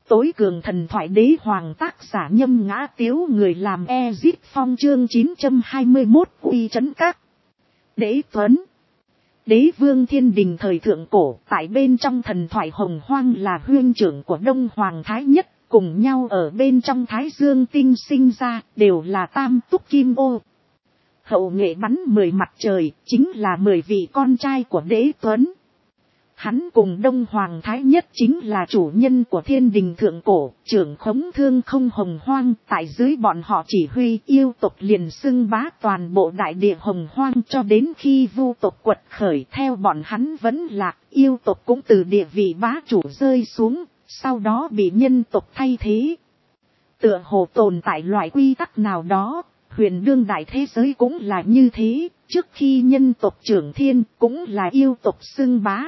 Tối cường thần thoại đế hoàng tác giả Nhâm Ngã Tiếu, người làm Ezit Phong, chương 921 uy trấn các. Đế Tuấn. Đế vương thiên đình thời thượng cổ, tại bên trong thần thoại hồng hoang là huynh trưởng của Đông Hoàng Thái Nhất, cùng nhau ở bên trong Thái Dương tinh sinh ra, đều là tam túc kim ô. Hậu nghệ bắn 10 mặt trời, chính là 10 vị con trai của Đế Tuấn. Hắn cùng Đông Hoàng Thái Nhất chính là chủ nhân của thiên đình thượng cổ, trưởng khống thương không hồng hoang, tại dưới bọn họ chỉ huy yêu tộc liền xưng bá toàn bộ đại địa hồng hoang, cho đến khi vu tộc quật khởi theo bọn hắn vẫn lạc, yêu tộc cũng từ địa vị bá chủ rơi xuống, sau đó bị nhân tộc thay thế. Tựa hồ tồn tại loại quy tắc nào đó, huyền đương đại thế giới cũng là như thế, trước khi nhân tộc trưởng thiên cũng là yêu tộc xưng bá.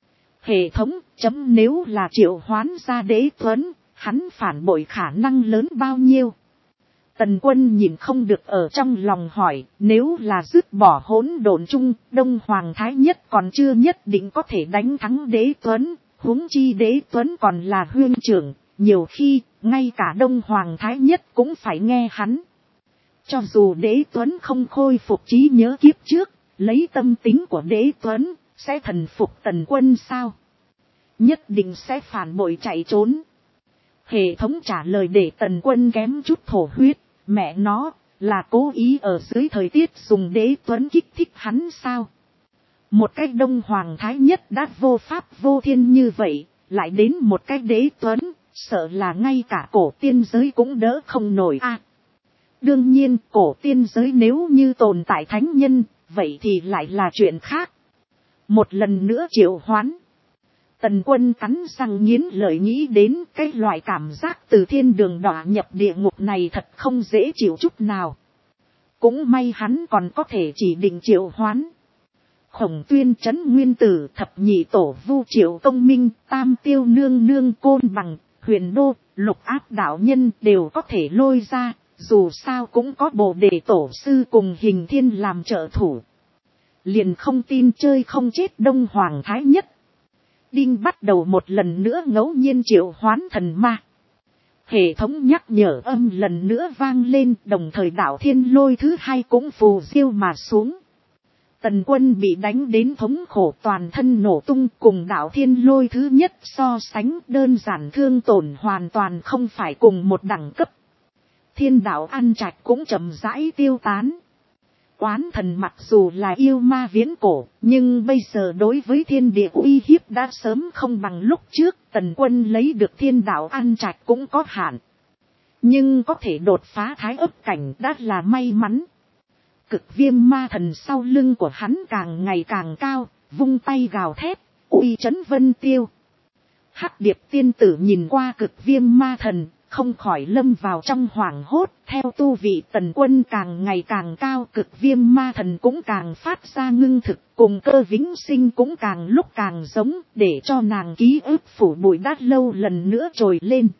Hệ thống chấm nếu là triệu hoán ra Đế Tuấn, hắn phản bội khả năng lớn bao nhiêu? Tần Quân nhìn không được ở trong lòng hỏi, nếu là dứt bỏ hỗn độn chung, Đông Hoàng Thái Nhất còn chưa nhất định có thể đánh thắng Đế Tuấn, huống chi Đế Tuấn còn là huynh trưởng, nhiều khi, ngay cả Đông Hoàng Thái Nhất cũng phải nghe hắn. Cho dù Đế Tuấn không khôi phục trí nhớ kiếp trước, lấy tâm tính của Đế Tuấn, sẽ thần phục Tần Quân sao? Nhất định sẽ phản bội chạy trốn. Hệ thống trả lời để Tần Quân kém chút thổ huyết. Mẹ nó, là cố ý ở dưới thời tiết dùng Đế Tuấn kích thích hắn sao? Một cách Đông Hoàng Thái Nhất đã vô pháp vô thiên như vậy, lại đến một cách Đế Tuấn, sợ là ngay cả cổ tiên giới cũng đỡ không nổi a. Đương nhiên, cổ tiên giới nếu như tồn tại thánh nhân, vậy thì lại là chuyện khác. Một lần nữa triệu hoán. Tần Quân cắn răng nghiến lợi nghĩ đến cái loại cảm giác từ thiên đường đọa nhập địa ngục này thật không dễ chịu chút nào. Cũng may hắn còn có thể chỉ định triệu hoán. Khổng Tuyên Trấn Nguyên Tử, Thập Nhị Tổ Vu Triệu Công Minh, Tam Tiêu Nương Nương Côn Bằng, Huyền Đô, Lục Áp Đạo Nhân đều có thể lôi ra, dù sao cũng có Bồ Đề Tổ Sư cùng Hình Thiên làm trợ thủ. Liền không tin chơi không chết Đông Hoàng Thái Nhất. Đinh bắt đầu một lần nữa ngẫu nhiên triệu hoán thần ma. Hệ thống nhắc nhở âm lần nữa vang lên, đồng thời đạo thiên lôi thứ hai cũng phù diêu mà xuống. Tần Quân bị đánh đến thống khổ toàn thân nổ tung, cùng đạo thiên lôi thứ nhất so sánh đơn giản thương tổn hoàn toàn không phải cùng một đẳng cấp. Thiên đạo An Trạch cũng chậm rãi tiêu tán. Oán thần mặc dù là yêu ma viễn cổ, nhưng bây giờ đối với thiên địa uy hiếp đã sớm không bằng lúc trước. Tần Quân lấy được thiên đạo An Trạch cũng có hạn, nhưng có thể đột phá thái ấp cảnh đã là may mắn. Cực viêm ma thần sau lưng của hắn càng ngày càng cao, vung tay gào thét, uy trấn vân tiêu. Hắc Điệp tiên tử nhìn qua cực viêm ma thần, không khỏi lâm vào trong hoảng hốt. Theo tu vị Tần Quân càng ngày càng cao, cực viêm ma thần cũng càng phát ra ngưng thực, cùng Cơ Vĩnh Sinh cũng càng lúc càng giống, để cho nàng ký ức phủ bụi đát lâu lần nữa trồi lên.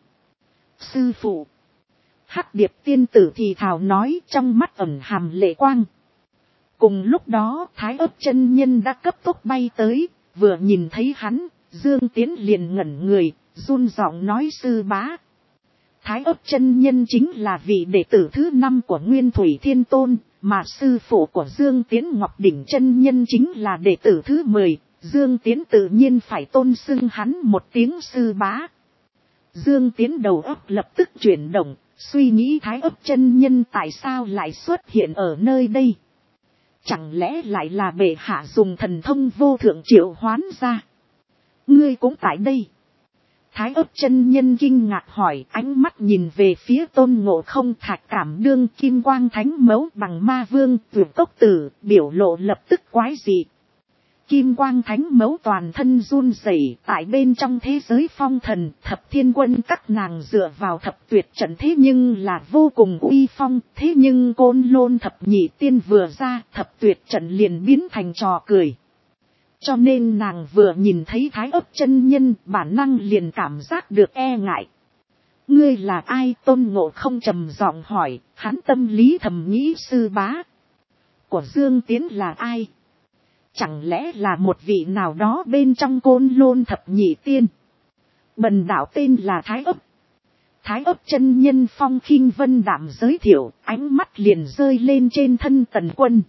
Sư phụ. Hắc Điệp tiên tử thì thào nói, trong mắt ẩn hàm lệ quang. Cùng lúc đó Thái Ấp chân nhân đã cấp tốc bay tới, vừa nhìn thấy hắn, Dương Tiến liền ngẩn người, run giọng nói sư bá. Thái Ấp chân nhân chính là vị đệ tử thứ 5 của Nguyên Thủy Thiên Tôn, mà sư phụ của Dương Tiến Ngọc Đỉnh chân nhân chính là đệ tử thứ 10, Dương Tiến tự nhiên phải tôn xưng hắn một tiếng sư bá. Dương Tiến đầu óc lập tức chuyển động, suy nghĩ Thái Ấp chân nhân tại sao lại xuất hiện ở nơi đây. Chẳng lẽ lại là bệ hạ dùng thần thông vô thượng triệu hoán ra? Ngươi cũng tại đây. Thái Ấp chân nhân kinh ngạc hỏi, ánh mắt nhìn về phía Tôn Ngộ Không, Thạch Cảm Đương, Kim Quang Thánh Mẫu, Bằng Ma Vương, Tuyệt Cốc Tử, biểu lộ lập tức quái dị. Kim Quang Thánh Mẫu toàn thân run rẩy, tại bên trong thế giới phong thần, Thập Thiên Quân các nàng dựa vào thập tuyệt trận thế nhưng là vô cùng uy phong, thế nhưng Côn Lôn thập nhị tiên vừa ra, thập tuyệt trận liền biến thành trò cười. Cho nên nàng vừa nhìn thấy Thái Ấp chân nhân, bản năng liền cảm giác được e ngại. Ngươi là ai? Tôn Ngộ Không trầm giọng hỏi, hắn tâm lý thầm nghĩ sư bá của Dương Tiến là ai? Chẳng lẽ là một vị nào đó bên trong Côn Lôn thập nhị tiên? Bần đạo tên là Thái Ấp. Thái Ấp chân nhân phong khinh vân đạm giới thiệu, ánh mắt liền rơi lên trên thân Tần Quân.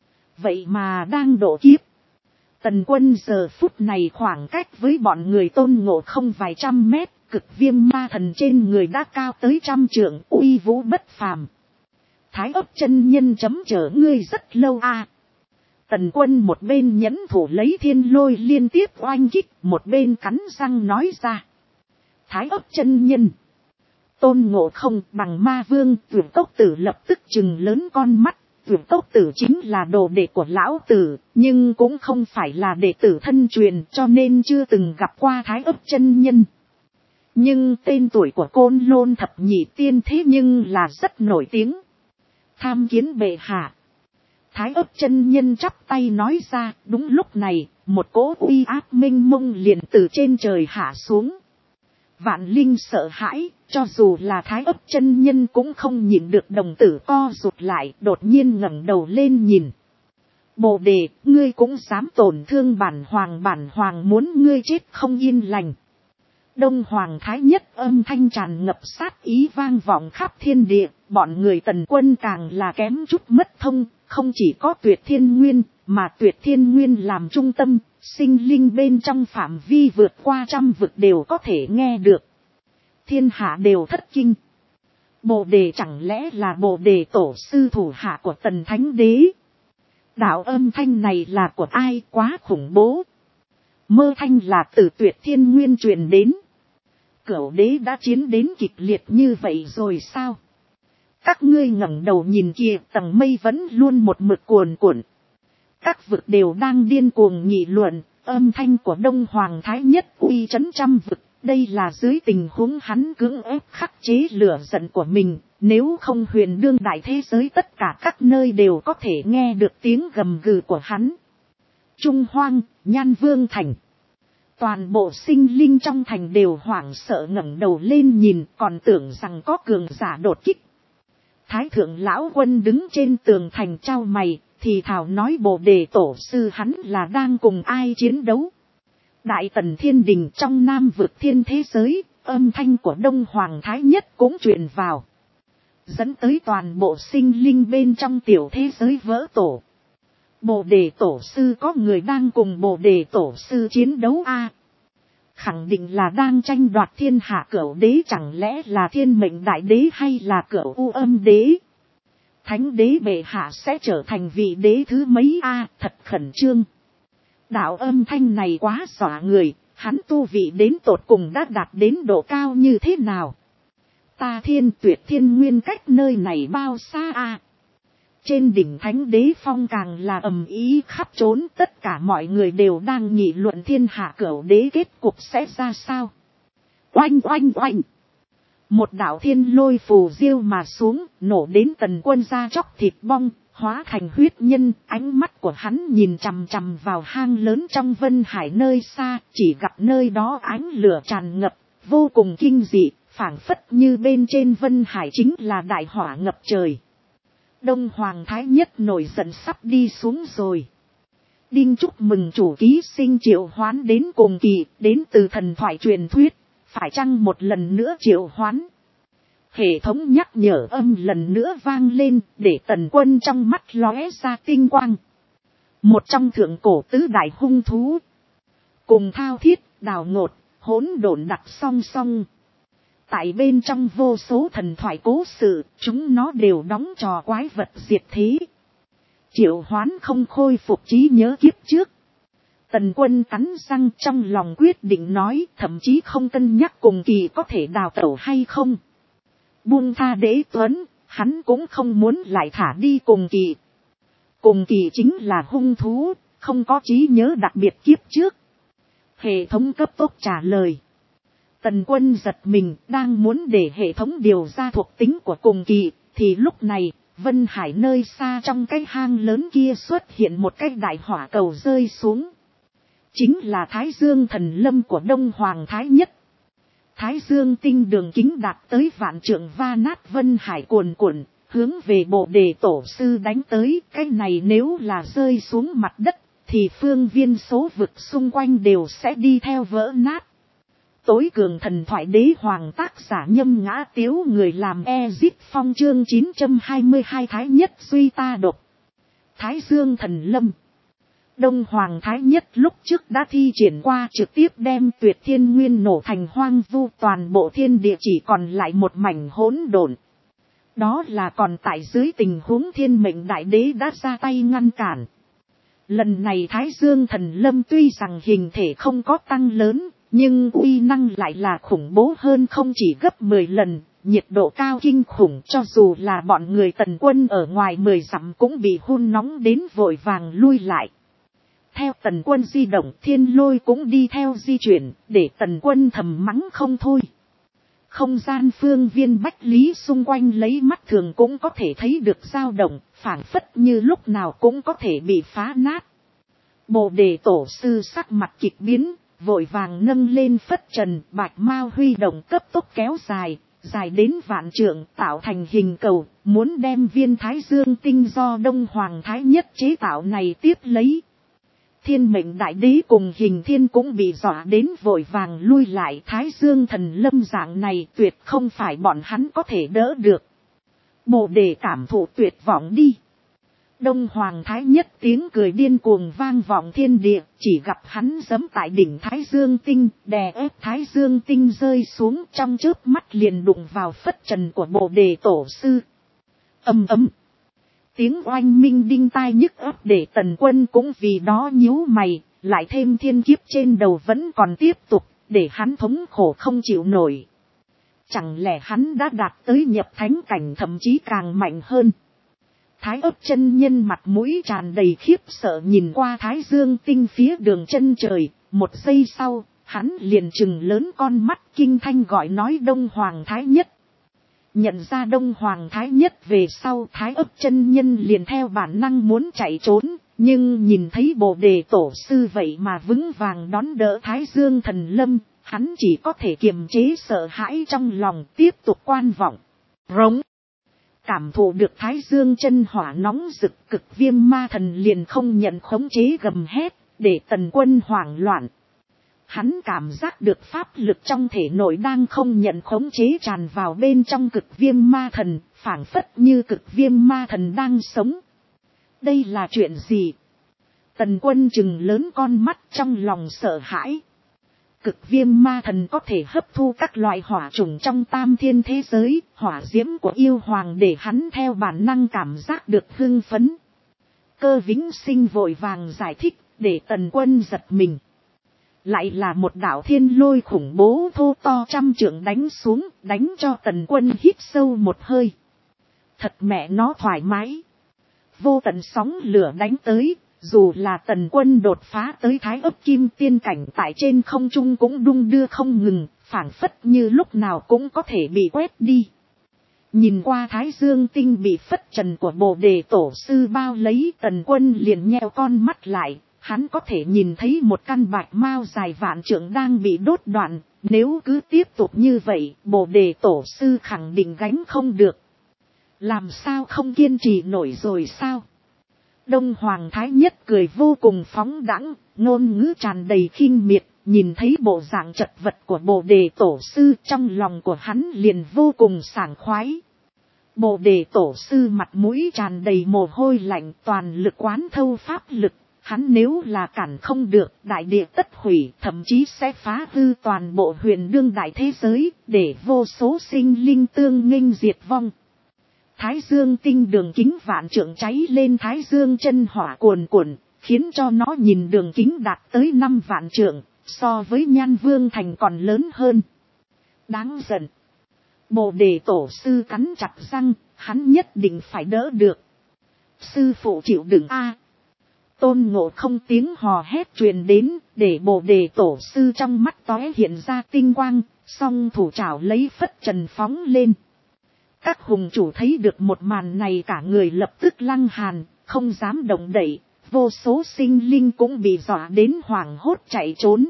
Vậy mà đang độ kiếp. Tần Quân giờ phút này khoảng cách với bọn người Tôn Ngộ Không vài trăm mét, cực viêm ma thần trên người đã cao tới 100 trượng, uy vũ bất phàm. Thái Ấp chân nhân chấm chở ngươi rất lâu a. Tần Quân một bên nhẫn thủ lấy thiên lôi liên tiếp oanh kích, một bên cắn răng nói ra. Thái Ấp chân nhân. Tôn Ngộ Không bằng ma vương, Tuyển Cốc Tử lập tức trừng lớn con mắt. Tuyển Cốc Tử chính là đồ đệ của lão tử, nhưng cũng không phải là đệ tử thân truyền, cho nên chưa từng gặp qua Thái Ấp chân nhân. Nhưng tên tuổi của Côn Lôn thập nhị tiên thế nhưng là rất nổi tiếng. Tham kiến bệ hạ. Thái Ấp chân nhân chắp tay nói ra, đúng lúc này, một cỗ uy áp mênh mông liền từ trên trời hạ xuống. Vạn Linh sợ hãi, cho dù là Thái Ấp chân nhân cũng không nhịn được đồng tử co rụt lại, đột nhiên ngẩng đầu lên nhìn. Bồ đề, ngươi cũng dám tổn thương bản hoàng muốn ngươi chết không yên lành. Đông Hoàng Thái Nhất âm thanh tràn ngập sát ý vang vọng khắp thiên địa, bọn người Tần Quân càng là kém chút mất thông, không chỉ có Tuyệt Thiên Nguyên, mà Tuyệt Thiên Nguyên làm trung tâm, sinh linh bên trong phạm vi vượt qua 100 vực đều có thể nghe được. Thiên hạ đều thất kinh. Bồ đề chẳng lẽ là Bồ đề tổ sư thủ hạ của Tần Thánh Đế? Đạo âm thanh này là của ai, quá khủng bố. Mơ thanh là từ Tuyệt Thiên Nguyên truyền đến. Cửu đế đã chiến đến kịch liệt như vậy rồi sao? Các ngươi ngẩng đầu nhìn kìa, tầng mây vẫn luôn một mực cuồn cuộn. Các vực đều đang điên cuồng nghị luận, âm thanh của Đông Hoàng Thái Nhất uy chấn 100 vực. Đây là dưới tình huống hắn cưỡng ép khắc chế lửa giận của mình, nếu không huyền đương đại thế giới tất cả các nơi đều có thể nghe được tiếng gầm gừ của hắn. Trung Hoang, Nhan Vương Thành. Toàn bộ sinh linh trong thành đều hoảng sợ ngẩng đầu lên nhìn, còn tưởng rằng có cường giả đột kích. Thái thượng lão quân đứng trên tường thành trao mày, thì thảo nói Bồ đề tổ sư hắn là đang cùng ai chiến đấu. Đại Tần Thiên Đình trong Nam vực thiên thế giới, âm thanh của Đông Hoàng Thái Nhất cũng truyền vào. Dẫn tới toàn bộ sinh linh bên trong tiểu thế giới vỡ tổ. Bồ đề tổ sư có người đang cùng Bồ đề tổ sư chiến đấu a. Khẳng định là đang tranh đoạt thiên hạ cửu đế, chẳng lẽ là thiên mệnh đại đế hay là cửu u âm đế. Thánh đế bệ hạ sẽ trở thành vị đế thứ mấy a, thật khẩn trương. Đạo âm thanh này quá dọa người, hắn tu vị đến tột cùng đã đạt đến độ cao như thế nào. Ta Thiên Tuyệt Thiên Nguyên cách nơi này bao xa a. Trên đỉnh Thánh Đế Phong càng là ầm ý khắp trốn, tất cả mọi người đều đang nghị luận thiên hạ cửu đế kết cục sẽ ra sao. Oanh oanh oanh. Một đạo thiên lôi phù diêu mà xuống, nổ đến Tần Quân da chóc thịt bong, hóa thành huyết nhân. Ánh mắt của hắn nhìn chằm chằm vào hang lớn trong Vân Hải nơi xa, chỉ gặp nơi đó ánh lửa tràn ngập, vô cùng kinh dị, phảng phất như bên trên Vân Hải chính là đại hỏa ngập trời. Đông Hoàng Thái Nhất nổi giận sắp đi xuống rồi. Đinh chúc mừng chủ ký sinh triệu hoán đến cùng kỳ, đến từ thần thoại truyền thuyết, phải chăng một lần nữa triệu hoán. Hệ thống nhắc nhở âm lần nữa vang lên, để Tần Quân trong mắt lóe ra tinh quang. Một trong thượng cổ tứ đại hung thú, cùng thao thiết, đào ngột, hỗn độn đặt song song. Tại bên trong vô số thần thoại cố sự, chúng nó đều đóng trò quái vật diệt thế. Triệu hoán không khôi phục trí nhớ kiếp trước. Tần Quân cắn răng trong lòng quyết định nói, thậm chí không cân nhắc cùng kỳ có thể đào tẩu hay không. Buông tha Đế Tuấn, hắn cũng không muốn lại thả đi cùng kỳ. Cùng kỳ chính là hung thú, không có trí nhớ đặc biệt kiếp trước. Hệ thống cấp tốc trả lời. Tần Quân giật mình, đang muốn để hệ thống điều ra thuộc tính của cùng kỳ, thì lúc này, Vân Hải nơi xa trong cái hang lớn kia xuất hiện một cái đại hỏa cầu rơi xuống. Chính là Thái Dương thần lâm của Đông Hoàng Thái Nhất. Thái Dương tinh đường kính đạt tới vạn trượng va nát Vân Hải cuồn cuộn, hướng về Bồ đề tổ sư đánh tới. Cái này nếu là rơi xuống mặt đất, thì phương viên số vực xung quanh đều sẽ đi theo vỡ nát. tối cường thần thoại đế hoàng tác giả Nhâm Ngã Tiếu, người làm Ezip Phong. Chương 922 Thái Nhất suy ta độc. Thái Dương Thần Lâm. Đông Hoàng Thái Nhất lúc trước đã thi triển qua, trực tiếp đem Tuyệt Thiên Nguyên nổ thành hoang vu, toàn bộ thiên địa chỉ còn lại một mảnh hỗn độn. Đó là còn tại dưới tình huống thiên mệnh đại đế đã ra tay ngăn cản. Lần này Thái Dương Thần Lâm tuy rằng hình thể không có tăng lớn, nhưng uy năng lại là khủng bố hơn không chỉ gấp 10 lần, nhiệt độ cao kinh khủng, cho dù là bọn người Tần Quân ở ngoài 10 dặm cũng bị hun nóng đến vội vàng lui lại. Theo Tần Quân di động, Thiên Lôi cũng đi theo di chuyển, để Tần Quân thầm mắng không thôi. Không gian phương viên bách lý xung quanh lấy mắt thường cũng có thể thấy được dao động, phảng phất như lúc nào cũng có thể bị phá nát. Bồ Đề Tổ sư sắc mặt kịch biến, vội vàng nâng lên phất trần, bạch mao huy động cấp tốc kéo dài, dài đến vạn trượng, tạo thành hình cầu, muốn đem viên Thái Dương tinh do Đông Hoàng Thái Nhất chế tạo này tiếp lấy. Thiên mệnh đại đế cùng Hình Thiên cũng bị dọa đến vội vàng lui lại. Thái Dương Thần Lâm dạng này tuyệt không phải bọn hắn có thể đỡ được. Bồ Đề cảm thụ tuyệt vọng đi. Đông Hoàng Thái Nhất tiếng cười điên cuồng vang vọng thiên địa, chỉ gặp hắn giẫm tại đỉnh Thái Dương tinh, đè ép Thái Dương tinh rơi xuống, trong chớp mắt liền đụng vào phất trần của Bồ Đề Tổ sư. Ầm ầm. Tiếng oanh minh đinh tai nhức óc để Tần Quân cũng vì đó nhíu mày, lại thêm thiên kiếp trên đầu vẫn còn tiếp tục, để hắn thống khổ không chịu nổi. Chẳng lẽ hắn đã đạt tới nhập thánh cảnh, thậm chí càng mạnh hơn. Thái Ấp chân nhân mặt mũi tràn đầy khiếp sợ nhìn qua Thái Dương tinh phía đường chân trời, một giây sau, hắn liền trừng lớn con mắt kinh thanh gọi nói Đông Hoàng Thái Nhất. Nhận ra Đông Hoàng Thái Nhất về sau, Thái Ấp chân nhân liền theo bản năng muốn chạy trốn, nhưng nhìn thấy Bồ Đề Tổ sư vậy mà vững vàng đón đỡ Thái Dương Thần Lâm, hắn chỉ có thể kiềm chế sợ hãi trong lòng, tiếp tục quan vọng. Rống. Cảm thụ được Thái Dương chân hỏa nóng rực, Cực Viêm Ma Thần liền không nhận khống chế gầm hét, để Tần Quân hoảng loạn. Hắn cảm giác được pháp lực trong thể nội đang không nhận khống chế tràn vào bên trong Cực Viêm Ma Thần, phảng phất như Cực Viêm Ma Thần đang sống. Đây là chuyện gì? Tần Quân trừng lớn con mắt trong lòng sợ hãi. Cực Viêm Ma Thần có thể hấp thu các loại hỏa chủng trong tam thiên thế giới, hỏa diễm của yêu hoàng để hắn theo bản năng cảm giác được hưng phấn. Cơ Vĩnh Sinh vội vàng giải thích, để Tần Quân giật mình. Lại là một đạo thiên lôi khủng bố thô to 100 trượng đánh xuống, đánh cho Tần Quân hít sâu một hơi. Thật mẹ nó thoải mái. Vô tận sóng lửa đánh tới, dù là Tần Quân đột phá tới Thái Ấp Kim Tiên cảnh, tại trên không trung cũng đung đưa không ngừng, phảng phất như lúc nào cũng có thể bị quét đi. Nhìn qua Thái Dương tinh bị phất trần của Bồ Đề Tổ sư bao lấy, Tần Quân liền nheo con mắt lại. Hắn có thể nhìn thấy một căn bạch mao dài vạn trượng đang bị đốt đoạn, nếu cứ tiếp tục như vậy, Bồ Đề Tổ sư khẳng định gánh không được. Làm sao không kiên trì nổi rồi sao? Đông Hoàng Thái Nhất cười vô cùng phóng đãng, ngôn ngữ tràn đầy khinh miệt, nhìn thấy bộ dạng chật vật của Bồ Đề Tổ sư, trong lòng của hắn liền vô cùng sảng khoái. Bồ Đề Tổ sư mặt mũi tràn đầy mồ hôi lạnh, toàn lực quán thâu pháp lực. Hắn nếu là cản không được, đại địa tất hủy, thậm chí sẽ phá hư toàn bộ huyền đương đại thế giới, để vô số sinh linh tương nghênh diệt vong. Thái Dương tinh đường kính vạn trượng cháy lên Thái Dương chân hỏa cuồn cuộn, khiến cho nó nhìn đường kính đạt tới 5 vạn trượng, so với Nhan Vương thành còn lớn hơn. Đáng giận. Bồ Đề Tổ sư cắn chặt răng, hắn nhất định phải đỡ được. Sư phụ chịu đựng a. Tôn Ngộ Không tiếng hò hét truyền đến, để Bồ Đề Tổ sư trong mắt tóe hiện ra tinh quang, song thủ trảo lấy phất trần phóng lên. Các hùng chủ thấy được một màn này cả người lập tức lăng hàn, không dám động đậy, vô số sinh linh cũng bị dọa đến hoảng hốt chạy trốn.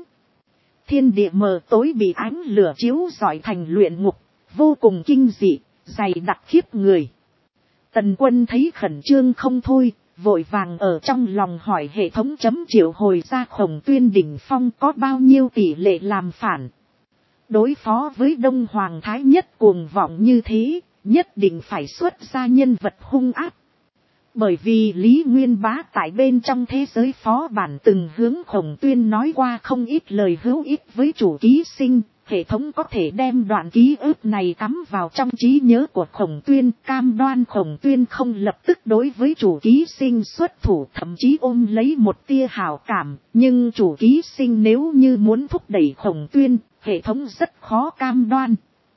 Thiên địa mờ tối bị ánh lửa chiếu rọi thành luyện ngục, vô cùng kinh dị, dày đặc khiếp người. Tần Quân thấy khẩn trương không thôi, vội vàng ở trong lòng hỏi hệ thống chấm triệu hồi ra Khổng Tuyên đỉnh phong có bao nhiêu tỷ lệ làm phản. Đối phó với Đông Hoàng Thái Nhất cuồng vọng như thế, nhất định phải xuất ra nhân vật hung ác. Bởi vì Lý Nguyên Bá tại bên trong thế giới phó bản từng hướng Khổng Tuyên nói qua không ít lời hữu ích với chủ ký sinh. Hệ thống có thể đem đoạn ký ức này cắm vào trong trí nhớ của Khổng Tuyên, cam đoan Khổng Tuyên không lập tức đối với chủ ký sinh xuất thủ, thậm chí ôm lấy một tia hảo cảm. Nhưng chủ ký sinh nếu như muốn thúc đẩy Khổng Tuyên, hệ thống rất khó cam đoan.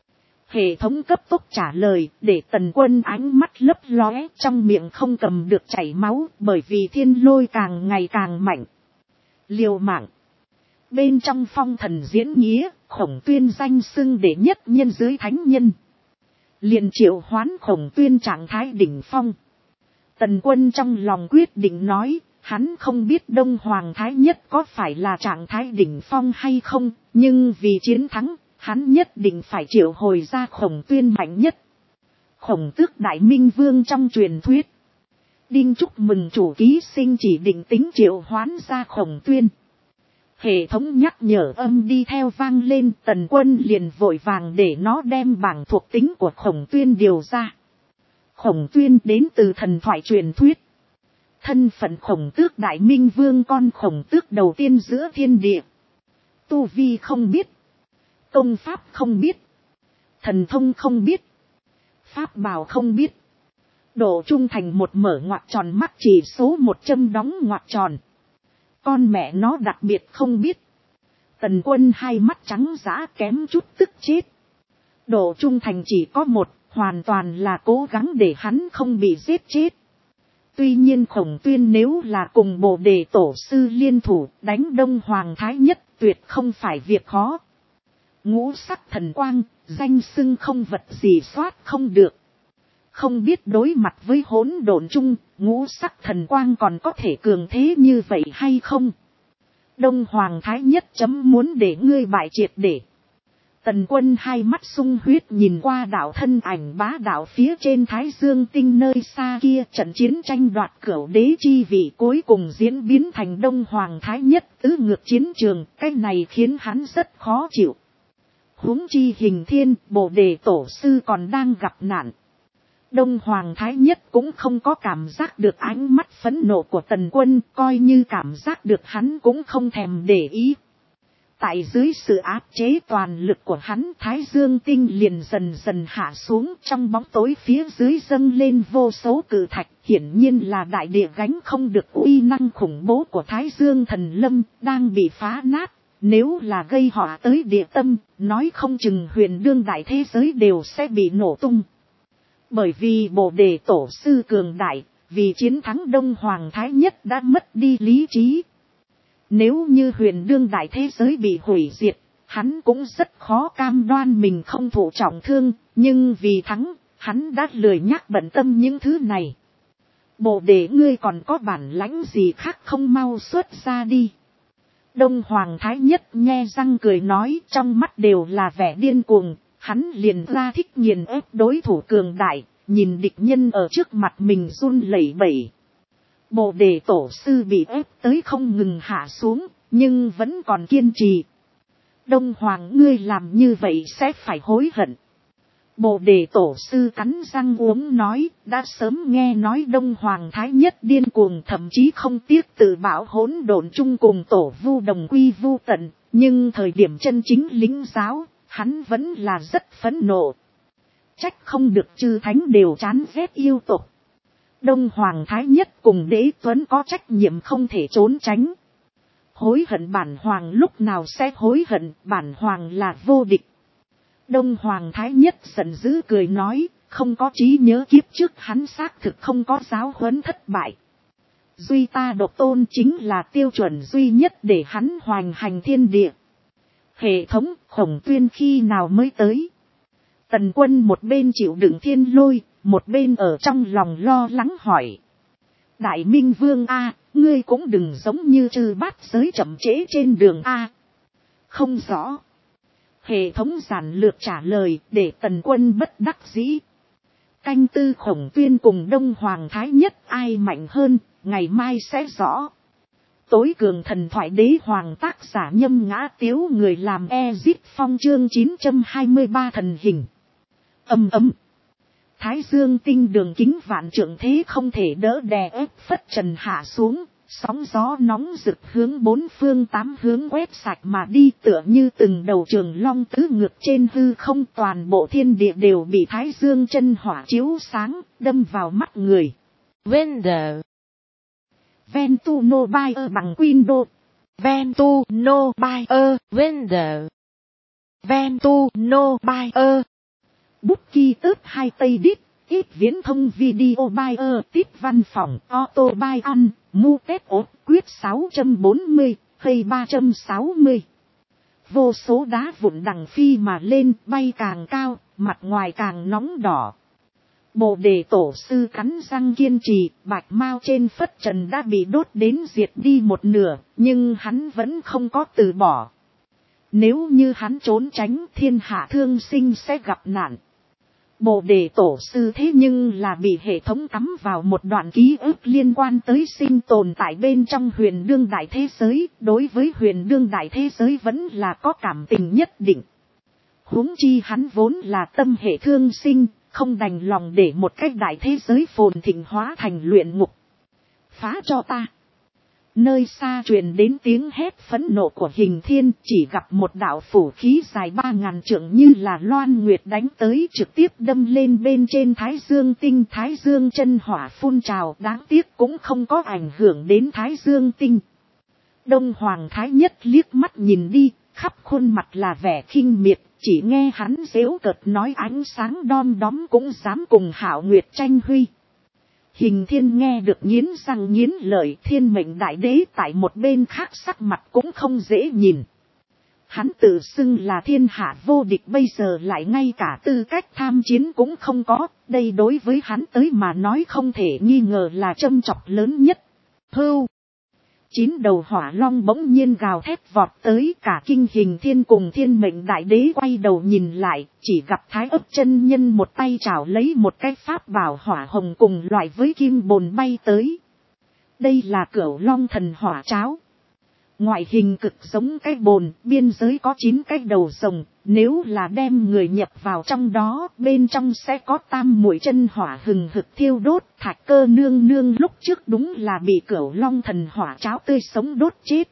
Hệ thống cấp tốc trả lời, để Tần Quân ánh mắt lấp lóe, trong miệng không cầm được chảy máu, bởi vì thiên lôi càng ngày càng mạnh. Liều mạng. Bên trong phong thần diễn nghĩa, Khổng Tuyên danh xưng đệ nhất nhân dưới thánh nhân. Liền triệu hoán Khổng Tuyên trạng thái đỉnh phong. Tần Quân trong lòng quyết định nói, hắn không biết Đông Hoàng Thái Nhất có phải là trạng thái đỉnh phong hay không, nhưng vì chiến thắng, hắn nhất định phải triệu hồi ra Khổng Tuyên mạnh nhất. Khổng Tước Đại Minh Vương trong truyền thuyết. Đinh chúc mừng chủ ký sinh chỉ định tính triệu hoán ra Khổng Tuyên. Hệ thống nhắc nhở âm đi theo vang lên, Tần Quân liền vội vàng để nó đem bảng thuộc tính của Khổng Tuyên điều ra. Khổng Tuyên đến từ thần thoại truyền thuyết. Thân phận Khổng Tước Đại Minh Vương, con Khổng Tước đầu tiên giữa thiên địa. Tu vi không biết. Công pháp không biết. Thần thông không biết. Pháp bảo không biết. Độ trung thành một mở ngoặc tròn, mắc chỉ số 100 đóng ngoặc tròn. Con mẹ nó đặc biệt không biết. Tần Quân hai mắt trắng dã kém chút tức chết. Độ trung thành chỉ có một, hoàn toàn là cố gắng để hắn không bị giết chết. Tuy nhiên Khổng Tuyên nếu là cùng Bồ Đề Tổ sư liên thủ đánh Đông Hoàng Thái Nhất tuyệt không phải việc khó. Ngũ sắc thần quang, danh xưng không vật gì soát không được. Không biết đối mặt với hỗn độn chung, ngũ sắc thần quang còn có thể cường thế như vậy hay không? Đông Hoàng Thái Nhất chấm muốn để ngươi bại triệt để. Tần Quân hai mắt sung huyết nhìn qua đạo thân ảnh bá đạo phía trên Thái Dương tinh nơi xa kia, trận chiến tranh đoạt cửu đế chi vị cuối cùng diễn biến thành Đông Hoàng Thái Nhất tứ ngược chiến trường, cái này khiến hắn rất khó chịu. Huống chi Hình Thiên, Bồ Đề Tổ sư còn đang gặp nạn. Đông Hoàng Thái Nhất cũng không có cảm giác được ánh mắt phẫn nộ của Tần Quân, coi như cảm giác được hắn cũng không thèm để ý. Tại dưới sự áp chế toàn lực của hắn, Thái Dương tinh liền dần dần hạ xuống, trong bóng tối phía dưới dâng lên vô số cự thạch, hiển nhiên là đại địa gánh không được uy năng khủng bố của Thái Dương thần lâm, đang bị phá nát. Nếu là gây họa tới địa tâm, nói không chừng huyền đương đại thế giới đều sẽ bị nổ tung. Bởi vì Bồ Đề Tổ sư cường đại, vì chiến thắng Đông Hoàng Thái Nhất đã mất đi lý trí. Nếu như huyền đương đại thế giới bị hủy diệt, hắn cũng rất khó cam đoan mình không thụ trọng thương, nhưng vì thắng, hắn đã lười nhác bận tâm những thứ này. Bồ Đề ngươi còn có bản lãnh gì khác không mau xuất ra đi. Đông Hoàng Thái Nhất nhe răng cười nói, trong mắt đều là vẻ điên cuồng, hắn liền ra thích nghiền ép đối thủ cường đại, nhìn địch nhân ở trước mặt mình run lẩy bẩy. Bồ Đề Tổ sư bị ép tới không ngừng hạ xuống, nhưng vẫn còn kiên trì. Đông Hoàng ngươi làm như vậy sẽ phải hối hận. Bồ Đề Tổ sư cắn răng uống nói, đã sớm nghe nói Đông Hoàng Thái Nhất điên cuồng, thậm chí không tiếc tự bảo hỗn độn chung cùng Tổ Vu đồng quy vu tận, nhưng thời điểm chân chính lính giáo, hắn vẫn là rất phẫn nộ. Trách không được chư thánh đều chán ghét yêu tộc. Đông Hoàng Thái Nhất cùng Đế Tuấn có trách nhiệm không thể trốn tránh. Hối hận bản hoàng lúc nào sẽ hối hận, bản hoàng là vô địch. Đông Hoàng Thái Nhất giận dữ cười nói, không có trí nhớ kiếp trước hắn xác thực không có giáo huấn thất bại. Duy ta độc tôn chính là tiêu chuẩn duy nhất để hắn hoành hành thiên địa. Hệ thống Khổng Tuyên khi nào mới tới? Tần Quân một bên chịu đựng thiên lôi, một bên ở trong lòng lo lắng hỏi. Đại Minh Vương A, ngươi cũng đừng giống như Trư Bát Giới chậm trễ trên đường A. Không rõ. Hệ thống giản lược trả lời để Tần Quân bất đắc dĩ. Canh tư Khổng Tuyên cùng Đông Hoàng Thái Nhất ai mạnh hơn, ngày mai sẽ rõ. tối cường thần thoại đế hoàng, tác giả Nhâm Ngã Tiếu, người làm Ezit Phong, chương 923 thần hình. Ầm ầm. Thái dương tinh đường kính vạn trượng thế không thể đỡ đè ép phất trần hạ xuống, sóng gió nóng rực hướng bốn phương tám hướng quét sạch mà đi, tựa như từng đầu trường long tứ ngược trên hư không. Toàn bộ thiên địa đều bị thái dương chân hỏa chiếu sáng, đâm vào mắt người. Vendor. Ventu no buyer bằng Windows. Ventu no buyer. Vendor. Ventu no buyer. Bút ký ức hai tây đít, ít viễn thông video buyer, tiếp văn phòng, auto buy ăn, mu tết ốt, quyết 640, hay 360. Vô số đá vụn đằng phi mà lên, bay càng cao, mặt ngoài càng nóng đỏ. Bồ đề tổ sư cắn răng kiên trì, bạch mao trên phất trần đã bị đốt đến diệt đi một nửa, nhưng hắn vẫn không có từ bỏ. Nếu như hắn trốn tránh, thiên hạ thương sinh sẽ gặp nạn. Bồ đề tổ sư thế nhưng là bị hệ thống cắm vào một đoạn ký ức liên quan tới sinh tồn tại bên trong huyền đương đại thế giới, đối với huyền đương đại thế giới vẫn là có cảm tình nhất định. Huống chi hắn vốn là tâm hệ thương sinh, không đành lòng để một cách đại thế giới phồn thịnh hóa thành luyện ngục. Phá cho ta. Nơi xa truyền đến tiếng hét phẫn nộ của Hình Thiên, chỉ gặp một đạo phủ khí dài 3000 trượng như là loan nguyệt đánh tới, trực tiếp đâm lên bên trên thái dương tinh. Thái dương chân hỏa phun trào, đáng tiếc cũng không có ảnh hưởng đến thái dương tinh. Đông Hoàng Thái Nhất liếc mắt nhìn đi, khắp khuôn mặt là vẻ khinh miệt, chỉ nghe hắn giễu cợt nói ánh sáng đom đóm cũng dám cùng Hạo Nguyệt tranh huy. Hình Thiên nghe được nghiến răng nghiến lợi, Thiên Mệnh Đại Đế tại một bên khác sắc mặt cũng không dễ nhìn. Hắn tự xưng là thiên hạ vô địch, bây giờ lại ngay cả tư cách tham chiến cũng không có, đây đối với hắn tới mà nói không thể nghi ngờ là châm chọc lớn nhất. Hưu! 9 đầu hỏa long bỗng nhiên gào thét vọt tới, cả kinh Hình Thiên cùng Thiên Mệnh Đại Đế quay đầu nhìn lại, chỉ gặp Thái Ấp chân nhân một tay chảo lấy một cái pháp bảo hỏa hồng cùng loại với kim bồn bay tới. Đây là Cửu Long Thần Hỏa Cháo. Ngoại hình cực giống cái bồn, biên giới có 9 cái đầu rồng, nếu là đem người nhập vào trong đó, bên trong sẽ có tam muội chân hỏa hừng hực thiêu đốt. Thạch Cơ nương nương lúc trước đúng là bị Cửu Long Thần Hỏa Cháo tươi sống đốt chết.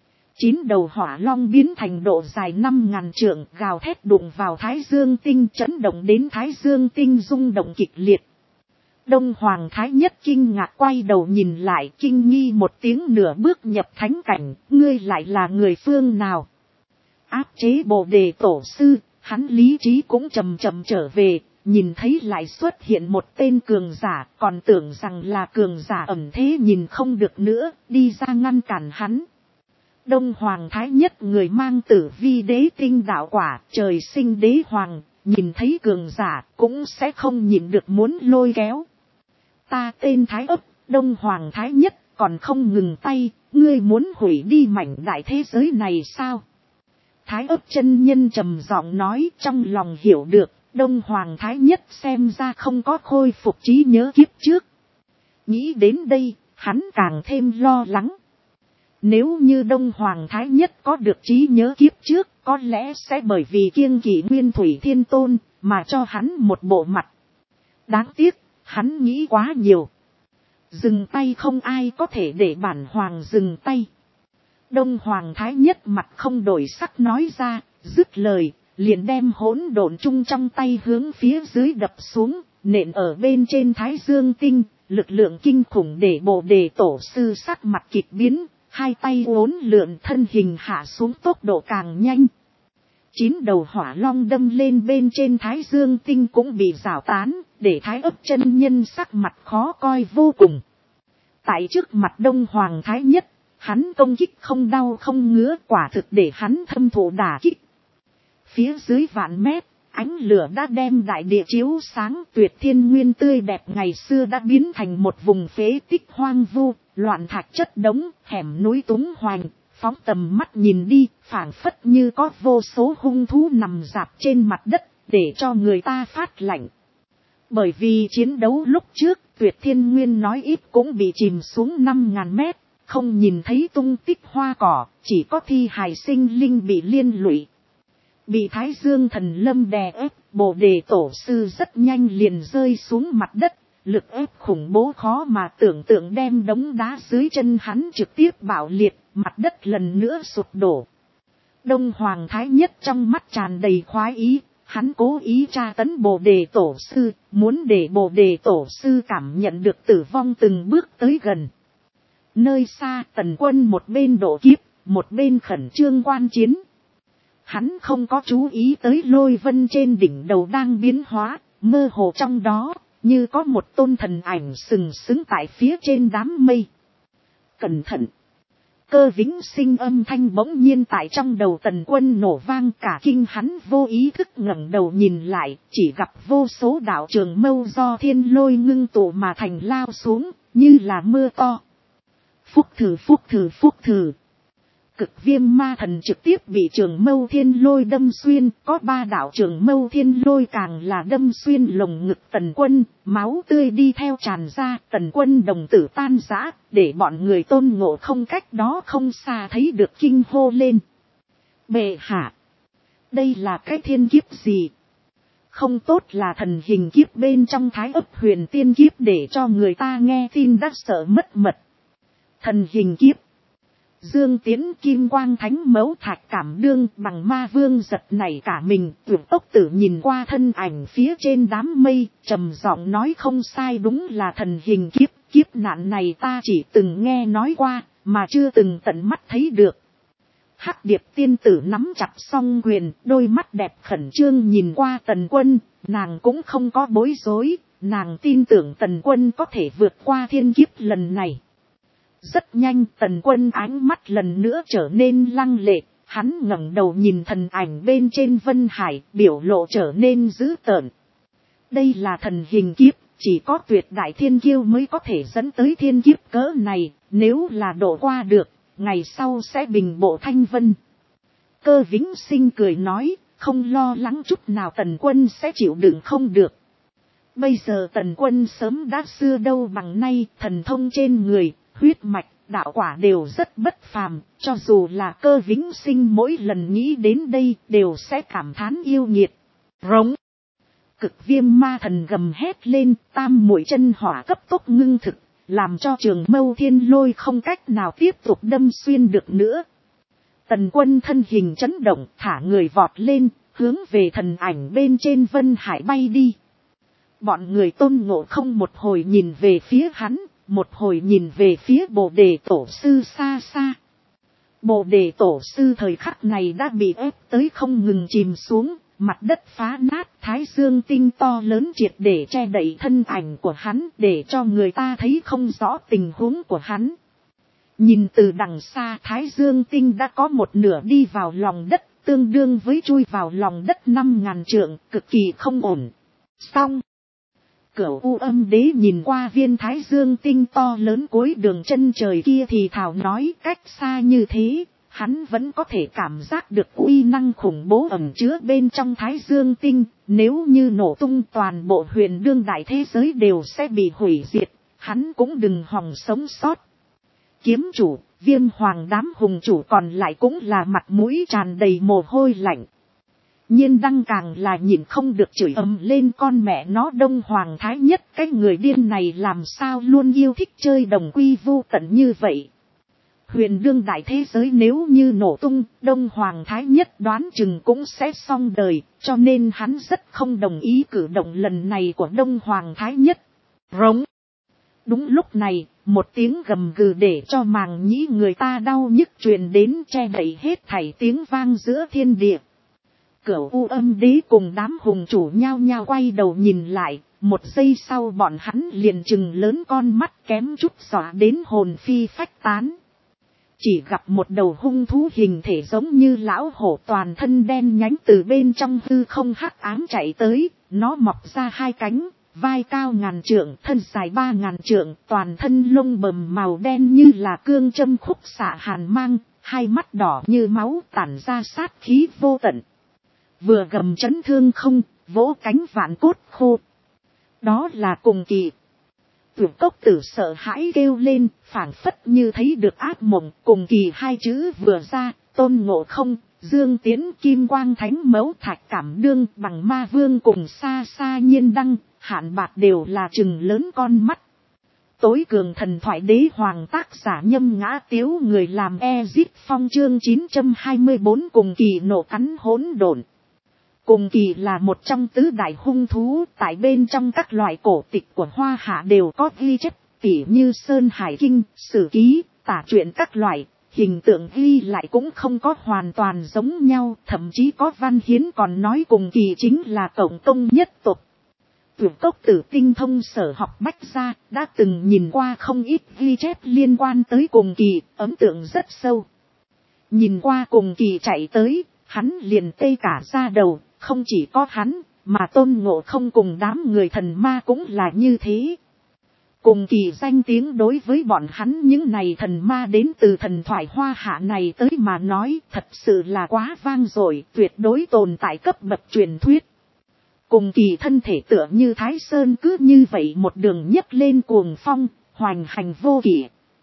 9 đầu hỏa long biến thành độ dài 5000 trượng, gào thét đụng vào thái dương tinh, chấn động đến thái dương tinh rung động kịch liệt. Đông Hoàng Thái Nhất kinh ngạc quay đầu nhìn lại, kinh nghi một tiếng, nửa bước nhập thánh cảnh, ngươi lại là người phương nào? Áp chế Bồ đề tổ sư, hắn lý trí cũng chậm chậm trở về, nhìn thấy lại xuất hiện một tên cường giả, còn tưởng rằng là cường giả ẩn thế nhìn không được nữa, đi ra ngăn cản hắn. Đông Hoàng Thái Nhất người mang Tử Vi đế tinh đạo quả, trời sinh đế hoàng, nhìn thấy cường giả cũng sẽ không nhịn được muốn lôi kéo. Ta tên Thái Ấp, Đông Hoàng Thái Nhất, còn không ngừng tay, ngươi muốn hủy đi mảnh đại thế giới này sao? Thái Ấp chân nhân trầm giọng nói, trong lòng hiểu được, Đông Hoàng Thái Nhất xem ra không có khôi phục trí nhớ kiếp trước. Nghĩ đến đây, hắn càng thêm lo lắng. Nếu như Đông Hoàng Thái Nhất có được trí nhớ kiếp trước, có lẽ sẽ bởi vì kiêng kỵ Nguyên Thủy Thiên Tôn, mà cho hắn một bộ mặt. Đáng tiếc, hắn nghĩ quá nhiều. Dừng tay không ai có thể để bản hoàng dừng tay. Đông Hoàng Thái Nhất mặt không đổi sắc nói ra, dứt lời, liền đem hỗn độn chung trong tay hướng phía dưới đập xuống, nện ở bên trên thái dương tinh, lực lượng kinh khủng để Bồ đề tổ sư sắc mặt kịch biến, hai tay uốn lượn, thân hình hạ xuống tốc độ càng nhanh. 9 đầu hỏa long đâm lên bên trên thái dương tinh cũng bị rào tán, để Thái Ấp chân nhân sắc mặt khó coi vô cùng. Tại trước mặt Đông Hoàng Thái Nhất, hắn công kích không đau không ngứa, quả thực để hắn thâm thụ đả kích. Phía dưới vạn mét, ánh lửa đã đem đại địa chiếu sáng, tuyệt thiên nguyên tươi đẹp ngày xưa đã biến thành một vùng phế tích hoang vu, loạn thạch chất đống, hẻm núi túng hoành. Phóng tầm mắt nhìn đi, phảng phất như có vô số hung thú nằm rạp trên mặt đất, để cho người ta phát lạnh. Bởi vì chiến đấu lúc trước, Tuyệt Thiên Nguyên nói ít cũng bị chìm xuống 5000 mét, không nhìn thấy tung tích hoa cỏ, chỉ có thi hài sinh linh bị liên lụy. Bị Thái Dương thần lâm đè ép, Bồ Đề Tổ sư rất nhanh liền rơi xuống mặt đất, lực ép khủng bố khó mà tưởng tượng đem đống đá dưới chân hắn trực tiếp bạo liệt, mặt đất lần nữa sụp đổ. Đông Hoàng Thái Nhất trong mắt tràn đầy khoái ý, hắn cố ý tra tấn Bồ Đề Tổ sư, muốn để Bồ Đề Tổ sư cảm nhận được tử vong từng bước tới gần. Nơi xa Tần Quân một bên độ kiếp, một bên khẩn trương quan chiến. Hắn không có chú ý tới lôi vân trên đỉnh đầu đang biến hóa, mơ hồ trong đó, như có một tôn thần ảnh sừng sững tại phía trên đám mây. Cẩn thận! Cơ Vĩnh Sinh âm thanh bỗng nhiên tại trong đầu Tần Quân nổ vang, cả kinh hắn vô ý thức ngẩng đầu nhìn lại, chỉ gặp vô số đạo trường mâu do thiên lôi ngưng tụ mà thành lao xuống, như là mưa to. Phúc thử phúc thử phúc thử. Cực Viêm Ma Thần trực tiếp bị trường mâu thiên lôi đâm xuyên, có 3 đạo trường mâu thiên lôi càng là đâm xuyên lồng ngực Tần Quân, máu tươi đi theo tràn ra, Tần Quân đồng tử tan rã, để bọn người Tôn Ngộ Không cách đó không xa thấy được kinh hô lên. Bệ hạ! Đây là cái thiên kiếp gì? Không tốt là thần hình kiếp bên trong Thái Ấp Huyền Tiên kiếp, để cho người ta nghe tin đã sợ mất mật. Thần hình kiếp. Dương Tiến Kim Quang Thánh Mẫu Thạch Cảm Đương bằng Ma Vương giật nảy cả mình, Tuyển Tốc Tử nhìn qua thân ảnh phía trên đám mây, trầm giọng nói không sai, đúng là thần hình kiếp, kiếp nạn này ta chỉ từng nghe nói qua, mà chưa từng tận mắt thấy được. Hắc Điệp tiên tử nắm chặt song quyền, đôi mắt đẹp khẩn trương nhìn qua Tần Quân, nàng cũng không có bối rối, nàng tin tưởng Tần Quân có thể vượt qua thiên kiếp lần này. Rất nhanh Tần Quân ánh mắt lần nữa trở nên lăng lệ, hắn ngẩng đầu nhìn thần ảnh bên trên Vân Hải, biểu lộ trở nên dữ tợn. Đây là thần hình kiếp, chỉ có tuyệt đại thiên kiêu mới có thể dẫn tới thiên kiếp cỡ này, nếu là độ qua được, ngày sau sẽ bình bộ thanh vân. Cơ Vĩnh Sinh cười nói, không lo lắng chút nào Tần Quân sẽ chịu đựng không được. Bây giờ Tần Quân sớm đã xưa đâu bằng nay, thần thông trên người, huyết mạch, đạo quả đều rất bất phàm, cho dù là Cơ Vĩnh Sinh mỗi lần nghĩ đến đây đều sẽ cảm thán yêu nghiệt. Rống! Cực Viêm Ma Thần gầm hét lên, tam muội chân hỏa cấp tốc ngưng thực, làm cho trường mâu thiên lôi không cách nào tiếp tục đâm xuyên được nữa. Tần Quân thân hình chấn động, thả người vọt lên, hướng về thần ảnh bên trên Vân Hải bay đi. Bọn người Tôn Ngộ Không một hồi nhìn về phía hắn, một hồi nhìn về phía Bồ Đề Tổ sư xa xa. Bồ Đề Tổ sư thời khắc này đã bị ép tới không ngừng chìm xuống, mặt đất phá nát, Thái Dương tinh to lớn triệt để che đậy thân ảnh của hắn, để cho người ta thấy không rõ tình huống của hắn. Nhìn từ đằng xa, Thái Dương tinh đã có một nửa đi vào lòng đất, tương đương với chui vào lòng đất 5.000 trượng, cực kỳ không ổn. Xong. Cửu U Âm Đế nhìn qua viên Thái Dương tinh to lớn cuối đường chân trời kia thì thào nói, cách xa như thế, hắn vẫn có thể cảm giác được uy năng khủng bố ẩn chứa bên trong Thái Dương tinh, nếu như nổ tung toàn bộ huyền đương đại thế giới đều sẽ bị hủy diệt, hắn cũng đừng hòng sống sót. Kiếm chủ, Viêm Hoàng đám hùng chủ còn lại cũng là mặt mũi tràn đầy mồ hôi lạnh. Nhiên Đăng càng là nhìn không được chửi ầm lên, con mẹ nó Đông Hoàng Thái Nhất, cái người điên này làm sao luôn yêu thích chơi đồng quy vu tận như vậy. Huyền đương đại thế giới nếu như nổ tung, Đông Hoàng Thái Nhất đoán chừng cũng sẽ xong đời, cho nên hắn rất không đồng ý cử động lần này của Đông Hoàng Thái Nhất. Rống! Đúng lúc này, một tiếng gầm gừ để cho màng nhĩ người ta đau nhức truyền đến, che đậy hết thảy tiếng vang giữa thiên địa. Cửu U Âm Đế cùng đám hùng chủ nhao nhao quay đầu nhìn lại, một giây sau bọn hắn liền trừng lớn con mắt kém chút dọa đến hồn phi phách tán. Chỉ gặp một đầu hung thú hình thể giống như lão hổ, toàn thân đen nhánh, từ bên trong hư không hắc ám chạy tới, nó mọc ra 2 cánh, vai cao 1000 trượng, thân dài 3000 trượng, toàn thân lông bầm màu đen như là cương châm khúc xạ hàn mang, 2 mắt đỏ như máu tản ra sát khí vô tận. Vừa gầm chấn thương không, vỗ cánh vạn cốt khô. Đó là cùng kỳ. Tuyệt cốc tử sợ hãi kêu lên, phảng phất như thấy được ác mộng. Cùng kỳ hai chữ vừa ra, Tôn Ngộ Không, Dương Tiến, Kim Quang Thánh Mẫu, Thạch Cảm Đương, Bằng Ma Vương cùng xa xa Nhiên Đăng, Hạn Bạc đều là trừng lớn con mắt. Tối cường thần thoại đế hoàng tác giả Nhâm Ngã Tiếu, người làm Ezip Phong, chương 924 cùng kỳ nổ cắn hỗn độn. Cùng kỳ là một trong tứ đại hung thú, tại bên trong các loại cổ tịch của Hoa Hạ đều có ghi chép, tỉ như Sơn Hải Kinh, Sử Ký, tả truyện các loại, hình tượng ghi lại cũng không có hoàn toàn giống nhau, thậm chí có văn hiến còn nói cùng kỳ chính là cộng công nhất tộc. Tuyệt cốc tử tinh thông sở học bách gia, đã từng nhìn qua không ít ghi chép liên quan tới cùng kỳ, ấn tượng rất sâu. Nhìn qua cùng kỳ chạy tới, hắn liền tê cả da đầu, không chỉ có hắn, mà Tôn Ngộ Không cùng đám người thần ma cũng là như thế. Cùng kỳ danh tiếng đối với bọn hắn những này thần ma đến từ thần thoại Hoa Hạ này tới mà nói thật sự là quá vang dội, tuyệt đối tồn tại cấp bậc truyền thuyết. Cùng kỳ thân thể tựa như Thái Sơn cứ như vậy một đường nhấc lên cuồng phong, hoành hành vô kỷ.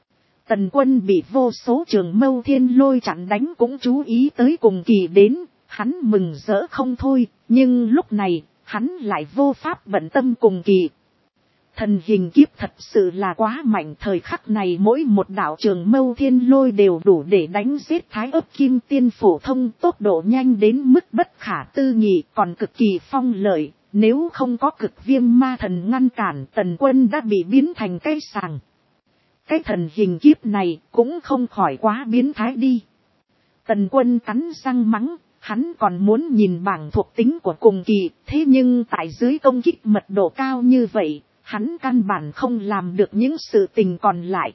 Tần Quân bị vô số trường mâu thiên lôi chặn đánh cũng chú ý tới cùng kỳ đến, hắn mừng rỡ không thôi, nhưng lúc này, hắn lại vô pháp bận tâm cùng kỳ. Thần hình kiếp thật sự là quá mạnh, thời khắc này mỗi một đạo trường mâu thiên lôi đều đủ để đánh giết Thái Ức Kim Tiên phổ thông, tốc độ nhanh đến mức bất khả tư nghị, còn cực kỳ phong lợi, nếu không có Cực Viêm Ma Thần ngăn cản, Tần Quân đã bị biến thành cây sàng. Cái thần hình kiếp này cũng không khỏi quá biến thái đi. Tần Quân cắn răng mắng, hắn còn muốn nhìn bảng thuộc tính của cùng kỳ, thế nhưng tại dưới công kích mật độ cao như vậy, hắn căn bản không làm được những sự tình còn lại.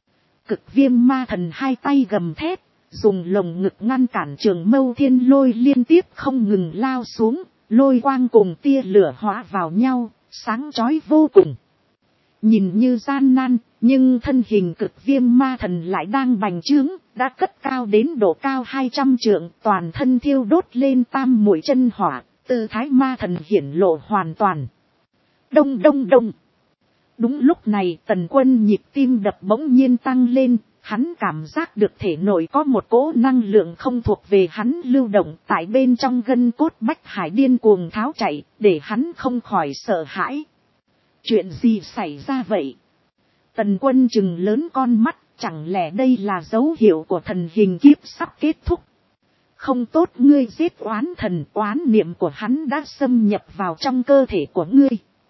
Cực Viêm Ma Thần hai tay gầm thét, dùng lồng ngực ngăn cản trường mâu thiên lôi liên tiếp không ngừng lao xuống, lôi quang cùng tia lửa hóa vào nhau, sáng chói vô cùng. Nhìn như gian nan, nhưng thân hình Cực Viêm Ma Thần lại đang bành trướng, đã cất cao đến độ cao 200 trượng, toàn thân thiêu đốt lên tam muội chân hỏa, tư thái ma thần hiển lộ hoàn toàn. Đông đông đông. Đúng lúc này Tần Quân nhịp tim đập bỗng nhiên tăng lên, hắn cảm giác được thể nội có một cỗ năng lượng không thuộc về hắn lưu động tại bên trong gân cốt bách hải điên cuồng tháo chạy, để hắn không khỏi sợ hãi. Chuyện gì xảy ra vậy? Tần Quân trừng lớn con mắt, chẳng lẽ đây là dấu hiệu của thần hình kiếp sắp kết thúc? Không tốt, ngươi giết oán thần, oán niệm của hắn đã xâm nhập vào trong cơ thể của ngươi.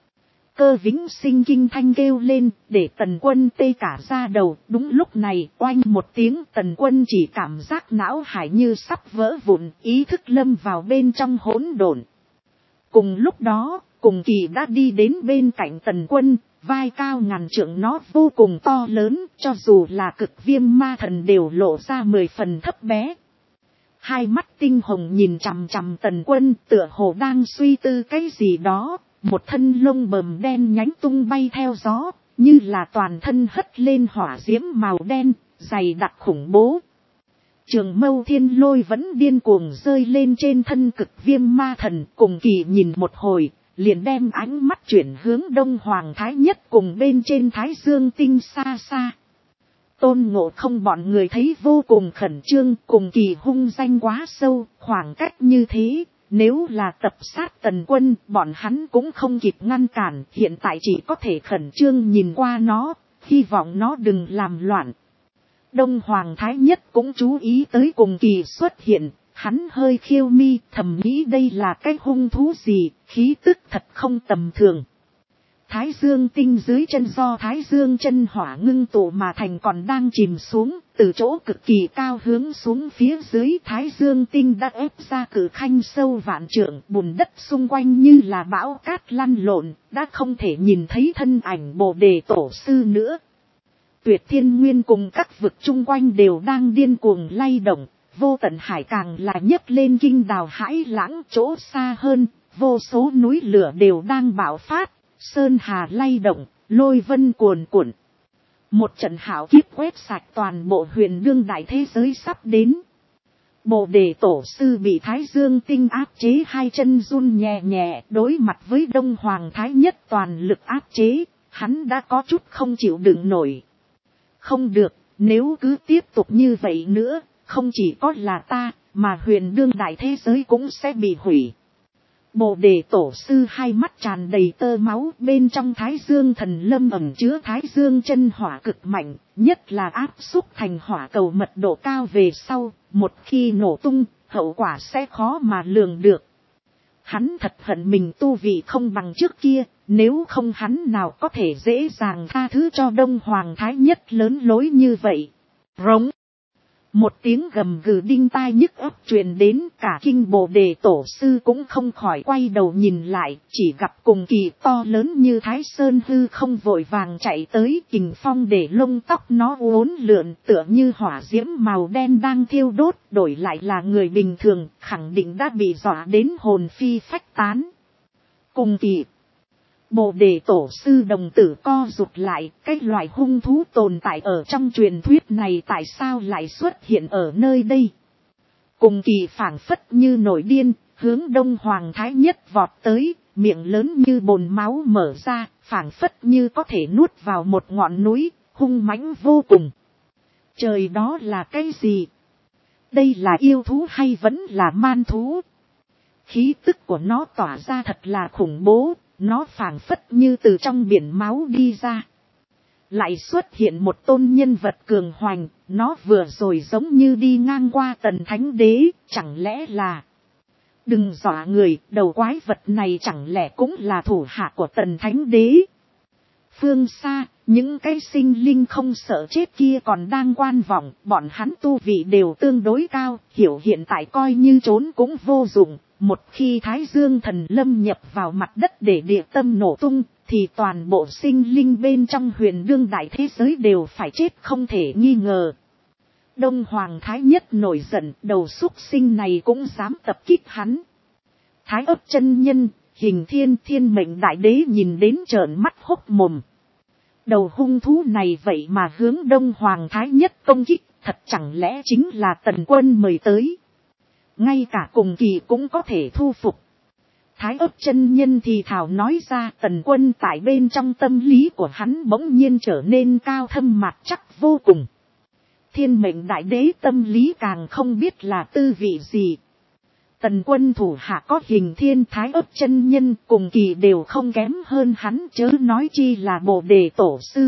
Cơ Vĩnh Sinh kinh thanh kêu lên, để Tần Quân tê cả da đầu. Đúng lúc này, oanh một tiếng, Tần Quân chỉ cảm giác não hải như sắp vỡ vụn, ý thức lâm vào bên trong hỗn độn. Cùng lúc đó, cùng kỳ đã đi đến bên cạnh Tần Quân, vai cao ngàn trượng, nó vô cùng to lớn, cho dù là Cực Viêm Ma Thần đều lộ ra 10 phần thấp bé. Hai mắt tinh hồng nhìn chằm chằm Tần Quân, tựa hồ đang suy tư cái gì đó. Một thân lông bờm đen nhánh tung bay theo gió, như là toàn thân hất lên hỏa diễm màu đen, dày đặc khủng bố. Trường mâu thiên lôi vẫn điên cuồng rơi lên trên thân Cực Viêm Ma Thần, cùng kỳ nhìn một hồi, liền đem ánh mắt chuyển hướng Đông Hoàng Thái Nhất cùng bên trên Thái Dương Tinh xa xa. Tôn Ngộ Không bọn người thấy vô cùng khẩn trương, cùng kỳ hung danh quá sâu, khoảng cách như thế. Nếu là tập sát Tần Quân, bọn hắn cũng không kịp ngăn cản, hiện tại chỉ có thể khẩn trương nhìn qua nó, hy vọng nó đừng làm loạn. Đông Hoàng Thái Nhất cũng chú ý tới cùng kỳ xuất hiện, hắn hơi khiêu mi, thầm nghĩ đây là cái hung thú gì, khí tức thật không tầm thường. Thái Dương Tinh dưới chân do Thái Dương chân hỏa ngưng tụ mà thành còn đang chìm xuống, từ chỗ cực kỳ cao hướng xuống phía dưới Thái Dương Tinh đã ép ra cử khanh sâu vạn trượng, bùn đất xung quanh như là bão cát lăn lộn, đã không thể nhìn thấy thân ảnh Bồ Đề Tổ sư nữa. Tuyệt Thiên Nguyên cùng các vực chung quanh đều đang điên cuồng lay động, Vô Tận Hải càng là nhấc lên kinh đào hãi lãng, chỗ xa hơn, vô số núi lửa đều đang bạo phát. Sơn hà lay động, lôi vân cuồn cuộn. Một trận hạo kiếp quét sạch toàn bộ huyền đương đại thế giới sắp đến. Bồ Đề Tổ sư bị Thái Dương Tinh áp chế, hai chân run nhẹ nhẹ, đối mặt với Đông Hoàng Thái Nhất toàn lực áp chế, hắn đã có chút không chịu đựng nổi. Không được, nếu cứ tiếp tục như vậy nữa, không chỉ có là ta, mà huyền đương đại thế giới cũng sẽ bị hủy. Bồ đề tổ sư hai mắt tràn đầy tơ máu, bên trong thái dương thần lâm ẩn chứa thái dương chân hỏa cực mạnh, nhất là áp xúc thành hỏa cầu mật độ cao về sau, một khi nổ tung, hậu quả sẽ khó mà lường được. Hắn thật hận mình tu vị không bằng trước kia, nếu không hắn nào có thể dễ dàng tha thứ cho Đông Hoàng Thái Nhất lớn lối như vậy. Rống. Một tiếng gầm gừ đinh tai nhức óc truyền đến, cả kinh Bồ đề tổ sư cũng không khỏi quay đầu nhìn lại, chỉ gặp cùng kỳ to lớn như Thái Sơn hư không vội vàng chạy tới, kình phong để lông tóc nó uốn lượn tựa như hỏa diễm màu đen đang thiêu đốt, đổi lại là người bình thường, khẳng định đã bị dọa đến hồn phi phách tán. Cùng kỳ. Bồ đề tổ sư đồng tử co rụt lại, cái loại hung thú tồn tại ở trong truyền thuyết này tại sao lại xuất hiện ở nơi đây. Cùng kỳ phảng phất như nổi điên, hướng Đông Hoàng Thái Nhất vọt tới, miệng lớn như bồn máu mở ra, phảng phất như có thể nuốt vào một ngọn núi, hung mãnh vô cùng. Trời, đó là cái gì? Đây là yêu thú hay vẫn là man thú? Khí tức của nó tỏa ra thật là khủng bố. Nó phảng phất như từ trong biển máu đi ra. Lại xuất hiện một tôn nhân vật cường hoành, nó vừa rồi giống như đi ngang qua Tần Thánh Đế, chẳng lẽ là... Đừng dọa người, đầu quái vật này chẳng lẽ cũng là thủ hạ của Tần Thánh Đế. Phương xa, những cái sinh linh không sợ chết kia còn đang quan vọng, bọn hắn tu vị đều tương đối cao, hiểu hiện tại coi như trốn cũng vô dụng. Một khi Thái Dương thần lâm nhập vào mặt đất để địa tâm nổ tung, thì toàn bộ sinh linh bên trong huyền đương đại thế giới đều phải chết không thể nghi ngờ. Đông Hoàng Thái Nhất nổi giận, đầu súc sinh này cũng dám tập kích hắn. Thái Ấp chân nhân, Hình Thiên Thiên Mệnh Đại Đế nhìn đến trợn mắt hốc mồm. Đầu hung thú này vậy mà hướng Đông Hoàng Thái Nhất công kích, thật chẳng lẽ chính là Tần Quân mời tới. Ngay cả cùng kỳ cũng có thể thu phục. Thái Ấp chân nhân thì thảo nói ra, Tần Quân tại bên trong tâm lý của hắn bỗng nhiên trở nên cao thâm mạt chắc vô cùng. Thiên Mệnh Đại Đế tâm lý càng không biết là tư vị gì. Tần Quân thủ hạ có Hình Thiên, Thái Ấp chân nhân, cùng kỳ đều không kém hơn hắn, chớ nói chi là Bồ đề tổ sư.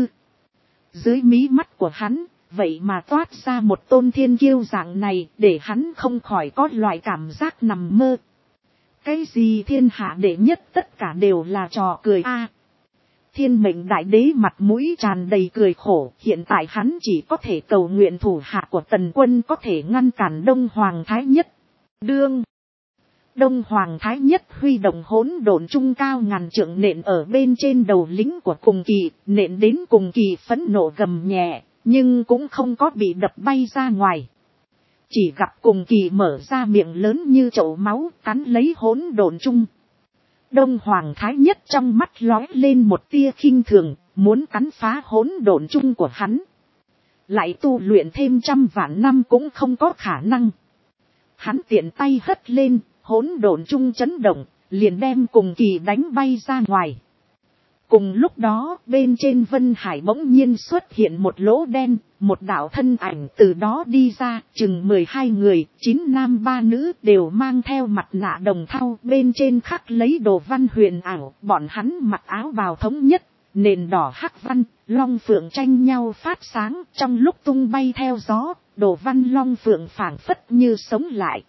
Dưới mí mắt của hắn, vậy mà toát ra một tôn thiên kiêu dạng này, để hắn không khỏi có loại cảm giác nằm mơ. Cái gì thiên hạ đệ nhất tất cả đều là trò cười a. Thiên Mệnh Đại Đế mặt mũi tràn đầy cười khổ, hiện tại hắn chỉ có thể cầu nguyện thủ hạ của Tần Quân có thể ngăn cản Đông Hoàng Thái Nhất. Đương Đông Hoàng Thái Nhất huy động hỗn độn trung cao ngàn trượng nện ở bên trên đầu lính của cùng kỳ, nện đến cùng kỳ phẫn nộ gầm nhẹ, nhưng cũng không có bị đập bay ra ngoài. Chỉ gặp cùng kỳ mở ra miệng lớn như chậu máu, cắn lấy hỗn độn trung. Đông Hoàng Thái Nhất trong mắt lóe lên một tia khinh thường, muốn cắn phá hỗn độn trung của hắn. Lại tu luyện thêm 100 vạn năm cũng không có khả năng. Hắn tiện tay hất lên, hỗn độn trung chấn động, liền đem cùng kỳ đánh bay ra ngoài. Cùng lúc đó, bên trên Vân Hải bỗng nhiên xuất hiện một lỗ đen, một đạo thân ảnh từ đó đi ra, chừng 12 người, 9 nam 3 nữ đều mang theo mặt nạ đồng thau, bên trên khắc lấy đồ văn huyền ảo, bọn hắn mặc áo bào thống nhất, nền đỏ hắc văn, long phượng tranh nhau phát sáng, trong lúc tung bay theo gió, đồ văn long phượng phảng phất như sống lại.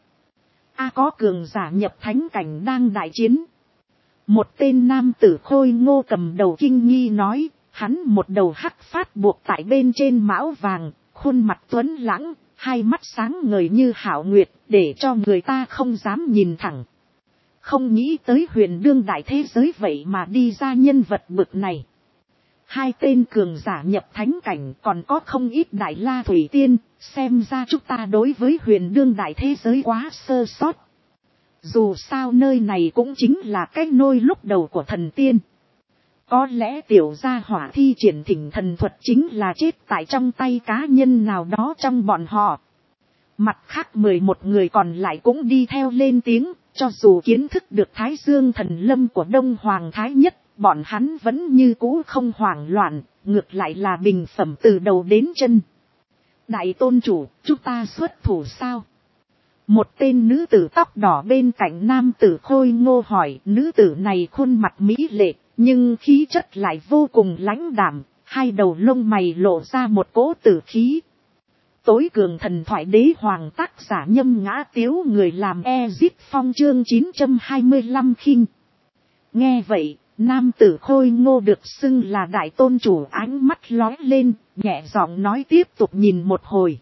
Có cường giả nhập thánh cảnh đang đại chiến. Một tên nam tử khôi ngô cầm đầu kinh nghi nói, hắn một đầu hắc phát buộc tại bên trên mão vàng, khuôn mặt tuấn lãng, hai mắt sáng ngời như hảo nguyệt, để cho người ta không dám nhìn thẳng. Không nghĩ tới huyền đương đại thế giới vậy mà đi ra nhân vật bực này. Hai tên cường giả nhập thánh cảnh, còn có không ít đại la thủy tiên, xem ra chúng ta đối với huyền đương đại thế giới quá sơ sót. Dù sao nơi này cũng chính là cái nôi lúc đầu của thần tiên. Có lẽ tiểu gia hỏa thi triển thỉnh thần thuật chính là chết tại trong tay cá nhân nào đó trong bọn họ. Mặt khác 11 người còn lại cũng đi theo lên tiếng, cho dù kiến thức được Thái Dương thần lâm của Đông Hoàng Thái Nhất, bọn hắn vẫn như cũ không hoảng loạn, ngược lại là bình phẩm từ đầu đến chân. Đại tôn chủ, chúng ta xuất thủ sao? Một tên nữ tử tóc đỏ bên cạnh nam tử khôi ngô hỏi. Nữ tử này khuôn mặt mỹ lệ, nhưng khí chất lại vô cùng lãnh đạm, hai đầu lông mày lộ ra một cỗ tử khí. Tối cường thần thoại đế hoàng tác giả Nhâm Ngã Tiếu, người làm Ezip Phong chương 925 khinh. Nghe vậy, nam tử khôi ngô được xưng là đại tôn chủ ánh mắt lóe lên, nhẹ giọng nói tiếp tục nhìn một hồi.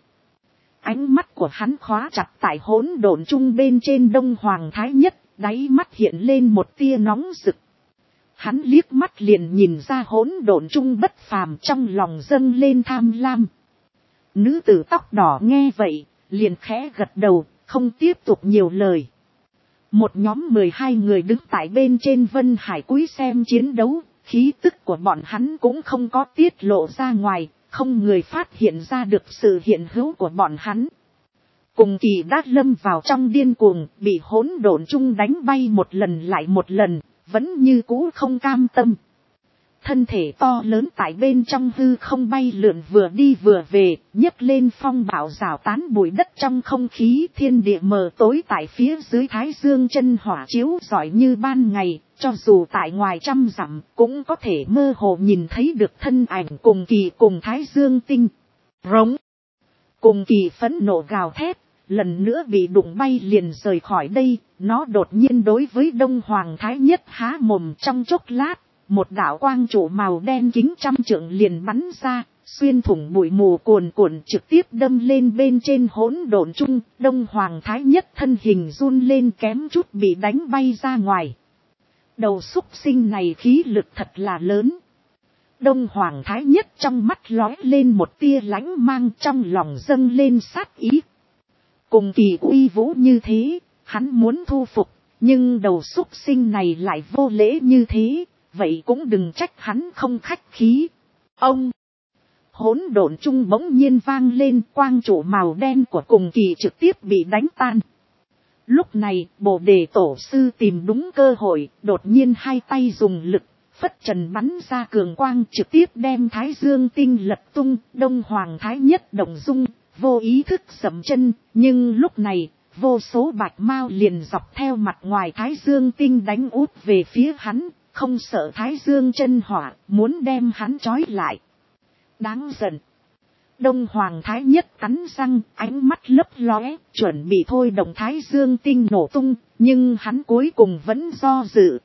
Ánh mắt của hắn khóa chặt tại hỗn độn chung bên trên Đông Hoàng Thái Nhất, đáy mắt hiện lên một tia nóng rực. Hắn liếc mắt liền nhìn ra hỗn độn chung bất phàm, trong lòng dâng lên tham lam. Nữ tử tóc đỏ nghe vậy, liền khẽ gật đầu, không tiếp tục nhiều lời. Một nhóm 12 người đứng tại bên trên Vân Hải cúi xem chiến đấu, khí tức của bọn hắn cũng không có tiết lộ ra ngoài, không người phát hiện ra được sự hiện hữu của bọn hắn. Cùng kỳ đã lâm vào trong điên cuồng, bị hỗn độn chung đánh bay một lần lại một lần, vẫn như cũ không cam tâm. Thân thể to lớn tại bên trong hư không bay lượn vừa đi vừa về, nhấc lên phong bạo rào tán bụi đất trong không khí, thiên địa mờ tối tại phía dưới thái dương chân hỏa chiếu rọi như ban ngày, cho dù tại ngoài trăm dặm cũng có thể mơ hồ nhìn thấy được thân ảnh cùng kỳ cùng thái dương tinh. Rống. Cùng kỳ phẫn nộ gào thét, lần nữa bị đụng bay liền rời khỏi đây, nó đột nhiên đối với Đông Hoàng Thái Nhất há mồm trong chốc lát. Một đạo quang trụ màu đen kính trăm trượng liền bắn ra, xuyên thủng bụi mù cuồn cuộn trực tiếp đâm lên bên trên hỗn độn chung. Đông Hoàng Thái Nhất thân hình run lên kém chút bị đánh bay ra ngoài. Đầu súc sinh này khí lực thật là lớn. Đông Hoàng Thái Nhất trong mắt lóe lên một tia lãnh mang, trong lòng dâng lên sát ý. Cùng kỳ uy vũ như thế, hắn muốn thu phục, nhưng đầu súc sinh này lại vô lễ như thế. Vậy cũng đừng trách hắn không khách khí. Ông! Hỗn độn chung bỗng nhiên vang lên, quang trụ màu đen của cùng kỳ trực tiếp bị đánh tan. Lúc này, Bồ Đề Tổ Sư tìm đúng cơ hội, đột nhiên hai tay dùng lực, phất trần bắn ra cường quang trực tiếp đem Thái Dương tinh lật tung. Đông Hoàng Thái Nhất động dung, vô ý thức dậm chân, nhưng lúc này, vô số bạch mao liền dọc theo mặt ngoài Thái Dương tinh đánh út về phía hắn. Không sợ Thái Dương chân hỏa, muốn đem hắn trói lại. Đáng giận. Đông Hoàng Thái Nhất cắn răng, ánh mắt lấp lóe, chuẩn bị thôi động Thái Dương tinh nổ tung, nhưng hắn cuối cùng vẫn do dự.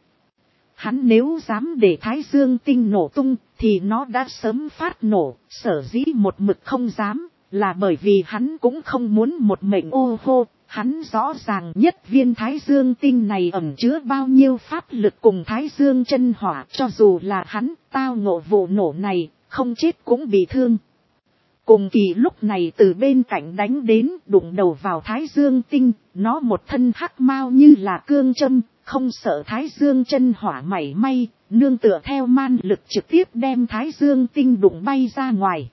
Hắn nếu dám để Thái Dương tinh nổ tung, thì nó đã sớm phát nổ, sở dĩ một mực không dám, là bởi vì hắn cũng không muốn một mệnh ô hô. Hắn rõ ràng nhất viên Thái Dương tinh này ẩn chứa bao nhiêu pháp lực cùng Thái Dương chân hỏa, cho dù là hắn tao ngộ vụ nổ này, không chết cũng bị thương. Cùng kỳ lúc này từ bên cạnh đánh đến, đụng đầu vào Thái Dương tinh, nó một thân hắc mao như là cương châm, không sợ Thái Dương chân hỏa mảy may, nương tựa theo man lực trực tiếp đem Thái Dương tinh đụng bay ra ngoài.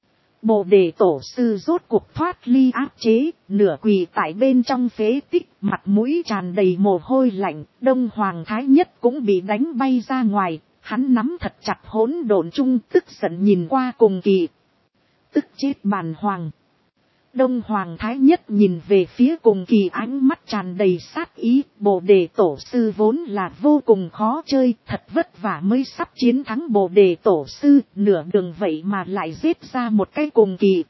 Bồ Đề Tổ Sư rốt cuộc thoát ly áp chế, nửa quỳ tại bên trong phế tích, mặt mũi tràn đầy mồ hôi lạnh. Đông Hoàng Thái Nhất cũng bị đánh bay ra ngoài, hắn nắm thật chặt hỗn độn chung, tức giận nhìn qua cùng kỳ. Tức chết bàn hoàng. Đông Hoàng Thái Nhất nhìn về phía cùng kỳ, ánh mắt tràn đầy sát ý. Bồ Đề Tổ Sư vốn là vô cùng khó chơi, thật vất vả mới sắp chiến thắng Bồ Đề Tổ Sư, nửa đường vậy mà lại giết ra một cái cùng kỳ.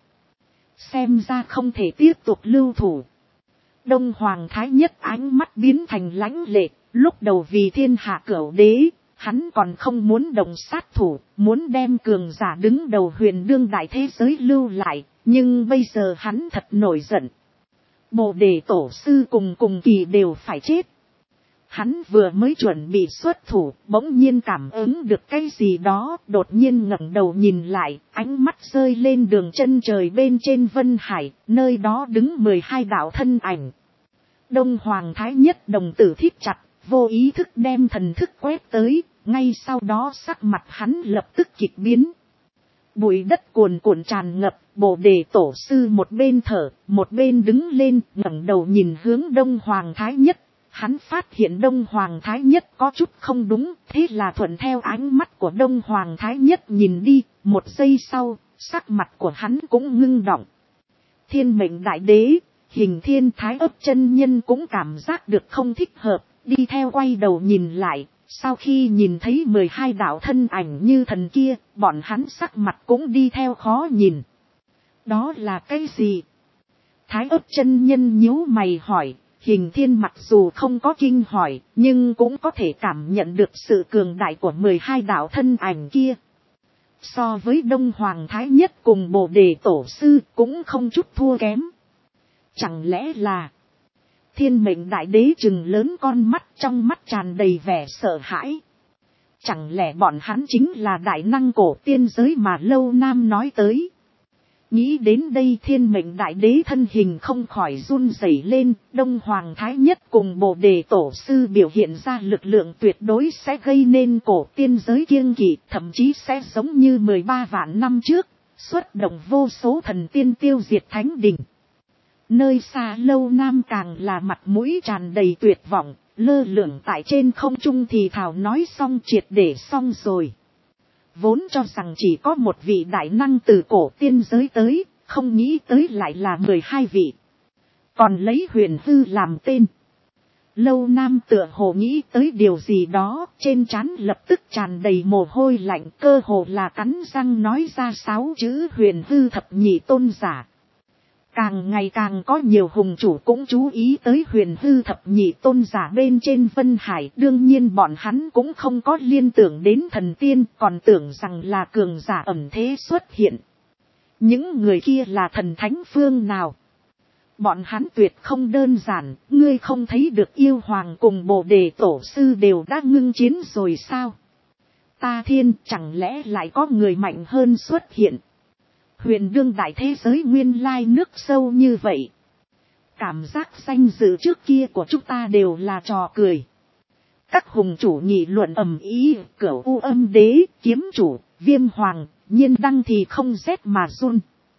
Xem ra không thể tiếp tục lưu thủ. Đông Hoàng Thái Nhất ánh mắt biến thành lãnh lệ, lúc đầu vì thiên hạ cửu đế, hắn còn không muốn đồng sát thủ, muốn đem cường giả đứng đầu huyền đương đại thế giới lưu lại. Nhưng bây giờ hắn thật nổi giận. Bồ Đề Tổ Sư cùng kỳ đều phải chết. Hắn vừa mới chuẩn bị xuất thủ, bỗng nhiên cảm ứng được cái gì đó, đột nhiên ngẩng đầu nhìn lại, ánh mắt rơi lên đường chân trời bên trên Vân Hải, nơi đó đứng 12 đạo thân ảnh. Đông Hoàng Thái Nhất đồng tử thít chặt, vô ý thức đem thần thức quét tới, ngay sau đó sắc mặt hắn lập tức kịch biến. Bụi đất cuồn cuộn tràn ngập, Bồ Đề Tổ Sư một bên thở, một bên đứng lên, ngẩng đầu nhìn hướng Đông Hoàng Thái Nhất. hắn phát hiện Đông Hoàng Thái Nhất có chút không đúng, thế là thuận theo ánh mắt của Đông Hoàng Thái Nhất nhìn đi, một giây sau, sắc mặt của hắn cũng ngưng động. Thiên mệnh đại đế, Hình Thiên Thái Ấp chân nhân cũng cảm giác được không thích hợp, đi theo quay đầu nhìn lại, sau khi nhìn thấy 12 đạo thân ảnh như thần kia, bọn hắn sắc mặt cũng đi theo khó nhìn. Đó là cái gì? Thái Ấp chân nhân nhíu mày hỏi. Hình Thiên mặc dù không có kinh hỏi, nhưng cũng có thể cảm nhận được sự cường đại của 12 đạo thân ảnh kia. So với Đông Hoàng Thái Nhất cùng Bồ Đề Tổ Sư cũng không chút thua kém. Chẳng lẽ là Thiên mệnh đại đế trừng lớn con mắt, trong mắt tràn đầy vẻ sợ hãi. Chẳng lẽ bọn hắn chính là đại năng cổ tiên giới mà Lâu Nam nói tới? Nghĩ đến đây Thiên mệnh đại đế thân hình không khỏi run rẩy lên, Đông Hoàng Thái Nhất cùng Bồ Đề Tổ Sư biểu hiện ra lực lượng tuyệt đối sẽ gây nên cổ tiên giới kiêng kỵ, thậm chí sẽ giống như 13 vạn năm trước, xuất động vô số thần tiên tiêu diệt thánh đình. Nơi xa Lâu Nam càng là mặt mũi tràn đầy tuyệt vọng, lơ lửng tại trên không trung thì thào nói xong triệt để xong rồi. Vốn cho rằng chỉ có một vị đại năng từ cổ tiên giới tới, không nghĩ tới lại là 12 vị. Còn lấy Huyền Hư làm tên. Lâu Nam tựa hồ nghĩ tới điều gì đó, trên trán lập tức tràn đầy mồ hôi lạnh, cơ hồ là cắn răng nói ra 6 chữ Huyền Hư thập nhị tôn giả. Càng ngày càng có nhiều hùng chủ cũng chú ý tới Huyền Hư thập nhị tôn giả bên trên Vân Hải. Đương nhiên bọn hắn cũng không có liên tưởng đến thần tiên, còn tưởng rằng là cường giả ẩn thế xuất hiện. Những người kia là thần thánh phương nào? Bọn hắn tuyệt không đơn giản, ngươi không thấy được Yêu Hoàng cùng Bồ Đề Tổ Sư đều đã ngưng chiến rồi sao? Ta thiên, chẳng lẽ lại có người mạnh hơn xuất hiện? Huyền đương đại thế giới nguyên lai nước sâu như vậy. Cảm giác danh dự trước kia của chúng ta đều là trò cười. Các hùng chủ nghị luận ầm ý, Cửu U Âm Đế, Kiếm Chủ, Viêm Hoàng, Nhiên Đăng thì không rét mà run.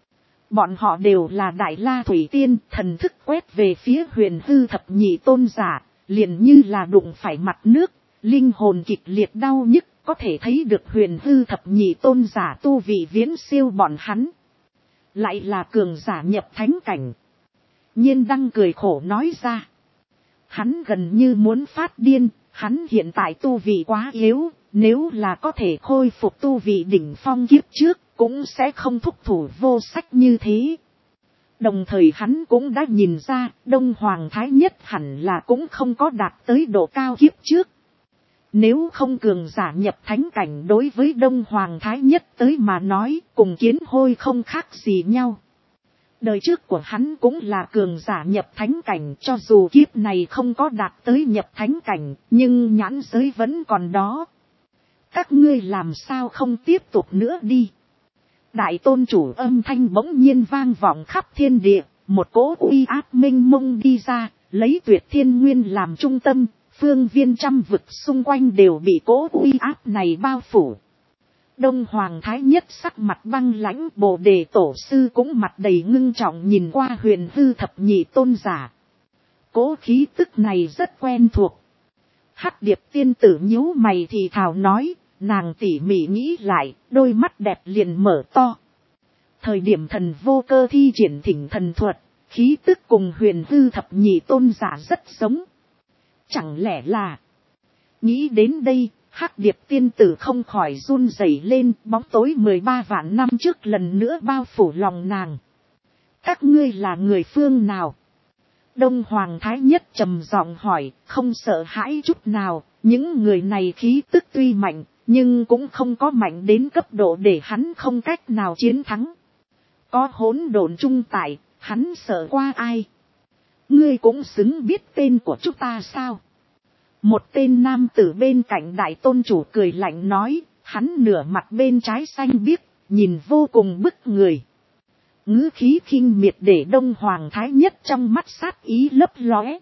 Bọn họ đều là Đại La Thủy Tiên, thần thức quét về phía Huyền Hư thập nhị tôn giả, liền như là đụng phải mặt nước, linh hồn kịch liệt đau nhức. Có thể thấy được Huyền Hư thập nhị tôn giả tu vị viễn siêu bọn hắn. Lại là cường giả nhập thánh cảnh. Nhiên Đăng cười khổ nói ra. Hắn gần như muốn phát điên, hắn hiện tại tu vị quá yếu, nếu là có thể khôi phục tu vị đỉnh phong kiếp trước, cũng sẽ không thúc thủ vô sách như thế. Đồng thời hắn cũng đã nhìn ra, Đông Hoàng Thái Nhất hẳn là cũng không có đạt tới độ cao kiếp trước. Nếu không cường giả nhập thánh cảnh đối với Đông Hoàng Thái Nhất tới mà nói, cùng kiến hôi không khác gì nhau. Đời trước của hắn cũng là cường giả nhập thánh cảnh, cho dù kiếp này không có đạt tới nhập thánh cảnh, nhưng nhãn giới vẫn còn đó. Các ngươi làm sao không tiếp tục nữa đi. Đại tôn chủ âm thanh bỗng nhiên vang vọng khắp thiên địa, một cỗ uy áp mênh mông đi ra, lấy Tuyệt Thiên Nguyên làm trung tâm. Phương viên trăm vực xung quanh đều bị cỗ uy áp này bao phủ. Đông Hoàng Thái Nhất sắc mặt băng lãnh, Bồ Đề Tổ Sư cũng mặt đầy ngưng trọng nhìn qua Huyền Hư thập nhị tôn giả. Cỗ khí tức này rất quen thuộc. Hắc Điệp tiên tử nhíu mày thì thào nói, nàng tỉ mỉ nghĩ lại, đôi mắt đẹp liền mở to. Thời điểm thần vô cơ thi triển thỉnh thần thuật, khí tức cùng Huyền Hư thập nhị tôn giả rất giống. Chẳng lẽ là... Nghĩ đến đây, Hắc Điệp tiên tử không khỏi run rẩy lên, bóng tối 13 vạn năm trước lần nữa bao phủ lòng nàng. Các ngươi là người phương nào? Đông Hoàng Thái Nhất trầm giọng hỏi, không sợ hãi chút nào, những người này khí tức tuy mạnh, nhưng cũng không có mạnh đến cấp độ để hắn không cách nào chiến thắng. Có hỗn độn trung tại, hắn sợ qua ai? Ngươi cũng xứng biết tên của chúng ta sao? Một tên nam tử bên cạnh đại tôn chủ cười lạnh nói, hắn nửa mặt bên trái xanh biếc, nhìn vô cùng bức người. Ngữ khí khinh miệt để Đông Hoàng Thái Nhất trong mắt sát ý lấp lóe.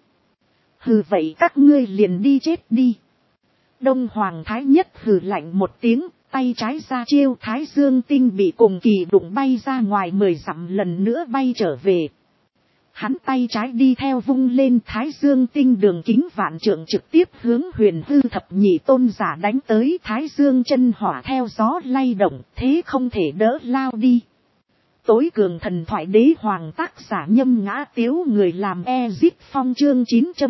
Hừ vậy các ngươi liền đi chết đi. Đông Hoàng Thái Nhất hừ lạnh một tiếng, tay trái ra chiêu Thái Dương tinh bị cùng kỳ đụng bay ra ngoài 10 dặm lần nữa bay trở về. Hắn tay trái đi theo vung lên, Thái Dương tinh đường kính vạn trượng trực tiếp hướng Huyền Hư thập nhị tôn giả đánh tới. Thái Dương chân hỏa theo gió lay động, thế không thể đỡ lao đi. Tối cường thần thoại đế hoàng tác giả Nhâm Ngã Tiếu, người làm Ezip Phong, chương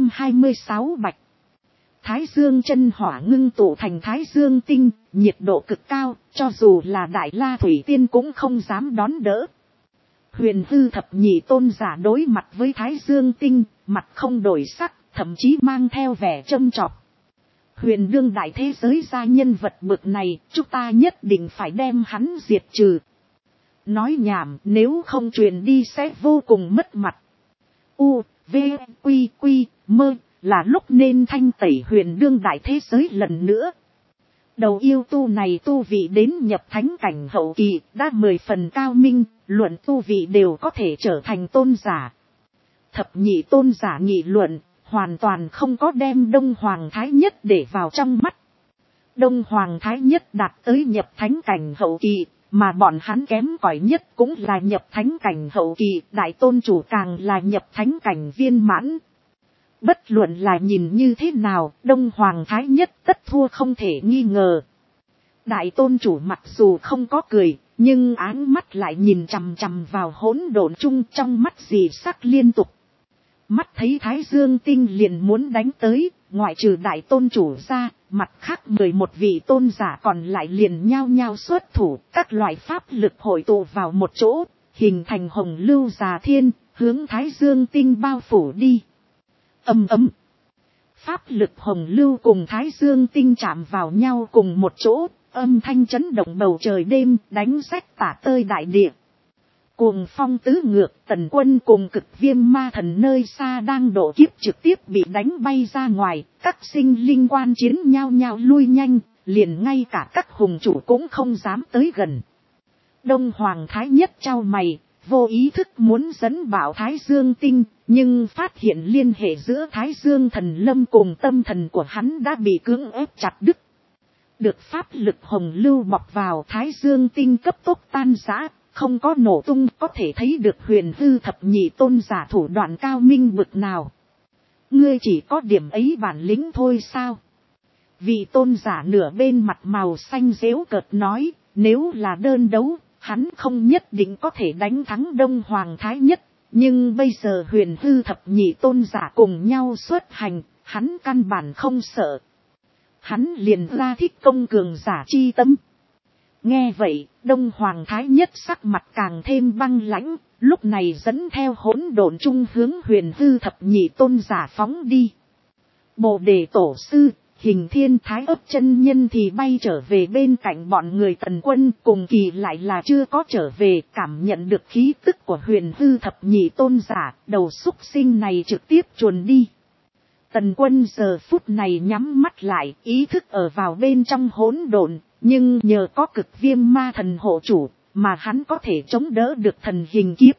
926 bạch. Thái Dương chân hỏa ngưng tụ thành Thái Dương tinh, nhiệt độ cực cao, cho dù là Đại La Thủy Tiên cũng không dám đón đỡ. Huyền Hư thập nhị tôn giả đối mặt với Thái Dương tinh, mặt không đổi sắc, thậm chí mang theo vẻ châm chọc. Huyền đương đại thế giới gia nhân vật bực này, chúng ta nhất định phải đem hắn diệt trừ. Nói nhảm, nếu không truyền đi sẽ vô cùng mất mặt. U, V, Quy, Quy, Mơ, là lúc nên thanh tẩy huyền đương đại thế giới lần nữa. Đầu yêu tu này tu vị đến nhập thánh cảnh hậu kỳ, đã 10 phần cao minh, luận tu vị đều có thể trở thành tôn giả. Thập nhị tôn giả nghị luận, hoàn toàn không có đem Đông Hoàng Thái Nhất để vào trong mắt. Đông Hoàng Thái Nhất đạt tới nhập thánh cảnh hậu kỳ, mà bọn hắn kém cỏi nhất cũng là nhập thánh cảnh hậu kỳ, đại tôn chủ càng là nhập thánh cảnh viên mãn. Bất luận là nhìn như thế nào, Đông Hoàng Thái Nhất tất thua không thể nghi ngờ. Đại tôn chủ mặc dù không có cười, nhưng áng mắt lại nhìn chằm chằm vào hỗn độn chung, trong mắt dị sắc liên tục. Mắt thấy Thái Dương tinh liền muốn đánh tới, ngoại trừ đại tôn chủ ra, mặt khác 11 vị tôn giả còn lại liền nhao nhao xuất thủ, các loại pháp lực hội tụ vào một chỗ, hình thành hồng lưu già thiên, hướng Thái Dương tinh bao phủ đi. Ầm ầm. Pháp lực hồng lưu cùng Thái Dương tinh chạm vào nhau cùng một chỗ, âm thanh chấn động bầu trời đêm, đánh rách tả tơi đại địa. Cuồng phong tứ ngược, Tần Quân cùng Cực Viêm Ma Thần nơi xa đang độ kiếp trực tiếp bị đánh bay ra ngoài, các sinh linh quan chiến nhao nhao lui nhanh, liền ngay cả các hùng chủ cũng không dám tới gần. Đông Hoàng Thái Nhất chau mày, vô ý thức muốn dẫn bảo Thái Dương tinh, nhưng phát hiện liên hệ giữa Thái Dương thần lâm cùng tâm thần của hắn đã bị cưỡng ép chặt đứt. Được pháp lực hồng lưu bọc vào, Thái Dương tinh cấp tốc tan rã, không có nổ tung, có thể thấy được Huyền Hư thập nhị tôn giả thủ đoạn cao minh bực nào. Ngươi chỉ có điểm ấy bản lĩnh thôi sao? Vị tôn giả nửa bên mặt màu xanh dễu cợt nói, nếu là đơn đấu, hắn không nhất định có thể đánh thắng Đông Hoàng Thái Nhất, nhưng bây giờ Huyền Hư thập nhị tôn giả cùng nhau xuất hành, hắn căn bản không sợ. Hắn liền ra thích công cường giả chi tâm. Nghe vậy, Đông Hoàng Thái Nhất sắc mặt càng thêm băng lãnh, lúc này dẫn theo hỗn độn chung hướng Huyền Hư thập nhị tôn giả phóng đi. Bồ Đề Tổ Sư, Hình Thiên Thái Ấp chân nhân thì bay trở về bên cạnh bọn người Tần Quân, cùng kỳ lại là chưa có trở về, cảm nhận được khí tức của Huyền Hư thập nhị tôn giả, đầu xúc sinh này trực tiếp chuồn đi. Tần Quân giờ phút này nhắm mắt lại, ý thức ở vào bên trong hỗn độn, nhưng nhờ có Cực Viêm Ma Thần hộ chủ, mà hắn có thể chống đỡ được thần hình kiếp.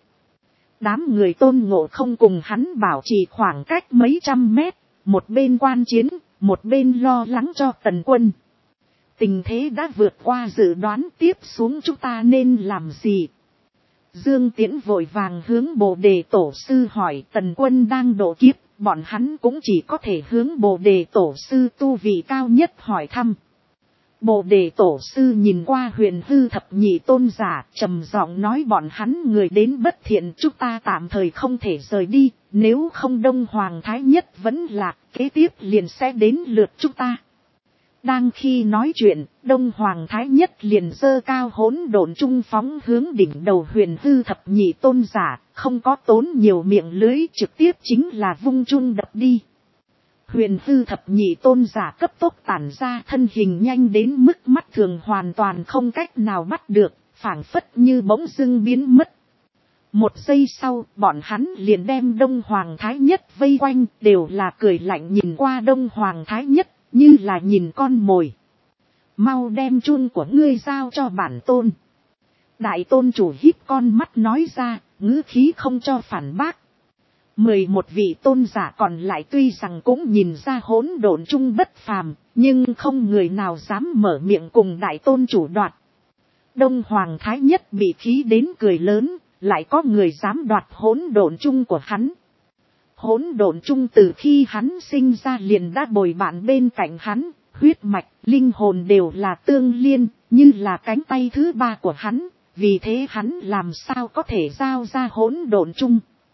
Đám người Tôn Ngộ Không cùng hắn bảo trì khoảng cách mấy trăm mét, một bên quan chiến, một bên lo lắng cho Tần Quân. Tình thế đã vượt qua dự đoán, tiếp xuống chúng ta nên làm gì? Dương Tiễn vội vàng hướng Bồ Đề Tổ Sư hỏi. Tần Quân đang độ kiếp, bọn hắn cũng chỉ có thể hướng Bồ Đề Tổ Sư tu vị cao nhất hỏi thăm. Bồ Đề Tổ Sư nhìn qua Huyền Hư thập nhị tôn giả, trầm giọng nói, bọn hắn người đến bất thiện, chúng ta tạm thời không thể rời đi, nếu không Đông Hoàng Thái Nhất vẫn lạc, kế tiếp liền sẽ đến lượt chúng ta. Đang khi nói chuyện, Đông Hoàng Thái Nhất liền giơ cao hỗn độn chung phóng hướng đỉnh đầu Huyền Hư thập nhị tôn giả, không có tốn nhiều miệng lưới, trực tiếp chính là vung chung đập đi. Huyền Hư thập nhị tôn giả cấp tốc tản ra, thân hình nhanh đến mức mắt thường hoàn toàn không cách nào bắt được, phảng phất như bỗng dưng biến mất. Một giây sau, bọn hắn liền đem Đông Hoàng Thái Nhất vây quanh, đều là cười lạnh nhìn qua Đông Hoàng Thái Nhất, như là nhìn con mồi. Mau đem chuông của ngươi giao cho bản tôn. Đại tôn chủ híp con mắt nói ra, ngữ khí không cho phản bác. 11 vị tôn giả còn lại tuy rằng cũng nhìn ra hỗn độn chung bất phàm, nhưng không người nào dám mở miệng cùng đại tôn chủ đoạt. Đông Hoàng Thái Nhất bị khí đến cười lớn, lại có người dám đoạt hỗn độn chung của hắn. Hỗn độn chung từ khi hắn sinh ra liền đã bồi bạn bên cạnh hắn, huyết mạch, linh hồn đều là tương liên, như là cánh tay thứ ba của hắn, vì thế hắn làm sao có thể giao ra hỗn độn chung.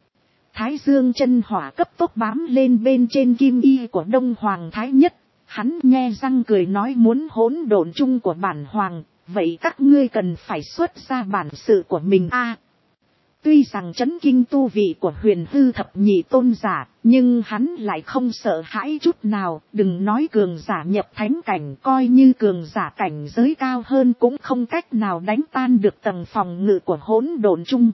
Thái dương chân hỏa cấp tốc bám lên bên trên kim y của Đông Hoàng Thái Nhất, hắn nhe răng cười nói muốn hỗn độn chung của bản hoàng, vậy các ngươi cần phải xuất ra bản sự của mình a. Tuy rằng chấn kinh tu vị của huyền hư thập nhị tôn giả, nhưng hắn lại không sợ hãi chút nào, đừng nói cường giả nhập thánh cảnh, coi như cường giả cảnh giới cao hơn cũng không cách nào đánh tan được tầng phòng ngự của hỗn độn chung.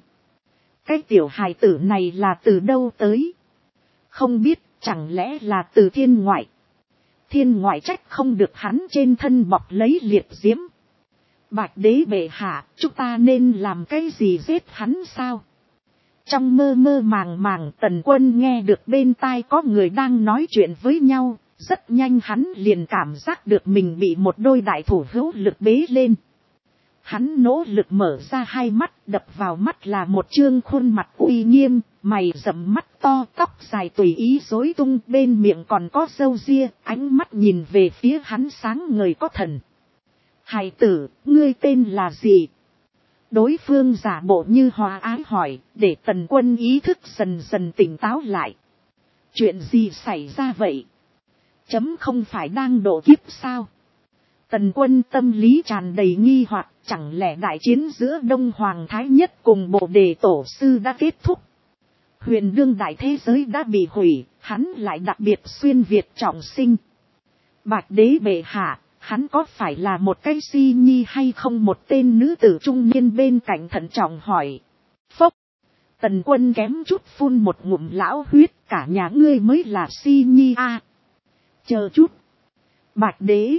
Cái tiểu hài tử này là từ đâu tới? Không biết, chẳng lẽ là từ thiên ngoại? Thiên ngoại trách không được hắn trên thân bọc lấy liệt diễm. Bạch đế bệ hạ, chúng ta nên làm cái gì giết hắn sao? Trong mơ mơ màng màng Tần Quân nghe được bên tai có người đang nói chuyện với nhau, rất nhanh hắn liền cảm giác được mình bị một đôi đại thủ hữu lực bế lên. Hắn nỗ lực mở ra hai mắt, đập vào mắt là một trương khuôn mặt uy nghiêm, mày rậm mắt to, tóc dài tùy ý rối tung, bên miệng còn có râu ria, ánh mắt nhìn về phía hắn sáng ngời có thần. Hài tử, ngươi tên là gì? Đối phương giả bộ như hòa ái hỏi, để Tần Quân ý thức dần dần tỉnh táo lại. Chuyện gì xảy ra vậy? Chấm không phải đang độ kiếp sao? Tần Quân tâm lý tràn đầy nghi hoặc, chẳng lẽ đại chiến giữa Đông Hoàng Thái Nhất cùng Bồ Đề Tổ Sư đã kết thúc? Huyền đương đại thế giới đã bị hủy, hắn lại đặc biệt xuyên Việt trọng sinh. Bạch đế bệ hạ, hắn có phải là một cái si nhi hay không? Một tên nữ tử trung niên bên cạnh thận trọng hỏi. Phốc! Tần Quân kém chút phun một ngụm lão huyết, cả nhà ngươi mới là si nhi a. Chờ chút! Bạch đế!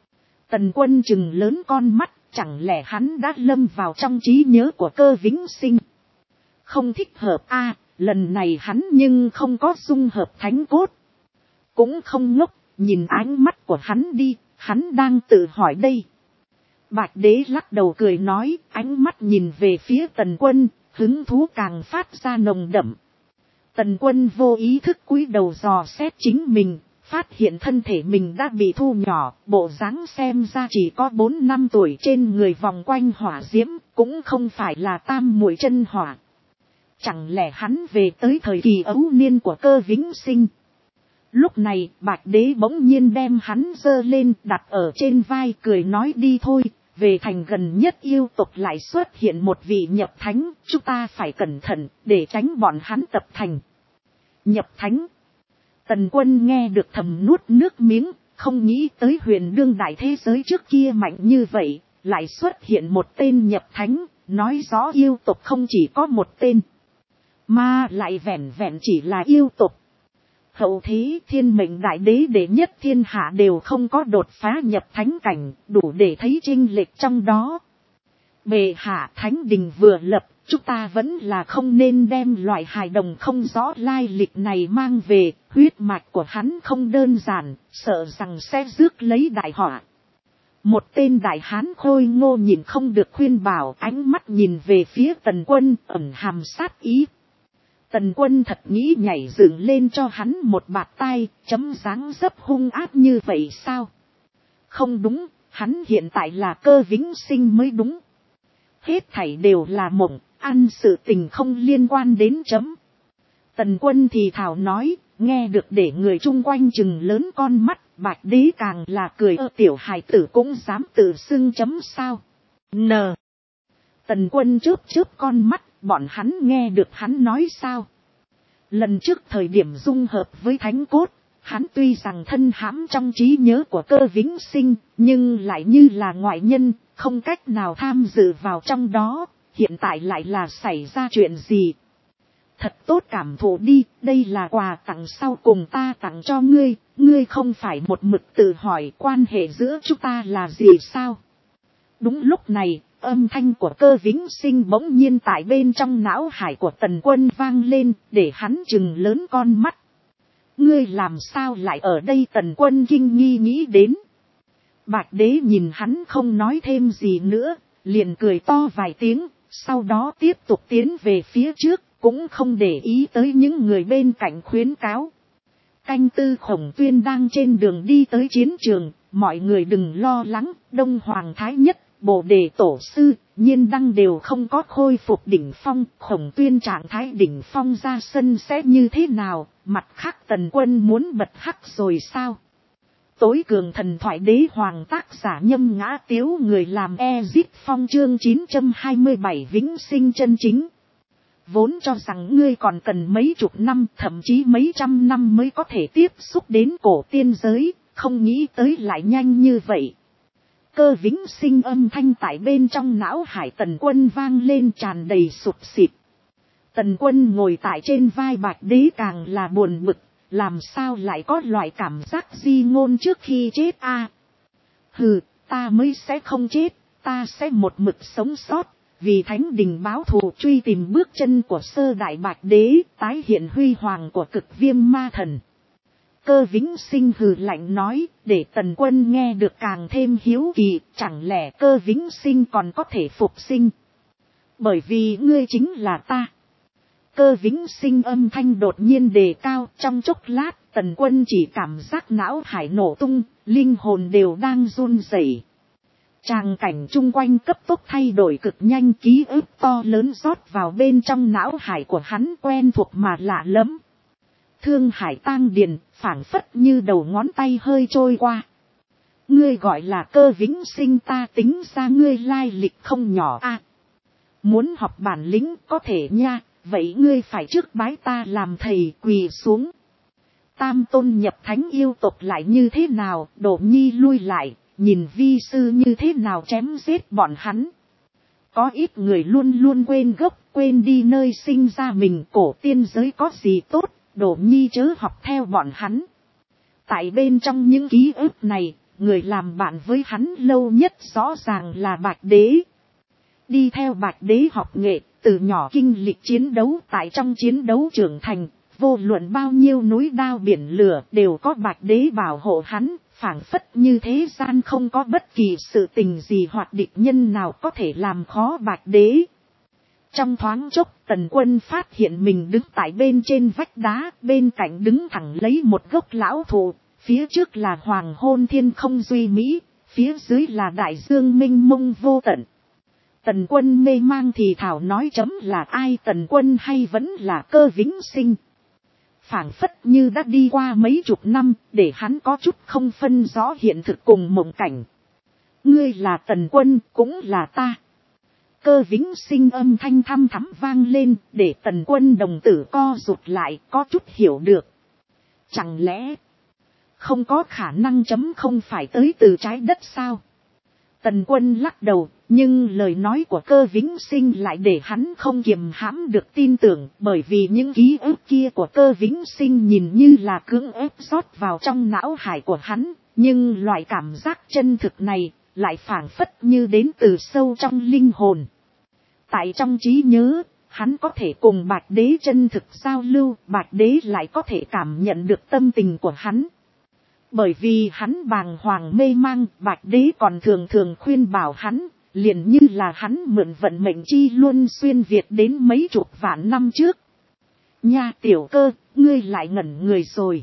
Tần Quân trừng lớn con mắt, chẳng lẽ hắn đã lâm vào trong trí nhớ của Cơ Vĩnh Sinh? Không thích hợp a, lần này hắn nhưng không có dung hợp thánh cốt. Cũng không ngốc, nhìn ánh mắt của hắn đi, hắn đang tự hỏi đây. Bạch đế lắc đầu cười nói, ánh mắt nhìn về phía Tần Quân, hứng thú càng phát ra nồng đậm. Tần Quân vô ý thức cúi đầu dò xét chính mình, phát hiện thân thể mình đã bị thu nhỏ, bộ dáng xem ra chỉ có 4 năm tuổi, trên người vòng quanh hỏa diễm, cũng không phải là tam muội chân hỏa. Chẳng lẽ hắn về tới thời kỳ ấu niên của Cơ Vĩnh Sinh? Lúc này, Bạch đế bỗng nhiên đem hắn giơ lên, đặt ở trên vai, cười nói đi thôi, về thành gần nhất yêu tộc lại xuất hiện một vị nhập thánh, chúng ta phải cẩn thận, để tránh bọn hắn tập thành. Nhập thánh. Tần Quân nghe được thầm nuốt nước miếng, không nghĩ tới huyền đương đại thế giới trước kia mạnh như vậy, lại xuất hiện một tên nhập thánh, nói rõ yêu tộc không chỉ có một tên, mà lại vẹn vẹn chỉ là yêu tộc. Hậu thế thiên mệnh đại đế đệ nhất thiên hạ đều không có đột phá nhập thánh cảnh, đủ để thấy chênh lệch trong đó. Bệ hạ, thánh đình vừa lập, chúng ta vẫn là không nên đem loại hài đồng không rõ lai lịch này mang về, huyết mạch của hắn không đơn giản, sợ rằng sẽ rước lấy đại họa. Một tên đại hán khôi ngô nhìn không được khuyên bảo, ánh mắt nhìn về phía Tần Quân ẩn hàm sát ý. Tần Quân thật nghĩ nhảy dựng lên cho hắn một bạt tai, chấm dáng dấp hung ác như vậy sao? Không đúng, hắn hiện tại là Cơ Vĩnh Sinh mới đúng. Hết thảy đều là mộng, ăn sự tình không liên quan đến chấm. Tần Quân thì thào nói, nghe được để người chung quanh chừng lớn con mắt, Bạch đế càng là cười, tiểu hài tử cũng dám tự xưng chấm sao? N. Tần Quân chớp chớp con mắt, bọn hắn nghe được hắn nói sao? Lần trước thời điểm dung hợp với thánh cốt, hắn tuy rằng thân hãm trong trí nhớ của Cơ Vĩnh Sinh, nhưng lại như là ngoại nhân, không cách nào tham dự vào trong đó, hiện tại lại là xảy ra chuyện gì? Thật tốt cảm thụ đi, đây là quà tặng sau cùng ta tặng cho ngươi, ngươi không phải một mực tự hỏi quan hệ giữa chúng ta là gì sao? Đúng lúc này, âm thanh của Cơ Vĩnh Sinh bỗng nhiên tại bên trong não hải của Tần Quân vang lên, để hắn chừng lớn con mắt. Ngươi làm sao lại ở đây? Tần Quân kinh nghi nghĩ đến. Bạch đế nhìn hắn không nói thêm gì nữa, liền cười to vài tiếng, sau đó tiếp tục tiến về phía trước, cũng không để ý tới những người bên cạnh khuyến cáo. Canh tư Khổng Tuyên đang trên đường đi tới chiến trường, mọi người đừng lo lắng, Đông Hoàng Thái Nhất, Bồ Đề Tổ Sư, Nhiên Đăng đều không có khôi phục đỉnh phong, Khổng Tuyên trạng thái đỉnh phong ra sân sẽ như thế nào, mặt khác Tần Quân muốn bật hắc rồi sao? Tối cường thần thoại đế hoàng tác giả Nhâm Ngã Tiếu, người làm Ezip Phong, chương 927 vĩnh sinh chân chính. Vốn cho rằng ngươi còn cần mấy chục năm, thậm chí mấy trăm năm mới có thể tiếp xúc đến cổ tiên giới, không nghĩ tới lại nhanh như vậy. Cơ vĩnh sinh âm thanh tại bên trong não hải Tần Quân vang lên tràn đầy sụp xịt. Tần Quân ngồi tại trên vai Bạch Đế càng là buồn bực, làm sao lại có loại cảm giác di ngôn trước khi chết a? Hừ, ta mới sẽ không chết, ta sẽ một mực sống sót, vì thánh đình báo thù, truy tìm bước chân của sơ đại Bạch Đế, tái hiện huy hoàng của Cực Viêm Ma Thần. Cơ vĩnh sinh hừ lạnh nói, để Tần Quân nghe được càng thêm hiếu kỳ, chẳng lẽ Cơ vĩnh sinh còn có thể phục sinh? Bởi vì ngươi chính là ta. Cơ vĩnh sinh âm thanh đột nhiên đề cao, trong chốc lát Tần Quân chỉ cảm giác não hải nổ tung, linh hồn đều đang run rẩy. Tràng cảnh chung quanh cấp tốc thay đổi cực nhanh, ký ức to lớn rót vào bên trong não hải của hắn, quen thuộc mà lạ lẫm. Thương Hải Tang Điền, phảng phất như đầu ngón tay hơi trôi qua. Ngươi gọi là Cơ vĩnh sinh, ta tính ra ngươi lai lịch không nhỏ a. Muốn học bản lĩnh có thể nha, vậy ngươi phải trước bái ta làm thầy, quỳ xuống. Tam tôn nhập thánh yêu tộc lại như thế nào, Đỗ Nhi lui lại, nhìn vi sư như thế nào chém giết bọn hắn. Có ít người luôn luôn quên gốc, quên đi nơi sinh ra mình, cổ tiên giới có gì tốt, Đỗ Nhi chớ học theo bọn hắn. Tại bên trong những ký ức này, người làm bạn với hắn lâu nhất rõ ràng là Bạch Đế. Đi theo Bạch Đế học nghệ, từ nhỏ kinh lịch chiến đấu, tại trong chiến đấu trưởng thành, vô luận bao nhiêu núi đao biển lửa đều có Bạch Đế bảo hộ hắn, phảng phất như thế gian không có bất kỳ sự tình gì hoặc địch nhân nào có thể làm khó Bạch Đế. Trong thoáng chốc, Tần Quân phát hiện mình đứng tại bên trên vách đá, bên cạnh đứng thẳng lấy một gốc lão thụ, phía trước là hoàng hôn thiên không duy mỹ, phía dưới là đại dương mênh mông vô tận. Tần Quân mê mang thì thảo nói chấm là ai, Tần Quân hay vẫn là Cơ vĩnh sinh. Phảng phất như đã đi qua mấy chục năm, để hắn có chút không phân rõ hiện thực cùng mộng cảnh. Ngươi là Tần Quân, cũng là ta. Cơ vĩnh sinh âm thanh thăm thắm vang lên, để Tần Quân đồng tử co rụt lại, có chút hiểu được. Chẳng lẽ không có khả năng chấm không phải tới từ trái đất sao? Tần Quân lắc đầu, nhưng lời nói của Cơ vĩnh sinh lại để hắn không kiềm hãm được tin tưởng, bởi vì những ký ức kia của Cơ vĩnh sinh nhìn như là cưỡng ép rót vào trong não hải của hắn, nhưng loại cảm giác chân thực này lại phảng phất như đến từ sâu trong linh hồn. Tại trong trí nhớ, hắn có thể cùng Bạch Đế chân thực giao lưu, Bạch Đế lại có thể cảm nhận được tâm tình của hắn. Bởi vì hắn bàng hoàng mê mang, Bạch Đế còn thường thường khuyên bảo hắn, liền như là hắn mượn vận mệnh chi luân xuyên Việt đến mấy chục vạn năm trước. Nha tiểu Cơ, ngươi lại ngẩn người rồi.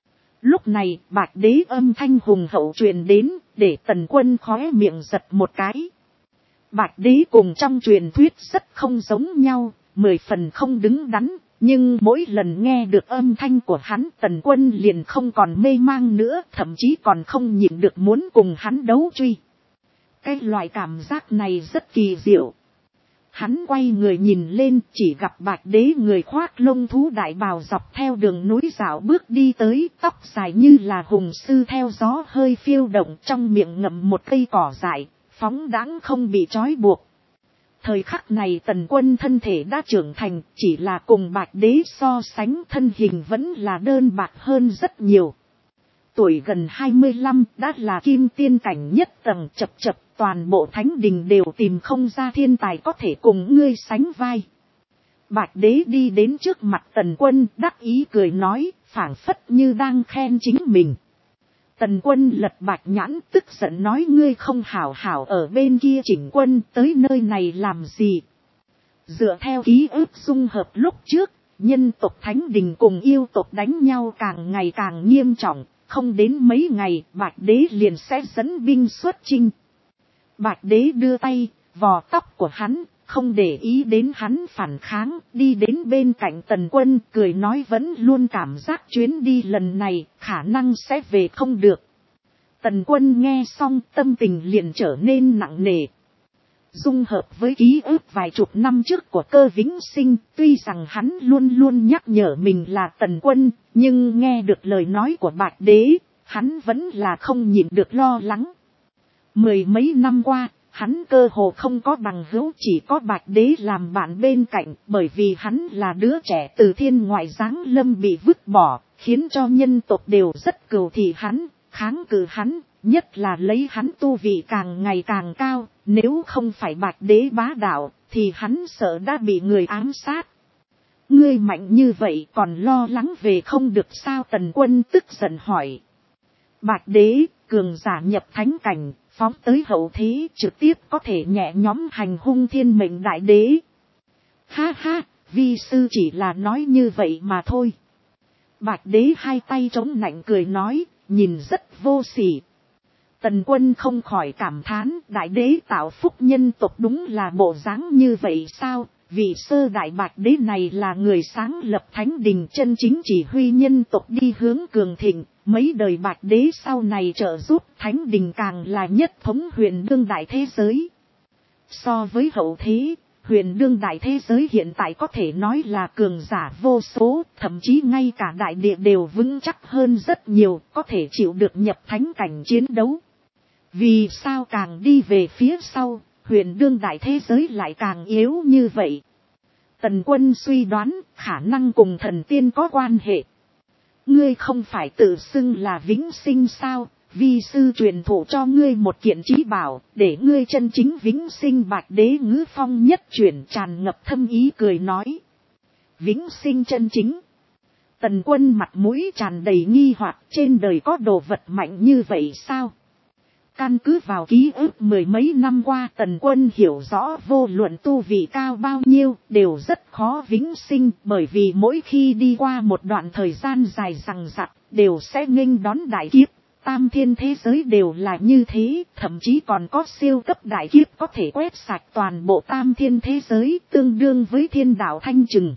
Lúc này, Bạch Đế âm thanh hùng hậu truyền đến, để Tần Quân khóe miệng giật một cái. Bạch Đế cùng trong truyền thuyết rất không giống nhau, 10 phần không đứng đắn, nhưng mỗi lần nghe được âm thanh của hắn, Tần Quân liền không còn mê mang nữa, thậm chí còn không nhịn được muốn cùng hắn đấu truy. Cái loại cảm giác này rất kỳ diệu. Hắn quay người nhìn lên, chỉ gặp Bạch Đế người khoác lông thú đại bào dọc theo đường núi dạo bước đi tới, tóc dài như là hùng sư theo gió hơi phiêu động, trong miệng ngậm một cây cỏ dại, phóng đãng không bị trói buộc. Thời khắc này Tần Quân thân thể đã trưởng thành, chỉ là cùng Bạch Đế so sánh thân hình vẫn là đơn bạc hơn rất nhiều. Tuổi gần 25 đã là kim tiên cảnh nhất tầng, chập chập toàn bộ thánh đình đều tìm không ra thiên tài có thể cùng ngươi sánh vai. Bạch Đế đi đến trước mặt Tần Quân, đắc ý cười nói, phảng phất như đang khen chính mình. Tần Quân lật bạch nhãn, tức giận nói, ngươi không hảo hảo ở bên kia chỉnh quân, tới nơi này làm gì? Dựa theo ký ức dung hợp lúc trước, nhân tộc Thánh Đình cùng yêu tộc đánh nhau càng ngày càng nghiêm trọng, không đến mấy ngày Bạch Đế liền sẽ dẫn binh xuất chinh. Bạch Đế đưa tay, vò tóc của hắn, không để ý đến hắn phản kháng, đi đến bên cạnh Tần Quân, cười nói vẫn luôn cảm giác chuyến đi lần này khả năng sẽ về không được. Tần Quân nghe xong tâm tình liền trở nên nặng nề. Dung hợp với ký ức vài chục năm trước của Cơ Vĩnh Sinh, tuy rằng hắn luôn luôn nhắc nhở mình là Tần Quân, nhưng nghe được lời nói của Bạch Đế, hắn vẫn là không nhịn được lo lắng. Mười mấy năm qua, hắn cơ hồ không có bằng hữu, chỉ có Bạch Đế làm bạn bên cạnh, bởi vì hắn là đứa trẻ từ thiên ngoại giáng lâm bị vứt bỏ, khiến cho nhân tộc đều rất cừu thị hắn, kháng cự hắn, nhất là lấy hắn tu vị càng ngày càng cao, nếu không phải Bạch Đế bá đạo, thì hắn sợ đã bị người ám sát. Ngươi mạnh như vậy còn lo lắng về không được sao? Tần Quân tức giận hỏi. Bạch Đế, cường giả nhập thánh cảnh, phóng tới hậu thế trực tiếp có thể nhẹ nhõm hành hung thiên mệnh đại đế. Ha ha, vi sư chỉ là nói như vậy mà thôi. Bạch Đế hai tay chống nạnh cười nói, nhìn rất vô sỉ. Tần Quân không khỏi cảm thán, đại đế tạo phúc nhân tộc đúng là bộ dáng như vậy sao? Vị sơ đại Bạch Đế này là người sáng lập Thánh Đình, chân chính chỉ huy nhân tộc đi hướng cường thịnh. Mấy đời Bạch Đế sau này trợ giúp Thánh Đình càng là nhất thống huyền đương đại thế giới. So với hậu thế, huyền đương đại thế giới hiện tại có thể nói là cường giả vô số, thậm chí ngay cả đại địa đều vững chắc hơn rất nhiều, có thể chịu được nhập thánh cảnh chiến đấu. Vì sao càng đi về phía sau, huyền đương đại thế giới lại càng yếu như vậy? Tần Quân suy đoán khả năng cùng thần tiên có quan hệ. Ngươi không phải tự xưng là vĩnh sinh sao? Vi sư truyền thụ cho ngươi một kiện chí bảo, để ngươi chân chính vĩnh sinh. Bạch Đế ngữ phong nhất chuyển tràn ngập thâm ý cười nói. Vĩnh sinh chân chính. Tần Quân mặt mũi tràn đầy nghi hoặc, trên đời có đồ vật mạnh như vậy sao? Căn cứ vào ký ức mười mấy năm qua, Tần Quân hiểu rõ vô luận tu vị cao bao nhiêu đều rất khó vĩnh sinh, bởi vì mỗi khi đi qua một đoạn thời gian dài dằng dặc đều sẽ nghênh đón đại kiếp. Tam thiên thế giới đều là như thế, thậm chí còn có siêu cấp đại kiếp có thể quét sạch toàn bộ tam thiên thế giới, tương đương với thiên đạo thanh trừng.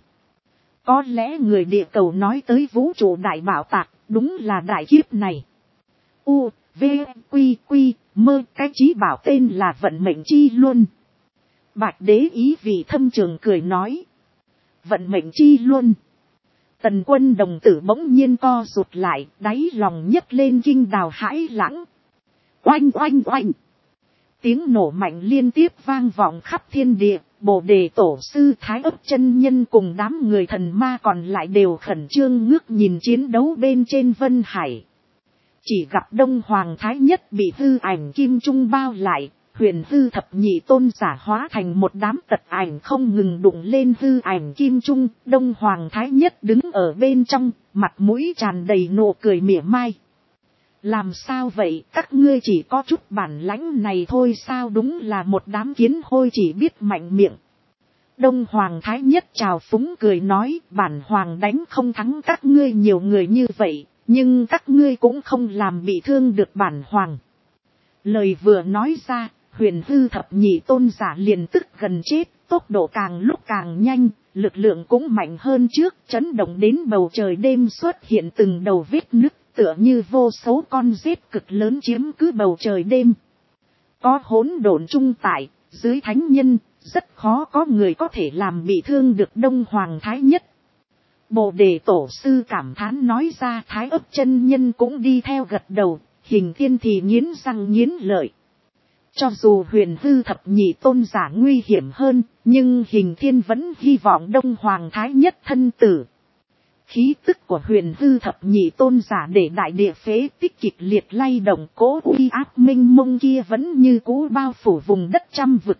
Có lẽ người địa cầu nói tới vũ trụ đại bảo tạc, đúng là đại kiếp này. U, V, Quy, Quy, Mơ, cái chí bảo tên là vận mệnh chi luân. Bạch Đế ý vị thâm trường cười nói. Vận mệnh chi luân. Tần Quân đồng tử bỗng nhiên co rụt lại, đáy lòng nhấc lên kinh đào hãi lãng. Oanh oanh oanh. Tiếng nổ mạnh liên tiếp vang vọng khắp thiên địa, Bồ Đề Tổ sư Thái Ấp chân nhân cùng đám người thần ma còn lại đều khẩn trương ngước nhìn chiến đấu bên trên Vân Hải. Chỉ gặp Đông Hoàng Thái Nhất bị hư ảnh kim trung bao lại, huyền hư thập nhị tôn giả hóa thành một đám tật ảnh không ngừng đụng lên hư ảnh kim trung. Đông Hoàng Thái Nhất đứng ở bên trong, mặt mũi tràn đầy nụ cười mỉa mai. Làm sao vậy, các ngươi chỉ có chút bản lãnh này thôi sao? Đúng là một đám kiến hôi chỉ biết mạnh miệng. Đông Hoàng Thái Nhất chào phúng cười nói, bản hoàng đánh không thắng các ngươi nhiều người như vậy, nhưng các ngươi cũng không làm bị thương được bản hoàng. Lời vừa nói ra, huyền hư thập nhị tôn giả liền tức gần chết, tốc độ càng lúc càng nhanh, lực lượng cũng mạnh hơn trước, chấn động đến bầu trời đêm xuất hiện từng đầu vết nứt, tựa như vô số con rết cực lớn chiếm cứ bầu trời đêm. Có hỗn độn trung tại, dưới thánh nhân, rất khó có người có thể làm bị thương được Đông Hoàng Thái Nhất. Bồ Đề Tổ sư cảm thán nói ra. Thái Ấp chân nhân cũng đi theo gật đầu, Hình Thiên thì nghiến răng nghiến lợi. Cho dù huyền hư thập nhị tôn giả nguy hiểm hơn, nhưng Hình Thiên vẫn hy vọng Đông Hoàng Thái Nhất thân tử. Khí tức của huyền hư thập nhị tôn giả để đại địa phế tích kịch liệt lay động, cố uy áp minh mông kia vẫn như cũ bao phủ vùng đất trăm vực.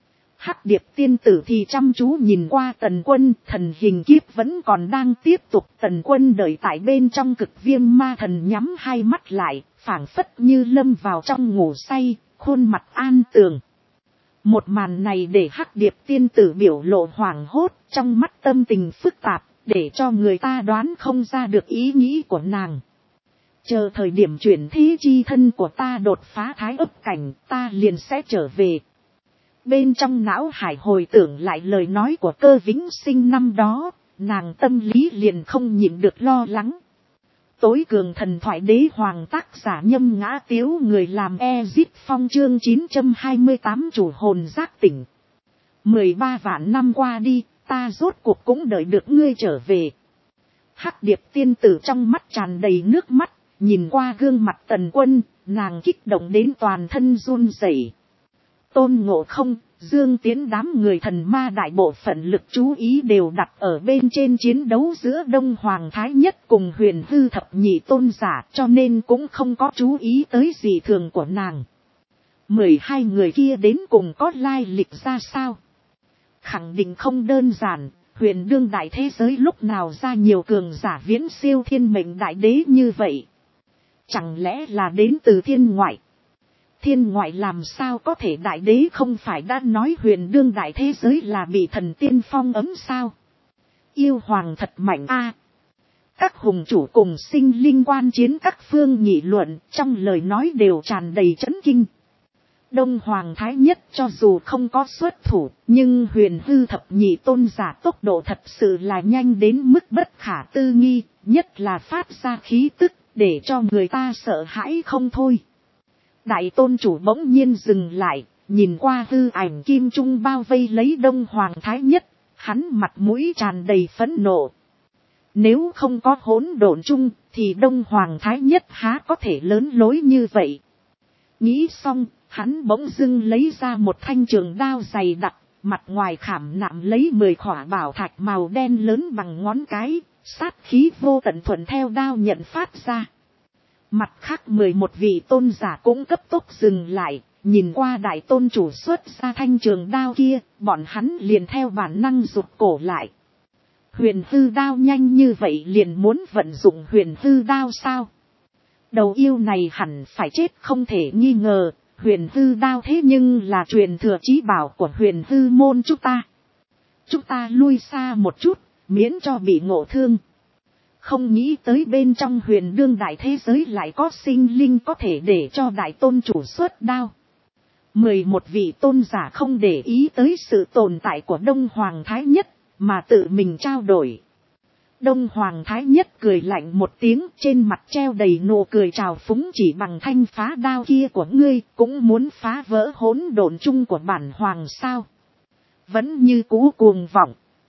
Hắc Điệp tiên tử thì chăm chú nhìn qua Tần Quân, thần hình kiếp vẫn còn đang tiếp tục. Tần Quân đợi tại bên trong Cực Viêm Ma Thần nhắm hai mắt lại, phảng phất như lâm vào trong ngủ say, khuôn mặt an tường. Một màn này để Hắc Điệp tiên tử biểu lộ hoảng hốt, trong mắt tâm tình phức tạp, để cho người ta đoán không ra được ý nghĩ của nàng. Chờ thời điểm chuyển thế chi thân của ta đột phá thái ấp cảnh, ta liền sẽ trở về. Bên trong não hải hồi tưởng lại lời nói của Cơ Vĩnh Sinh năm đó, nàng tâm lý liền không nhịn được lo lắng. Tối cường thần thoại đế hoàng tác giả Nhâm Ngã Tiếu, người làm Ezit Phong, chương 928 chủ hồn giác tỉnh. 13 vạn năm qua đi, ta rốt cuộc cũng đợi được ngươi trở về. Hắc Điệp tiên tử trong mắt tràn đầy nước mắt, nhìn qua gương mặt Tần Quân, nàng kích động đến toàn thân run rẩy. Tôn Ngộ Không, Dương Tiến đám người thần ma đại bộ phận lực chú ý đều đặt ở bên trên chiến đấu giữa Đông Hoàng Thái Nhất cùng Huyền Hư thập nhị tôn giả, cho nên cũng không có chú ý tới dị thường của nàng. 12 người kia đến cùng có lai lịch ra sao? Khẳng định không đơn giản, huyền đương đại thế giới lúc nào ra nhiều cường giả viễn siêu thiên mệnh đại đế như vậy? Chẳng lẽ là đến từ thiên ngoại? Thiên ngoại làm sao có thể, đại đế không phải đã nói huyền đương đại thế giới là bị thần tiên phong ấm sao? Yêu hoàng thật mạnh a. Các hùng chủ cùng sinh linh quan chiến các phương nghị luận, trong lời nói đều tràn đầy chấn kinh. Đông Hoàng Thái Nhất cho dù không có xuất thủ, nhưng Huyền Hư thập nhị tôn giả tốc độ thật sự là nhanh đến mức bất khả tư nghị, nhất là phát ra khí tức, để cho người ta sợ hãi không thôi. Đại tôn chủ bỗng nhiên dừng lại, nhìn qua hư ảnh kim trung bao vây lấy Đông Hoàng Thái Nhất, hắn mặt mũi tràn đầy phẫn nộ. Nếu không có hỗn độn chung, thì Đông Hoàng Thái Nhất há có thể lớn lối như vậy. Nghĩ xong, hắn bỗng dưng lấy ra một thanh trường đao dày đặc, mặt ngoài khảm nạm lấy 10 khỏa bảo thạch màu đen lớn bằng ngón cái, sát khí vô tận thuận theo đao nhận phát ra. Mặt khác 11 vị tôn giả cũng cấp tốc dừng lại, nhìn qua đại tôn chủ xuất ra thanh trường đao kia, bọn hắn liền theo bản năng rụt cổ lại. Huyền hư đao nhanh như vậy liền muốn vận dụng huyền hư đao sao? Đầu yêu này hẳn phải chết không thể nghi ngờ, huyền hư đao thế nhưng là truyền thừa chí bảo của huyền hư môn chúng ta. Chúng ta lui xa một chút, miễn cho bị ngộ thương. Không nghĩ tới bên trong huyền đương đại thế giới lại có sinh linh có thể để cho đại tôn chủ xuất đao. 11 vị tôn giả không để ý tới sự tồn tại của Đông Hoàng Thái Nhất, mà tự mình trao đổi. Đông Hoàng Thái Nhất cười lạnh một tiếng, trên mặt treo đầy nụ cười trào phúng, chỉ bằng thanh phá đao kia của ngươi cũng muốn phá vỡ hỗn độn chung của bản hoàng sao? Vẫn như cũ cuồng vọng.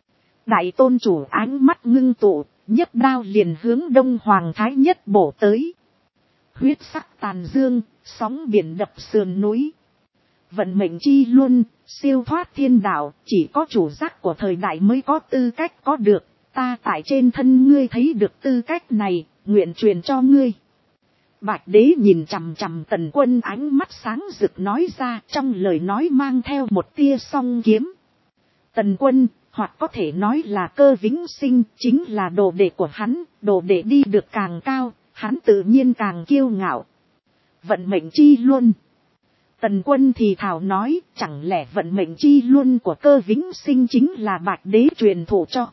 Đại tôn chủ ánh mắt ngưng tụ, nhấc đao liền hướng Đông Hoàng Thái Nhất bổ tới. Huyết sắc tàn dương, sóng biển đập sườn núi. Vận mệnh chi luân, siêu thoát thiên đạo, chỉ có chủ giác của thời đại mới có tư cách có được. Ta tại trên thân ngươi thấy được tư cách này, nguyện truyền cho ngươi. Bạch đế nhìn chằm chằm Tần Quân, ánh mắt sáng rực nói ra, trong lời nói mang theo một tia song kiếm. Tần Quân, hoặc có thể nói là Cơ Vĩnh Sinh, chính là đồ đệ của hắn, đồ đệ đi được càng cao, hắn tự nhiên càng kiêu ngạo. Vận mệnh chi luân. Tần Quân thì thào nói, chẳng lẽ vận mệnh chi luân của Cơ Vĩnh Sinh chính là Bạch đế truyền thụ cho.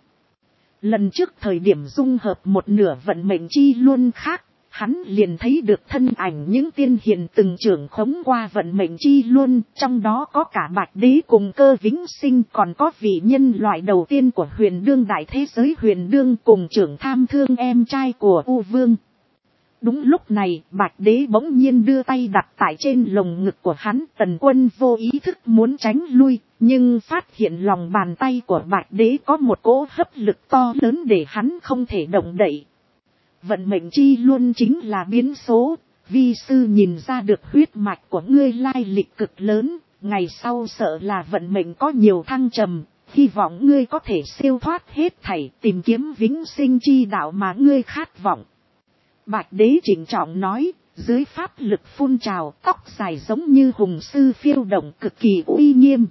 Lần trước thời điểm dung hợp một nửa vận mệnh chi luân khác, hắn liền thấy được thân ảnh những tiên hiền từng trưởng khống qua vận mệnh chi luân, trong đó có cả Bạch đế cùng Cơ Vĩnh Sinh, còn có vị nhân loại đầu tiên của huyền đương đại thế giới huyền đương cùng trưởng tham thương em trai của U Vương. Đúng lúc này, Bạch đế bỗng nhiên đưa tay đặt tại trên lồng ngực của hắn, Tần Quân vô ý thức muốn tránh lui, nhưng phát hiện lòng bàn tay của Bạch đế có một cỗ hấp lực to lớn để hắn không thể động đậy. Vận mệnh chi luôn chính là biến số, vi sư nhìn ra được huyết mạch của ngươi lai lịch cực lớn, ngày sau sợ là vận mệnh có nhiều thăng trầm, hy vọng ngươi có thể siêu thoát hết thảy, tìm kiếm vĩnh sinh chi đạo mà ngươi khát vọng. Bạch đế trịnh trọng nói, dưới pháp lực phun trào, tóc dài giống như hùng sư phiêu động, cực kỳ uy nghiêm.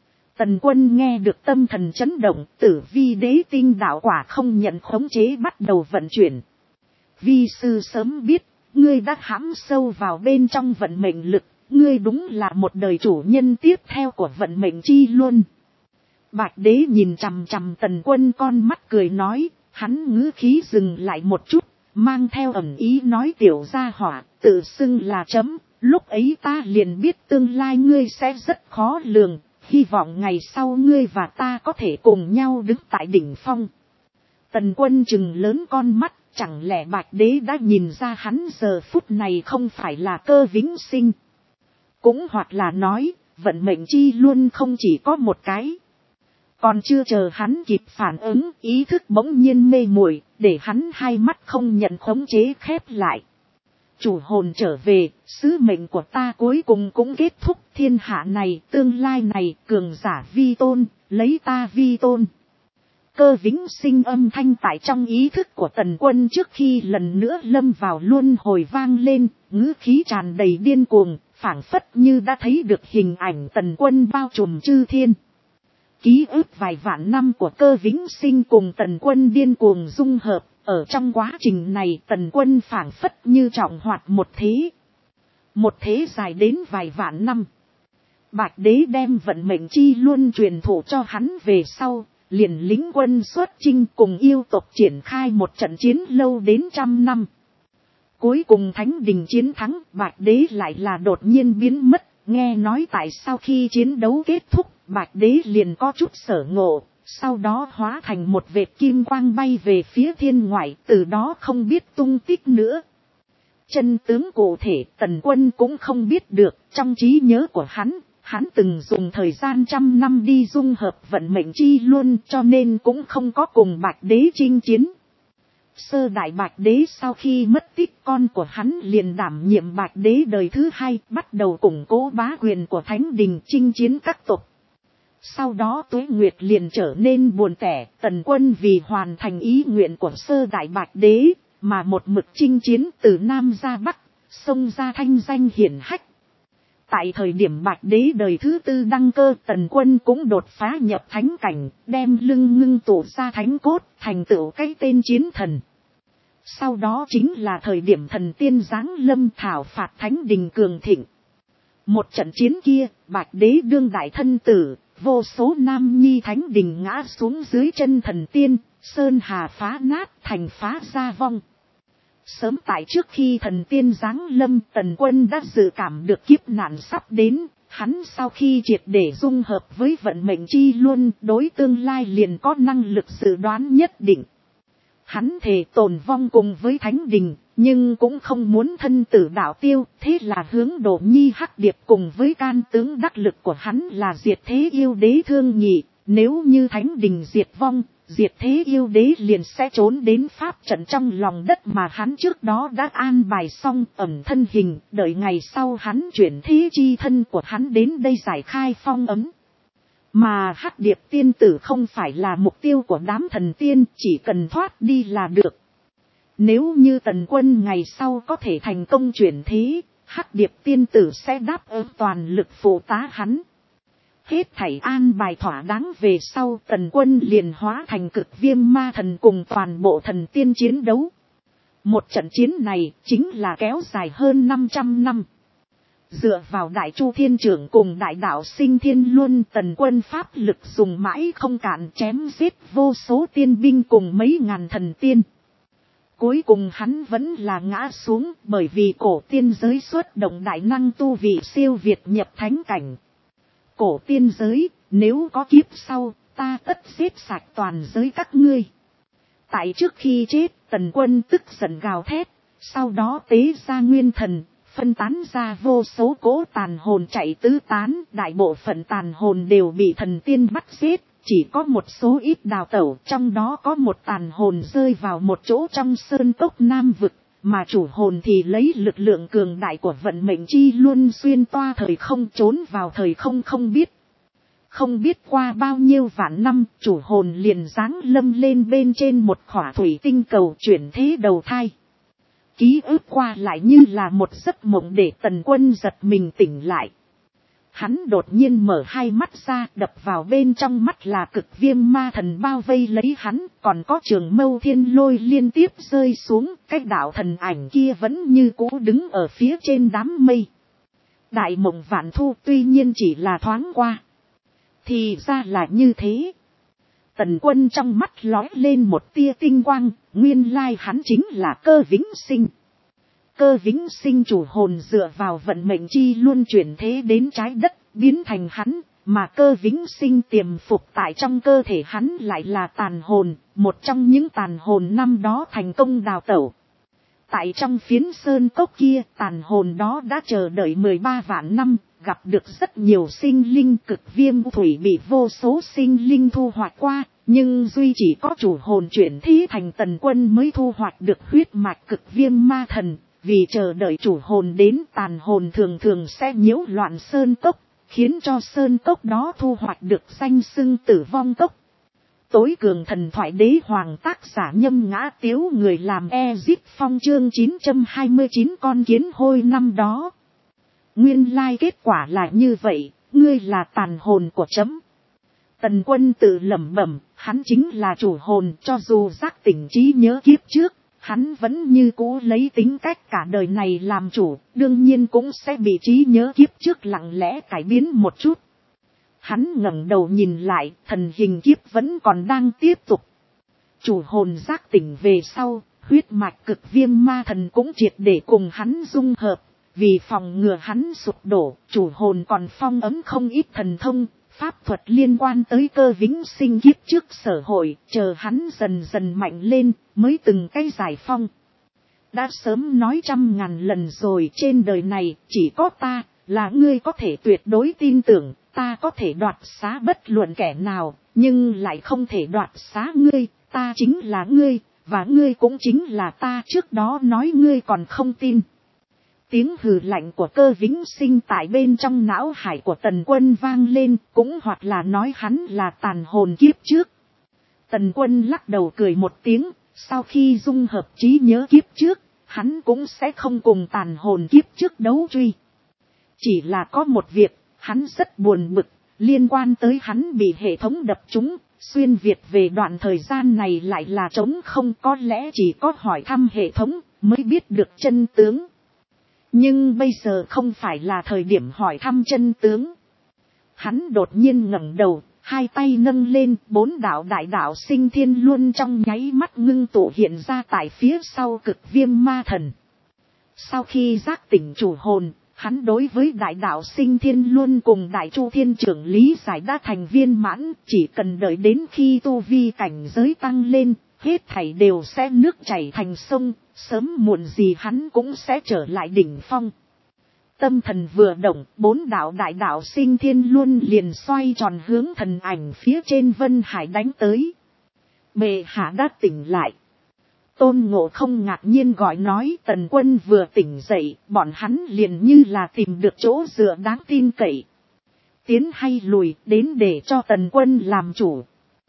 Tần Quân nghe được tâm thần chấn động, tử vi đế tinh đạo quả không nhận khống chế bắt đầu vận chuyển. Vi sư sớm biết, ngươi đã hãm sâu vào bên trong vận mệnh lực, ngươi đúng là một đời chủ nhân tiếp theo của vận mệnh chi luân. Bạch đế nhìn chằm chằm Tần Quân con mắt cười nói, hắn ngữ khí dừng lại một chút, mang theo ẩn ý nói tiểu gia hỏa, tự xưng là chấm, lúc ấy ta liền biết tương lai ngươi sẽ rất khó lường, hy vọng ngày sau ngươi và ta có thể cùng nhau đứng tại đỉnh phong. Tần Quân trừng lớn con mắt, chẳng lẽ Bạch đế đã nhìn ra hắn giờ phút này không phải là Cơ Vĩnh Sinh. Cũng hoặc là nói, vận mệnh chi luôn không chỉ có một cái. Còn chưa chờ hắn kịp phản ứng, ý thức bỗng nhiên mê muội, để hắn hai mắt không nhận khống chế khép lại. Chủ hồn trở về, sứ mệnh của ta cuối cùng cũng kết thúc, thiên hạ này, tương lai này, cường giả vi tôn, lấy ta vi tôn. Cơ Vĩnh Sinh âm thanh tại trong ý thức của Tần Quân trước khi lần nữa lâm vào luân hồi vang lên, ngữ khí tràn đầy điên cuồng, phảng phất như đã thấy được hình ảnh Tần Quân bao trùm chư thiên. Ký ức vài vạn năm của Cơ Vĩnh Sinh cùng Tần Quân điên cuồng dung hợp, ở trong quá trình này Tần Quân phảng phất như trọng hoạt một thế. Một thế dài đến vài vạn năm. Bạch đế đem vận mệnh chi luôn truyền thụ cho hắn về sau, liền lính quân xuất chinh cùng yêu tộc triển khai một trận chiến lâu đến 100 năm. Cuối cùng Thánh Đình chiến thắng, Bạch đế lại là đột nhiên biến mất, nghe nói tại sau khi chiến đấu kết thúc, Bạch đế liền có chút sở ngộ, sau đó hóa thành một vệt kim quang bay về phía thiên ngoại, từ đó không biết tung tích nữa. Chân tướng cụ thể Tần Quân cũng không biết được, trong trí nhớ của hắn từng dùng thời gian 100 năm đi dung hợp vận mệnh chi luôn, cho nên cũng không có cùng Bạch đế chinh chiến. Sơ đại Bạch đế sau khi mất tích, con của hắn liền đảm nhiệm Bạch đế đời thứ hai, bắt đầu củng cố bá quyền của Thánh Đình chinh chiến các tộc. Sau đó Tuế Nguyệt liền trở nên buồn tẻ, Tần Quân vì hoàn thành ý nguyện của sơ đại Bạch đế, mà một mực chinh chiến từ Nam ra Bắc, xông ra thanh danh hiển hách. Tại thời điểm Bạch đế đời thứ tư đăng cơ, Tần Quân cũng đột phá nhập thánh cảnh, đem lưng ngưng tụ ra thánh cốt, thành tựu cái tên chiến thần. Sau đó chính là thời điểm thần tiên giáng lâm thảo phạt Thánh Đình cường thịnh. Một trận chiến kia, Bạch đế đương đại thân tử, vô số nam nhi Thánh Đình ngã xuống dưới chân thần tiên, sơn hà phá nát, thành phá gia vong. Sớm tại trước khi thần tiên giáng lâm, Tần Quân đã dự cảm được kiếp nạn sắp đến, hắn sau khi triệt để dung hợp với vận mệnh chi luân, đối tương lai liền có năng lực dự đoán nhất định. Hắn thề tồn vong cùng với Thánh Đình, nhưng cũng không muốn thân tử đạo tiêu, thế là hướng Đỗ Nhi Hắc Điệp cùng với can tướng đắc lực của hắn là Diệt Thế Yêu Đế Thương Nhị, nếu như Thánh Đình diệt vong, Diệt Thế Yêu Đế liền sẽ trốn đến pháp trận trong lòng đất mà hắn trước đó đã an bài xong, ẩn thân hình, đợi ngày sau hắn chuyển thế chi thân của hắn đến đây giải khai phong ấn. Mà Hắc Điệp tiên tử không phải là mục tiêu của đám thần tiên, chỉ cần thoát đi là được. Nếu như Tần Quân ngày sau có thể thành công chuyển thế, Hắc Điệp tiên tử sẽ đáp ứng toàn lực phụ tá hắn. Hết thảy an bài thỏa đáng về sau, Tần Quân liền hóa thành Cực Viêm Ma Thần cùng toàn bộ thần tiên chiến đấu. Một trận chiến này chính là kéo dài hơn 500 năm. Dựa vào Đại Chu Thiên Trưởng cùng Đại Đạo Sinh Thiên Luân, Tần Quân pháp lực dùng mãi không cạn, chém giết vô số tiên binh cùng mấy ngàn thần tiên. Cuối cùng hắn vẫn là ngã xuống, bởi vì cổ tiên giới xuất động đại năng tu vị siêu việt nhập thánh cảnh. Cổ tiên giới, nếu có kiếp sau, ta tất giết sạch toàn giới các ngươi. Tại trước khi chết, Tần Quân tức giận gào thét, sau đó tế ra nguyên thần, phân tán ra vô số cỗ tàn hồn chạy tứ tán, đại bộ phận tàn hồn đều bị thần tiên bắt giết, chỉ có một số ít đào tẩu, trong đó có một tàn hồn rơi vào một chỗ trong sơn cốc Nam Vực, mà chủ hồn thì lấy lực lượng cường đại của vận mệnh chi luôn xuyên toa thời không trốn vào thời không không biết. Không biết qua bao nhiêu vạn năm, chủ hồn liền giáng lâm lên bên trên một khỏa thủy tinh cầu chuyển thế đầu thai. Ký ức qua lại như là một giấc mộng để Tần Quân giật mình tỉnh lại. Hắn đột nhiên mở hai mắt ra, đập vào bên trong mắt là Cực Viêm Ma Thần bao vây lấy hắn, còn có Trường Mâu Thiên Lôi liên tiếp rơi xuống, cái đạo thần ảnh kia vẫn như cũ đứng ở phía trên đám mây. Đại mộng vạn thu tuy nhiên chỉ là thoáng qua. Thì ra là như thế. Tần Quân trong mắt lóe lên một tia tinh quang, nguyên lai hắn chính là Cơ Vĩnh Sinh. Cơ Vĩnh Sinh chủ hồn dựa vào vận mệnh chi luôn chuyển thế đến trái đất, biến thành hắn, mà Cơ Vĩnh Sinh tiềm phục tại trong cơ thể hắn lại là tàn hồn, một trong những tàn hồn năm đó thành công đào tẩu. Tại trong phiến sơn cốc kia, tàn hồn đó đã chờ đợi 13 vạn năm, gặp được rất nhiều sinh linh. Cực viêm thủy bị vô số sinh linh thu hoạch qua, nhưng duy chỉ có chủ hồn chuyển thế thành Tần Quân mới thu hoạch được huyết mạch cực viêm ma thần. Vì chờ đợi chủ hồn đến, tàn hồn thường thường sẽ nhiễu loạn sơn cốc, khiến cho sơn cốc đó thu hoạch được danh xưng tử vong cốc. Tối cường thần thoại đế hoàng, tác giả Nhâm Ngã Tiếu, người làm Ezip Phong, chương 929 con kiến hôi năm đó. Nguyên lai kết quả là như vậy, ngươi là tàn hồn của chấm. Tần Quân tự lẩm bẩm, hắn chính là chủ hồn, cho dù giác tỉnh trí nhớ kiếp trước, hắn vẫn như cũ lấy tính cách cả đời này làm chủ, đương nhiên cũng sẽ bị trí nhớ kiếp trước lặng lẽ cải biến một chút. Hắn ngẩng đầu nhìn lại, thần hình kiếp vẫn còn đang tiếp tục. Chủ hồn giác tỉnh về sau, huyết mạch cực viêm ma thần cũng triệt để cùng hắn dung hợp. Vì phòng ngừa hắn sụp đổ, chủ hồn còn phong ấm không ít thần thông, pháp thuật liên quan tới Cơ Vĩnh Sinh kiếp trước sở hội, chờ hắn dần dần mạnh lên, mới từng cái giải phong. Đã sớm nói 100.000 lần rồi, trên đời này, chỉ có ta, là ngươi có thể tuyệt đối tin tưởng, ta có thể đoạt xá bất luận kẻ nào, nhưng lại không thể đoạt xá ngươi, ta chính là ngươi, và ngươi cũng chính là ta, trước đó nói ngươi còn không tin. Tiếng hừ lạnh của Cơ Vĩnh Sinh tại bên trong não hải của Tần Quân vang lên, cũng hoặc là nói hắn là tàn hồn kiếp trước. Tần Quân lắc đầu cười một tiếng, sau khi dung hợp trí nhớ kiếp trước, hắn cũng sẽ không cùng tàn hồn kiếp trước đấu truy. Chỉ là có một việc, hắn rất buồn bực, liên quan tới hắn bị hệ thống đập trúng, xuyên Việt về đoạn thời gian này lại là trống không, có lẽ chỉ có hỏi thăm hệ thống mới biết được chân tướng. Nhưng bây giờ không phải là thời điểm hỏi thăm chân tướng. Hắn đột nhiên ngẩng đầu, hai tay nâng lên, 4 đạo đại đạo sinh thiên luân trong nháy mắt ngưng tụ hiện ra tại phía sau cực viêm ma thần. Sau khi giác tỉnh chủ hồn, hắn đối với đại đạo sinh thiên luân cùng đại chu thiên trưởng lý giải đã thành viên mãn, chỉ cần đợi đến khi tu vi cảnh giới tăng lên, hết thảy đều sẽ nước chảy thành sông, sớm muộn gì hắn cũng sẽ trở lại đỉnh phong. Tâm thần vừa động, 4 đạo đại đạo sinh thiên luân liền xoay tròn hướng thần ảnh phía trên Vân Hải đánh tới. Bệ hạ đã tỉnh lại. Tôn Ngộ Không ngạc nhiên gọi nói, Tần Quân vừa tỉnh dậy, bọn hắn liền như là tìm được chỗ dựa đáng tin cậy. Tiến hay lùi, đến để cho Tần Quân làm chủ.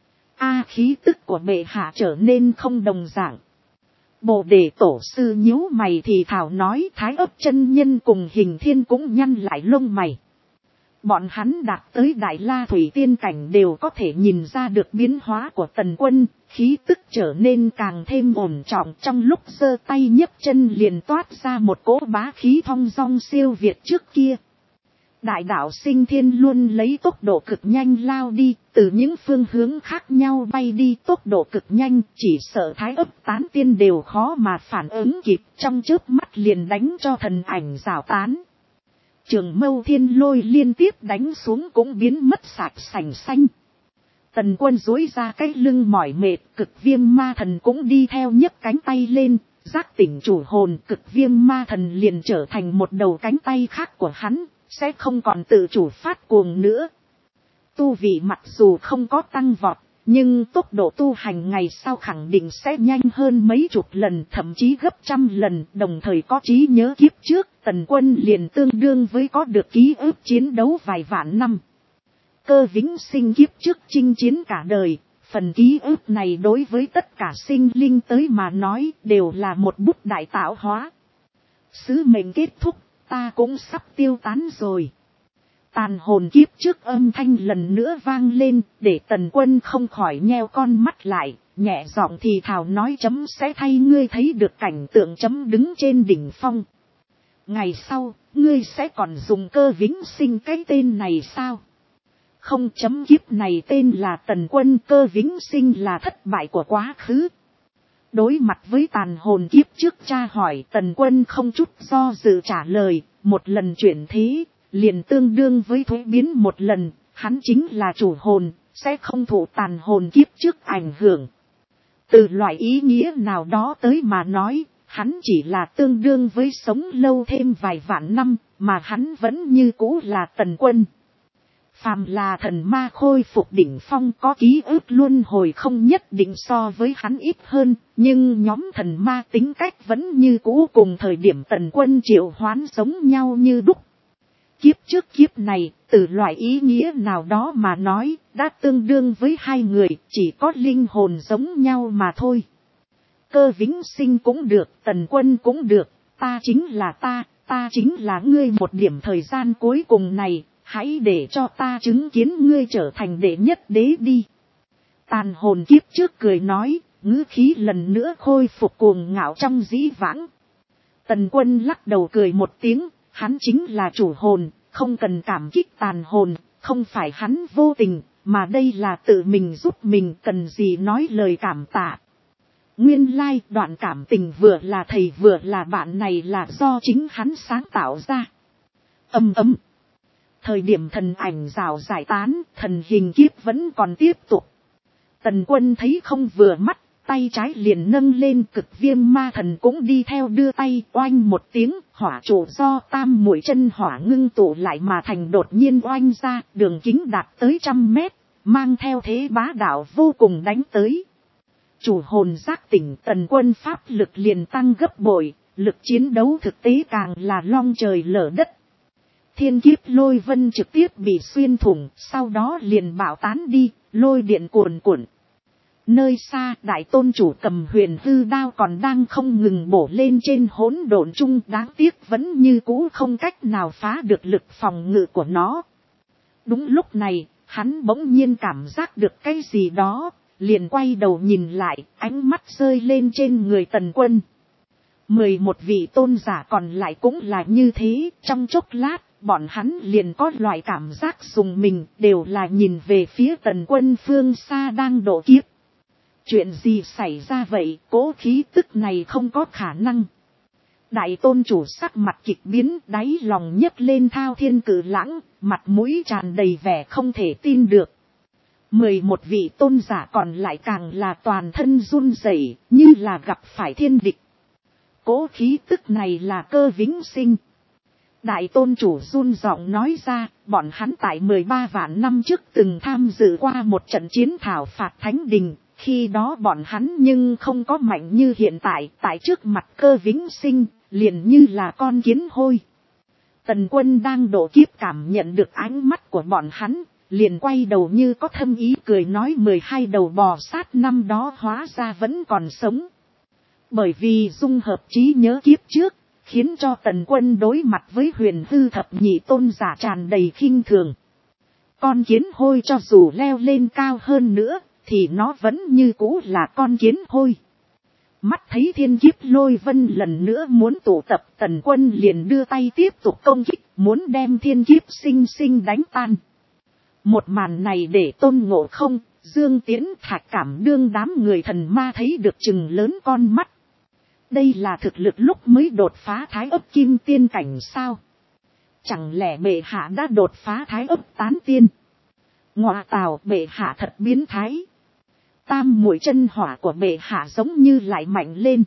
Khí tức của bệ hạ trở nên không đồng dạng. Bồ Đề tổ sư nhíu mày thì thảo nói, Thái Ấp chân nhân cùng Hình Thiên cũng nhăn lại lông mày. Bọn hắn đạt tới Đại La Thủy Tiên cảnh đều có thể nhìn ra được biến hóa của Tần Quân, khí tức trở nên càng thêm ổn trọng, trong lúc giơ tay nhấc chân liền toát ra một cỗ bá khí thong dong siêu việt trước kia. Đại đạo sinh thiên luôn lấy tốc độ cực nhanh lao đi, từ những phương hướng khác nhau bay đi, tốc độ cực nhanh, chỉ sợ Thái Ấp tán tiên đều khó mà phản ứng kịp, trong chớp mắt liền đánh cho thần ảnh rào tán. Trường Mâu Thiên Lôi liên tiếp đánh xuống cũng biến mất sạch sành xanh. Tần Quân duỗi ra cái lưng mỏi mệt, cực viêm ma thần cũng đi theo nhấc cánh tay lên, giác tỉnh chủ hồn, cực viêm ma thần liền trở thành một đầu cánh tay khác của hắn, sẽ không còn tự chủ phát cuồng nữa. Tu vị mặc dù không có tăng vọt, nhưng tốc độ tu hành ngày sau khẳng định sẽ nhanh hơn mấy chục lần, thậm chí gấp 100 lần, đồng thời có trí nhớ kiếp trước, Tần Quân liền tương đương với có được ký ức chiến đấu vài vạn năm. Cơ Vĩnh Sinh kiếp trước chinh chiến cả đời, phần ký ức này đối với tất cả sinh linh tới mà nói đều là một bút đại tạo hóa. Sứ mệnh kết thúc, ta cũng sắp tiêu tán rồi. Tàn hồn kiếp trước âm thanh lần nữa vang lên, để Tần Quân không khỏi nheo con mắt lại, nhẹ giọng thì thào nói, chấm sẽ thay ngươi thấy được cảnh tượng chấm đứng trên đỉnh phong. Ngày sau, Ngươi sẽ còn dùng Cơ Vĩnh Sinh cái tên này sao? Không, chấm kiếp này tên là Tần Quân, Cơ Vĩnh Sinh là thất bại của quá khứ. Đối mặt với tàn hồn kiếp trước tra hỏi, Tần Quân không chút do dự trả lời, một lần chuyển thế, liền tương đương với thuế biến một lần, hắn chính là chủ hồn, sẽ không thụ tàn hồn kiếp trước ảnh hưởng. Từ loại ý nghĩa nào đó tới mà nói, hắn chỉ là tương đương với sống lâu thêm vài vạn năm, mà hắn vẫn như cũ là Tần Quân. Phàm là thần ma khôi phục đỉnh phong có ký ức luân hồi không nhất định so với hắn ít hơn, nhưng nhóm thần ma tính cách vẫn như cũ cùng thời điểm Tần Quân triệu hoán giống nhau như đúc. Kiếp trước kiếp này, từ loại ý nghĩa nào đó mà nói, đã tương đương với hai người, chỉ có linh hồn giống nhau mà thôi. Cơ Vĩnh Sinh cũng được, Tần Quân cũng được, ta chính là ta chính là ngươi. Một điểm thời gian cuối cùng này, hãy để cho ta chứng kiến ngươi trở thành đệ nhất đế đi. Tàn hồn kiếp trước cười nói, ngữ khí lần nữa khôi phục cuồng ngạo trong dĩ vãng. Tần Quân lắc đầu cười một tiếng, hắn chính là chủ hồn, không cần cảm kích tàn hồn, không phải hắn vô tình, mà đây là tự mình giúp mình, cần gì nói lời cảm tạ. Nguyên lai đoạn cảm tình vừa là thầy vừa là bạn này là do chính hắn sáng tạo ra. Âm ấm. Thời điểm thần ảnh rào giải tán, thần hình kiếp vẫn còn tiếp tục. Tần Quân thấy không vừa mắt, tay trái liền nâng lên, Cực Viêm Ma Thần cũng đi theo đưa tay, oanh một tiếng, hỏa trụ do tam muội chân hỏa ngưng tụ lại mà thành đột nhiên oanh ra, đường kính đạt tới 100 mét, mang theo thế bá đạo vô cùng đánh tới. Chủ hồn giác tỉnh, Tần Quân pháp lực liền tăng gấp bội, lực chiến đấu thực tế càng là long trời lở đất. Thiên kiếp lôi vân trực tiếp bị xuyên thủng, sau đó liền bạo tán đi, lôi điện cuồn cuộn. Nơi xa, đại tôn chủ cầm huyền hư đao còn đang không ngừng bổ lên trên hỗn độn chung, đáng tiếc vẫn như cũ không cách nào phá được lực phòng ngự của nó. Đúng lúc này, hắn bỗng nhiên cảm giác được cái gì đó, liền quay đầu nhìn lại, ánh mắt rơi lên trên người Tần Quân. 11 vị tôn giả còn lại cũng là như thế, trong chốc lát, bọn hắn liền có loại cảm giác dùng mình, đều là nhìn về phía Tần Quân phương xa đang độ kiếp. Chuyện gì xảy ra vậy, cố khí tức này không có khả năng. Đại tôn chủ sắc mặt kịch biến, đáy lòng nhấc lên thao thiên cự lãng, mặt mũi tràn đầy vẻ không thể tin được. 11 vị tôn giả còn lại càng là toàn thân run rẩy, như là gặp phải thiên địch. Cố khí tức này là Cơ Vĩnh Sinh. Đại tôn chủ run giọng nói ra, bọn hắn tại 13 vạn năm trước từng tham dự qua một trận chiến thảo phạt Thánh Đình, khi đó bọn hắn nhưng không có mạnh như hiện tại, tại trước mặt Cơ Vĩnh Sinh, liền như là con kiến hôi. Tần Quân đang độ kiếp cảm nhận được ánh mắt của bọn hắn, liền quay đầu như có thâm ý cười nói 12 đầu bò sát năm đó hóa ra vẫn còn sống. Bởi vì dung hợp trí nhớ kiếp trước, khiến cho Tần Quân đối mặt với huyền hư thập nhị tôn giả tràn đầy khinh thường. Con kiến hôi cho dù leo lên cao hơn nữa, thì nó vẫn như cũ là con kiến hôi. Mắt thấy thiên kiếp lôi vân lần nữa muốn tụ tập, Tần Quân liền đưa tay tiếp tục công kích, muốn đem thiên kiếp sinh sinh đánh tan. Một màn này để Tôn Ngộ Không, Dương Tiễn, Thạch Cảm đương đám người thần ma thấy được chừng lớn con mắt. Đây là thực lực lúc mới đột phá thái ấp kim tiên cảnh sao? Chẳng lẽ bệ hạ đã đột phá thái ấp tán tiên? Ngọa tào, bệ hạ thật biến thái. Tam muội chân hỏa của bệ hạ giống như lại mạnh lên.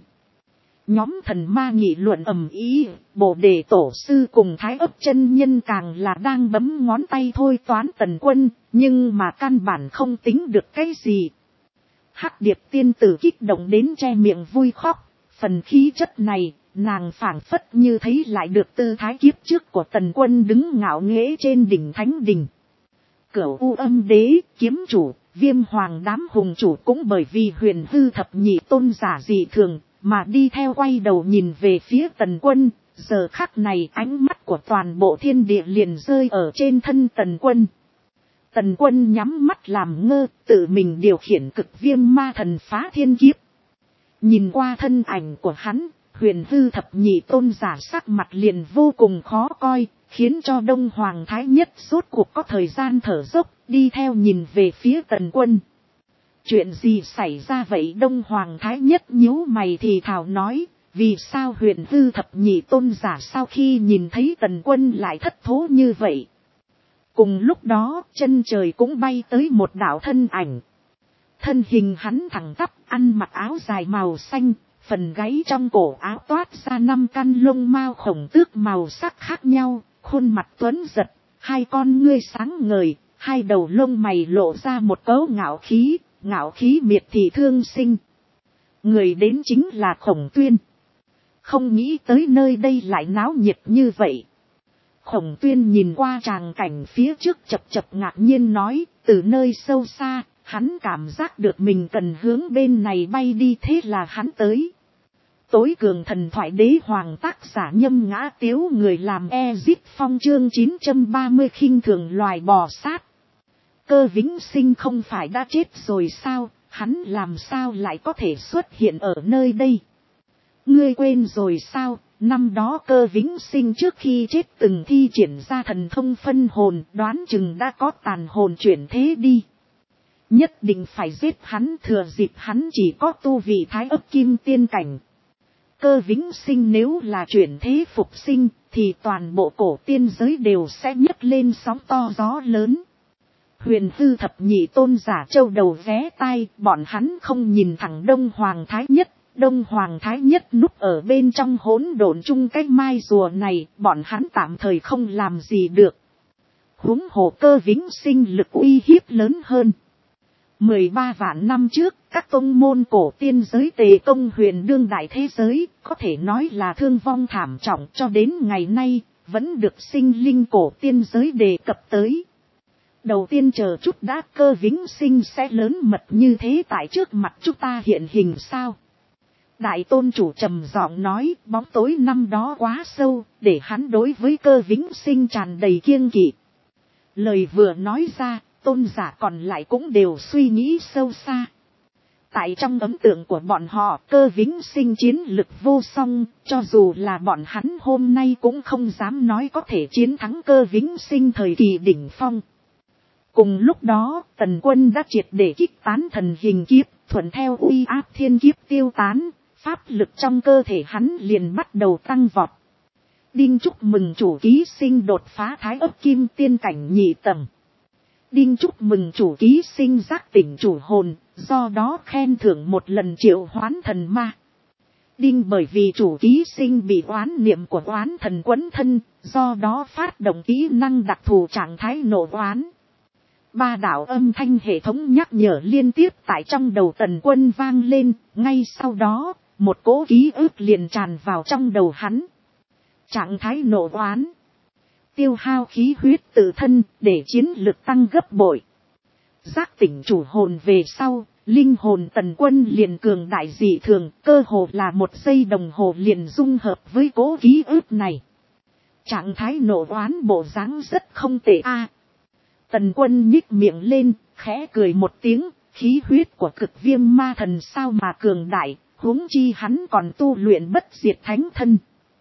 Nhóm thần ma nghị luận ầm ĩ, Bồ Đề tổ sư cùng thái ấp chân nhân càng là đang bấm ngón tay thôi toán Tần Quân, nhưng mà căn bản không tính được cái gì. Hắc Điệp tiên tử kích động đến che miệng vui khóc, phần khí chất này, nàng phảng phất như thấy lại được tư thái kiếp trước của Tần Quân đứng ngạo nghễ trên đỉnh Thánh Đình. Cửu U Âm Đế, kiếm chủ, Viêm Hoàng đám hùng chủ cũng bởi vì huyền hư thập nhị tôn giả dị thường, mà đi theo quay đầu nhìn về phía Tần Quân. Giờ khắc này ánh mắt của toàn bộ thiên địa liền rơi ở trên thân Tần Quân. Tần Quân nhắm mắt làm ngơ, tự mình điều khiển Cực Viêm Ma Thần phá thiên kiếp. Nhìn qua thân ảnh của hắn, Huyền Hư thập nhị tôn giả sắc mặt liền vô cùng khó coi, khiến cho Đông Hoàng Thái Nhất rốt cuộc có thời gian thở dốc, đi theo nhìn về phía Tần Quân. Chuyện gì xảy ra vậy? Đông Hoàng Thái Nhất nhíu mày thì thào nói, vì sao Huyền Hư thập nhị tôn giả sau khi nhìn thấy Tần Quân lại thất thố như vậy? Cùng lúc đó, chân trời cũng bay tới một đạo thân ảnh. Thân hình hắn thẳng tắp, ăn mặc áo dài màu xanh, phần gáy trong cổ áo toát ra 5 căn lông mao khổng tước màu sắc khác nhau, khuôn mặt tuấn giật, 2 con ngươi sáng ngời, 2 đầu lông mày lộ ra một cấu ngạo khí miệt thị thương sinh. Người đến chính là Khổng Tuyên. Không nghĩ tới nơi đây lại náo nhiệt như vậy. Khổng Tuyên nhìn qua tràng cảnh phía trước chập chập ngạc nhiên nói, từ nơi sâu xa, hắn cảm giác được mình cần hướng bên này bay đi, thế là hắn tới. Tối cường thần thoại đế hoàng tác giả Nhâm Ngã Tiếu, người làm Ezip Phong chương 930 khinh thường loài bò sát. Cơ Vĩnh Sinh không phải đã chết rồi sao, hắn làm sao lại có thể xuất hiện ở nơi đây? Ngươi quên rồi sao, năm đó Cơ Vĩnh Sinh trước khi chết từng thi triển ra thần thông phân hồn, đoán chừng đã có tàn hồn chuyển thế đi. Nhất định phải giết hắn, thừa dịp hắn chỉ có tu vị thái ấp kim tiên cảnh. Cơ Vĩnh Sinh nếu là chuyển thế phục sinh, thì toàn bộ cổ tiên giới đều sẽ nhấc lên sóng to gió lớn. Huyền Hư thập nhị tôn giả châu đầu vé tai, bọn hắn không nhìn thẳng Đông Hoàng Thái Nhất. Đông Hoàng Thái Nhất núp ở bên trong hỗn độn chung cái mai rùa này, bọn hắn tạm thời không làm gì được. Huống hồ Cơ Vĩnh Sinh lực uy hiếp lớn hơn. 13 vạn năm trước, các tông môn cổ tiên giới tề công huyền đương đại thế giới, có thể nói là thương vong thảm trọng, cho đến ngày nay, vẫn được sinh linh cổ tiên giới đề cập tới. Đầu tiên chờ chút đã, Cơ Vĩnh Sinh sẽ lớn mật như thế tại trước mặt chúng ta hiện hình sao? Đại tôn chủ trầm giọng nói, bóng tối năm đó quá sâu, để hắn đối với Cơ Vĩnh Sinh tràn đầy kiêng kỵ. Lời vừa nói ra, tôn giả còn lại cũng đều suy nghĩ sâu xa. Tại trong ấn tượng của bọn họ, Cơ Vĩnh Sinh chiến lực vô song, cho dù là bọn hắn hôm nay cũng không dám nói có thể chiến thắng Cơ Vĩnh Sinh thời kỳ đỉnh phong. Cùng lúc đó, Tần Quân đã triệt để kích tán thần hình kiếp, thuận theo uy áp thiên kiếp tiêu tán, pháp lực trong cơ thể hắn liền bắt đầu tăng vọt. Đinh chúc mừng chủ ký sinh đột phá thái ấp kim tiên cảnh nhị tầng. Đinh chúc mừng chủ ký sinh giác tỉnh chủ hồn, do đó khen thưởng một lần triệu hoán thần ma. Đinh bởi vì chủ ký sinh bị oán niệm của oán thần quấn thân, do đó phát động kỹ năng đặc thù trạng thái nộ oán. 3 đạo âm thanh hệ thống nhắc nhở liên tiếp tại trong đầu Tần Quân vang lên, ngay sau đó, một cỗ ký ức liền tràn vào trong đầu hắn. Trạng thái nộ oán. Tiêu hao khí huyết tự thân, để chiến lực tăng gấp bội. Giác tỉnh chủ hồn về sau, linh hồn Tần Quân liền cường đại dị thường, cơ hồ là 1 giây đồng hồ liền dung hợp với cỗ ký ức này. Trạng thái nộ oán bộ dáng rất không tệ a. Tần Quân nhích miệng lên, khẽ cười một tiếng, khí huyết của Cực Viêm Ma Thần sao mà cường đại, huống chi hắn còn tu luyện bất diệt thánh thân.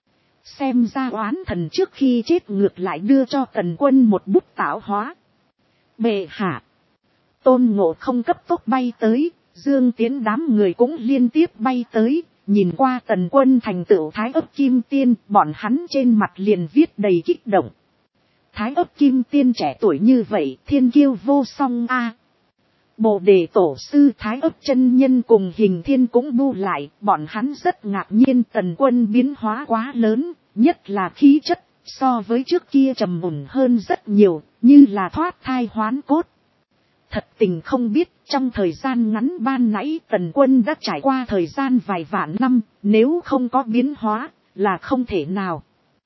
Xem ra oán thần trước khi chết ngược lại đưa cho Tần Quân một bút tạo hóa. Bệ hạ. Tôn Ngộ Không cấp tốc bay tới, Dương Tiến đám người cũng liên tiếp bay tới, nhìn qua Tần Quân thành tựu thái ấp kim tiên, bọn hắn trên mặt liền viết đầy kích động. Thái ấp kim tiên trẻ tuổi như vậy, thiên kiêu vô song a. Bồ đề tổ sư Thái ấp chân nhân cùng Hình Thiên cũng bu lại, bọn hắn rất ngạc nhiên Tần Quân biến hóa quá lớn, nhất là khí chất, so với trước kia trầm ổn hơn rất nhiều, như là thoát thai hoán cốt. Thật tình không biết, trong thời gian ngắn ban nãy Tần Quân đã trải qua thời gian vài vạn năm, nếu không có biến hóa, là không thể nào.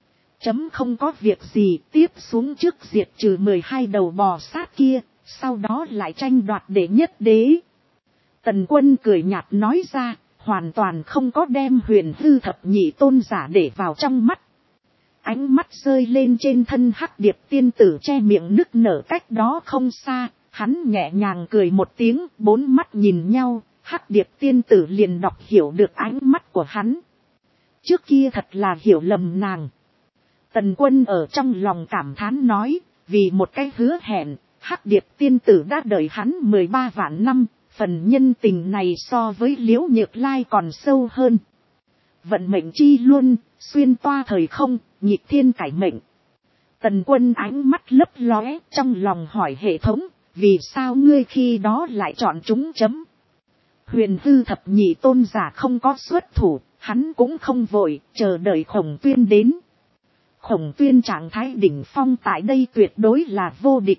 Không có việc gì, tiếp xuống trước diệt trừ 12 đầu bò sát kia, sau đó lại tranh đoạt đệ nhất đế. Tần Quân cười nhạt nói ra, hoàn toàn không có đem Huyền Hư thập nhị tôn giả để vào trong mắt. Ánh mắt rơi lên trên thân Hắc Điệp tiên tử che miệng nức nở cách đó không xa, hắn nhẹ nhàng cười một tiếng, 4 mắt nhìn nhau, Hắc Điệp tiên tử liền đọc hiểu được ánh mắt của hắn. trước kia thật là hiểu lầm nàng. Tần Quân ở trong lòng cảm thán nói, vì một cái hứa hẹn, Hắc Điệp tiên tử đã đợi hắn 13 vạn năm, phần nhân tình này so với Liễu Nhược Lai còn sâu hơn. Vận mệnh chi luôn, xuyên toa thời không, nhịp thiên cải mệnh. Tần Quân ánh mắt lấp lóe, trong lòng hỏi hệ thống, vì sao ngươi khi đó lại chọn chúng chấm. Huyền hư thập nhị tôn giả không có xuất thủ, hắn cũng không vội, chờ đợi Khổng Tuyên đến. Khổng Tuyên trạng thái đỉnh phong tại đây tuyệt đối là vô địch.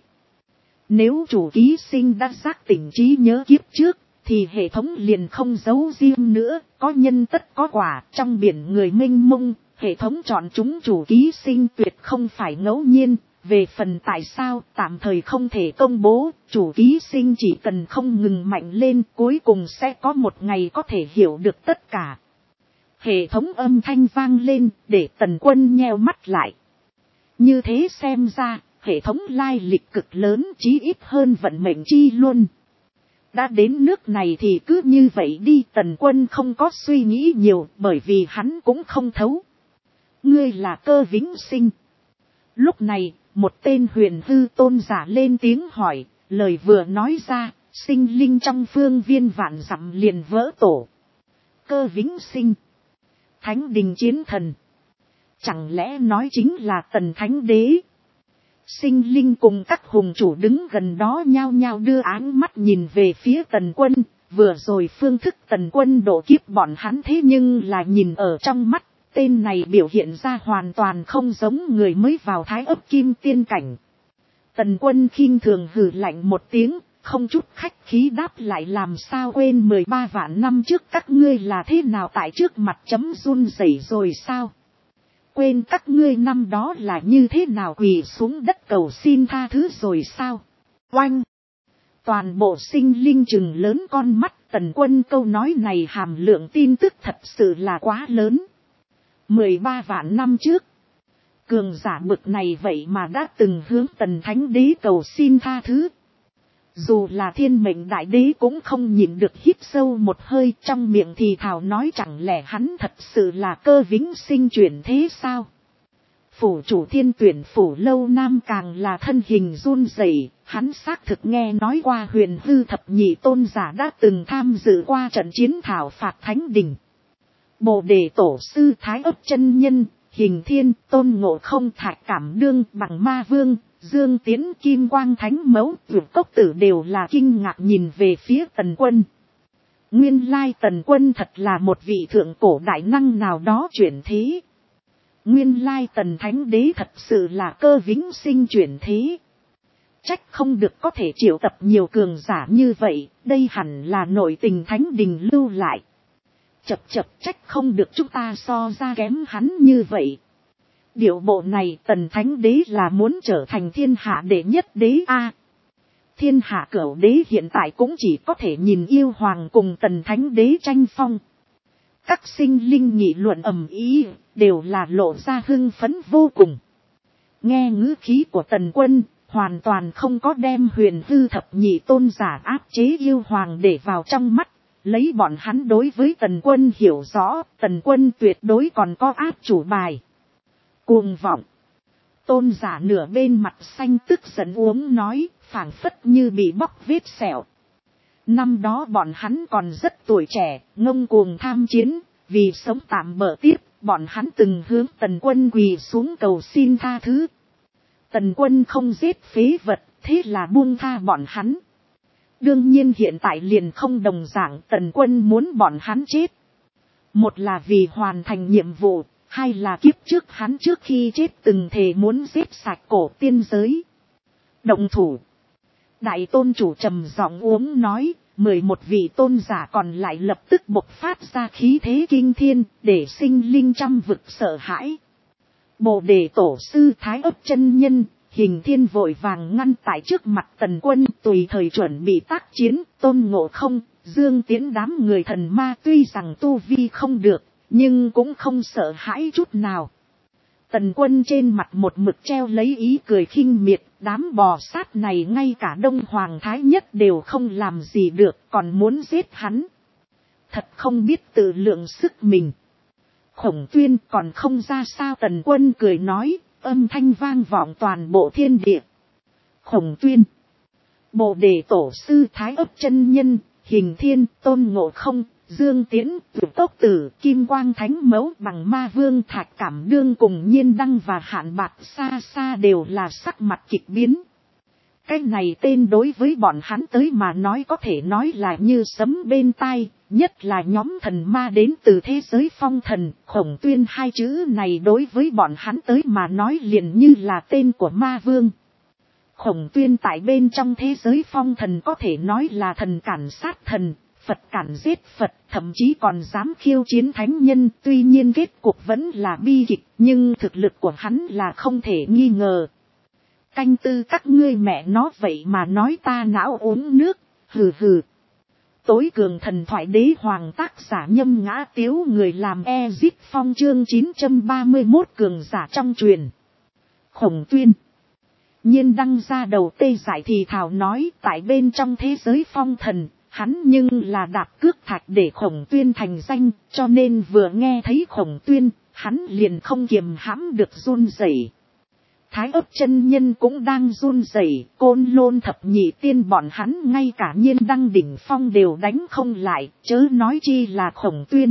Nếu chủ ký sinh đã giác tỉnh trí nhớ kiếp trước, thì hệ thống liền không giấu riêng nữa, có nhân tất có quả, trong biển người mênh mông, hệ thống chọn chúng chủ ký sinh tuyệt không phải ngẫu nhiên. Về phần tại sao tạm thời không thể công bố, chủ ký sinh chỉ cần không ngừng mạnh lên, cuối cùng sẽ có một ngày có thể hiểu được tất cả. Hệ thống âm thanh vang lên, để Tần Quân nheo mắt lại. Như thế xem ra, hệ thống lai lịch cực lớn, chí ít hơn vận mệnh chi luôn. Đã đến nước này thì cứ như vậy đi. Tần Quân không có suy nghĩ nhiều, bởi vì hắn cũng không thấu. Ngươi là Cơ Vĩnh Sinh. Lúc này, một tên huyền hư tôn giả lên tiếng hỏi, lời vừa nói ra, sinh linh trong phương viên vạn dặm liền vỡ tổ. Cơ Vĩnh Sinh, Thánh đình chiến thần, chẳng lẽ nói chính là Tần Thánh Đế? Sinh linh cùng các hùng chủ đứng gần đó nhao nhao đưa áng mắt nhìn về phía Tần Quân, vừa rồi phương thức Tần Quân độ kiếp bọn hắn thế nhưng là nhìn ở trong mắt. Tên này biểu hiện ra hoàn toàn không giống người mới vào thái ấp kim tiên cảnh. Tần Quân khinh thường hừ lạnh một tiếng, không chút khách khí đáp lại, làm sao quên 13 vạn năm trước các ngươi là thế nào tại trước mặt chấm run rẩy rồi sao? Quên các ngươi năm đó là như thế nào quỳ xuống đất cầu xin tha thứ rồi sao? Oanh! Toàn bộ sinh linh chừng lớn con mắt. Tần Quân câu nói này hàm lượng tin tức thật sự là quá lớn. 13 vạn năm trước, cường giả bực này vậy mà đã từng hướng Tần Thánh Đế cầu xin tha thứ. Dù là thiên mệnh đại đế cũng không nhịn được hít sâu một hơi, trong miệng thì thào nói chẳng lẽ hắn thật sự là Cơ Vĩnh Sinh chuyển thế sao? Phủ chủ Thiên Tuyển phủ Lâu Nam càng là thân hình run rẩy, hắn xác thực nghe nói qua huyền hư thập nhị tôn giả đã từng tham dự qua trận chiến thảo phạt Thánh Đình. Bồ Đề Tổ sư Thái Ấp chân nhân, Hình Thiên, Tôn Ngộ Không, Thạch Cảm Đương, Bằng Ma Vương, Dương Tiến, Kim Quang Thánh Mẫu, Vượt Cốc Tử đều là kinh ngạc nhìn về phía Tần Quân. Nguyên lai Tần Quân thật là một vị thượng cổ đại năng nào đó chuyển thế. Nguyên lai Tần Thánh Đế thật sự là Cơ Vĩnh Sinh chuyển thế. Trách không được có thể triệu tập nhiều cường giả như vậy, đây hẳn là nội tình Thánh Đình lưu lại. Chập trách không được chúng ta so ra kém hắn như vậy. Điệu bộ này Tần Thánh Đế là muốn trở thành thiên hạ đệ nhất đế a. Thiên hạ cửu đế hiện tại cũng chỉ có thể nhìn Yêu Hoàng cùng Tần Thánh Đế tranh phong. Các sinh linh nghị luận ầm ĩ, đều là lộ ra hưng phấn vô cùng. Nghe ngữ khí của Tần Quân, hoàn toàn không có đem huyền hư thập nhị tôn giả áp chế Yêu Hoàng để vào trong mắt. Lấy bọn hắn đối với Tần Quân hiểu rõ, Tần Quân tuyệt đối còn có áp chủ bài. Cuồng vọng. Tôn giả nửa bên mặt xanh tức giận uống nói, phảng phất như bị bóc vết sẹo. Năm đó bọn hắn còn rất tuổi trẻ, ngông cuồng tham chiến, vì sống tạm bỡ tiếp, bọn hắn từng hướng Tần Quân quỳ xuống cầu xin tha thứ. Tần Quân không giết phế vật, thế là buông tha bọn hắn. Đương nhiên hiện tại liền không đồng dạng, Tần Quân muốn bọn hắn chết. Một là vì hoàn thành nhiệm vụ, hai là kiếp trước hắn trước khi chết từng thề muốn giết sạch cổ tiên giới. Động thủ. Đại tôn chủ trầm giọng uống nói, 11 vị tôn giả còn lại lập tức bộc phát ra khí thế kinh thiên, để sinh linh trăm vực sợ hãi. Bồ Đề Tổ sư Thái Ấp chân nhân, Hình Thiên vội vàng ngăn tại trước mặt Tần Quân, tùy thời chuẩn bị tác chiến. Tôn Ngộ Không, Dương Tiến đám người thần ma tuy rằng tu vi không được, nhưng cũng không sợ hãi chút nào. Tần Quân trên mặt một mực treo lấy ý cười khinh miệt, đám bò sát này ngay cả Đông Hoàng Thái Nhất đều không làm gì được, còn muốn giết hắn. Thật không biết tự lượng sức mình. Khổng Tuyên còn không ra sao, Tần Quân cười nói, âm thanh vang vọng toàn bộ thiên địa. Khổng Tuyên, Bồ Đề Tổ Sư Thái Ấp Chân Nhân, Hình Thiên, Tôn Ngộ Không, Dương Tiễn, Vượt Tốc Tử, Kim Quang Thánh Mẫu, Bằng Ma Vương, Thạch Cảm Đương cùng Nhiên Đăng và Hạn Bạc xa xa đều là sắc mặt kịch biến. Cái này tên đối với bọn hắn tới mà nói có thể nói là như sấm bên tai, nhất là nhóm thần ma đến từ thế giới phong thần. Khổng Tuyên hai chữ này đối với bọn hắn tới mà nói liền như là tên của ma vương. Khổng Tuyên tại bên trong thế giới phong thần có thể nói là thần cản sát thần, Phật cản giết Phật, thậm chí còn dám khiêu chiến thánh nhân. Tuy nhiên kết cục vẫn là bi kịch, nhưng thực lực của hắn là không thể nghi ngờ. Canh tư các ngươi mẹ nó vậy mà nói ta não uống nước, hừ hừ. Tối cường thần thoại đế hoàng tác giả Nhâm Ngã Tiếu, người làm Ezip Phong, chương 931 cường giả trong truyền. Khổng Tuyên, Nhiên Đăng ra đầu tê dại thì thào nói, tại bên trong thế giới phong thần, hắn nhưng là đạp cước thạch để Khổng Tuyên thành danh, cho nên vừa nghe thấy Khổng Tuyên, hắn liền không kiềm hãm được run rẩy. Thái Ấp Chân Nhân cũng đang run rẩy, Côn Lôn thập nhị tiên bọn hắn ngay cả Nhiên Đăng đỉnh phong đều đánh không lại, chớ nói chi là Khổng Tuyên.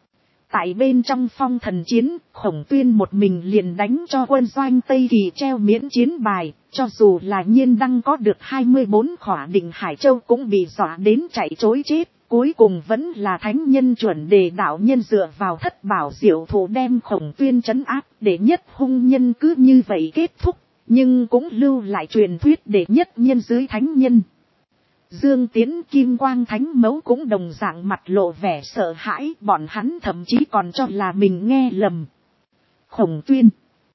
Tại bên trong phong thần chiến, Khổng Tuyên một mình liền đánh cho quân doanh Tây Kỳ treo miễn chiến bài, cho dù là Nhiên Đăng có được 24 khỏa định Hải Châu cũng bị dọa đến chạy trối chết. Cuối cùng vẫn là thánh nhân chuẩn đề đạo nhân dựa vào thất bảo diệu thủ đem Khổng Tuyên trấn áp, để nhất hung nhân cứ như vậy kết thúc, nhưng cũng lưu lại truyền thuyết để nhất nhân dưới thánh nhân. Dương Tiễn, Kim Quang Thánh Mẫu cũng đồng dạng mặt lộ vẻ sợ hãi, bọn hắn thậm chí còn cho là mình nghe lầm. Khổng Tuyên,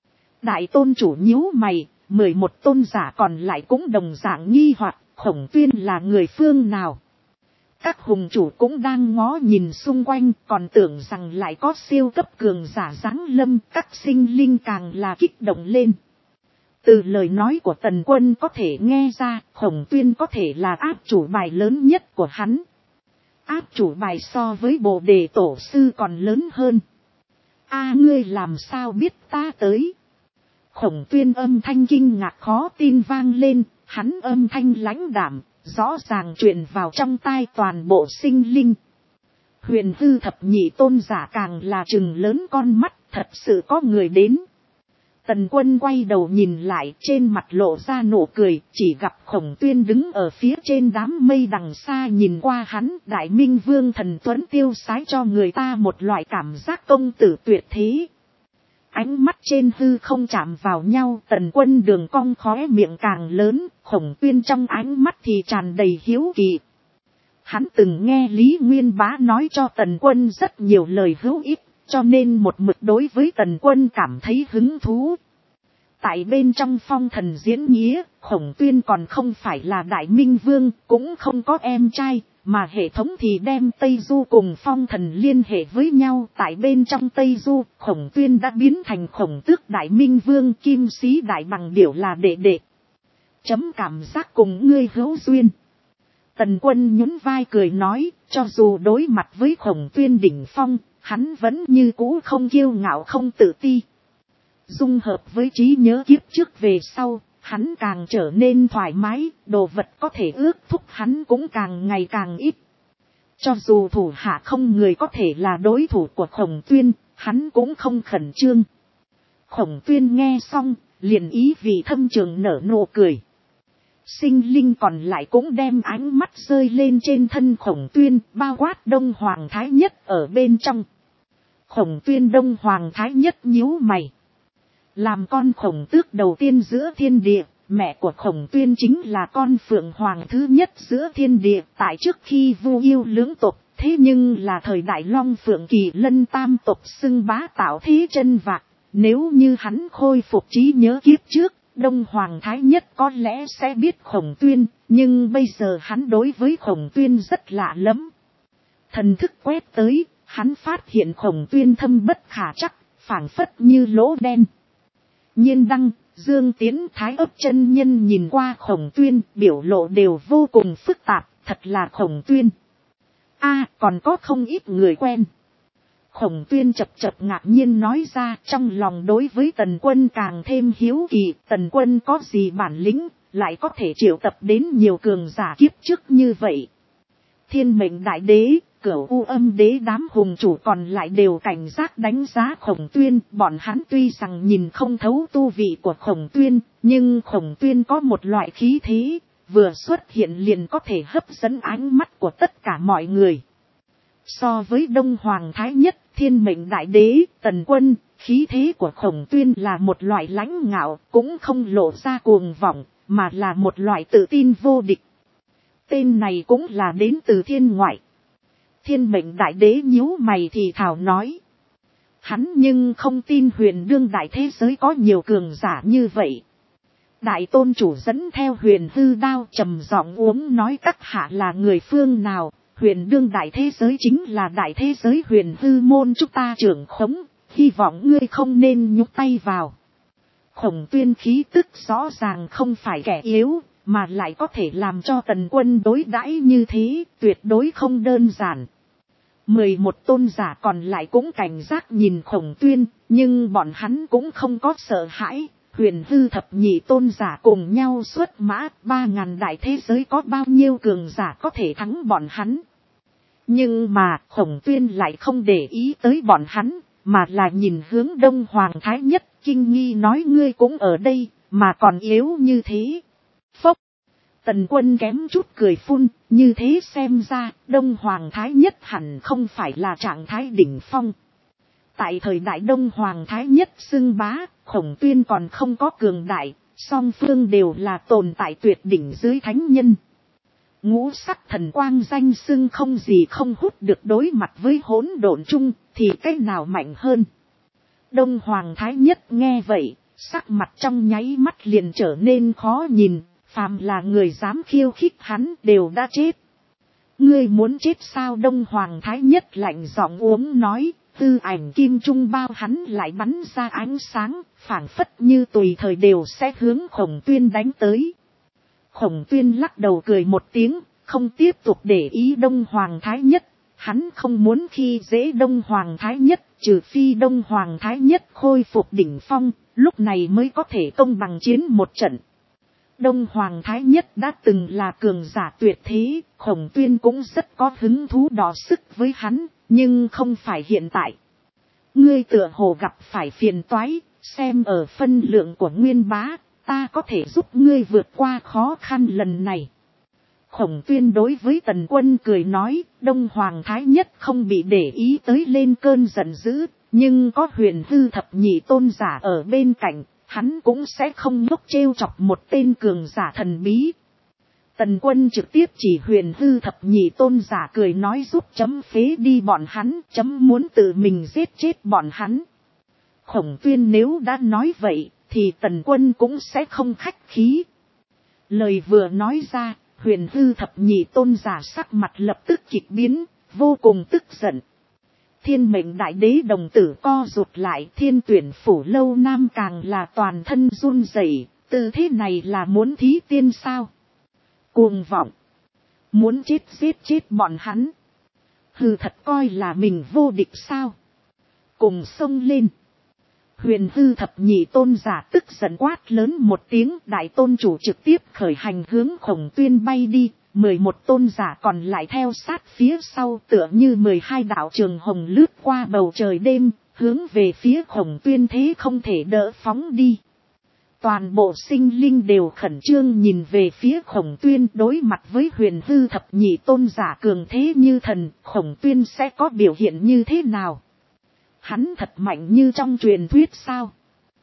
đại tôn chủ nhíu mày, 11 tôn giả còn lại cũng đồng dạng nghi hoặc Khổng Tuyên là người phương nào. Các hùng chủ cũng đang ngó nhìn xung quanh, còn tưởng rằng lại có siêu cấp cường giả giáng lâm, các sinh linh càng là kích động lên. Từ lời nói của Tần Quân có thể nghe ra, Khổng Tuyên có thể là áp chủ bài lớn nhất của hắn. Áp chủ bài so với Bồ Đề Tổ Sư còn lớn hơn. A, ngươi làm sao biết ta tới? Khổng Tuyên âm thanh kinh ngạc khó tin vang lên, hắn âm thanh lãnh đạm, rõ ràng truyền vào trong tai toàn bộ sinh linh. Huyền Hư thập nhị tôn giả càng là trừng lớn con mắt, thật sự có người đến. Tần Quân quay đầu nhìn lại, trên mặt lộ ra nụ cười, chỉ gặp Khổng Tuyên đứng ở phía trên đám mây đằng xa nhìn qua hắn. Đại Minh Vương thần tuấn tiêu sái cho người ta một loại cảm giác công tử tuyệt thế. Ánh mắt trên hư không chạm vào nhau, Tần Quân đường cong khóe miệng càng lớn, Khổng Tuyên trong ánh mắt thì tràn đầy hiếu kỳ. Hắn từng nghe Lý Nguyên Bá nói cho Tần Quân rất nhiều lời hữu ích, cho nên một mực đối với Tần Quân cảm thấy hứng thú. Tại bên trong phong thần diễn nghĩa, Khổng Tuyên còn không phải là Đại Minh Vương, cũng không có em trai, mà hệ thống thì đem Tây Du cùng phong thần liên hệ với nhau. Tại bên trong Tây Du, Khổng Tuyên đã biến thành Khổng Tước Đại Minh Vương, Kim Sĩ Đại Bằng Điểu là đệ đệ. Chấm cảm giác cùng ngươi hữu duyên. Tần Quân nhún vai cười nói, cho dù đối mặt với Khổng Tuyên đỉnh phong, hắn vẫn như cũ không kiêu ngạo không tự ti. Dung hợp với trí nhớ kiếp trước về sau, hắn càng trở nên thoải mái, đồ vật có thể ước thúc hắn cũng càng ngày càng ít. Cho dù thủ hạ không người có thể là đối thủ của Khổng Tuyên, hắn cũng không khẩn trương. Khổng Tuyên nghe xong, liền ý vị thâm trường nở nụ cười. Sinh linh còn lại cũng đem ánh mắt rơi lên trên thân Khổng Tuyên, bao quát Đông Hoàng Thái Nhất ở bên trong. Khổng Tuyên Đông Hoàng Thái Nhất nhíu mày. Làm con khổng tước đầu tiên giữa thiên địa, mẹ của Khổng Tuyên chính là con phượng hoàng thứ nhất giữa thiên địa. Tại trước khi Vu Yêu lưỡng tộc, thế nhưng là thời đại Long Phượng Kỳ Lân tam tộc xưng bá tạo thế chân vạc. Nếu như hắn khôi phục trí nhớ kiếp trước, Đông Hoàng Thái Nhất có lẽ sẽ biết Khổng Tuyên, nhưng bây giờ hắn đối với Khổng Tuyên rất lạ lắm. Thần thức quét tới, hắn phát hiện Khổng Tuyên thâm bất khả trắc, phảng phất như lỗ đen. Nhiên Đăng, Dương Tiễn, Thái Ấp Chân Nhân nhìn qua Khổng Tuyên, biểu lộ đều vô cùng phức tạp, thật là Khổng Tuyên. A, còn có không ít người quen. Khổng Tuyên chập chập ngạc nhiên nói ra, trong lòng đối với Tần Quân càng thêm hiếu kỳ, Tần Quân có gì bản lĩnh, lại có thể triệu tập đến nhiều cường giả kiếp trước như vậy. Thiên Mệnh Đại Đế, Cửu U Âm Đế đám hùng chủ còn lại đều cảnh giác đánh giá Khổng Tuyên, bọn hắn tuy rằng nhìn không thấu tu vị của Khổng Tuyên, nhưng Khổng Tuyên có một loại khí thế, vừa xuất hiện liền có thể hấp dẫn ánh mắt của tất cả mọi người. So với Đông Hoàng Thái Nhất, Thiên Mệnh Đại Đế, Tần Quân, khí thế của Khổng Tuyên là một loại lãnh ngạo, cũng không lộ ra cuồng vọng, mà là một loại tự tin vô địch. Tên này cũng là đến từ thiên ngoại. Thiên Mệnh Đại Đế nhíu mày thì thào nói. Hắn nhưng không tin Huyền Đương đại thế giới có nhiều cường giả như vậy. Đại tôn chủ dẫn theo Huyền Hư Đao trầm giọng uống nói các hạ là người phương nào. Huyền Đương đại thế giới chính là đại thế giới Huyền Hư môn chúng ta trưởng khống, hy vọng ngươi không nên nhúc tay vào. Khổng Tuyên khí tức rõ ràng không phải kẻ yếu, mà lại có thể làm cho Tần Quân đối đãi như thế, tuyệt đối không đơn giản. 11 tôn giả còn lại cũng cảnh giác nhìn Khổng Tuyên, nhưng bọn hắn cũng không có sợ hãi. Huyền Hư thập nhị tôn giả cùng nhau xuất mã, 3.000 đại thế giới có bao nhiêu cường giả có thể thắng bọn hắn. Nhưng mà Khổng Tuyên lại không để ý tới bọn hắn, mà là nhìn hướng Đông Hoàng Thái Nhất, kinh nghi nói ngươi cũng ở đây, mà còn yếu như thế. Phốc! Tần Quân kém chút cười phun, như thế xem ra, Đông Hoàng Thái Nhất hẳn không phải là trạng thái đỉnh phong. Tại thời đại Đông Hoàng Thái Nhất xưng bá, Khổng Tuyên còn không có cường đại, song phương đều là tồn tại tuyệt đỉnh dưới thánh nhân. Ngũ sắc thần quang danh xưng không gì không hút được, đối mặt với hỗn độn chung, thì cái nào mạnh hơn. Đông Hoàng Thái Nhất nghe vậy, sắc mặt trong nháy mắt liền trở nên khó nhìn, phàm là người dám khiêu khích hắn đều đã chết. Ngươi muốn chết sao? Đông Hoàng Thái Nhất lạnh giọng uống nói, tư ảnh kim trung bao hắn lại bắn ra ánh sáng, phảng phất như tùy thời đều sẽ hướng Khổng Tuyên đánh tới. Khổng Tuyên lắc đầu cười một tiếng, không tiếp tục để ý Đông Hoàng Thái Nhất. Hắn không muốn khi dễ Đông Hoàng Thái Nhất, trừ phi Đông Hoàng Thái Nhất khôi phục đỉnh phong, lúc này mới có thể công bằng chiến một trận. Đông Hoàng Thái Nhất đã từng là cường giả tuyệt thế, Khổng Tuyên cũng rất có hứng thú đọ sức với hắn, nhưng không phải hiện tại. Ngươi tựa hồ gặp phải phiền toái, xem ở phân lượng của Nguyên Bá, ta có thể giúp ngươi vượt qua khó khăn lần này. Khổng Tuyên đối với Tần Quân cười nói, Đông Hoàng Thái Nhất không bị để ý tới lên cơn giận dữ, nhưng có Huyền Hư thập nhị tôn giả ở bên cạnh, hắn cũng sẽ không ngốc trêu chọc một tên cường giả thần bí. Tần Quân trực tiếp chỉ Huyền Hư thập nhị tôn giả cười nói giúp chấm phế đi bọn hắn, chấm muốn tự mình giết chết bọn hắn. Khổng Tuyên nếu đã nói vậy, thì Tần Quân cũng sẽ không khách khí. Lời vừa nói ra, Huyền Hư thập nhị tôn giả sắc mặt lập tức kịch biến, vô cùng tức giận. Thiên Mệnh Đại Đế đồng tử co rụt lại, Thiên Tuyển Phủ Lâu Nam càng là toàn thân run rẩy, tư thế này là muốn thí tiên sao? Cuồng vọng, muốn chết giết chết bọn hắn. Hừ, thật coi là mình vô địch sao? Cùng xông lên. Huyền Hư thập nhị tôn giả tức giận quát lớn một tiếng, đại tôn chủ trực tiếp khởi hành hướng Khổng Tuyên bay đi, 11 tôn giả còn lại theo sát phía sau, tựa như 12 đạo trường hồng lướt qua bầu trời đêm, hướng về phía Khổng Tuyên thế không thể đỡ phóng đi. Toàn bộ sinh linh đều khẩn trương nhìn về phía Khổng Tuyên, đối mặt với Huyền Hư thập nhị tôn giả cường thế như thần, Khổng Tuyên sẽ có biểu hiện như thế nào? Hắn thật mạnh như trong truyền thuyết sao?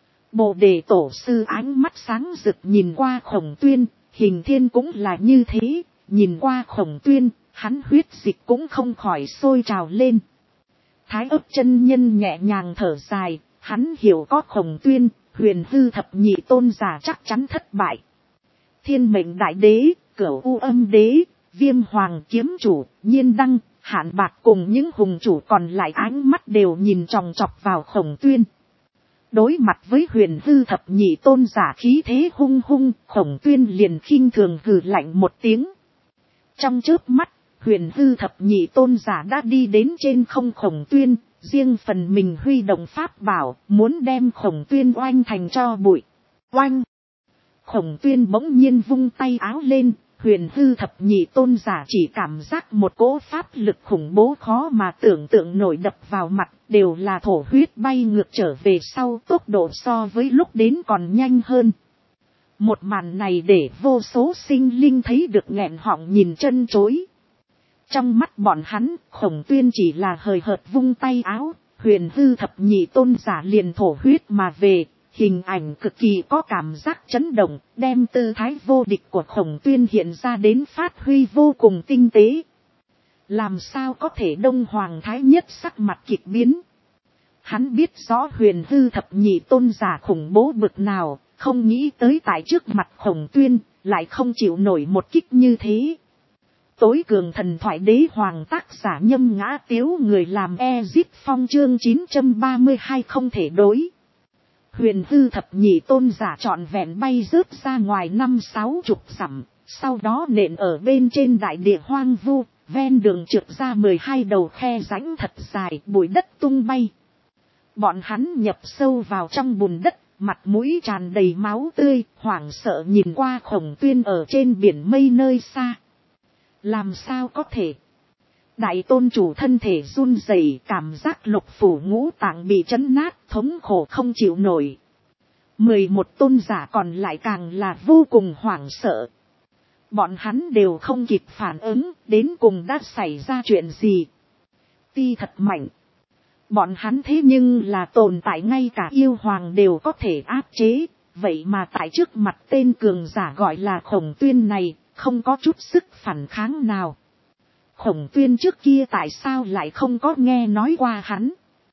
Bồ Đề tổ sư ánh mắt sáng rực nhìn qua Khổng Tuyên, Hình Thiên cũng là như thế, nhìn qua Khổng Tuyên, hắn huyết dịch cũng không khỏi sôi trào lên. Thái Ức chân nhân nhẹ nhàng thở dài, hắn hiểu có Khổng Tuyên, Huyền Hư thập nhị tôn giả chắc chắn thất bại. Thiên Mệnh Đại Đế, Cửu U Âm Đế, Viêm Hoàng Kiếm Chủ, Nhiên Đăng, Hạn Bạc cùng những hùng chủ còn lại ánh mắt đều nhìn chòng chọc vào Khổng Tuyên. Đối mặt với Huyền Hư thập nhị tôn giả khí thế hung hung, Khổng Tuyên liền khinh thường hừ lạnh một tiếng. Trong chớp mắt, Huyền Hư thập nhị tôn giả đã đi đến trên không Khổng Tuyên, riêng phần mình huy động pháp bảo, muốn đem Khổng Tuyên oanh thành cho bụi. Oanh! Khổng Tuyên bỗng nhiên vung tay áo lên, Huyền Hư thập nhị tôn giả chỉ cảm giác một cỗ pháp lực khủng bố khó mà tưởng tượng nổi đập vào mặt, đều là thổ huyết bay ngược trở về sau, tốc độ so với lúc đến còn nhanh hơn. Một màn này để vô số sinh linh thấy được nghẹn họng nhìn chân chối. Trong mắt bọn hắn, Khổng Tuyên chỉ là hời hợt vung tay áo, Huyền Hư thập nhị tôn giả liền thổ huyết mà về. Hình ảnh cực kỳ có cảm giác chấn động, đem tư thái vô địch của Khổng Tuyên hiện ra đến phát huy vô cùng tinh tế. Làm sao có thể Đông Hoàng Thái Nhất sắc mặt kịch biến. Hắn biết rõ Huyền Hư thập nhị tôn giả khủng bố bực nào, không nghĩ tới tại trước mặt Khổng Tuyên, lại không chịu nổi một kích như thế. Tối cường thần thoại đế hoàng tác giả Nhâm Ngã Tiếu người làm Ezip Phong chương 932 không thể đối. Huyền Hư thập nhị tôn giả trọn vẹn bay rớt ra ngoài 50-60 dặm, sau đó nện ở bên trên đại địa hoang vu, ven đường trượt ra 12 đầu khe rãnh thật dài, bụi đất tung bay. Bọn hắn nhập sâu vào trong bùn đất, mặt mũi tràn đầy máu tươi, hoảng sợ nhìn qua Khổng Tuyên ở trên biển mây nơi xa. Làm sao có thể? Đại tôn chủ thân thể run rẩy, cảm giác lục phủ ngũ tạng bị chấn nát, thống khổ không chịu nổi. 11 tôn giả còn lại càng là vô cùng hoảng sợ. Bọn hắn đều không kịp phản ứng, đến cùng đã xảy ra chuyện gì. Ti thật mạnh. Bọn hắn thế nhưng là tồn tại ngay cả yêu hoàng đều có thể áp chế, vậy mà tại trước mặt tên cường giả gọi là Khổng Tuyên này, không có chút sức phản kháng nào. Khổng Tuyên trước kia tại sao lại không có nghe nói qua hắn?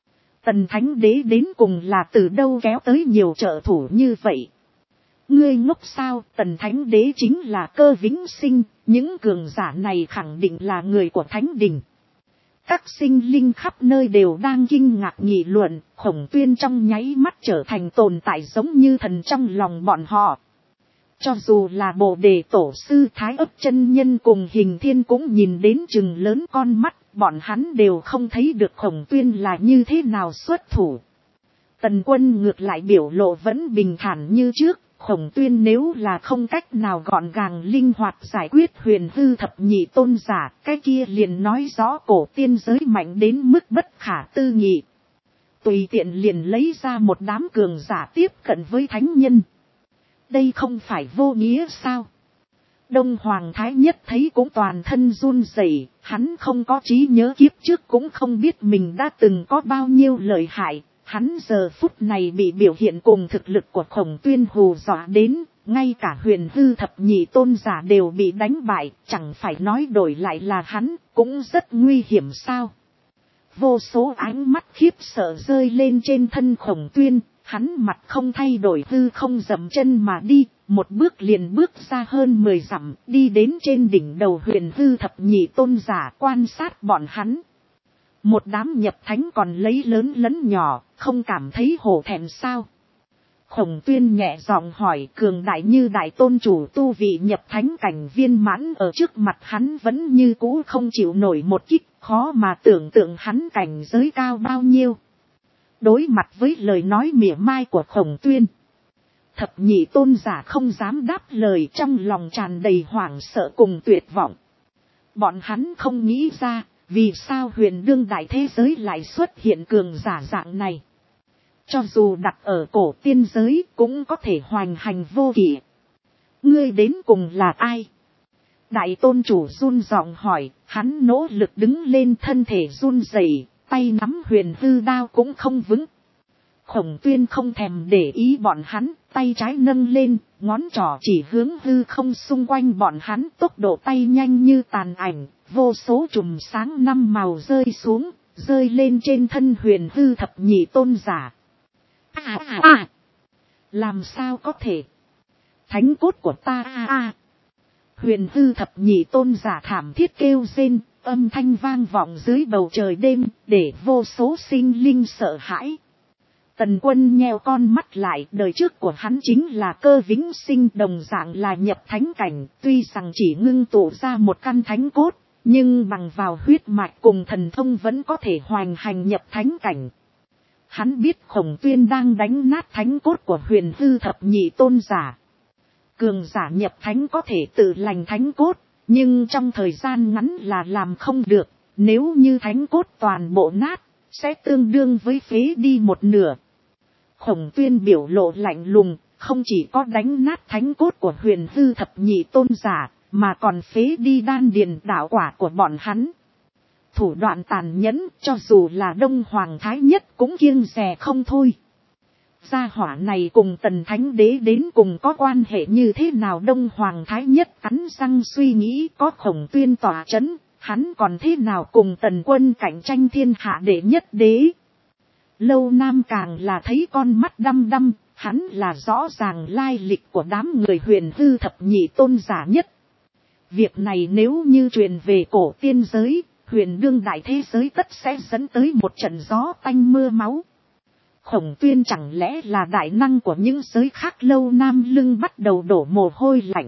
Tần Thánh Đế đến cùng là từ đâu kéo tới nhiều trợ thủ như vậy? Ngươi ngốc sao? Tần Thánh Đế chính là Cơ Vĩnh Sinh, những cường giả này khẳng định là người của Thánh Đình. Các sinh linh khắp nơi đều đang kinh ngạc nghị luận, Khổng Tuyên trong nháy mắt trở thành tồn tại giống như thần trong lòng bọn họ. Cho dù là Bồ Đề Tổ sư Thái Ấp chân nhân cùng Hình Thiên cũng nhìn đến chừng lớn con mắt, bọn hắn đều không thấy được Khổng Tuyên là như thế nào xuất thủ. Tần Quân ngược lại biểu lộ vẫn bình thản như trước, Khổng Tuyên nếu là không cách nào gọn gàng linh hoạt giải quyết Huyền Hư thập nhị tôn giả, cái kia liền nói rõ cổ tiên giới mạnh đến mức bất khả tư nghị. Tùy tiện liền lấy ra một đám cường giả tiếp cận với thánh nhân. Đây không phải vô nghĩa sao? Đông Hoàng Thái Nhất thấy cũng toàn thân run rẩy, hắn không có trí nhớ kiếp trước cũng không biết mình đã từng có bao nhiêu lợi hại. Hắn giờ phút này bị biểu hiện cùng thực lực của Khổng Tuyên hù dọa đến, ngay cả Huyền Hư thập nhị tôn giả đều bị đánh bại, chẳng phải nói đổi lại là hắn, cũng rất nguy hiểm sao. Vô số ánh mắt khiếp sợ rơi lên trên thân Khổng Tuyên, hắn mặt không thay đổi hư không dậm chân mà đi, một bước liền bước ra hơn 10 dặm, đi đến trên đỉnh đầu Huyền Hư thập nhị tôn giả quan sát bọn hắn. Một đám nhập thánh còn lấy lớn lẫn nhỏ, không cảm thấy hổ thẹn sao? Khổng Tuyên nhẹ giọng hỏi, cường đại như đại tôn chủ tu vị nhập thánh cảnh viên mãn ở trước mặt hắn vẫn như cũ không chịu nổi một kích, khó mà tưởng tượng hắn cảnh giới cao bao nhiêu. Đối mặt với lời nói mỉa mai của Khổng Tuyên, thập nhị tôn giả không dám đáp lời, trong lòng tràn đầy hoảng sợ cùng tuyệt vọng. Bọn hắn không nghĩ ra, vì sao huyền đương đại thế giới lại xuất hiện cường giả dạng này. Cho dù đặt ở cổ tiên giới cũng có thể hoành hành vô kỷ. Ngươi đến cùng là ai? Đại tôn chủ run giọng hỏi, hắn nỗ lực đứng lên, thân thể run rẩy, tay nắm Huyền Hư đao cũng không vững. Khổng Tuyên không thèm để ý bọn hắn, tay trái nâng lên, ngón trỏ chỉ hướng hư không xung quanh bọn hắn, tốc độ tay nhanh như tàn ảnh, vô số chùm sáng 5 màu rơi xuống, rơi lên trên thân Huyền Hư thập nhị tôn giả. Làm sao có thể? Thánh cốt của ta Huyền Hư thập nhị tôn giả thảm thiết kêu rên, âm thanh vang vọng dưới bầu trời đêm, để vô số sinh linh sợ hãi. Tần Quân nheo con mắt lại, đời trước của hắn chính là Cơ Vĩnh Sinh, đồng dạng là nhập thánh cảnh, tuy rằng chỉ ngưng tụ ra một căn thánh cốt, Nhưng bằng vào huyết mạch cùng thần thông vẫn có thể hoành hành nhập thánh cảnh. Hắn biết Khổng Tuyên đang đánh nát thánh cốt của Huyền Hư thập nhị tôn giả. Cường giả nhập thánh có thể tự lành thánh cốt, nhưng trong thời gian ngắn là làm không được. Nếu như thánh cốt toàn bộ nát, sẽ tương đương với phế đi một nửa. Khổng Tuyên biểu lộ lạnh lùng, không chỉ có đánh nát thánh cốt của Huyền Hư thập nhị tôn giả, mà còn phế đi đan điền đạo quả của bọn hắn. Thủ đoạn tàn nhẫn, cho dù là Đông Hoàng Thái Nhất cũng kiêng dè không thôi. Gia hỏa này cùng Tần Thánh Đế đến cùng có quan hệ như thế nào? Đông Hoàng Thái Nhất cắn răng suy nghĩ, có Khổng Tuyên tỏa chấn, hắn còn thế nào cùng Tần Quân cạnh tranh thiên hạ đệ nhất đế. Lâu Nam càng là thấy con mắt đăm đăm, hắn là rõ ràng lai lịch của đám người Huyền Hư thập nhị tôn giả nhất. Việc này nếu như truyền về cổ tiên giới, huyền đương đại thế giới tất sẽ dẫn tới một trận gió tanh mưa máu. Khổng Tuyên chẳng lẽ là đại năng của những giới khác? Lâu Nam lưng bắt đầu đổ mồ hôi lạnh.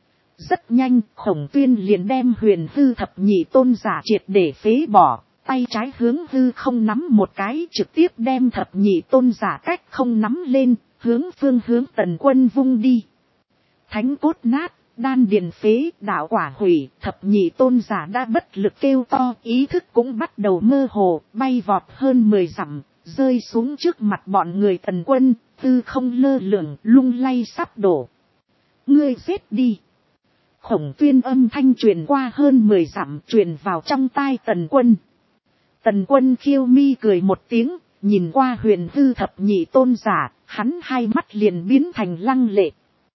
Rất nhanh, Khổng Tuyên liền đem Huyền Hư thập nhị tôn giả triệt để phế bỏ, tay trái hướng hư không nắm một cái, trực tiếp đem thập nhị tôn giả cách không nắm lên, hướng Tần Quân vung đi. Thánh cốt nát, đan điền phế, đạo quả hủy, thập nhị tôn giả đã bất lực kêu to, ý thức cũng bắt đầu mơ hồ, bay vọt hơn 10 dặm, rơi xuống trước mặt bọn người Tần Quân, hư không lơ lửng, lung lay sắp đổ. Ngươi giết đi. Khổng Tuyên âm thanh truyền qua hơn 10 dặm, truyền vào trong tai Tần Quân. Tần Quân khiêu mi cười một tiếng, nhìn qua Huyền Hư thập nhị tôn giả, hắn hai mắt liền biến thành lăng lệ.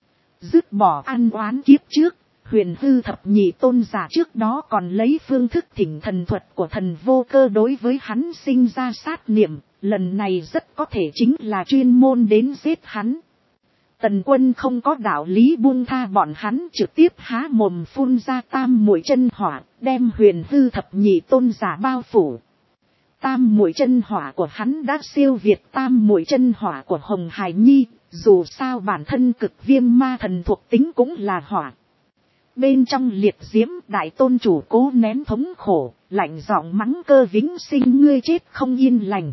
Dứt bỏ ăn oán kiếp trước, Huyền Hư thập nhị tôn giả trước đó còn lấy phương thức thỉnh thần thuật của thần vô cơ đối với hắn sinh ra sát niệm, lần này rất có thể chính là chuyên môn đến giết hắn. Tần Quân không có đạo lý buông tha bọn hắn, trực tiếp há mồm phun ra tam muội chân hỏa, đem Huyền Hư thập nhị tôn giả bao phủ. Tam muội chân hỏa của hắn đã siêu việt tam muội chân hỏa của Hồng Hải Nhi, dù sao bản thân cực viêm ma thần thuộc tính cũng là hỏa. Bên trong liệt diễm, đại tôn chủ cố nén thống khổ, lạnh giọng mắng Cơ Vĩnh Sinh, ngươi chết không yên lành.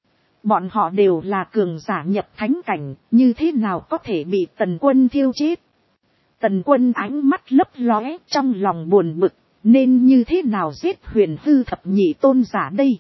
Bọn họ đều là cường giả nhập thánh cảnh, như thế nào có thể bị Tần Quân thiêu chết? Tần Quân ánh mắt lấp lóe, trong lòng buồn bực, nên như thế nào giết Huyền Hư thập nhị tôn giả đây?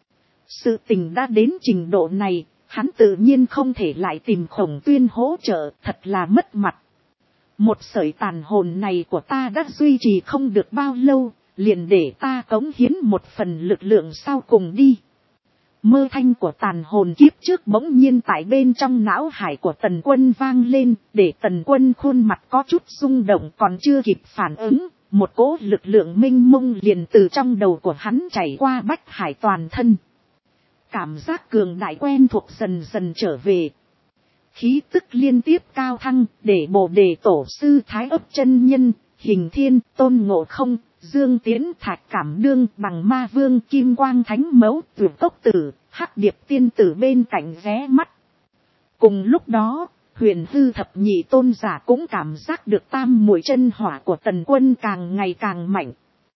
Sự tình đã đến trình độ này, hắn tự nhiên không thể lại tìm Khổng Tuyên hỗ trợ, thật là mất mặt. Một sợi tàn hồn này của ta đã duy trì không được bao lâu, liền để ta cống hiến một phần lực lượng sau cùng đi. Mơ thanh của tàn hồn kiếp trước bỗng nhiên tại bên trong não hải của Tần Quân vang lên, để Tần Quân khuôn mặt có chút rung động, còn chưa kịp phản ứng, một cỗ lực lượng mênh mông liền từ trong đầu của hắn chảy qua bách hải toàn thân. Cảm giác cường đại quen thuộc dần dần trở về. Khí tức liên tiếp cao thăng, để Bồ Đề Tổ sư Thái Ấp chân nhân, Hình Thiên, Tôn Ngộ Không, Dương Tiễn, Thạch Cảm Đương, Bằng Ma Vương, Kim Quang Thánh Mẫu, Tuyệt Tốc Tử, Hắc Điệp Tiên Tử bên cạnh ghé mắt. Cùng lúc đó, Huyền Hư thập nhị tôn giả cũng cảm giác được tam muội chân hỏa của Tần Quân càng ngày càng mạnh.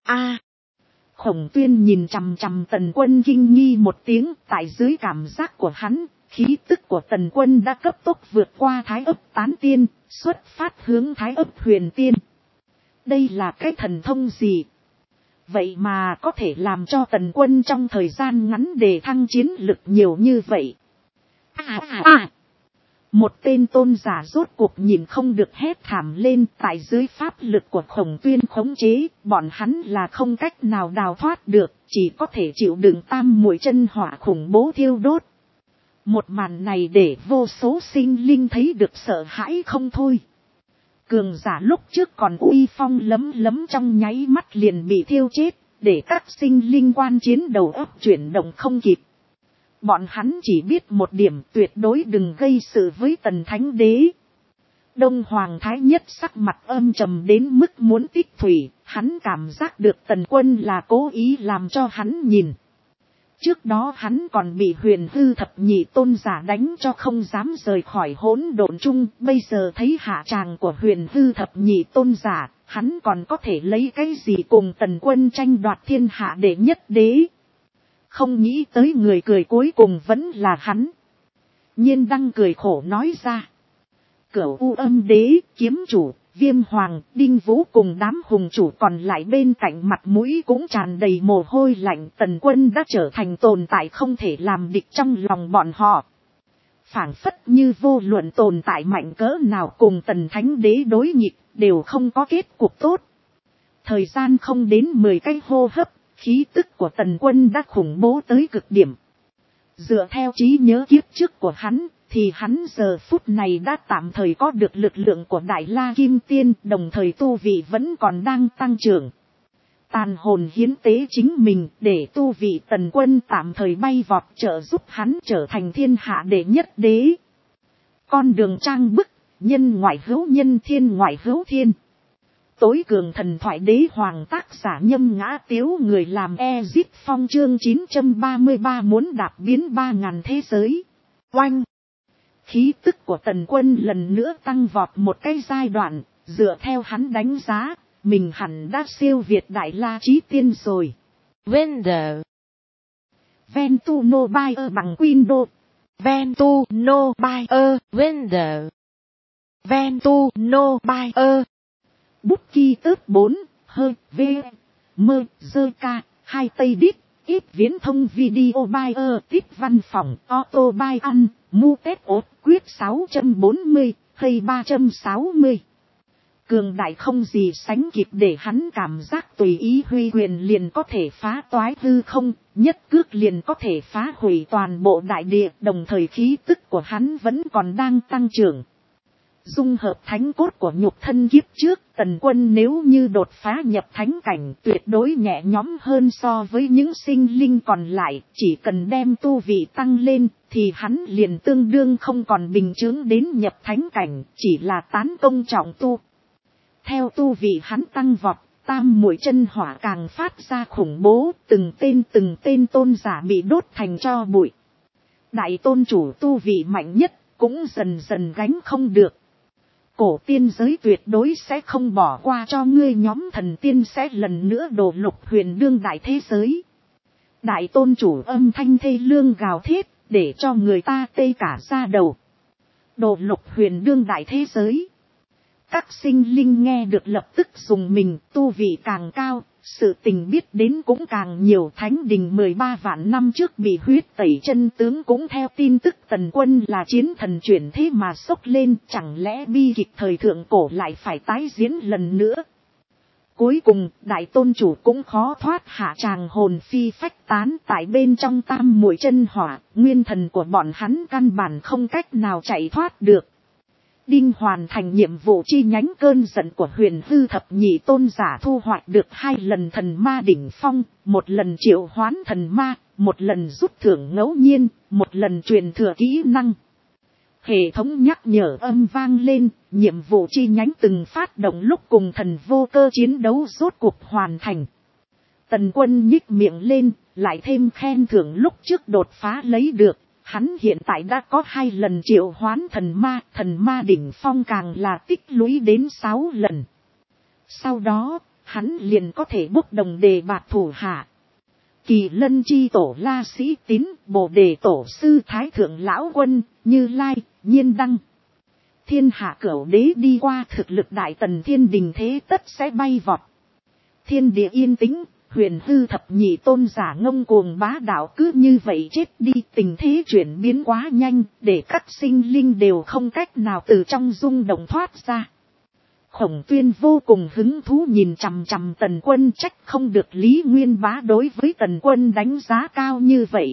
Khổng Tuyên nhìn chằm chằm Tần Quân kinh nghi một tiếng, tại dưới cảm giác của hắn, khí tức của Tần Quân đã cấp tốc vượt qua Thái Ấp Tán Tiên, xuất phát hướng Thái Ấp Huyền Tiên. Đây là cái thần thông gì? Vậy mà có thể làm cho Tần Quân trong thời gian ngắn đề thăng chiến lực nhiều như vậy. Một tên tôn giả rốt cuộc nhìn không được hét thảm lên, tại dưới pháp lực của Khổng Tuyên khống chế, bọn hắn là không cách nào đào thoát được, chỉ có thể chịu đựng tam muội chân hỏa khủng bố thiêu đốt. Một màn này để vô số sinh linh thấy được sợ hãi không thôi. Cường giả lúc trước còn uy phong lấm lấm trong nháy mắt liền bị thiêu chết, để các sinh linh quan chiến đầu óc chuyển động không kịp. Bọn hắn chỉ biết một điểm, tuyệt đối đừng gây sự với Tần Thánh Đế. Đông Hoàng Thái Nhất sắc mặt âm trầm đến mức muốn tích thủy, hắn cảm giác được Tần Quân là cố ý làm cho hắn nhìn. Trước đó hắn còn bị Huyền Hư thập nhị tôn giả đánh cho không dám rời khỏi hỗn độn chung, bây giờ thấy hạ tràng của Huyền Hư thập nhị tôn giả, hắn còn có thể lấy cái gì cùng Tần Quân tranh đoạt thiên hạ đệ nhất đế. Không nghĩ tới người cười cuối cùng vẫn là hắn. Nhiên Đăng cười khổ nói ra. Cửu U Âm Đế, Kiếm Chủ, Viêm Hoàng, Đinh Vũ cùng đám hùng chủ còn lại bên cạnh mặt mũi cũng tràn đầy mồ hôi lạnh. Tần Quân đã trở thành tồn tại không thể làm địch trong lòng bọn họ. Phảng phất như vô luận tồn tại mạnh cỡ nào cùng Tần Thánh Đế đối nghịch đều không có kết cục tốt. Thời gian không đến 10 cái hô hấp, khí tức của Tần Quân đã khủng bố tới cực điểm. Dựa theo trí nhớ kiếp trước của hắn, thì hắn giờ phút này đã tạm thời có được lực lượng của Đại La Kim Tiên, đồng thời tu vị vẫn còn đang tăng trưởng. Tàn hồn hiến tế chính mình để tu vị Tần Quân tạm thời bay vọt trợ giúp hắn trở thành thiên hạ đệ nhất đế. Con đường trang bức, nhân ngoại hữu nhân, thiên ngoại hữu thiên. Tối cường thần thoại đế hoàng, tác giả Nhâm Ngã Tiếu, người làm Ezip Phong, chương 933 muốn đạp biến 3000 thế giới. Oanh! Khí tức của Tần Quân lần nữa tăng vọt một cái giai đoạn, dựa theo hắn đánh giá, mình hẳn đã siêu việt Đại La Chí Tiên rồi. Windows. Ventu no Buyer bằng Windows. Ventu no Buyer, Windows. Ventu no Buyer. Bút ký tớt 4, hơi, v, mơ, dơ ca, 2 tây đít, ít viễn thông video buyer, tiếp văn phòng, auto buy ăn, mu tết ốt, quyết 640, hay 360. Cường đại không gì sánh kịp để hắn cảm giác tùy ý huy quyền liền có thể phá toái hư không, nhất cước liền có thể phá hủy toàn bộ đại địa, đồng thời khí tức của hắn vẫn còn đang tăng trưởng. Dung hợp thánh cốt của nhục thân kiếp trước, Tần Quân nếu như đột phá nhập thánh cảnh tuyệt đối nhẹ nhõm hơn so với những sinh linh còn lại, chỉ cần đem tu vị tăng lên thì hắn liền tương đương không còn bình chướng đến nhập thánh cảnh, chỉ là tán công trọng tu. Theo tu vị hắn tăng vọt, tam muội chân hỏa càng phát ra khủng bố, từng tên tôn giả bị đốt thành tro bụi. Đại tôn chủ tu vị mạnh nhất cũng dần dần gánh không được. Cổ tiên giới tuyệt đối sẽ không bỏ qua cho ngươi, nhóm thần tiên sẽ lần nữa đổ lục huyền đương đại thế giới. Đại tôn chủ âm thanh thê lương gào thét, để cho người ta tê cả da đầu. Đổ lục huyền đương đại thế giới. Các sinh linh nghe được lập tức dùng mình, tu vị càng cao, sự tình biết đến cũng càng nhiều. Thánh đình 13 vạn năm trước bị huyết tẩy chân tướng cũng theo tin tức Tần Quân là chiến thần chuyển thế mà sốc lên, chẳng lẽ bi kịch thời thượng cổ lại phải tái diễn lần nữa. Cuối cùng, đại tôn chủ cũng khó thoát hạ tràng, hồn phi phách tán tại bên trong tam muội chân hỏa, nguyên thần của bọn hắn căn bản không cách nào chạy thoát được. Đinh hoàn thành nhiệm vụ chi nhánh cơn giận của huyền hư thập nhị tôn giả, thu hoạch được 2 lần thần ma đỉnh phong, 1 lần triệu hoán thần ma, 1 lần rút thưởng ngẫu nhiên, 1 lần truyền thừa kỹ năng. Hệ thống nhắc nhở âm vang lên, nhiệm vụ chi nhánh từng phát động lúc cùng thần vô cơ chiến đấu rốt cuộc hoàn thành. Tần Quân nhích miệng lên, lại thêm khen thưởng lúc trước đột phá lấy được. Hắn hiện tại đã có 2 lần triệu hoán thần ma đỉnh phong càng là tích lũy đến 6 lần. Sau đó, hắn liền có thể bốc đồng đề bạt thủ hạ. Kỳ Lân chi tổ La Sĩ Tín, Bồ Đề tổ sư Thái Thượng Lão Quân, Như Lai, Nhiên Đăng. Thiên hạ cửu đế đi qua, thực lực đại tần thiên đình thế tất sẽ bay vọt. Thiên địa yên tĩnh. Huyền hư thập nhị tôn giả ngông cuồng bá đạo cứ như vậy chết đi, tình thế chuyển biến quá nhanh, để các sinh linh đều không cách nào từ trong rung động thoát ra. Khổng Tuyên vô cùng hứng thú nhìn chằm chằm Tần Quân, trách không được Lý Nguyên Bá đối với Tần Quân đánh giá cao như vậy.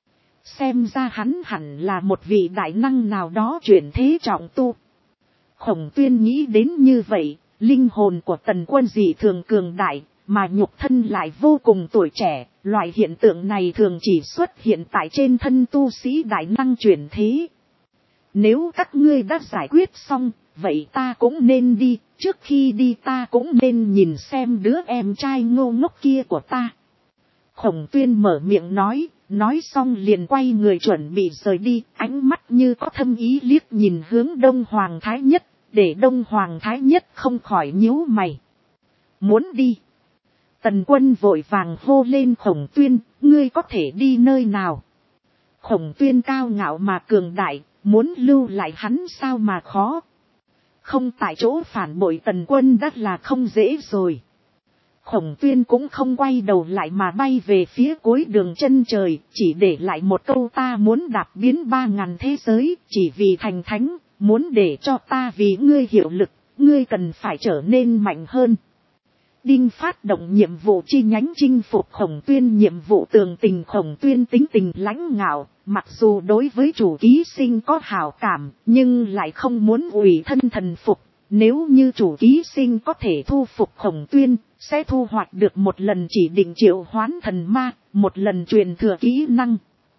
Xem ra hắn hẳn là một vị đại năng nào đó chuyển thế trọng tu. Khổng Tuyên nghĩ đến như vậy, linh hồn của Tần Quân dị thường cường đại. Mà nhục thân lại vô cùng tuổi trẻ, loại hiện tượng này thường chỉ xuất hiện tại trên thân tu sĩ đại năng chuyển thế. Nếu các ngươi đã giải quyết xong, vậy ta cũng nên đi, trước khi đi ta cũng nên nhìn xem đứa em trai ngô ngốc kia của ta. Khổng Tuyên mở miệng nói xong liền quay người chuẩn bị rời đi, ánh mắt như có thâm ý liếc nhìn hướng Đông Hoàng Thái Nhất, để Đông Hoàng Thái Nhất không khỏi nhíu mày. muốn đi. Tần Quân vội vàng hô lên Khổng Tuyên, ngươi có thể đi nơi nào? Khổng Tuyên cao ngạo mà cường đại, muốn lưu lại hắn sao mà khó. Không tại chỗ phản bội Tần Quân đã là không dễ rồi. Khổng Tuyên cũng không quay đầu lại mà bay về phía cuối đường chân trời, chỉ để lại một câu ta muốn đạp biến 3000 thế giới, chỉ vì thành thánh, muốn để cho ta vì ngươi hiệu lực, ngươi cần phải trở nên mạnh hơn. Đinh phát động nhiệm vụ chi nhánh chinh phục Khổng Tuyên, nhiệm vụ tường tình. Khổng Tuyên tính tình lãnh ngạo, mặc dù đối với chủ ký sinh có hảo cảm, nhưng lại không muốn ủy thân thần phục. Nếu như chủ ký sinh có thể thu phục Khổng Tuyên, sẽ thu hoạch được một lần chỉ định triệu hoán thần ma, một lần truyền thừa kỹ năng.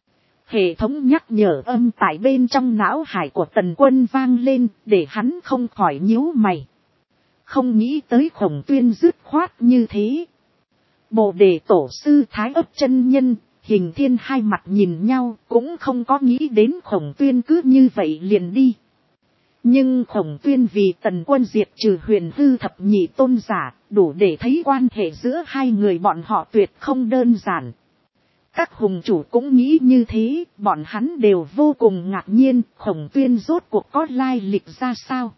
Hệ thống nhắc nhở âm tại bên trong não hải của Tần Quân vang lên, để hắn không khỏi nhíu mày. Không nghĩ tới Khổng Tuyên dứt khoát như thế. Bồ Đề tổ sư Thái Ấp chân nhân, Hình Thiên hai mặt nhìn nhau, cũng không có nghĩ đến Khổng Tuyên cứ như vậy liền đi. Nhưng Khổng Tuyên vì Tần Quân diệt trừ Huyền Hư thập nhị tôn giả, đủ để thấy quan hệ giữa hai người bọn họ tuyệt không đơn giản. Các hùng chủ cũng nghĩ như thế, bọn hắn đều vô cùng ngạc nhiên, Khổng Tuyên rốt cuộc có lai lịch ra sao.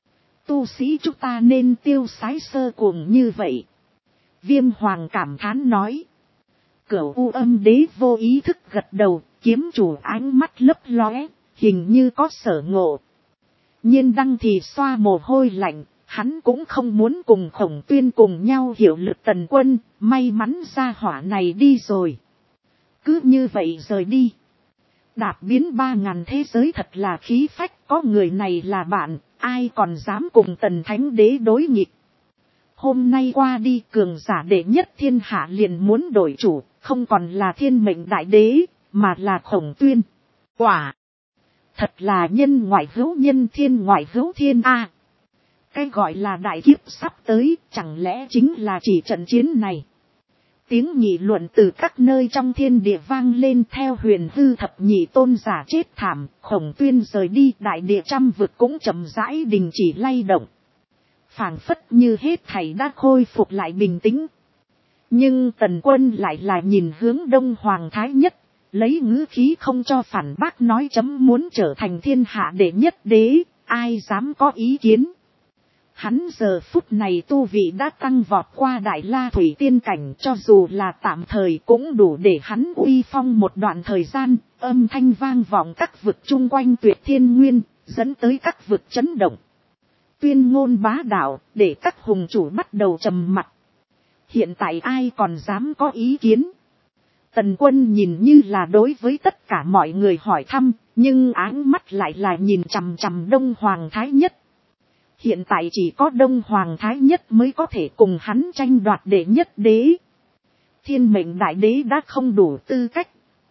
Tu sĩ chúng ta nên tiêu sái sơ cuồng như vậy. Viêm Hoàng cảm thán nói. Cửu U Âm Đế vô ý thức gật đầu, kiếm chủ ánh mắt lấp lóe, hình như có sở ngộ. Nhiên Đăng thì xoa mồ hôi lạnh, hắn cũng không muốn cùng Khổng Tuyên cùng nhau hiệu lực Tần Quân, may mắn gia hỏa này đi rồi. Cứ như vậy rời đi. Đạp biến 3000 thế giới thật là khí phách, có người này là bạn, ai còn dám cùng Tần Thánh Đế đối nghịch. Hôm nay qua đi cường giả đệ nhất thiên hạ liền muốn đổi chủ, không còn là Thiên Mệnh Đại Đế, mà là Khổng Tuyên. Quả! Thật là nhân ngoại hữu nhân, thiên ngoại hữu thiên a. Cái gọi là đại kiếp sắp tới, chẳng lẽ chính là chỉ trận chiến này. Tiếng nghị luận từ các nơi trong thiên địa vang lên. Theo Huyền Hư thập nhị tôn giả chết thảm, Khổng Tuyên rời đi, đại địa trăm vực cũng chậm rãi đình chỉ lay động. Phảng phất như hết thảy đã khôi phục lại bình tĩnh. Nhưng Tần Quân lại là nhìn hướng Đông Hoàng Thái Nhất, lấy ngữ khí không cho phản bác nói chấm muốn trở thành thiên hạ đệ nhất đế, ai dám có ý kiến. Hắn giờ phút này tu vị đã tăng vọt qua Đại La Thủy Tiên cảnh, cho dù là tạm thời cũng đủ để hắn uy phong một đoạn thời gian, âm thanh vang vọng các vực chung quanh Tuyệt Thiên Nguyên, dẫn tới các vực chấn động. Tuyên ngôn bá đạo, để các hùng chủ bắt đầu trầm mặc. Hiện tại ai còn dám có ý kiến? Tần Quân nhìn như là đối với tất cả mọi người hỏi thăm, nhưng áng mắt lại là nhìn chằm chằm Đông Hoàng Thái Nhất. Hiện tại chỉ có Đông Hoàng Thái Nhất mới có thể cùng hắn tranh đoạt đệ nhất đế. Thiên Mệnh Đại Đế đã không đủ tư cách.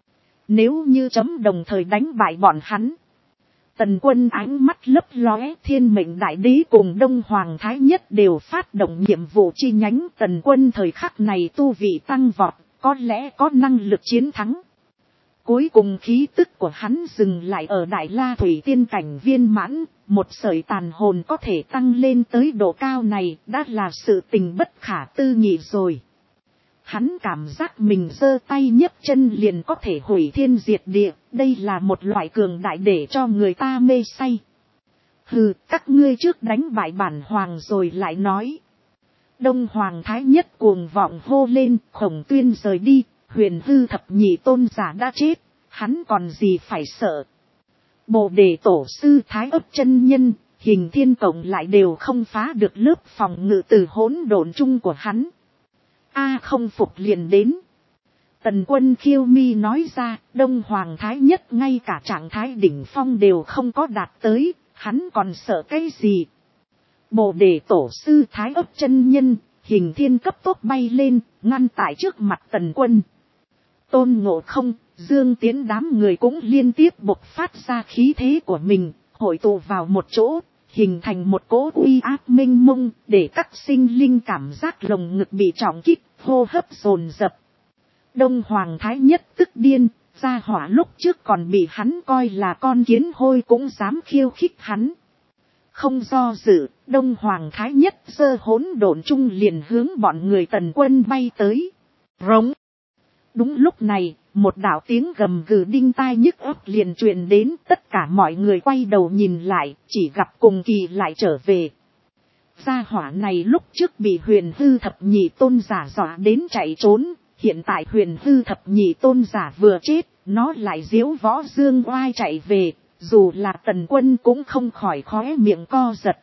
Nếu như chấm đồng thời đánh bại bọn hắn. Tần Quân ánh mắt lấp lóe, Thiên Mệnh Đại Đế cùng Đông Hoàng Thái Nhất đều phát động nhiệm vụ chi nhánh. Tần Quân thời khắc này tu vị tăng vọt, có lẽ có năng lực chiến thắng. Cuối cùng khí tức của hắn dừng lại ở Đại La Thủy Tiên cảnh viên mãn, một sợi tàn hồn có thể tăng lên tới độ cao này đã là sự tình bất khả tư nghị rồi. Hắn cảm giác mình giơ tay nhấc chân liền có thể hủy thiên diệt địa, đây là một loại cường đại để cho người ta mê say. Hừ, các ngươi trước đánh bại bản hoàng rồi lại nói. Đông Hoàng Thái Nhất cuồng vọng hô lên. Khổng Tuyên rời đi, Huyền Hư thập nhị tôn giả đã chết, hắn còn gì phải sợ. Bồ Đề tổ sư Thái Ấp chân nhân, Hình Thiên cộng lại đều không phá được lớp phòng ngự từ hỗn độn chung của hắn. A không phục liền đến. Tần Quân khiêu mi nói ra, Đông Hoàng Thái Nhất ngay cả trạng thái đỉnh phong đều không có đạt tới, hắn còn sợ cái gì. Bồ Đề tổ sư Thái Ấp chân nhân, Hình Thiên cấp tốc bay lên, ngăn tại trước mặt Tần Quân. Tôn Ngộ Không, Dương Tiến đám người cũng liên tiếp bộc phát ra khí thế của mình, hội tụ vào một chỗ, hình thành một cỗ uy áp mênh mông, để các sinh linh cảm giác lồng ngực bị trọng kích, hô hấp dồn dập. Đông Hoàng Thái Nhất tức điên, gia hỏa lúc trước còn bị hắn coi là con kiến hôi cũng dám khiêu khích hắn. Không do dự, Đông Hoàng Thái Nhất giơ hỗn độn chung liền hướng bọn người Tần Quân bay tới. Rống. Đúng lúc này, một đạo tiếng gầm gừ đinh tai nhức óc liền truyền đến, tất cả mọi người quay đầu nhìn lại, chỉ gặp Cùng Kỳ lại trở về. Gia hỏa này lúc trước bị Huyền Hư Thập Nhị Tôn giả dọa đến chạy trốn, hiện tại Huyền Hư Thập Nhị Tôn giả vừa chết, nó lại diễu võ dương oai chạy về, dù là Tần Quân cũng không khỏi khóe miệng co giật.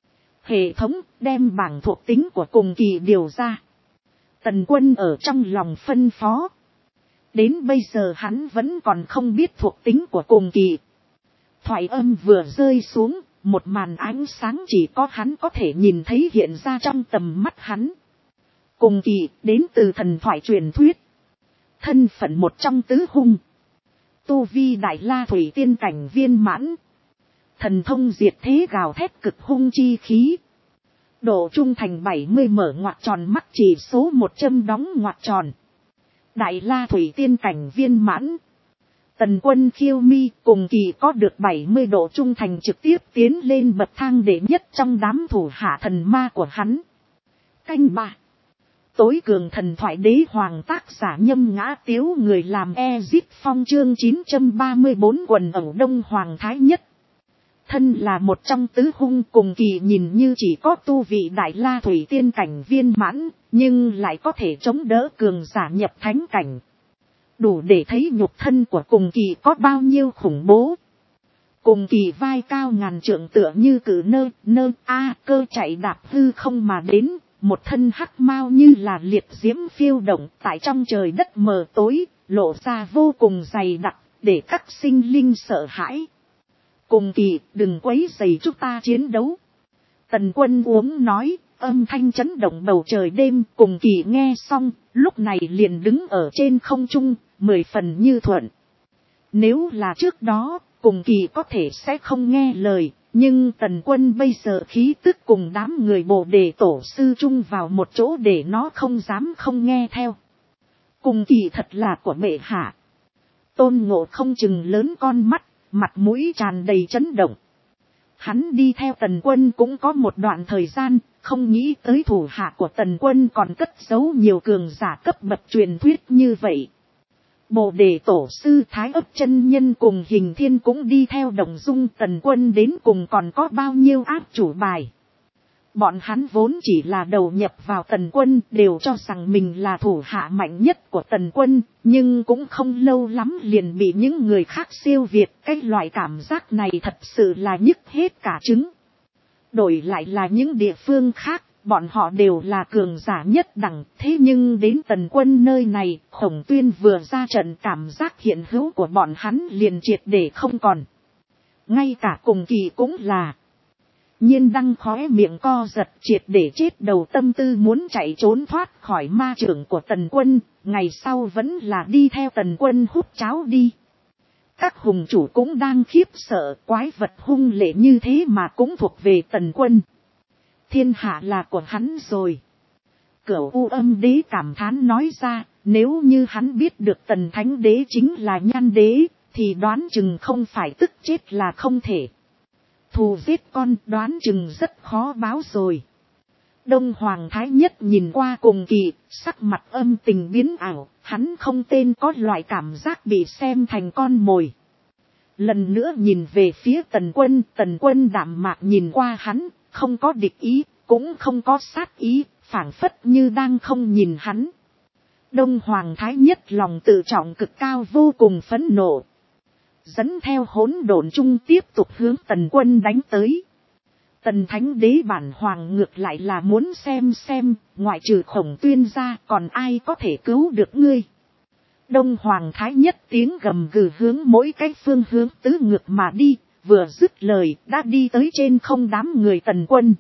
Hệ thống đem bảng thuộc tính của Cùng Kỳ điều ra. Tần Quân ở trong lòng phân phó. Đến bây giờ hắn vẫn còn không biết thuộc tính của Cùng Kỳ. Thoại âm vừa rơi xuống, một màn ánh sáng chỉ có hắn có thể nhìn thấy hiện ra trong tầm mắt hắn. Cùng Kỳ đến từ thần thoại truyền thuyết. Thân phận một trong tứ hung. Tu vi Đại La Thủy Tiên cảnh viên mãn. Thần thông diệt thế gào thét cực hung chi khí. Độ trung thành 70 mở ngoặc tròn mắt chỉ số 1 châm đóng ngoặc tròn. Đại La Thủy Tiên cảnh viên mãn. Tần Quân khiêu mi Cùng Kỳ có được 70 độ trung thành trực tiếp tiến lên bậc thang đệ nhất trong đám thủ hạ thần ma của hắn. Canh 3. Tối cường thần thoại đế hoàng tác giả Nhâm Ngã Tiếu người làm Ezip Phong chương 934 quần ẩu Đông Hoàng Thái Nhất. Thân là một trong tứ hung Cùng Kỳ nhìn như chỉ có tu vị Đại La Thủy Tiên cảnh viên mãn, nhưng lại có thể chống đỡ cường giả nhập thánh cảnh. Đủ để thấy nhục thân của Cùng Kỳ có bao nhiêu khủng bố. Cùng Kỳ vai cao ngàn trượng tựa như cử cơ chạy đạp hư không mà đến, một thân hắc mao như là liệt diễm phiêu động tại trong trời đất mờ tối, lộ ra vô cùng dày đặc, để các sinh linh sợ hãi. Cùng Kỳ, đừng quấy rầy chúng ta chiến đấu. Tần Quân uống nói, âm thanh chấn động bầu trời đêm. Cùng Kỳ nghe xong, lúc này liền đứng ở trên không trung, 10 phần như thuận. Nếu là trước đó, Cùng Kỳ có thể sẽ không nghe lời, nhưng Tần Quân bây giờ khí tức cùng đám người Bồ Đề Tổ sư chung vào một chỗ để nó không dám không nghe theo. Cùng Kỳ thật là của bệ hạ. Tôn Ngộ không chừng lớn con mắt, mặt mũi tràn đầy chấn động. Hắn đi theo Tần Quân cũng có một đoạn thời gian, không nghĩ tới thủ hạ của Tần Quân còn cất giấu nhiều cường giả cấp bậc truyền thuyết như vậy. Bồ Đề Tổ sư Thái Ấp chân nhân cùng Hình Thiên cũng đi theo đồng dung Tần Quân đến cùng còn có bao nhiêu áp chủ bài. Bọn hắn vốn chỉ là đầu nhập vào Tần Quân, đều cho rằng mình là thủ hạ mạnh nhất của Tần Quân, nhưng cũng không lâu lắm liền bị những người khác siêu việt. Cái loại cảm giác này thật sự là nhức hết cả trứng. Đổi lại là những địa phương khác, bọn họ đều là cường giả nhất đẳng, thế nhưng đến Tần Quân nơi này, Khổng Tuyên vừa ra trận cảm giác hiện hữu của bọn hắn liền triệt để không còn. Ngay cả Cùng Kỳ cũng là. Nhiên Đăng khóe miệng co giật triệt để chết đầu tâm tư muốn chạy trốn thoát khỏi ma trưởng của Tần Quân, ngày sau vẫn là đi theo Tần Quân hút cháo đi. Các hùng chủ cũng đang khiếp sợ, quái vật hung lệ như thế mà cũng thuộc về Tần Quân. Thiên hạ là của hắn rồi. Cửu U Âm Đế cảm thán nói ra, nếu như hắn biết được Tần Thánh Đế chính là Nhan Đế, thì đoán chừng không phải tức chết là không thể. Thù giết con đoán chừng rất khó báo rồi. Đông Hoàng Thái Nhất nhìn qua Cùng Kỳ, sắc mặt âm tình biến ảo, hắn không tên có loại cảm giác bị xem thành con mồi. Lần nữa nhìn về phía Tần Quân đạm mạc nhìn qua hắn, không có địch ý, cũng không có sát ý, phảng phất như đang không nhìn hắn. Đông Hoàng Thái Nhất lòng tự trọng cực cao vô cùng phẫn nộ. Dẫn theo hỗn độn chung tiếp tục hướng Tần Quân đánh tới. Tần Thánh Đế bản hoàng ngược lại là muốn xem, ngoại trừ Khổng Tuyên ra còn ai có thể cứu được ngươi. Đông Hoàng Thái Nhất tiếng gầm gừ hướng mỗi cái phương hướng tứ ngược mà đi, vừa dứt lời đã đi tới trên không đám người Tần Quân.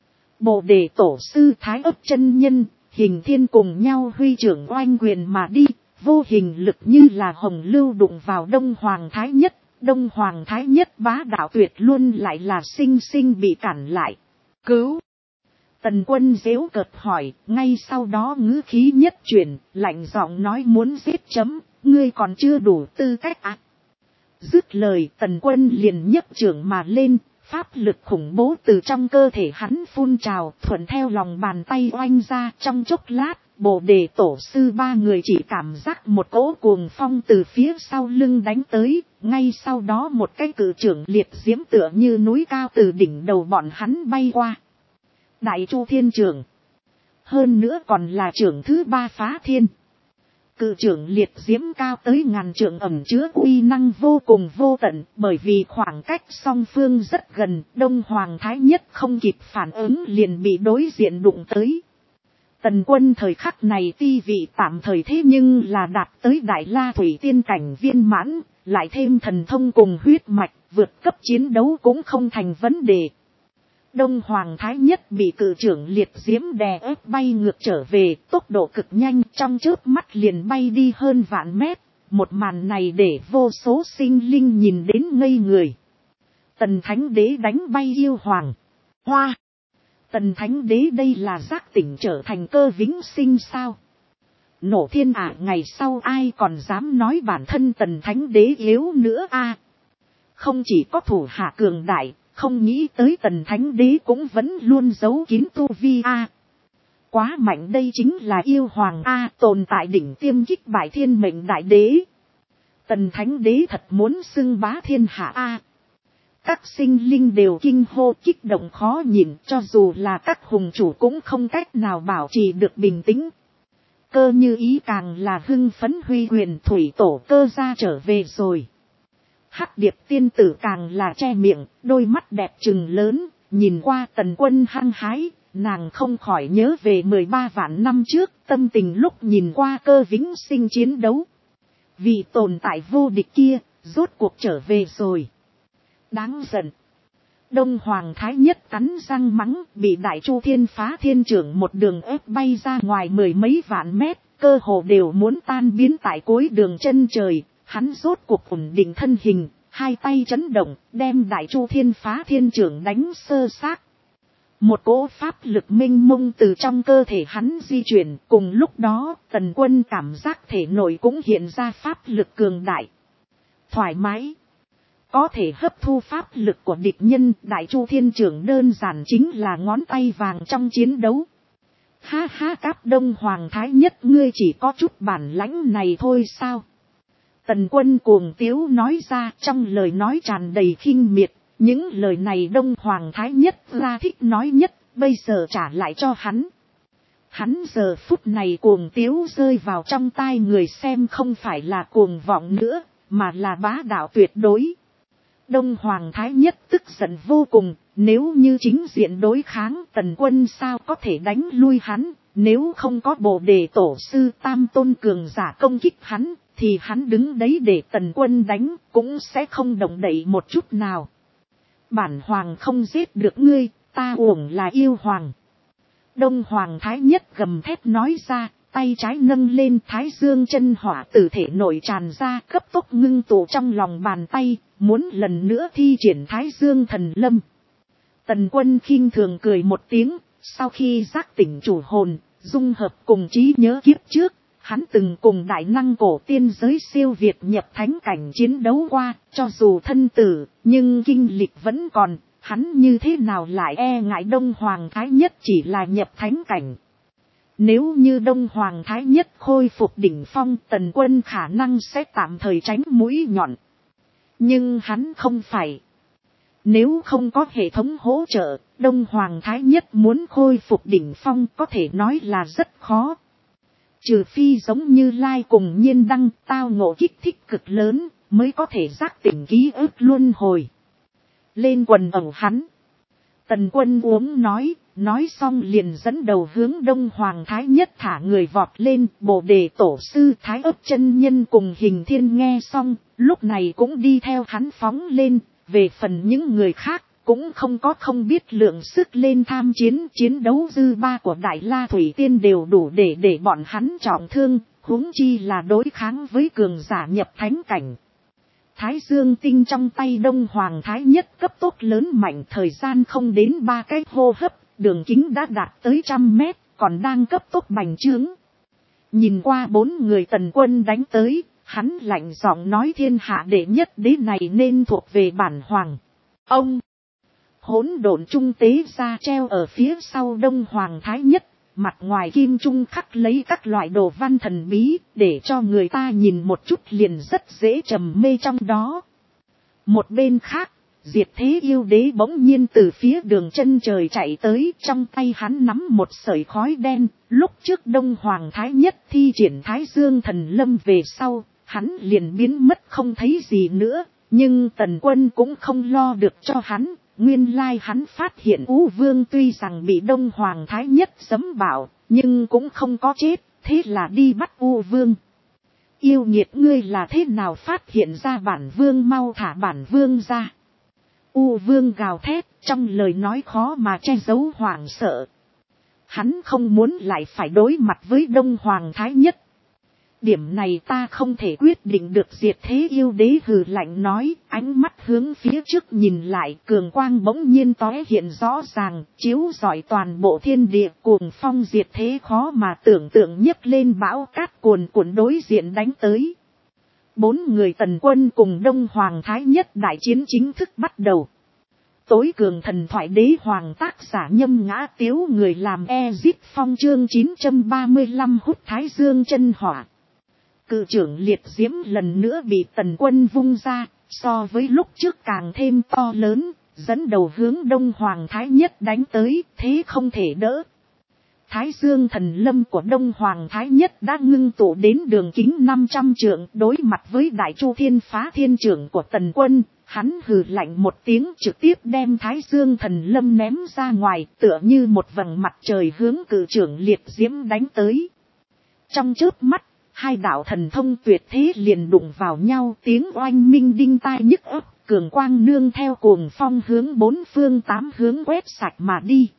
Bồ Đề Tổ sư Thái Ấp chân nhân, Hình Thiên cùng nhau huy trưởng oanh quyền mà đi, vô hình lực như là hồng lưu đụng vào Đông Hoàng Thái Nhất. Đông Hoàng Thái Nhất bá đạo tuyệt luôn lại là sinh sinh bị cản lại. Cứu! Tần Quân giễu cợt hỏi, ngay sau đó ngữ khí nhất chuyển, lạnh giọng nói muốn giết chấm, ngươi còn chưa đủ tư cách ạ. Dứt lời Tần Quân liền nhấc trưởng mà lên, Pháp lực khủng bố từ trong cơ thể hắn phun trào, thuận theo lòng bàn tay oanh ra. Trong chốc lát, Bồ Đề Tổ sư ba người chỉ cảm giác một cỗ cuồng phong từ phía sau lưng đánh tới, ngay sau đó một cái cự trưởng liệt diễm tựa như núi cao từ đỉnh đầu bọn hắn bay qua. Đại Chu Thiên Trưởng, hơn nữa còn là trưởng thứ ba phá thiên. Cự trưởng liệt diễm cao tới ngàn trượng, ẩn chứa uy năng vô cùng vô tận, bởi vì khoảng cách song phương rất gần, Đông Hoàng Thái Nhất không kịp phản ứng liền bị đối diện đụng tới. Tần Quân thời khắc này ti vị tạm thời thế nhưng là đạt tới Đại La Thủy Tiên cảnh viên mãn, lại thêm thần thông cùng huyết mạch, vượt cấp chiến đấu cũng không thành vấn đề. Đông Hoàng Thái Nhất bị cự trưởng liệt diễm đè ép bay ngược trở về, tốc độ cực nhanh, trong chớp mắt liền bay đi hơn vạn mét. Một màn này để vô số sinh linh nhìn đến ngây người. Tần Thánh Đế đánh bay yêu hoàng Hoa. Tần Thánh Đế đây là giác tỉnh trở thành cơ vĩnh sinh sao? Nổ thiên ả, ngày sau ai còn dám nói bản thân Tần Thánh Đế yếu nữa a? Không chỉ có thủ hạ cường đại, không nghĩ tới Tần Thánh Đế cũng vẫn luôn giấu kín tu vi a. Quá mạnh, đây chính là yêu hoàng a, tồn tại đỉnh tiêm kích bại thiên mệnh đại đế. Tần Thánh Đế thật muốn xưng bá thiên hạ a. Các sinh linh đều kinh hô kích động khó nhìn, cho dù là các hùng chủ cũng không cách nào bảo trì được bình tĩnh. Cơ Như Ý càng là hưng phấn, huy quyền thủy tổ cơ ra trở về rồi. Hắc Điệp tiên tử càng là che miệng, đôi mắt đẹp trừng lớn, nhìn qua Tần Quân hăng hái, nàng không khỏi nhớ về 13 vạn năm trước, tâm tình lúc nhìn qua cơ vĩnh sinh chiến đấu. Vì tồn tại vô địch kia, rốt cuộc trở về rồi. Đáng giận. Đông Hoàng Thái Nhất cắn răng mắng, bị Đại Chu Thiên Phá Thiên Trưởng một đường ép bay ra ngoài mười mấy vạn mét, cơ hồ đều muốn tan biến tại cuối đường chân trời. Hắn rốt cuộc ổn định thân hình, hai tay chấn động, đem Đại Chu Thiên Phá Thiên Trưởng đánh sơ xác. Một cỗ pháp lực mênh mông từ trong cơ thể hắn di chuyển, cùng lúc đó, Tần Quân cảm giác thể nội cũng hiện ra pháp lực cường đại. Thoải mái. Có thể hấp thu pháp lực của địch nhân, Đại Chu Thiên Trưởng đơn giản chính là ngón tay vàng trong chiến đấu. Ha ha, Cáp Đông Hoàng Thái Nhất, ngươi chỉ có chút bản lãnh này thôi sao? Tần Quân cuồng tiếu nói ra, trong lời nói tràn đầy khinh miệt. Những lời này Đông Hoàng Thái Nhất ra thích nói nhất, bây giờ trả lại cho hắn. Hắn giờ phút này cuồng tiếu rơi vào trong tai người xem không phải là cuồng vọng nữa, mà là bá đạo tuyệt đối. Đông Hoàng Thái Nhất tức giận vô cùng, nếu như chính diện đối kháng Tần Quân sao có thể đánh lui hắn, nếu không có Bồ Đề Tổ sư Tam Tôn cường giả công kích hắn, thì hắn đứng đấy để Tần Quân đánh, cũng sẽ không động đậy một chút nào. Bản hoàng không giết được ngươi, ta uổng là yêu hoàng. Đông Hoàng Thái Nhất gầm thét nói ra, tay trái nâng lên, Thái Dương chân hỏa từ thể nội tràn ra, cấp tốc ngưng tụ trong lòng bàn tay, muốn lần nữa thi triển Thái Dương thần lâm. Tần Quân khinh thường cười một tiếng, sau khi giác tỉnh chủ hồn, dung hợp cùng trí nhớ kiếp trước, hắn từng cùng đại năng cổ tiên giới siêu việt nhập thánh cảnh chiến đấu qua, cho dù thân tử, nhưng kinh lịch vẫn còn, hắn như thế nào lại e ngại Đông Hoàng Thái Nhất chỉ là nhập thánh cảnh. Nếu như Đông Hoàng Thái Nhất khôi phục đỉnh phong, Tần Quân khả năng sẽ tạm thời tránh mũi nhọn. Nhưng hắn không phải. Nếu không có hệ thống hỗ trợ, Đông Hoàng Thái Nhất muốn khôi phục đỉnh phong có thể nói là rất khó. Trừ phi giống như Lai cùng Nhiên Đăng tao ngộ kích thích cực lớn, mới có thể giác tỉnh ký ức luân hồi. Lên quần ẩu hắn. Tần Quân uống nói xong liền dẫn đầu hướng Đông Hoàng Thái Nhất thả người vọt lên. Bồ Đề Tổ sư Thái Ấp chân nhân cùng Hình Thiên nghe xong, lúc này cũng đi theo hắn phóng lên. Về phần những người khác, cũng không có không biết lượng sức lên tham chiến đấu dư ba của Đại La Thủy Tiên đều đủ để bọn hắn trọng thương, huống chi là đối kháng với cường giả nhập thánh cảnh. Thái Dương tinh trong tay Đông Hoàng Thái Nhất cấp tốc lớn mạnh, thời gian không đến 3 cái hô hấp, đường kính đã đạt tới 100 mét, còn đang cấp tốc bành trướng. Nhìn qua 4 người Tần Quân đánh tới, hắn lạnh giọng nói, thiên hạ đệ nhất đế này nên thuộc về bản hoàng. Hỗn độn trung tế ra treo ở phía sau Đông Hoàng Thái Nhất, mặt ngoài kim trung khắc lấy các loại đồ văn thần bí, để cho người ta nhìn một chút liền rất dễ trầm mê trong đó. Một bên khác, Diệt Thế Yêu Đế bỗng nhiên từ phía đường chân trời chạy tới, trong tay hắn nắm một sợi khói đen. Lúc trước Đông Hoàng Thái Nhất thi triển Thái Dương Thần Lâm về sau, hắn liền biến mất không thấy gì nữa, nhưng Tần Quân cũng không lo được cho hắn. Nguyên lai hắn phát hiện U Vương tuy rằng bị Đông Hoàng Thái Nhất giẫm bảo, nhưng cũng không có chết, thế là đi bắt U Vương. Yêu nghiệt, ngươi là thế nào phát hiện ra bản vương, mau thả bản vương ra. U Vương gào thét, trong lời nói khó mà che giấu hoảng sợ. Hắn không muốn lại phải đối mặt với Đông Hoàng Thái Nhất. Điểm này ta không thể quyết định được. Diệt Thế Yêu Đế hừ lạnh nói, ánh mắt hướng phía trước nhìn lại, cường quang bỗng nhiên tóe hiện rõ ràng, chiếu rọi toàn bộ thiên địa, cuồng phong diệt thế khó mà tưởng tượng nhấc lên bão cát cuồn cuộn đối diện đánh tới. 4 người Tần Quân cùng Đông Hoàng Thái Nhất đại chiến chính thức bắt đầu. Tối cường thần thoại đế hoàng tác giả Nhâm Ngã Tiếu, người làm Ezip Phong, chương 935 hút Thái Dương chân hỏa. Cự trưởng liệt diễm lần nữa bị Tần Quân vung ra, so với lúc trước càng thêm to lớn, dẫn đầu hướng Đông Hoàng Thái Nhất đánh tới, thế không thể đỡ. Thái Dương Thần Lâm của Đông Hoàng Thái Nhất đã ngưng tụ đến đường kính 500 trượng, đối mặt với Đại Chu Thiên Phá Thiên Trưởng của Tần Quân, hắn hừ lạnh một tiếng, trực tiếp đem Thái Dương Thần Lâm ném ra ngoài, tựa như một vầng mặt trời hướng cự trưởng liệt diễm đánh tới. Trong chớp mắt, hai đạo thần thông tuyệt thế liền đụng vào nhau, tiếng oanh minh đinh tai nhức óc, cường quang nương theo cuồng phong hướng 4 phương 8 hướng quét sạch mà đi.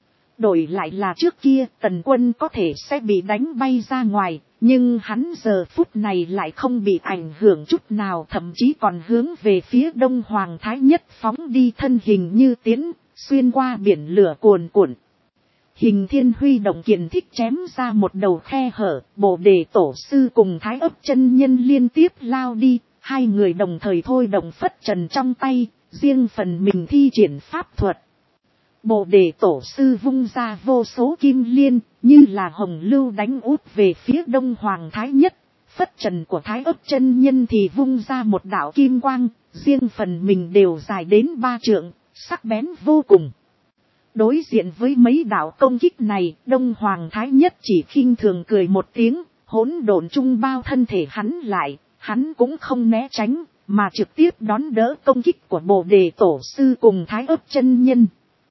Đổi lại là trước kia, Tần Quân có thể sẽ bị đánh bay ra ngoài, nhưng hắn giờ phút này lại không bị ảnh hưởng chút nào, thậm chí còn hướng về phía Đông Hoàng Thái Nhất phóng đi, thân hình như tiến, xuyên qua biển lửa cuồn cuộn. Hình Thiên huy động kiền thích chém ra một đầu khe hở, Bồ Đề Tổ Sư cùng Thái Ấp chân nhân liên tiếp lao đi, hai người đồng thời thôi động phất trần trong tay, riêng phần mình thi triển pháp thuật. Bồ Đề Tổ Sư vung ra vô số kim liên, như là hồng lưu đánh út về phía Đông Hoàng Thái Nhất. Phất trần của Thái Ấp chân nhân thì vung ra một đạo kim quang, riêng phần mình đều dài đến 3 trượng, sắc bén vô cùng. Đối diện với mấy đạo công kích này, Đông Hoàng Thái Nhất chỉ khinh thường cười một tiếng, hỗn độn trung bao thân thể hắn lại, hắn cũng không né tránh, mà trực tiếp đón đỡ công kích của Bồ Đề Tổ Sư cùng Thái Ấp chân nhân.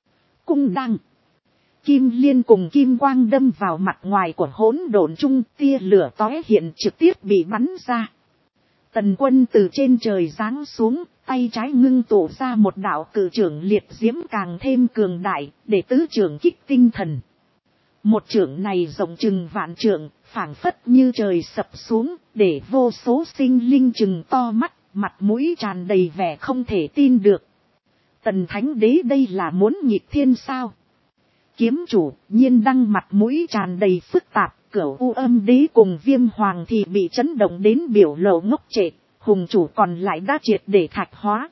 Cung đăng, kim liên cùng kim quang đâm vào mặt ngoài của hỗn độn trung, tia lửa tóe hiện trực tiếp bị bắn ra. Tần Quân từ trên trời giáng xuống, tay trái ngưng tụ ra một đạo cự trưởng liệt diễm càng thêm cường đại, để tứ trưởng kích tinh thần. Một trưởng này rộng chừng vạn trượng, phảng phất như trời sập xuống, để vô số sinh linh chừng to mắt, mặt mũi tràn đầy vẻ không thể tin được. Tần Thánh Đế đây là muốn nghịch thiên sao? Kiếm chủ Nhiên Đăng mặt mũi tràn đầy phức tạp, Cửu U Âm Đế cùng Viêm Hoàng thì bị chấn động đến biểu lộ ngốc trệ, hùng chủ còn lại đã triệt để thạch hóa.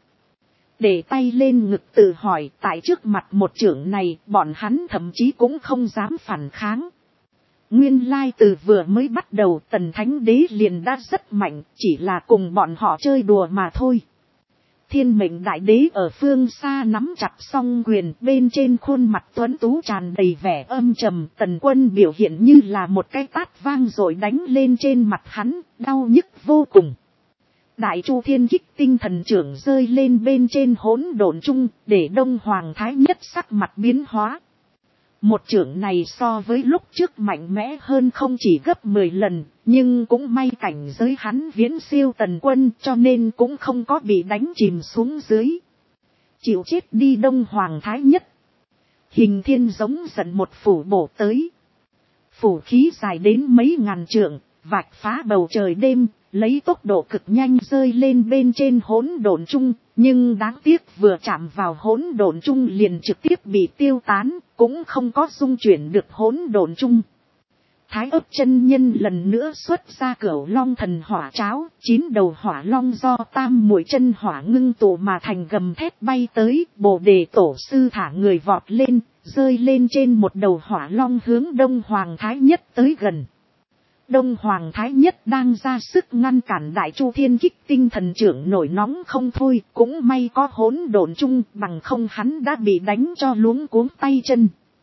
Để tay lên ngực tự hỏi, tại trước mặt một trưởng này, bọn hắn thậm chí cũng không dám phản kháng. Nguyên lai từ vừa mới bắt đầu Tần Thánh Đế liền đã rất mạnh, chỉ là cùng bọn họ chơi đùa mà thôi. Thiên Mệnh Đại Đế ở phương xa nắm chặt song quyền, bên trên khuôn mặt tuấn tú tràn đầy vẻ âm trầm. Tần Quân biểu hiện như là một cái tát vang rồi đánh lên trên mặt hắn, đau nhức vô cùng. Đại Chu Thiên Kích tinh thần trưởng rơi lên bên trên hỗn độn trung, để Đông Hoàng Thái Nhất sắc mặt biến hóa. Một trưởng này so với lúc trước mạnh mẽ hơn không chỉ gấp 10 lần, nhưng cũng may cảnh giới hắn viễn siêu Tần Quân, cho nên cũng không có bị đánh chìm xuống dưới. Chịu chết đi Đông Hoàng Thái Nhất. Hình Thiên giống giận một phủ bổ tới. Phủ khí dài đến mấy ngàn trượng, vạch phá bầu trời đêm, lấy tốc độ cực nhanh rơi lên bên trên hỗn độn trung, nhưng đáng tiếc vừa chạm vào hỗn độn trung liền trực tiếp bị tiêu tán, cũng không có dung chuyển được hỗn độn trung. Thái ấp chân nhân lần nữa xuất ra Cửu Long thần hỏa cháo, 9 đầu hỏa long do tam muội chân hỏa ngưng tụ mà thành gầm thét bay tới, Bồ Đề tổ sư thả người vọt lên, rơi lên trên một đầu hỏa long hướng Đông Hoàng Thái Nhất tới gần. Đông Hoàng Thái Nhất đang ra sức ngăn cản Đại Chu Thiên Kích tinh thần trưởng nổi nóng không thôi, cũng may có hỗn độn chung, bằng không hắn đã bị đánh cho luống cuống tay chân.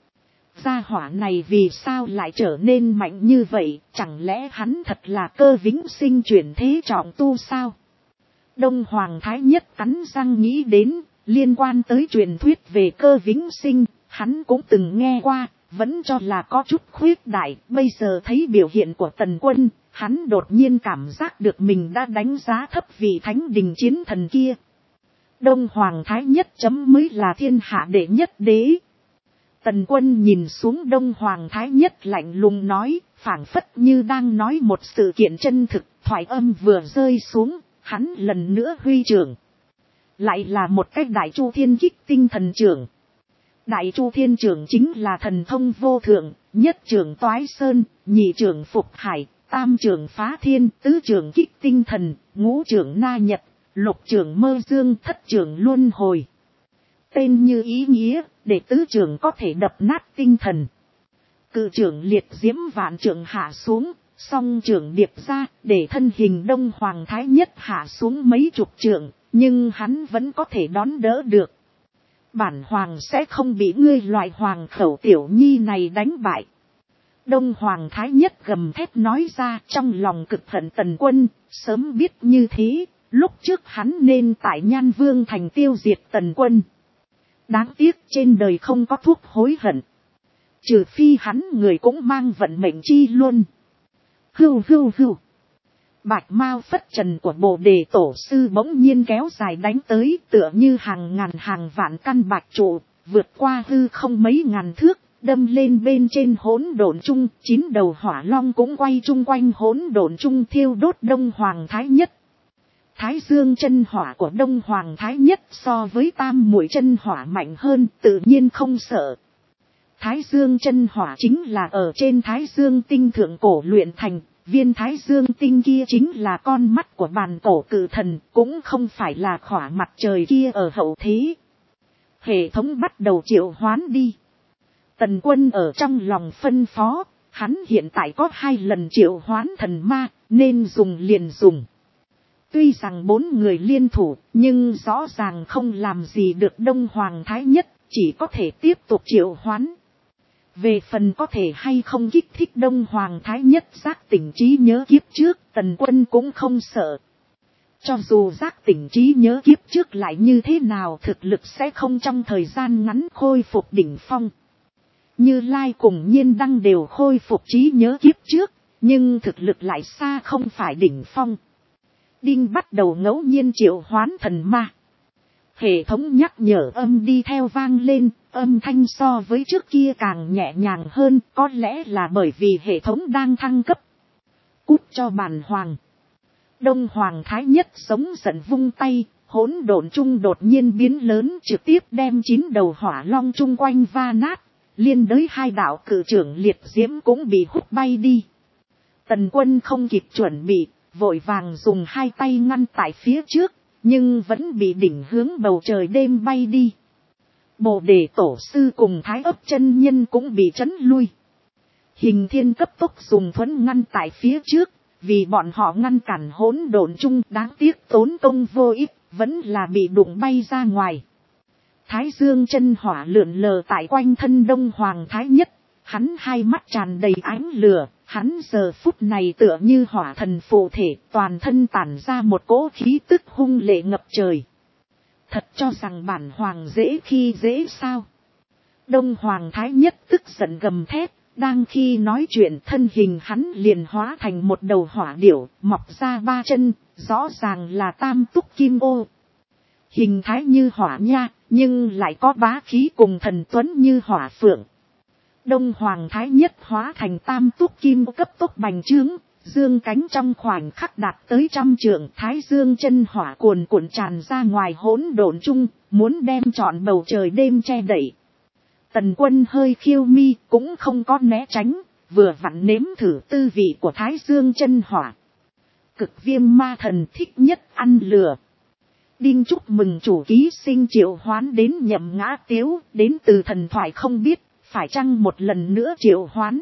Gia hỏa này vì sao lại trở nên mạnh như vậy, chẳng lẽ hắn thật là Cơ Vĩnh Sinh chuyển thế trọng tu sao? Đông Hoàng Thái Nhất cắn răng nghĩ đến, liên quan tới truyền thuyết về Cơ Vĩnh Sinh, hắn cũng từng nghe qua, vẫn cho là có chút khuyết đại, bây giờ thấy biểu hiện của Tần Quân, hắn đột nhiên cảm giác được mình đã đánh giá thấp vị thánh đình chiến thần kia. Đông Hoàng Thái Nhất chấm mới là thiên hạ đệ nhất đế. Tần Quân nhìn xuống Đông Hoàng Thái Nhất lạnh lùng nói, phảng phất như đang nói một sự kiện chân thực, thoại âm vừa rơi xuống, hắn lần nữa huy trưởng. Lại là một cách Đại Chu Thiên Kích tinh thần trưởng. Đại Chu Thiên trưởng chính là thần thông vô thượng, nhất trưởng toái sơn, nhị trưởng phục hải, tam trưởng phá thiên, tứ trưởng kích tinh thần, ngũ trưởng na nhật, lục trưởng mơ dương, thất trưởng luân hồi. Tên như ý nghĩa, để tứ trưởng có thể đập nát tinh thần. Cự trưởng liệt diễm vạn trưởng hạ xuống, song trưởng điệp ra, để thân hình Đông Hoàng Thái Nhất hạ xuống mấy chục trưởng, nhưng hắn vẫn có thể đón đỡ được. Bản hoàng sẽ không bị ngươi loại hoàng khẩu tiểu nhi này đánh bại. Đông Hoàng Thái Nhất gầm thét nói ra, trong lòng cực hận Tần Quân, sớm biết như thế, lúc trước hắn nên tại Nhan Vương thành tiêu diệt Tần Quân. Đáng tiếc trên đời không có thuốc hối hận. Trừ phi hắn người cũng mang vận mệnh chi luôn. Hưu hưu hưu. Bạch Mao phất trần của Bồ Đề tổ sư bỗng nhiên kéo dài đánh tới, tựa như hàng ngàn hàng vạn căn bạch trụ, vượt qua hư không mấy ngàn thước, đâm lên bên trên hỗn độn chung, 9 đầu hỏa long cũng quay chung quanh hỗn độn chung thiêu đốt Đông Hoàng Thái Nhất. Thái Dương chân hỏa của Đông Hoàng Thái Nhất so với tam muội chân hỏa mạnh hơn, tự nhiên không sợ. Thái Dương chân hỏa chính là ở trên Thái Dương tinh thượng cổ luyện thành, viên Thái Dương tinh kia chính là con mắt của bàn cổ cự thần, cũng không phải là khỏa mặt trời kia ở hậu thế. Hệ thống bắt đầu triệu hoán đi. Tần Quân ở trong lòng phân phó, hắn hiện tại có 2 lần triệu hoán thần ma, nên dùng liền dùng. Tuy rằng 4 người liên thủ, nhưng rõ ràng không làm gì được Đông Hoàng Thái Nhất, chỉ có thể tiếp tục triệu hoán. Về phần có thể hay không kích thích Đông Hoàng Thái Nhất giác tỉnh trí nhớ kiếp trước, Tần Quân cũng không sợ. Cho dù giác tỉnh trí nhớ kiếp trước lại như thế nào, thực lực sẽ không trong thời gian ngắn khôi phục đỉnh phong. Như Lai cùng Nhiên Đăng đều khôi phục trí nhớ kiếp trước, nhưng thực lực lại xa không phải đỉnh phong. Đinh bắt đầu ngẫu nhiên triệu hoán thần ma. Hệ thống nhắc nhở âm đi theo vang lên, âm thanh so với trước kia càng nhẹ nhàng hơn, có lẽ là bởi vì hệ thống đang thăng cấp. Cút cho bản hoàng. Đông Hoàng Thái Nhất sống giận vung tay, hỗn độn chung đột nhiên biến lớn, trực tiếp đem 9 đầu hỏa long chung quanh va nát, liên đới 2 đạo cự trưởng liệt diễm cũng bị hút bay đi. Tần Quân không kịp chuẩn bị, vội vàng dùng 2 tay ngăn tại phía trước, nhưng vẫn bị đỉnh hướng bầu trời đêm bay đi. Bồ Đề tổ sư cùng Thái ấp chân nhân cũng bị trấn lui. Hình Thiên cấp tốc dùng thuẫn ngăn tại phía trước, vì bọn họ ngăn cản hỗn độn chung, đáng tiếc tốn công vô ích, vẫn là bị đụng bay ra ngoài. Thái Dương chân hỏa lượn lờ tại quanh thân Đông Hoàng Thái Nhất, hắn 2 mắt tràn đầy ánh lửa, hắn giờ phút này tựa như hỏa thần phụ thể, toàn thân tản ra một cỗ khí tức hung lệ ngập trời. Thật cho rằng bản hoàng dễ khi dễ sao? Đông Hoàng Thái Nhất tức giận gầm thét, đang khi nói chuyện thân hình hắn liền hóa thành một đầu hỏa điểu, mọc ra 3 chân, rõ ràng là tam túc kim ô. Hình thái như hỏa nha, nhưng lại có bá khí cùng thần tuấn như hỏa phượng. Đông Hoàng Thái Nhất hóa thành tam túc kim ô cấp tốc bành trướng, dương cánh trong khoảnh khắc đạt tới 100 trượng, Thái Dương chân hỏa cuồn cuộn tràn ra ngoài hỗn độn chung, muốn đem trọn bầu trời đêm che đậy. Tần Quân hơi khiêu mi, cũng không có né tránh, vừa vặn nếm thử tư vị của Thái Dương chân hỏa. Cực Viêm Ma Thần thích nhất ăn lửa. Đinh chúc mừng chủ ký sinh triệu hoán đến Nhậm Ngã Tiếu, đến từ thần thoại không biết, phải chăng một lần nữa triệu hoán.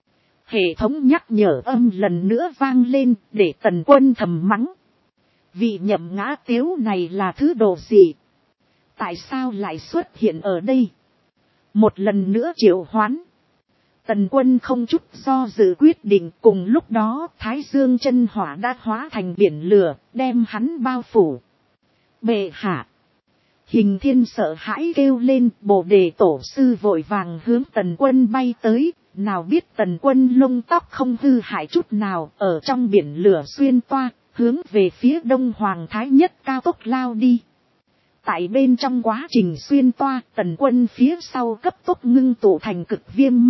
Hệ thống nhắc nhở âm lần nữa vang lên, để Tần Quân thầm mắng. Vị Nhậm Ngã Tiếu này là thứ đồ gì? Tại sao lại xuất hiện ở đây? Một lần nữa triệu hoán. Tần Quân không chút do dự quyết định, cùng lúc đó Thái Dương chân hỏa đã hóa thành biển lửa, đem hắn bao phủ. Bệ hạ. Hình Thiên sợ hãi kêu lên, Bồ Đề Tổ sư vội vàng hướng Tần Quân bay tới, nào biết Tần Quân lông tóc không hư hại chút nào, ở trong biển lửa xuyên toa, hướng về phía Đông Hoàng Thái Nhất cao tốc lao đi. Tại bên trong quá trình xuyên toa, Tần Quân phía sau cấp tốc ngưng tụ thành Cực Viêm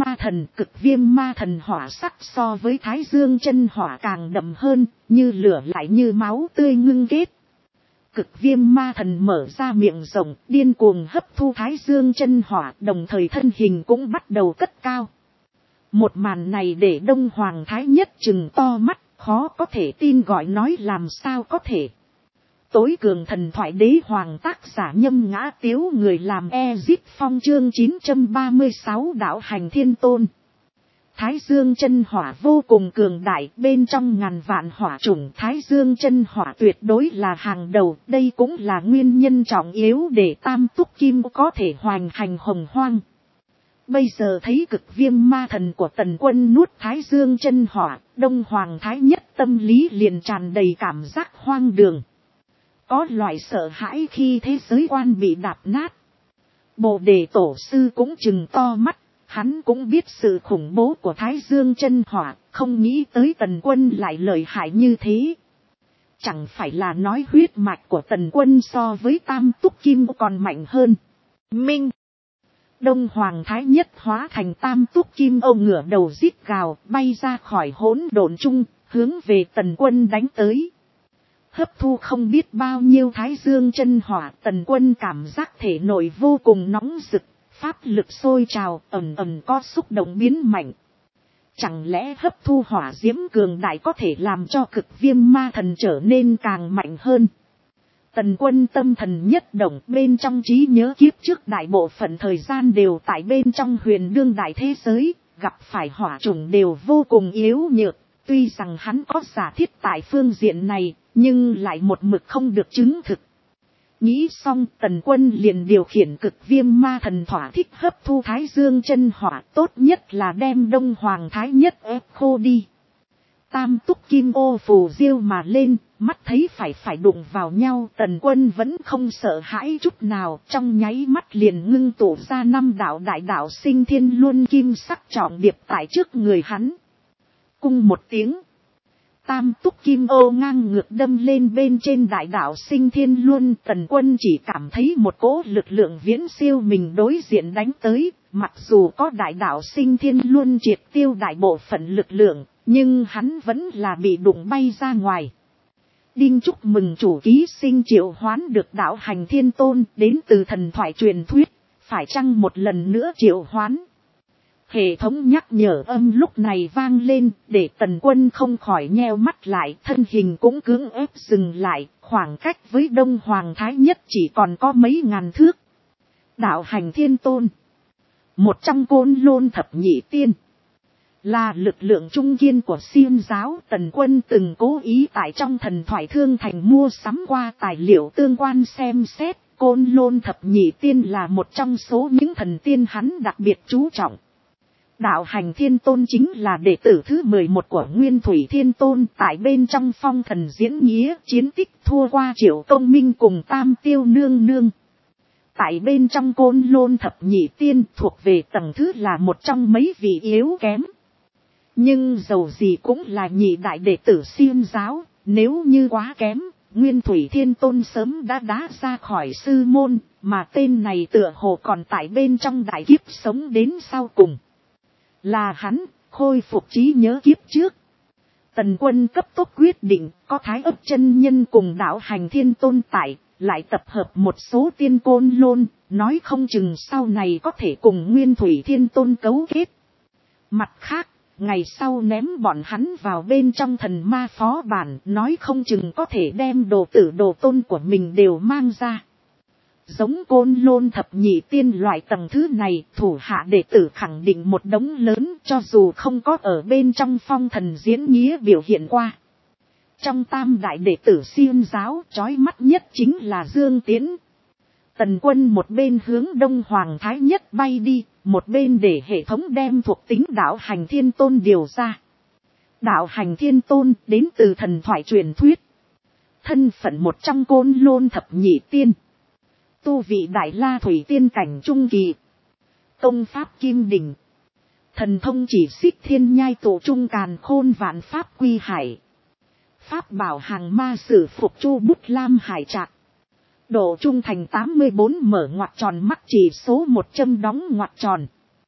Ma Thần hỏa sắc so với Thái Dương chân hỏa càng đậm hơn, như lửa lại như máu tươi ngưng kết. Cực Viêm Ma Thần mở ra miệng rộng, điên cuồng hấp thu Thái Dương chân hỏa, đồng thời thân hình cũng bắt đầu cất cao. Một màn này để Đông Hoàng Thái Nhất trừng to mắt, khó có thể tin, gọi nói làm sao có thể. Tối cường thần thoại đế hoàng tác giả Nhâm Ngã Tiếu, người làm Ezip Phong, chương 936 đạo hành thiên tôn. Thái Dương chân hỏa vô cùng cường đại, bên trong ngàn vạn hỏa chủng Thái Dương chân hỏa tuyệt đối là hàng đầu, đây cũng là nguyên nhân trọng yếu để Tam Túc Kim có thể hoành hành hồng hoang. Bây giờ thấy Cực Viêm Ma Thần của Tần Quân nuốt Thái Dương chân hỏa, Đông Hoàng Thái Nhất tâm lý liền tràn đầy cảm giác hoang đường. Có loại sợ hãi khi thế giới quan bị đạp nát. Bồ Đề Tổ sư cũng trừng to mắt, hắn cũng biết sự khủng bố của Thái Dương chân hỏa, không nghĩ tới Tần Quân lại lợi hại như thế. Chẳng phải là nói huyết mạch của Tần Quân so với Tam Túc Kim còn mạnh hơn. Minh. Đông Hoàng Thái Nhất hóa thành Tam Túc Kim Âu ngửa đầu rít gào, bay ra khỏi hỗn độn chung, hướng về Tần Quân đánh tới. Hấp thu không biết bao nhiêu Thái Dương chân hỏa, Tần Quân cảm giác thể nội vô cùng nóng rực, pháp lực sôi trào, ầm ầm có xúc động biến mạnh. Chẳng lẽ hấp thu hỏa diễm cường đại có thể làm cho Cực Viêm Ma Thần trở nên càng mạnh hơn? Tần Quân tâm thần nhất động, bên trong trí nhớ kiếp trước đại bộ phận thời gian đều tại bên trong huyền đương đại thế giới, gặp phải hỏa chủng đều vô cùng yếu nhược. Tuy rằng hắn có giả thiết tại phương diện này, nhưng lại một mực không được chứng thực. Nghĩ xong, Tần Quân liền điều khiển Cực Viêm Ma Thần thỏa thích hấp thu Thái Dương chân hỏa, tốt nhất là đem Đông Hoàng Thái Nhất ép khô đi. Tam Túc Kim ô phù diêu mà lên, mắt thấy phải đụng vào nhau, Tần Quân vẫn không sợ hãi chút nào, trong nháy mắt liền ngưng tụ ra 5 đạo đại đạo sinh thiên luân kim sắc trọng điệp tại trước người hắn. Cung một tiếng, Tam Túc Kim ô ngang ngược đâm lên bên trên đại đạo sinh thiên luân. Tần Quân chỉ cảm thấy một cỗ lực lượng viễn siêu mình đối diện đánh tới, mặc dù có đại đạo sinh thiên luân triệt tiêu đại bộ phận lực lượng, nhưng hắn vẫn là bị đụng bay ra ngoài. Đinh chúc mừng chủ ký sinh triệu hoán được đạo hành thiên tôn, đến từ thần thoại truyền thuyết, phải chăng một lần nữa triệu hoán? Hệ thống nhắc nhở âm lúc này vang lên, để Tần Quân không khỏi nheo mắt lại, thân hình cũng cưỡng ép dừng lại, khoảng cách với Đông Hoàng Thái Nhất chỉ còn có mấy ngàn thước. Đạo hành thiên tôn, một trong Côn Lôn thập nhị tiên, là lực lượng trung kiên của Xiêm giáo. Tần Quân từng cố ý tại trong thần thoại Thương Thành mua sắm qua tài liệu tương quan xem xét, Côn Lôn thập nhị tiên là một trong số những thần tiên hắn đặc biệt chú trọng. Đạo hành thiên tôn chính là đệ tử thứ 11 của Nguyên Thủy Thiên Tôn, tại bên trong phong thần diễn nghĩa chiến tích thua qua Triệu Công Minh cùng Tam Tiêu Nương Nương. Tại bên trong Côn Lôn thập nhị tiên thuộc về tầng thứ là một trong mấy vị yếu kém. Nhưng dầu gì cũng là nhị đại đệ tử Xiêm giáo, nếu như quá kém, Nguyên Thủy Thiên Tôn sớm đã đá ra khỏi sư môn, mà tên này tựa hồ còn tại bên trong đại kiếp sống đến sau cùng. Là hắn, khôi phục trí nhớ kiếp trước. Tần Quân cấp tốc quyết định, có Thái Ấp chân nhân cùng đạo hành thiên tôn tại, lại tập hợp một số tiên Côn Lôn, nói không chừng sau này có thể cùng Nguyên Thủy Thiên Tôn cấu kết. Mặt khác, ngày sau ném bọn hắn vào bên trong thần ma phó bản, nói không chừng có thể đem đồ tử đồ tôn của mình đều mang ra. Giống Côn Lôn thập nhị tiên loại tầng thứ này, thủ hạ đệ tử khẳng định một đống lớn, cho dù không có ở bên trong phong thần diễn nghĩa biểu hiện qua. Trong tam đại đệ tử Xiêm giáo, chói mắt nhất chính là Dương Tiễn. Tần Quân một bên hướng Đông Hoàng Thái Nhất bay đi, một bên để hệ thống đem thuộc tính đạo hành thiên tôn điều ra. Đạo hành thiên tôn đến từ thần thoại truyền thuyết. Thân phận một trong Côn Lôn thập nhị tiên. Tu vị đại la thủy tiên cảnh trung kỳ. Công pháp kim đỉnh. Thần thông chỉ xích thiên nhai tổ trung càn khôn vạn pháp quy hải. Pháp bảo hàng ma sử phục chu bút lam hải trạc. Độ trung thành 84 mở ngoặc tròn mắc chỉ số 100 đóng ngoặc tròn.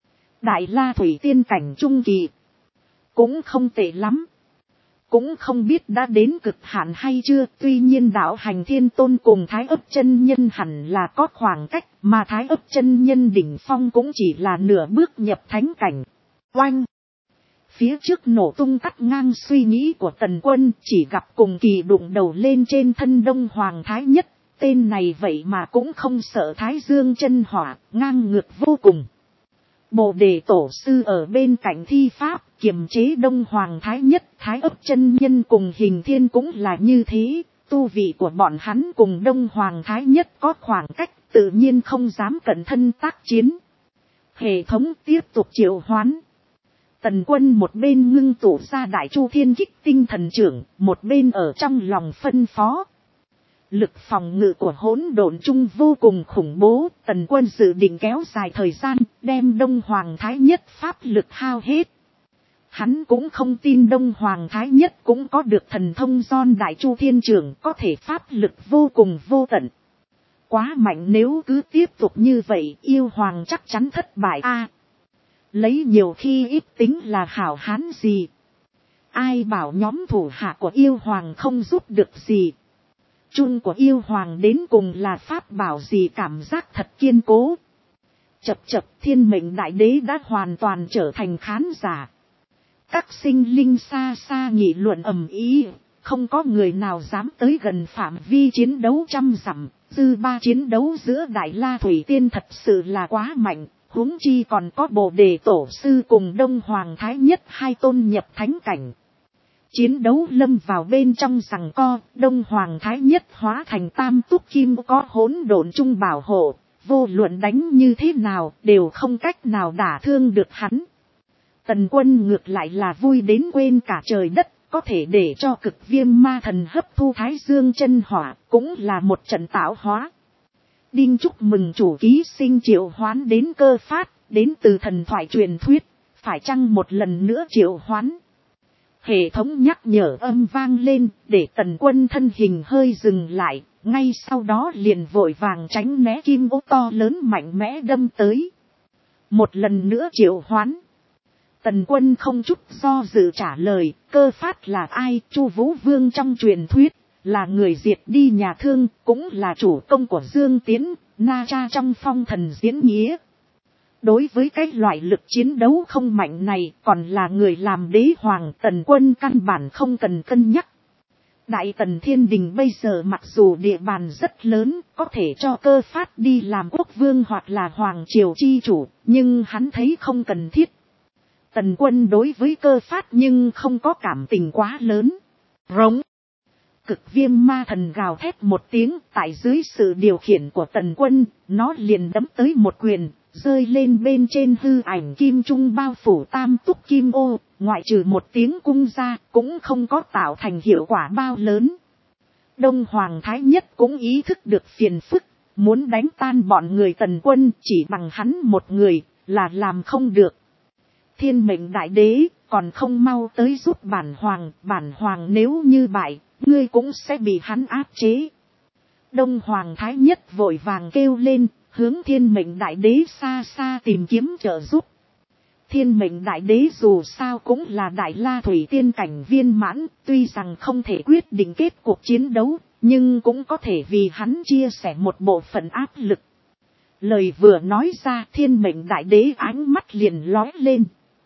Đại la thủy tiên cảnh trung kỳ. Cũng không tệ lắm. Cũng không biết đã đến cực hạn hay chưa. Tuy nhiên đạo hành thiên tôn cùng thái ấp chân nhân hẳn là có khoảng cách. Mà thái ấp chân nhân đỉnh phong cũng chỉ là nửa bước nhập thánh cảnh. Oanh! Phía trước nổ tung cắt ngang suy nghĩ của Tần Quân, chỉ gặp cùng kỳ đụng đầu lên trên thân Đông Hoàng Thái Nhất. Tên này vậy mà cũng không sợ Thái Dương chân hỏa, ngang ngược vô cùng. Bồ đề tổ sư ở bên cạnh thi pháp, kiềm chế Đông Hoàng Thái Nhất, Thái ấp chân nhân cùng Hình Thiên cũng là như thế. Tu vị của bọn hắn cùng Đông Hoàng Thái Nhất có khoảng cách, tự nhiên không dám cận thân tác chiến. Hệ thống tiếp tục triệu hoán. Tần Quân một bên ngưng tụ ra Đại Chu Thiên Kích Tinh Thần Trưởng, một bên ở trong lòng phân phó. Lực phòng ngự của hỗn độn chung vô cùng khủng bố, Tần Quân dự định kéo dài thời gian, đem Đông Hoàng Thái Nhất pháp lực hao hết. Hắn cũng không tin Đông Hoàng Thái Nhất cũng có được thần thông Gion Đại Chu Thiên Trưởng, có thể pháp lực vô cùng vô tận. Quá mạnh, nếu cứ tiếp tục như vậy, yêu hoàng chắc chắn thất bại a. Lấy nhiều khi ít tính là hảo hán gì. Ai bảo nhóm thủ hạ của yêu hoàng không giúp được gì. Chung của yêu hoàng đến cùng là pháp bảo gì, cảm giác thật kiên cố. Chập chập, thiên mệnh đại đế đã hoàn toàn trở thành khán giả. Các sinh linh xa xa nghị luận ầm ĩ, không có người nào dám tới gần phạm vi chiến đấu trăm dặm. Dư ba chiến đấu giữa Đại La Thủy Tiên thật sự là quá mạnh. Huống chi còn có Bồ Đề Tổ Sư cùng Đông Hoàng Thái Nhất hai tôn nhập thánh cảnh. Chiến đấu lâm vào bên trong giằng co, Đông Hoàng Thái Nhất hóa thành tam túc kim có hỗn độn chung bảo hộ, vô luận đánh như thế nào đều không cách nào đả thương được hắn. Tần Quân ngược lại là vui đến quên cả trời đất, có thể để cho Cực Viêm Ma Thần hấp thu Thái Dương chân hỏa, cũng là một trận tạo hóa. Đinh chúc mừng chủ ký sinh triệu hoán đến cơ phát, đến từ thần thoại truyền thuyết, phải chăng một lần nữa triệu hoán. Hệ thống nhắc nhở âm vang lên, để Tần Quân thân hình hơi dừng lại, ngay sau đó liền vội vàng tránh né kim ô to lớn mạnh mẽ đâm tới. Một lần nữa triệu hoán. Tần Quân không chút do dự trả lời, cơ phát là ai? Chu Vũ Vương trong truyền thuyết, là người diệt đi nhà Thương, cũng là chủ công của Dương Tiễn, Na Cha trong phong thần diễn nghĩa. Đối với cái loại lực chiến đấu không mạnh này, còn là người làm đế hoàng, Tần Quân căn bản không cần cân nhắc. Đại Tần Thiên Đình bây giờ mặc dù địa bàn rất lớn, có thể cho cơ phát đi làm quốc vương hoặc là hoàng triều chi chủ, nhưng hắn thấy không cần thiết. Tần Quân đối với cơ phát nhưng không có cảm tình quá lớn. Rống. Cực Viêm Ma Thần gào thét một tiếng, tại dưới sự điều khiển của Tần Quân, nó liền đấm tới một quyền, rơi lên bên trên hư ảnh kim trung bao phủ tam túc kim ô, ngoại trừ một tiếng cung ra, cũng không có tạo thành hiệu quả bao lớn. Đông Hoàng Thái Nhất cũng ý thức được phiền phức, muốn đánh tan bọn người Tần Quân chỉ bằng hắn một người, là làm không được. Thiên mệnh đại đế, còn không mau tới giúp bản hoàng nếu như bại, ngươi cũng sẽ bị hắn áp chế. Đông Hoàng Thái Nhất vội vàng kêu lên, hướng thiên mệnh đại đế xa xa tìm kiếm trợ giúp. Thiên mệnh đại đế dù sao cũng là Đại La Thủy Tiên cảnh viên mãn, tuy rằng không thể quyết định kết cuộc chiến đấu, nhưng cũng có thể vì hắn chia sẻ một bộ phận áp lực. Lời vừa nói ra, thiên mệnh đại đế ánh mắt liền lóe lên.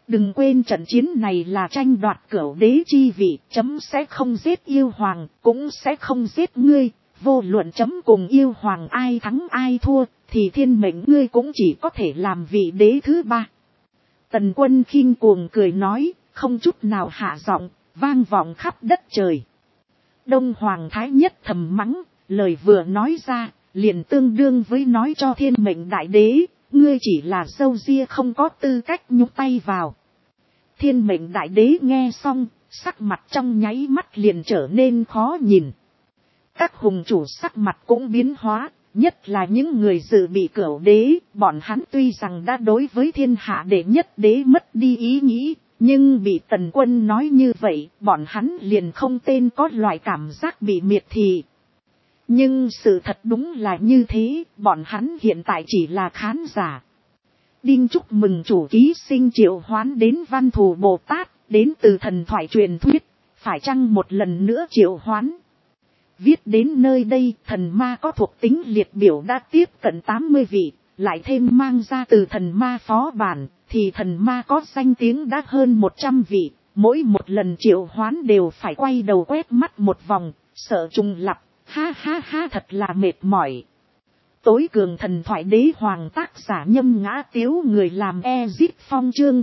Đừng quên trận chiến này là tranh đoạt cửu đế chi vị, chấm sẽ không giết yêu hoàng, cũng sẽ không giết ngươi, vô luận chấm cùng yêu hoàng ai thắng ai thua, thì thiên mệnh ngươi cũng chỉ có thể làm vị đế thứ 3. Tần Quân khinh cuồng cười nói, không chút nào hạ giọng, vang vọng khắp đất trời. Đông Hoàng Thái Nhất thầm mắng, lời vừa nói ra, liền tương đương với nói cho thiên mệnh đại đế, ngươi chỉ là râu ria không có tư cách nhúc tay vào. Thiên mệnh đại đế nghe xong, sắc mặt trong nháy mắt liền trở nên khó nhìn. Các hùng chủ sắc mặt cũng biến hóa, nhất là những người dự bị cửu đế, bọn hắn tuy rằng đã đối với thiên hạ đệ nhất đế mất đi ý nghĩ, nhưng bị Tần Quân nói như vậy, bọn hắn liền không tên có loại cảm giác bị miệt thị. Nhưng sự thật đúng là như thế, bọn hắn hiện tại chỉ là khán giả. Đinh chúc mừng chủ ký sinh triệu hoán đến Văn Thù Bồ Tát, đến từ thần thoại truyền thuyết, phải chăng một lần nữa triệu hoán. Viết đến nơi đây, thần ma có thuộc tính liệt biểu đã tiếp cận 80 vị, lại thêm mang ra từ thần ma phó bản, thì thần ma có danh tiếng đã hơn 100 vị, mỗi một lần triệu hoán đều phải quay đầu quét mắt một vòng, sợ trùng lặp, ha ha ha thật là mệt mỏi. Tối cường thần thoại đế hoàng tác giả Nhâm Ngã Tiếu, người làm Ezit Phong, chương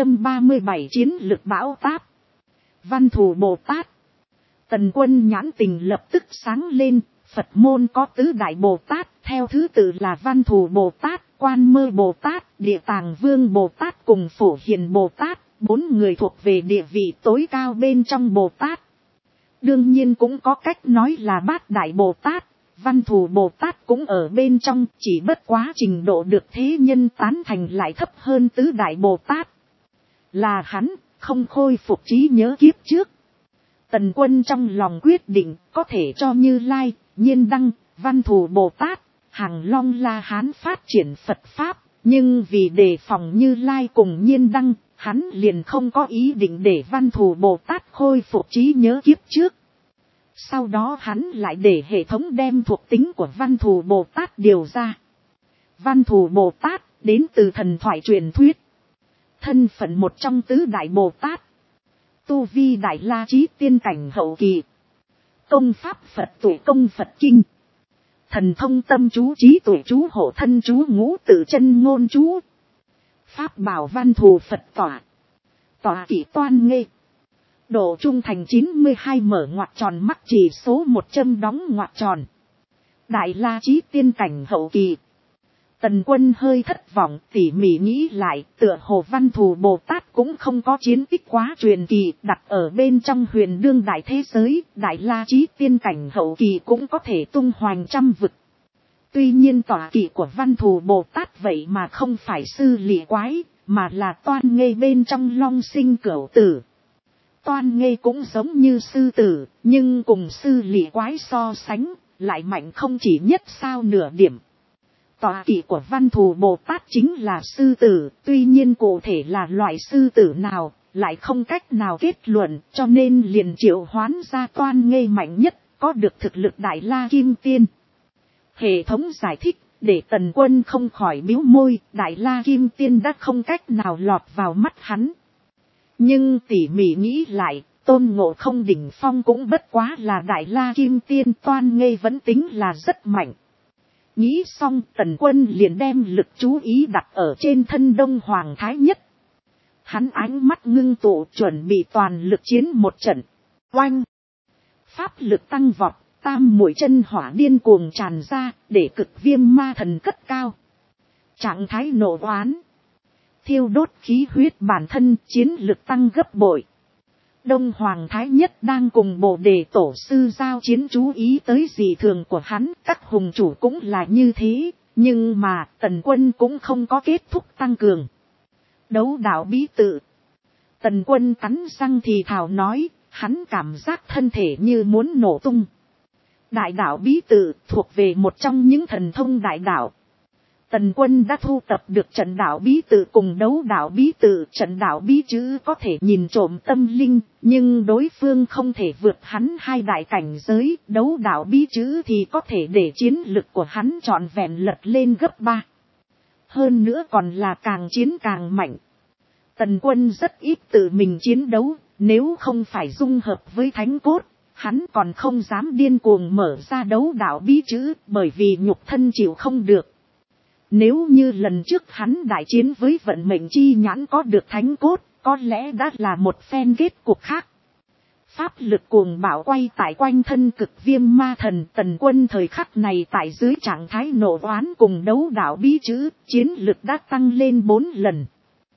937 chiến lực bão táp. Văn Thù Bồ Tát. Tần Quân nhãn tình lập tức sáng lên, Phật môn có tứ đại Bồ Tát, theo thứ tự là Văn Thù Bồ Tát, Quan Mơ Bồ Tát, Địa Tàng Vương Bồ Tát cùng Phổ Hiền Bồ Tát, 4 người thuộc về địa vị tối cao bên trong Bồ Tát. Đương nhiên cũng có cách nói là Bát Đại Bồ Tát, Văn Thù Bồ Tát cũng ở bên trong, chỉ bất quá trình độ được thế nhân tán thành lại thấp hơn tứ đại Bồ Tát. Là hắn, không khôi phục trí nhớ kiếp trước. Tần Quân trong lòng quyết định có thể cho Như Lai, Nhiên Đăng, Văn Thù Bồ Tát, Hàng Long La Hán phát triển Phật Pháp, nhưng vì đề phòng Như Lai cùng Nhiên Đăng, hắn liền không có ý định để Văn Thù Bồ Tát khôi phục trí nhớ kiếp trước. Sau đó hắn lại để hệ thống đem thuộc tính của Văn Thù Bồ Tát điều ra. Văn Thù Bồ Tát đến từ thần thoại truyền thuyết. Thân phận một trong tứ đại Bồ Tát. Tu vi Đại La Chí tiên cảnh hậu kỳ. Công pháp Phật tuổi công Phật kinh. Thần thông tâm chú trí tuổi chú hộ thân chú ngũ tự chân ngôn chú. Pháp bảo Văn Thù Phật tỏa. Tỏa kỷ toan nghê. Độ trung thành 92 mở ngoặc tròn mắc chỉ số 1 châm đóng ngoặc tròn. Đại La Chí tiên cảnh hậu kỳ. Tần Quân hơi thất vọng, tỉ mỉ nghĩ lại, tựa hồ Văn Thù Bồ Tát cũng không có chiến tích quá truyền kỳ, đặt ở bên trong huyền đương đại thế giới, Đại La Chí tiên cảnh hậu kỳ cũng có thể tung hoành trăm vực. Tuy nhiên tọa kỵ của Văn Thù Bồ Tát vậy mà không phải sư lỵ quái, mà là toan nghê bên trong long sinh cửu tử. Toan nghê cũng giống như sư tử, nhưng cùng sư lỵ quái so sánh, lại mạnh không chỉ nhất sao nửa điểm. Tọa kỵ của Văn Thù Bồ Tát chính là sư tử, tuy nhiên cụ thể là loại sư tử nào, lại không cách nào kết luận, cho nên liền triệu hoán ra toan nghê mạnh nhất, có được thực lực Đại La Kim Tiên. Hệ thống giải thích, để Tần Quân không khỏi bĩu môi, Đại La Kim Tiên đã không cách nào lọt vào mắt hắn. Nhưng tỉ mỉ nghĩ lại, Tôn Ngộ Không đỉnh phong cũng bất quá là Đại La Kim Tiên, toan nghê vẫn tính là rất mạnh. Nghĩ xong, Tần Quân liền đem lực chú ý đặt ở trên thân Đông Hoàng Thái Nhất. Hắn ánh mắt ngưng tụ chuẩn bị toàn lực chiến một trận. Oanh! Pháp lực tăng vọt, tam muội chân hỏa điên cuồng tràn ra, để cực viêm ma thần cất cao. Trạng thái nộ oán. Thiêu đốt khí huyết bản thân, chiến lực tăng gấp bội. Đông Hoàng Thái Nhất đang cùng Bồ Đề Tổ sư giao chiến, chú ý tới dị thường của hắn, các hùng chủ cũng là như thế, nhưng mà Tần Quân cũng không có kết thúc tăng cường. Đấu đạo bí tự. Tần Quân cắn răng thì thào nói, hắn cảm giác thân thể như muốn nổ tung. Đại đạo bí tự thuộc về một trong những thần thông đại đạo. Tần Quân đã thu tập được trận đạo bí tự cùng đấu đạo bí tự. Trận đạo bí chữ có thể nhìn trộm tâm linh, nhưng đối phương không thể vượt hắn hai đại cảnh giới. Đấu đạo bí chữ thì có thể để chiến lực của hắn trọn vẹn lật lên gấp 3. Hơn nữa còn là càng chiến càng mạnh. Tần Quân rất ít tự mình chiến đấu, nếu không phải dung hợp với thánh cốt, hắn còn không dám điên cuồng mở ra đấu đạo bí chữ, bởi vì nhục thân chịu không được. Nếu như lần trước hắn đại chiến với vận mệnh chi nhãn có được thánh cốt, có lẽ đã là một phen kết cục khác. Pháp lực cuồng bạo quay tại quanh thân cực viêm ma thần. Tần Quân thời khắc này tại dưới trạng thái nộ oán cùng đấu đạo bí chữ, chiến lực đã tăng lên 4 lần.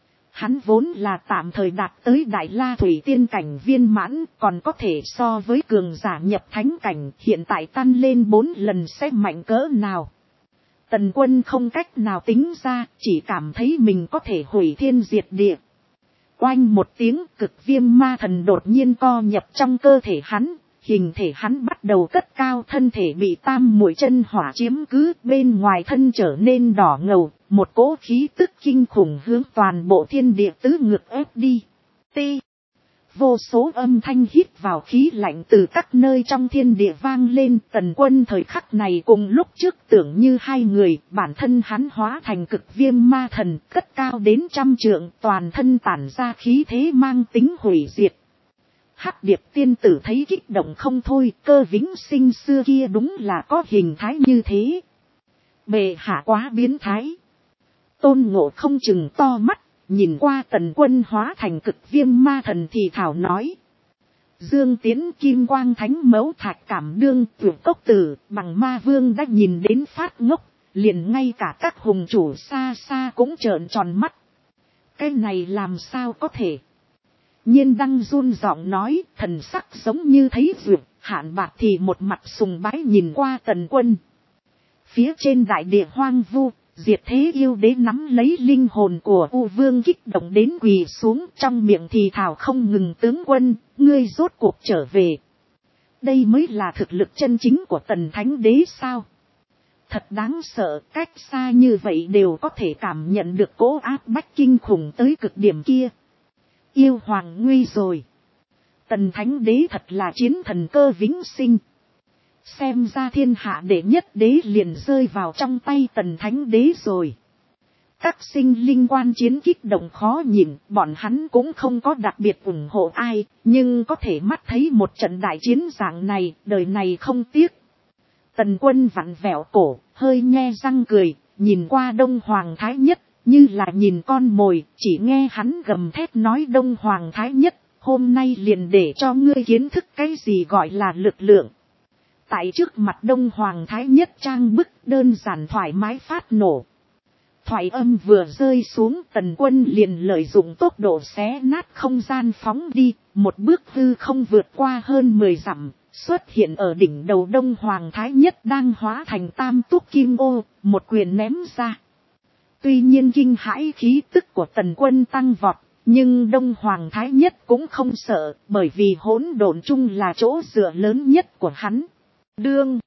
Hắn vốn là tạm thời đạt tới đại la thủy tiên cảnh viên mãn, còn có thể so với cường giả nhập thánh cảnh, hiện tại tăng lên 4 lần sẽ mạnh cỡ nào. Tần Quân không cách nào tính ra, chỉ cảm thấy mình có thể hủy thiên diệt địa. Oanh một tiếng, cực viêm ma thần đột nhiên co nhập trong cơ thể hắn, hình thể hắn bắt đầu cất cao, thân thể bị tam muội chân hỏa chiếm cứ, bên ngoài thân trở nên đỏ ngầu, một cỗ khí tức kinh khủng hướng toàn bộ thiên địa tứ ngược ép đi. Ti. Vô số âm thanh hít vào khí lạnh từ các nơi trong thiên địa vang lên. Tần Quân thời khắc này cùng lúc trước tưởng như hai người, bản thân hắn hóa thành cực viêm ma thần, cất cao đến 100 trượng, toàn thân tản ra khí thế mang tính hủy diệt. Hắc Điệp tiên tử thấy kích động không thôi, Cơ Vĩnh Sinh xưa kia đúng là có hình thái như thế. Bệ hạ quá biến thái. Tôn Ngộ không chừng to mắt, nhìn qua Tần Quân hóa thành cực viêm ma thần thì thảo nói. Dương Tiến Kim Quang Thánh Mẫu Thạch Cảm Đương Tuyệt Cốc Tử bằng ma vương đã nhìn đến phát ngốc, liền ngay cả các hùng chủ xa xa cũng trợn tròn mắt. Cái này làm sao có thể? Nhiên Đăng run giọng nói, thần sắc giống như thấy vượt, Hạn Bạc thì một mặt sùng bái nhìn qua Tần Quân. Phía trên đại địa hoang vu, Diệt Thế Yêu Đế nắm lấy linh hồn của U Vương kích động đến quỳ xuống, trong miệng thì thảo không ngừng, tướng quân, ngươi rốt cuộc trở về. Đây mới là thực lực chân chính của Tần Thánh Đế sao? Thật đáng sợ, cách xa như vậy đều có thể cảm nhận được cỗ áp bách kinh khủng tới cực điểm kia. Yêu hoàng nguy rồi. Tần Thánh Đế thật là chiến thần Cơ Vĩnh Sinh. Xem ra thiên hạ đệ nhất đế liền rơi vào trong tay Tần Thánh Đế rồi. Các sinh linh quan chiến kích động khó nhìn, bọn hắn cũng không có đặc biệt ủng hộ ai, nhưng có thể mắt thấy một trận đại chiến dạng này, đời này không tiếc. Tần Quân vặn vẹo cổ, hơi nhe răng cười, nhìn qua Đông Hoàng Thái Nhất, như là nhìn con mồi, chỉ nghe hắn gầm thét nói: Đông Hoàng Thái Nhất, hôm nay liền để cho ngươi kiến thức cái gì gọi là lực lượng. Tại trước mặt Đông Hoàng Thái Nhất trang bức đơn giản thoải mái phát nổ. Thoại âm vừa rơi xuống, Tần Quân liền lợi dụng tốc độ xé nát không gian phóng đi, một bước hư không vượt qua hơn 10 dặm, xuất hiện ở đỉnh đầu Đông Hoàng Thái Nhất đang hóa thành tam túc kim ô, một quyền ném ra. Tuy nhiên kinh hãi khí tức của Tần Quân tăng vọt, nhưng Đông Hoàng Thái Nhất cũng không sợ, bởi vì hỗn độn chung là chỗ dựa lớn nhất của hắn. Đương.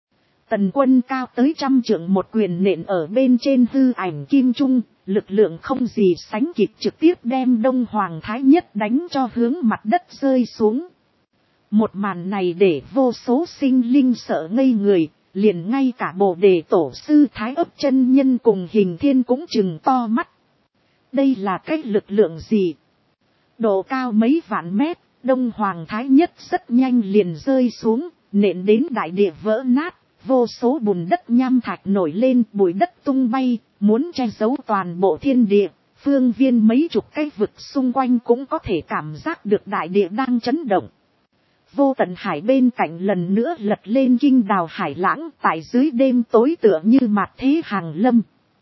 Tần Quân cao tới 100 trượng một quyền nện ở bên trên hư ảnh kim trung, lực lượng không gì sánh kịp trực tiếp đem Đông Hoàng Thái Nhất đánh cho hướng mặt đất rơi xuống. Một màn này để vô số sinh linh sợ ngây người, liền ngay cả Bồ Đề Tổ sư Thái Ấp chân nhân cùng Hình Thiên cũng trừng to mắt. Đây là cái lực lượng gì? Độ cao mấy vạn mét, Đông Hoàng Thái Nhất rất nhanh liền rơi xuống, nện đến đại địa vỡ nát, vô số bùn đất nham thạch nổi lên, bụi đất tung bay, muốn che giấu toàn bộ thiên địa. Phương viên mấy chục cái vực xung quanh cũng có thể cảm giác được đại địa đang chấn động. Vô tận hải bên cạnh lần nữa lật lên kinh đào hải lãng, tại dưới đêm tối tựa như mạt thế hàng lâm.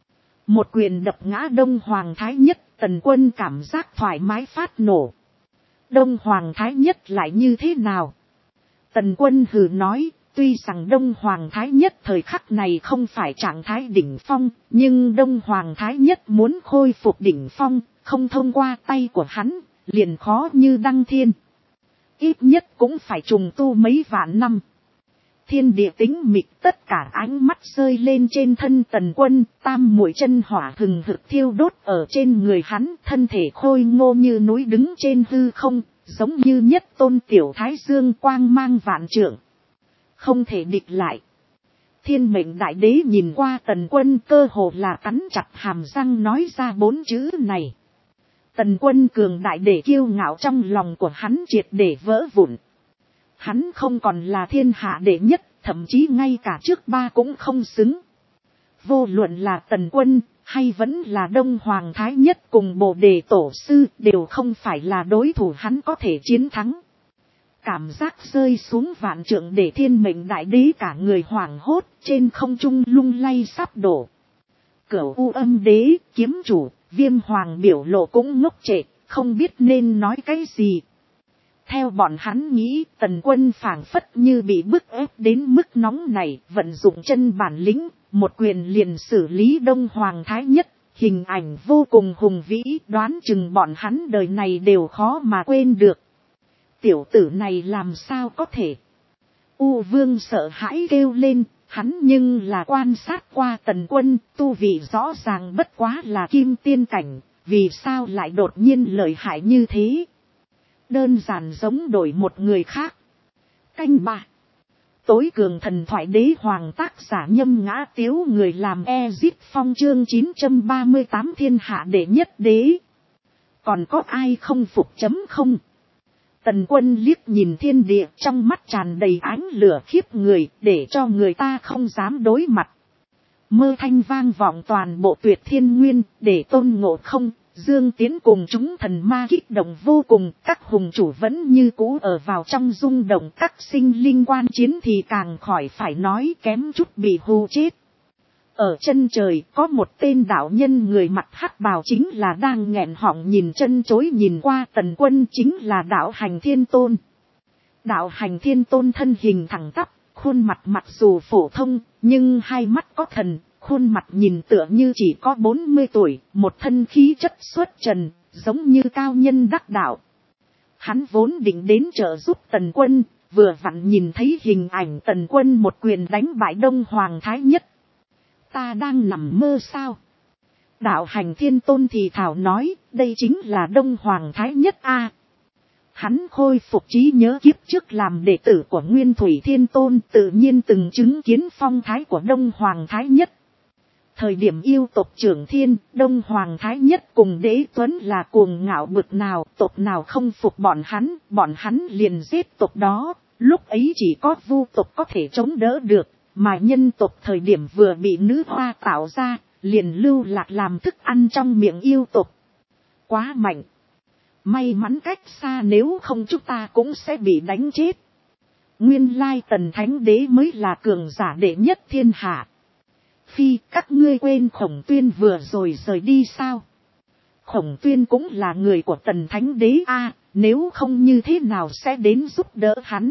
Một quyền đập ngã Đông Hoàng Thái Nhất, Tần Quân cảm giác thoải mái phát nổ. Đông Hoàng Thái Nhất lại như thế nào? Tần Quân hừ nói, tuy rằng Đông Hoàng Thái Nhất thời khắc này không phải trạng thái đỉnh phong, nhưng Đông Hoàng Thái Nhất muốn khôi phục đỉnh phong, không thông qua tay của hắn, liền khó như đăng thiên. Ít nhất cũng phải trùng tu mấy vạn năm. Thiên địa tĩnh mịch, tất cả ánh mắt rơi lên trên thân Tần Quân, tam muội chân hỏa hừng hực thiêu đốt ở trên người hắn, thân thể khôi ngô như núi đứng trên hư không, giống như nhất tôn tiểu thái dương quang mang vạn trượng. Không thể địch lại. Thiên mệnh đại đế nhìn qua Tần Quân, cơ hồ là cắn chặt hàm răng nói ra 4 chữ này. Tần Quân cường đại để kiêu ngạo trong lòng của hắn triệt để vỡ vụn. Hắn không còn là thiên hạ đệ nhất, thậm chí ngay cả trước ba cũng không xứng. Vô luận là Tần Quân, hay vẫn là Đông Hoàng Thái Nhất cùng Bồ Đề Tổ Sư, đều không phải là đối thủ hắn có thể chiến thắng. Cảm giác rơi xuống vạn trượng để thiên mệnh đại đế cả người hoảng hốt, trên không trung lung lay sắp đổ. Cửu U Âm Đế, kiếm chủ, Viêm Hoàng biểu lộ cũng ngốc trệ, không biết nên nói cái gì. Theo bọn hắn nghĩ, Tần Quân phảng phất như bị bức ép đến mức nóng này, vận dụng chân bản lĩnh, một quyền liền xử lý Đông Hoàng Thái Nhất, hình ảnh vô cùng hùng vĩ, đoán chừng bọn hắn đời này đều khó mà quên được. Tiểu tử này làm sao có thể? U Vương sợ hãi kêu lên, hắn nhưng là quan sát qua Tần Quân, tu vị rõ ràng bất quá là kim tiên cảnh, vì sao lại đột nhiên lợi hại như thế? Đơn giản giống đổi một người khác. Canh ba. Tối cường thần thoại đế hoàng tác giả Nhâm Ngã Tiếu, người làm Ezip Phong, chương 938 thiên hạ đệ nhất đế. Còn có ai không phục chấm không? Tần Quân liếc nhìn thiên địa, trong mắt tràn đầy ánh lửa khiếp người, để cho người ta không dám đối mặt. Mơ thanh vang vọng toàn bộ Tuyệt Thiên Nguyên, để Tôn Ngộ Không, Dương Tiến cùng chúng thần ma kích động vô cùng. Các hùng chủ vẫn như cũ ở vào trong rung động, các sinh linh quan chiến thì càng khỏi phải nói, kém chút bị hù chết. Ở chân trời có một tên đạo nhân người mặt hắc bào, chính là đang nghẹn họng nhìn chân chối nhìn qua Tần Quân, chính là đạo Hành Thiên Tôn. Đạo Hành Thiên Tôn thân hình thẳng tắp, khuôn mặt mặc dù phổ thông, nhưng hai mắt có thần, khuôn mặt nhìn tựa như chỉ có 40 tuổi, một thân khí chất xuất trần, giống như cao nhân đắc đạo. Hắn vốn định đến trợ giúp Tần Quân, vừa vặn nhìn thấy hình ảnh Tần Quân một quyền đánh bại Đông Hoàng Thái Nhất. Ta đang nằm mơ sao? Đạo Hành Thiên Tôn thì thảo nói, đây chính là Đông Hoàng Thái Nhất a. Hắn khôi phục trí nhớ kiếp trước làm đệ tử của Nguyên Thủy Thiên Tôn, tự nhiên từng chứng kiến phong thái của Đông Hoàng Thái Nhất. Thời điểm yêu tộc trưởng thiên, Đông Hoàng Thái Nhất cùng Đế Tuấn là cuồng ngạo bực nào, tộc nào không phục bọn hắn liền giết tộc đó, lúc ấy chỉ có vu tộc có thể chống đỡ được, mà nhân tộc thời điểm vừa bị nữ hoa tạo ra, liền lưu lạc làm thức ăn trong miệng yêu tộc. Quá mạnh. May mắn cách xa, nếu không chúng ta cũng sẽ bị đánh chết. Nguyên lai Tần Thánh Đế mới là cường giả đệ nhất thiên hạ. Phi, các ngươi quên Khổng Tuyên vừa rồi rời đi sao? Khổng Tuyên cũng là người của Tần Thánh Đế a, nếu không như thế nào sẽ đến giúp đỡ hắn?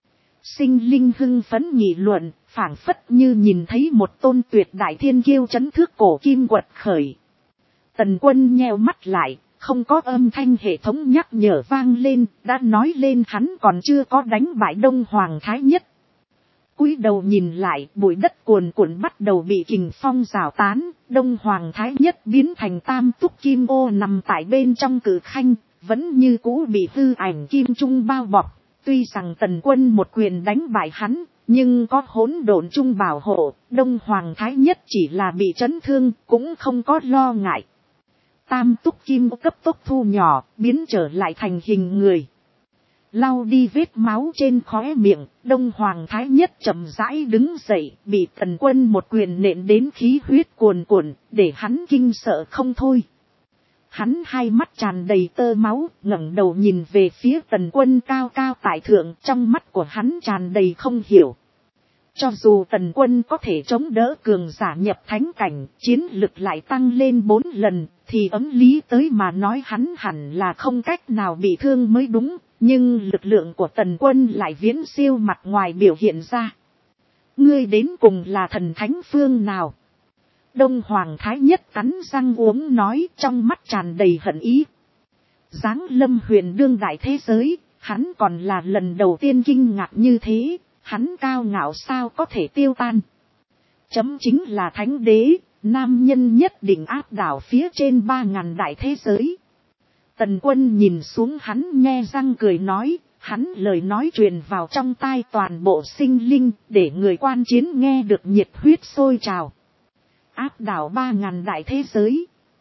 Sinh linh hưng phấn nghị luận, phảng phất như nhìn thấy một tôn tuyệt đại thiên kiêu trấn thước cổ kim quật khởi. Tần Quân nheo mắt lại, không có âm thanh hệ thống nhắc nhở vang lên, đã nói lên hắn còn chưa có đánh bại Đông Hoàng Thái Nhất. Cúi đầu nhìn lại, bụi đất cuồn cuộn bắt đầu bị kình phong rào tán, Đông Hoàng Thái Nhất biến thành tam túc kim ô nằm tại bên trong cử khanh, vẫn như cũ bị hư ảnh kim trung bao bọc. Tuy rằng Tần Quân một quyền đánh bại hắn, nhưng có hỗn độn trung bảo hộ, Đông Hoàng Thái Nhất chỉ là bị chấn thương, cũng không có lo ngại. Tam túc kim cấp tốc thu nhỏ, biến trở lại thành hình người. Lau đi vết máu trên khóe miệng, Đông Hoàng Thái Nhất chậm rãi đứng dậy, bị Tần Quân một quyền nện đến khí huyết cuồn cuộn, để hắn kinh sợ không thôi. Hắn hai mắt tràn đầy tơ máu, ngẩng đầu nhìn về phía Tần Quân cao cao tại thượng, trong mắt của hắn tràn đầy không hiểu. Cho dù Tần Quân có thể chống đỡ cường giả nhập thánh cảnh, chiến lực lại tăng lên 4 lần, thì ấm lý tới mà nói hắn hẳn là không cách nào bị thương mới đúng, nhưng lực lượng của Tần Quân lại viễn siêu mặt ngoài biểu hiện ra. Ngươi đến cùng là thần thánh phương nào? Đông Hoàng Thái Nhất cắn răng uống nói, trong mắt tràn đầy hận ý. Giáng lâm huyền đương đại thế giới, hắn còn là lần đầu tiên kinh ngạc như thế, hắn cao ngạo sao có thể tiêu tan. Chấm chính là thánh đế, nam nhân nhất định áp đảo phía trên 3.000 đại thế giới. Tần Quân nhìn xuống hắn nhe răng cười nói, hắn lời nói truyền vào trong tai toàn bộ sinh linh, để người quan chiến nghe được nhiệt huyết sôi trào. Áp đảo 3.000 đại thế giới.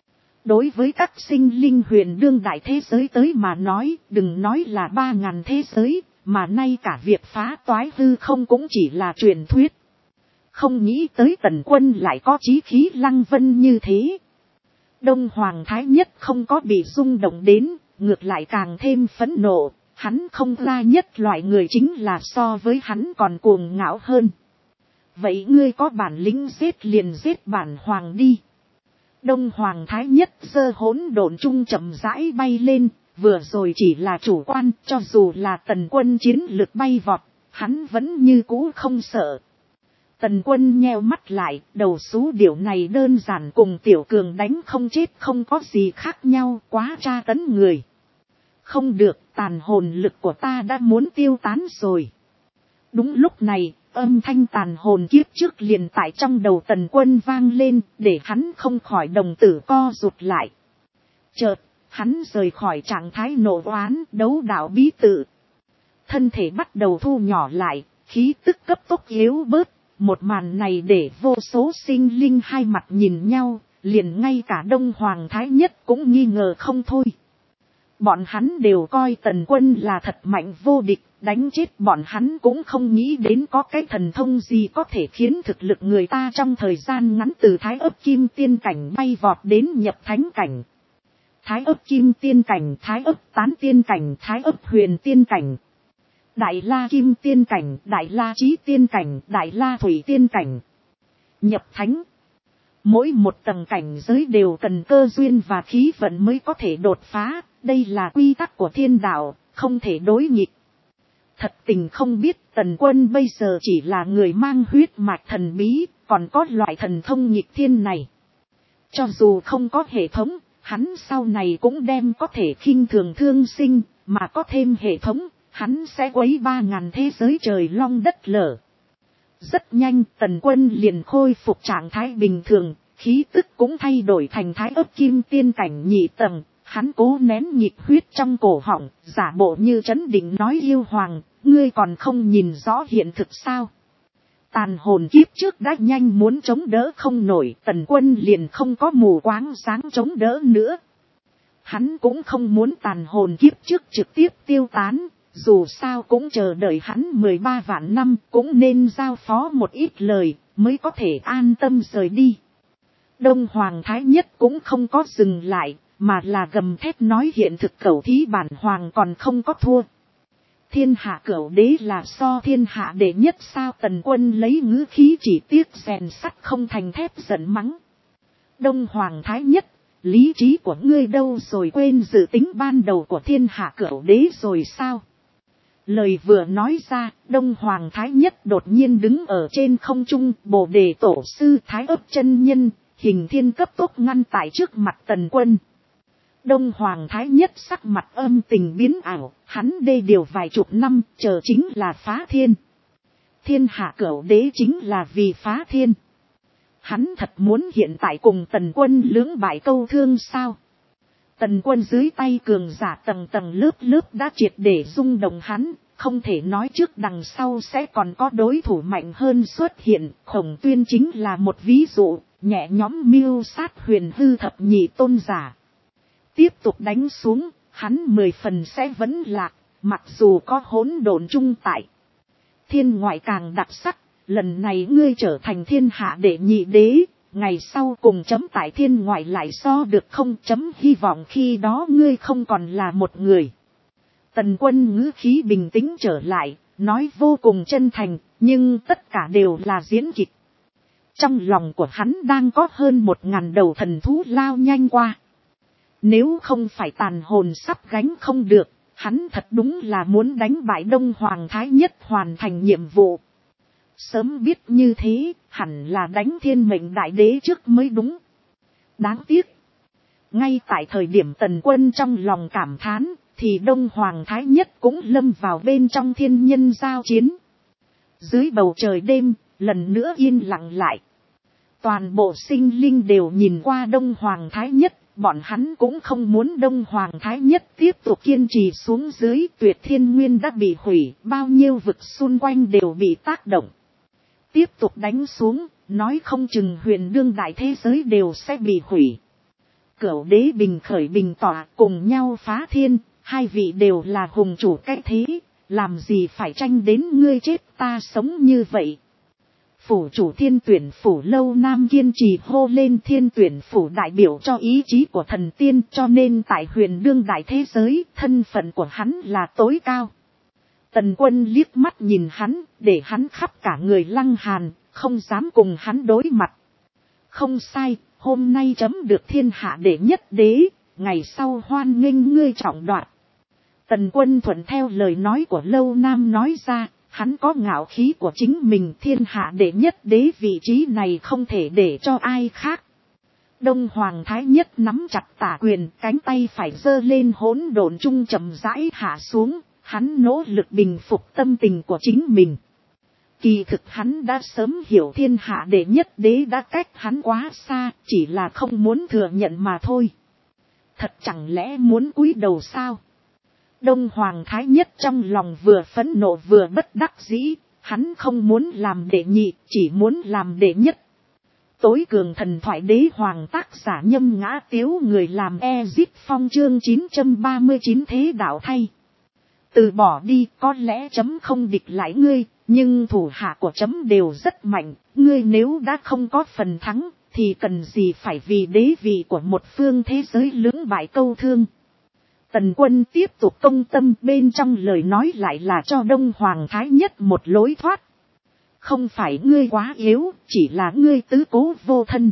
Đối với các sinh linh huyền đương đại thế giới tới mà nói, đừng nói là 3.000 thế giới, mà nay cả việc phá toái hư không cũng chỉ là truyền thuyết. Không nghĩ tới Tần Quân lại có chí khí lăng vân như thế. Đông Hoàng Thái Nhất không có bị rung động đến, ngược lại càng thêm phẫn nộ, hắn không ra nhất loại người chính là so với hắn còn cuồng ngạo hơn. Vậy ngươi có bản lĩnh giết liền giết bản hoàng đi. Đông Hoàng Thái Nhất giơ hỗn độn trung chậm rãi bay lên, vừa rồi chỉ là chủ quan, cho dù là Tần Quân chiến lực bay vọt, hắn vẫn như cũ không sợ. Tần Quân nheo mắt lại, đầu xú điểu này đơn giản cùng Tiểu Cường đánh không chết không có gì khác nhau, quá tra tấn người. Không được, tàn hồn lực của ta đã muốn tiêu tán rồi. Đúng lúc này, âm thanh tàn hồn kiếp trước liền tại trong đầu Tần Quân vang lên, để hắn không khỏi đồng tử co rụt lại. Chợt, hắn rời khỏi trạng thái nộ oán, đấu đạo bí tự. Thân thể bắt đầu thu nhỏ lại, khí tức cấp tốc yếu bớt. Một màn này để vô số sinh linh hai mặt nhìn nhau, liền ngay cả Đông Hoàng Thái Nhất cũng nghi ngờ không thôi. Bọn hắn đều coi Tần Quân là thật mạnh vô địch, đánh chết bọn hắn cũng không nghĩ đến có cái thần thông gì có thể khiến thực lực người ta trong thời gian ngắn từ Thái ấp kim tiên cảnh bay vọt đến nhập thánh cảnh. Thái ấp kim tiên cảnh, Thái ấp tán tiên cảnh, Thái ấp huyền tiên cảnh. Đại la kim tiên cảnh, đại la trí tiên cảnh, đại la thủy tiên cảnh. Nhập thánh. Mỗi một tầng cảnh giới đều cần cơ duyên và khí vận mới có thể đột phá. Đây là quy tắc của thiên đạo, không thể đối nghịch. Thật tình không biết Tần Quân bây giờ chỉ là người mang huyết mạch thần bí, còn có loại thần thông nghịch thiên này. Cho dù không có hệ thống, hắn sau này cũng đem có thể khinh thường thương sinh, mà có thêm hệ thống. Hắn sẽ quấy 3.000 thế giới trời long đất lở. Rất nhanh Tần Quân liền khôi phục trạng thái bình thường, khí tức cũng thay đổi thành Thái ấp kim tiên cảnh nhị tầng. Hắn cố nén nhịp huyết trong cổ họng, giả bộ như trấn định nói yêu hoàng, ngươi còn không nhìn rõ hiện thực sao. Tàn hồn kiếp trước đã nhanh muốn chống đỡ không nổi, Tần Quân liền không có mù quáng sáng chống đỡ nữa. Hắn cũng không muốn tàn hồn kiếp trước trực tiếp tiêu tán. Dù sao cũng chờ đợi hắn 13 vạn năm, cũng nên giao phó một ít lời, mới có thể an tâm rời đi. Đông Hoàng Thái Nhất cũng không có dừng lại, mà là gầm thét nói hiện thực cẩu thí bản hoàng còn không có thua. Thiên hạ cẩu đế là so thiên hạ đệ nhất sao? Tần Quân lấy ngữ khí chỉ tiếc rèn sắt không thành thép giận mắng. Đông Hoàng Thái Nhất, lý trí của ngươi đâu rồi, quên dự tính ban đầu của thiên hạ cẩu đế rồi sao? Lời vừa nói ra, Đông Hoàng Thái Nhất đột nhiên đứng ở trên không trung, Bồ Đề Tổ sư Thái ấp chân nhân, hình thiên cấp tốc ngăn tại trước mặt Tần Quân. Đông Hoàng Thái Nhất sắc mặt âm tình biến ảo, hắn đê điều vài chục năm, chờ chính là phá thiên. Thiên hạ cẩu đế chính là vì phá thiên. Hắn thật muốn hiện tại cùng Tần Quân lưỡng bại câu thương sao? Tần Quân dưới tay cường giả tầng tầng lớp lớp đã triệt để rung động hắn, không thể nói trước đằng sau sẽ còn có đối thủ mạnh hơn xuất hiện. Khổng Tuyên chính là một ví dụ, nhẹ nhõm mưu sát huyền hư thập nhị tôn giả. Tiếp tục đánh xuống, hắn 10 phần sẽ vẫn lạc, mặc dù có hỗn độn chung tại. Thiên ngoại càng đặc sắc, lần này ngươi trở thành thiên hạ đệ nhị đế. Ngày sau cùng chấm tại thiên ngoại lại so được không, chấm hy vọng khi đó ngươi không còn là một người. Tần Quân ngữ khí bình tĩnh trở lại, nói vô cùng chân thành, nhưng tất cả đều là diễn kịch. Trong lòng của hắn đang có hơn 1.000 đầu thần thú lao nhanh qua. Nếu không phải tàn hồn sắp gánh không được, hắn thật đúng là muốn đánh bại Đông Hoàng Thái Nhất hoàn thành nhiệm vụ. Sớm biết như thế, hẳn là đánh thiên mệnh đại đế trước mới đúng. Đáng tiếc. Ngay tại thời điểm Tần Quân trong lòng cảm thán, thì Đông Hoàng Thái Nhất cũng lâm vào bên trong thiên nhân giao chiến. Dưới bầu trời đêm, lần nữa yên lặng lại. Toàn bộ sinh linh đều nhìn qua Đông Hoàng Thái Nhất, bọn hắn cũng không muốn Đông Hoàng Thái Nhất tiếp tục kiên trì xuống dưới. Tuyệt Thiên Nguyên đã bị hủy, bao nhiêu vực xung quanh đều bị tác động. Tiếp tục đánh xuống, nói không chừng huyền đương đại thế giới đều sẽ bị hủy. Cửu đế bình khởi bình tỏa cùng nhau phá thiên, hai vị đều là hùng chủ cách thế, làm gì phải tranh đến ngươi chết ta sống như vậy. Phủ chủ Thiên Tuyển phủ Lâu Nam kiên trì hô lên, Thiên Tuyển phủ đại biểu cho ý chí của thần tiên, cho nên tại huyền đương đại thế giới, thân phận của hắn là tối cao. Tần Quân liếc mắt nhìn hắn, để hắn khắp cả người lăng hàn, không dám cùng hắn đối mặt. Không sai, hôm nay chấm được thiên hạ đệ nhất đế, ngày sau hoan nghênh ngươi trọng đoạt. Tần Quân thuận theo lời nói của Lâu Nam nói ra, hắn có ngạo khí của chính mình, thiên hạ đệ nhất đế vị trí này không thể để cho ai khác. Đông Hoàng Thái Nhất nắm chặt tả quyền, cánh tay phải giơ lên hỗn độn trung chậm rãi hạ xuống, hắn nỗ lực bình phục tâm tình của chính mình. Kỳ thực hắn đã sớm hiểu thiên hạ đệ nhất đế đã cách hắn quá xa, chỉ là không muốn thừa nhận mà thôi. Thật chẳng lẽ muốn cúi đầu sao? Đông Hoàng Thái Nhất trong lòng vừa phẫn nộ vừa bất đắc dĩ, hắn không muốn làm đệ nhị, chỉ muốn làm đệ nhất. Tối cường thần thoại đế hoàng tác giả Nhâm Ngã Tiếu, người làm Ezip Phong, chương 939 thế đạo thay. Từ bỏ đi, có lẽ chấm không địch lại ngươi, nhưng thủ hạ của chấm đều rất mạnh, ngươi nếu đã không có phần thắng, thì cần gì phải vì đế vị của một phương thế giới lưỡng bại câu thương. Tần Quân tiếp tục công tâm, bên trong lời nói lại là cho Đông Hoàng Thái Nhất một lối thoát. Không phải ngươi quá yếu, chỉ là ngươi tứ cố vô thân.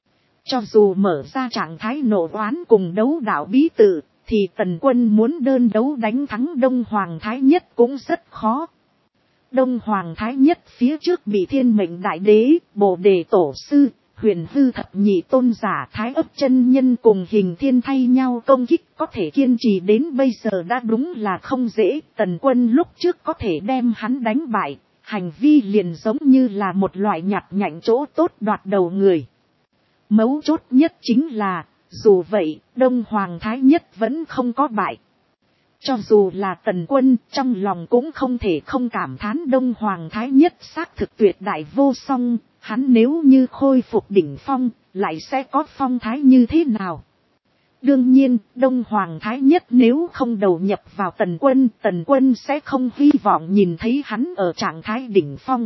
Cho dù mở ra trạng thái nộ oán cùng đấu đạo bí tự, thì Tần Quân muốn đơn đấu đánh thắng Đông Hoàng Thái Nhất cũng rất khó. Đông Hoàng Thái Nhất phía trước bị Thiên Mệnh Đại Đế, Bồ Đề Tổ Sư, Huyền Hư Thập Nhị Tôn Giả Thái Ấp chân nhân cùng Hình Thiên thay nhau công kích, có thể kiên trì đến bây giờ đã đúng là không dễ. Tần Quân lúc trước có thể đem hắn đánh bại, hành vi liền giống như là một loại nhặt nhạnh chỗ tốt đoạt đầu người. Mấu chốt nhất chính là, dù vậy, Đông Hoàng Thái Nhất vẫn không có bại. Cho dù là Tần Quân, trong lòng cũng không thể không cảm thán Đông Hoàng Thái Nhất xác thực tuyệt đại vô song, hắn nếu như khôi phục đỉnh phong, lại sẽ có phong thái như thế nào. Đương nhiên, Đông Hoàng Thái Nhất nếu không đầu nhập vào Tần Quân sẽ không hy vọng nhìn thấy hắn ở trạng thái đỉnh phong.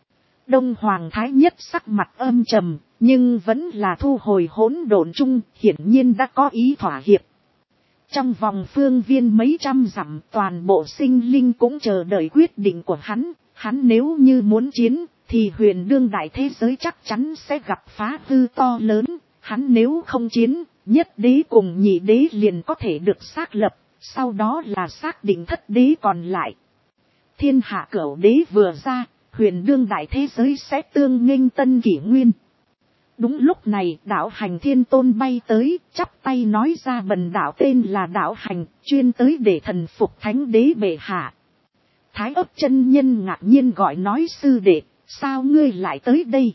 Đông Hoàng Thái Nhất sắc mặt âm trầm, nhưng vẫn là thu hồi hỗn độn chung, hiển nhiên đã có ý thỏa hiệp. Trong vòng phương viên mấy trăm dặm, toàn bộ sinh linh cũng chờ đợi quyết định của hắn nếu như muốn chiến, thì huyền đương đại thế giới chắc chắn sẽ gặp phá hư to lớn, hắn nếu không chiến, nhất đế cùng nhị đế liền có thể được xác lập, sau đó là xác định thất đế còn lại. Thiên hạ cửu đế vừa ra, huyền đương đại thế giới sẽ tương nghênh tân kỷ nguyên. Đúng lúc này, đạo Hành Thiên Tôn bay tới, chắp tay nói ra, bần đạo tên là đạo Hành, chuyên tới để thần phục thánh đế bệ hạ. Thái Ấp chân nhân ngạc nhiên gọi nói, sư đệ, sao ngươi lại tới đây?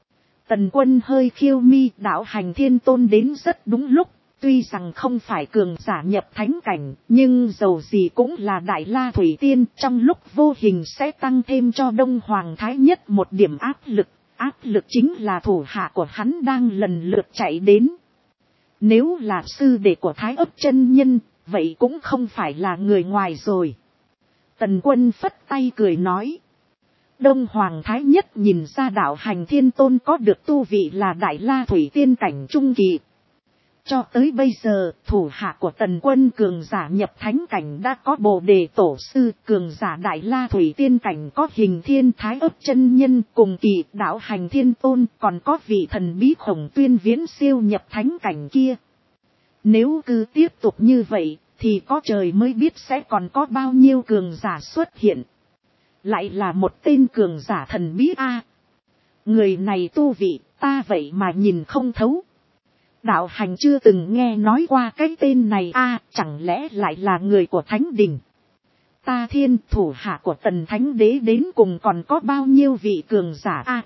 Tần Quân hơi khiêu mi, đạo Hành Thiên Tôn đến rất đúng lúc, tuy rằng không phải cường giả nhập thánh cảnh, nhưng dầu gì cũng là Đại La Thủy Tiên, trong lúc vô hình sẽ tăng thêm cho Đông Hoàng Thái Nhất một điểm áp lực. Áp lực chính là thủ hạ của hắn đang lần lượt chạy đến. Nếu là sư đệ của Thái Ấp chân nhân, vậy cũng không phải là người ngoài rồi. Tần Quân phất tay cười nói. Đông Hoàng Thái Nhất nhìn ra đạo Hành Thiên Tôn có được tu vị là Đại La Thủy Tiên cảnh trung kỳ. Cho tới bây giờ, thủ hạ của Tần Quân cường giả nhập thánh cảnh đã có Bồ Đề Tổ Sư, cường giả Đại La Thủy Tiên cảnh có Hình Thiên Thái Ấp chân nhân cùng kỳ đạo Hành Thiên Tôn, còn có vị thần bí Khổng Tuyên viễn siêu nhập thánh cảnh kia. Nếu cứ tiếp tục như vậy, thì có trời mới biết sẽ còn có bao nhiêu cường giả xuất hiện. Lại là một tên cường giả thần bí a. Người này tu vị, ta vậy mà nhìn không thấu. Đạo Hành chưa từng nghe nói qua cái tên này a, chẳng lẽ lại là người của Thánh Đình. Ta thiên, thủ hạ của Tần Thánh Đế đến cùng còn có bao nhiêu vị cường giả a.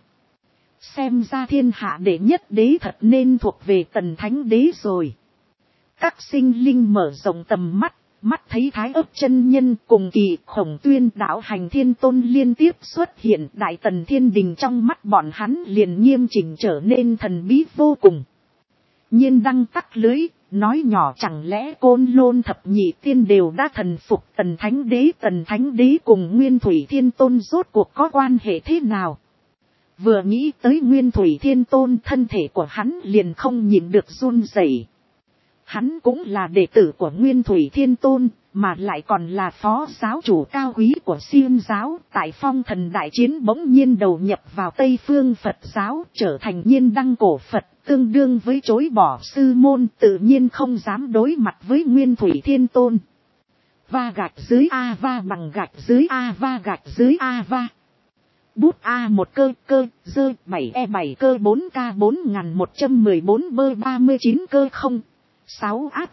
Xem ra thiên hạ đệ nhất đế thật nên thuộc về Tần Thánh Đế rồi. Các sinh linh mở rộng tầm mắt, mắt thấy Thái Ấp chân nhân cùng kỳ Khổng Tuyên đạo Hành Thiên Tôn liên tiếp xuất hiện, Đại Tần Thiên Đình trong mắt bọn hắn liền nghiêm chỉnh trở nên thần bí vô cùng. Nhiên đăng tắc lưới, nói nhỏ chẳng lẽ Côn Lôn thập nhị tiên đều đã thần phục Tần Thánh Đế cùng Nguyên Thủy Thiên Tôn rốt cuộc có quan hệ thế nào? Vừa nghĩ tới Nguyên Thủy Thiên Tôn, thân thể của hắn liền không nhịn được run rẩy. Hắn cũng là đệ tử của Nguyên Thủy Thiên Tôn, mà lại còn là phó giáo chủ cao quý của Xiêm giáo. Tại Phong Thần đại chiến bỗng nhiên đầu nhập vào Tây Phương Phật giáo, trở thành Nhiên đăng cổ Phật, tương đương với chối bỏ sư môn, tự nhiên không dám đối mặt với Nguyên Thủy Thiên Tôn. Va gạch dưới A va bằng gạch dưới A va gạch dưới A va. Bút A một cơ dơ 7E7 cơ 4K 4114 bơ 39 cơ 0. 6 áp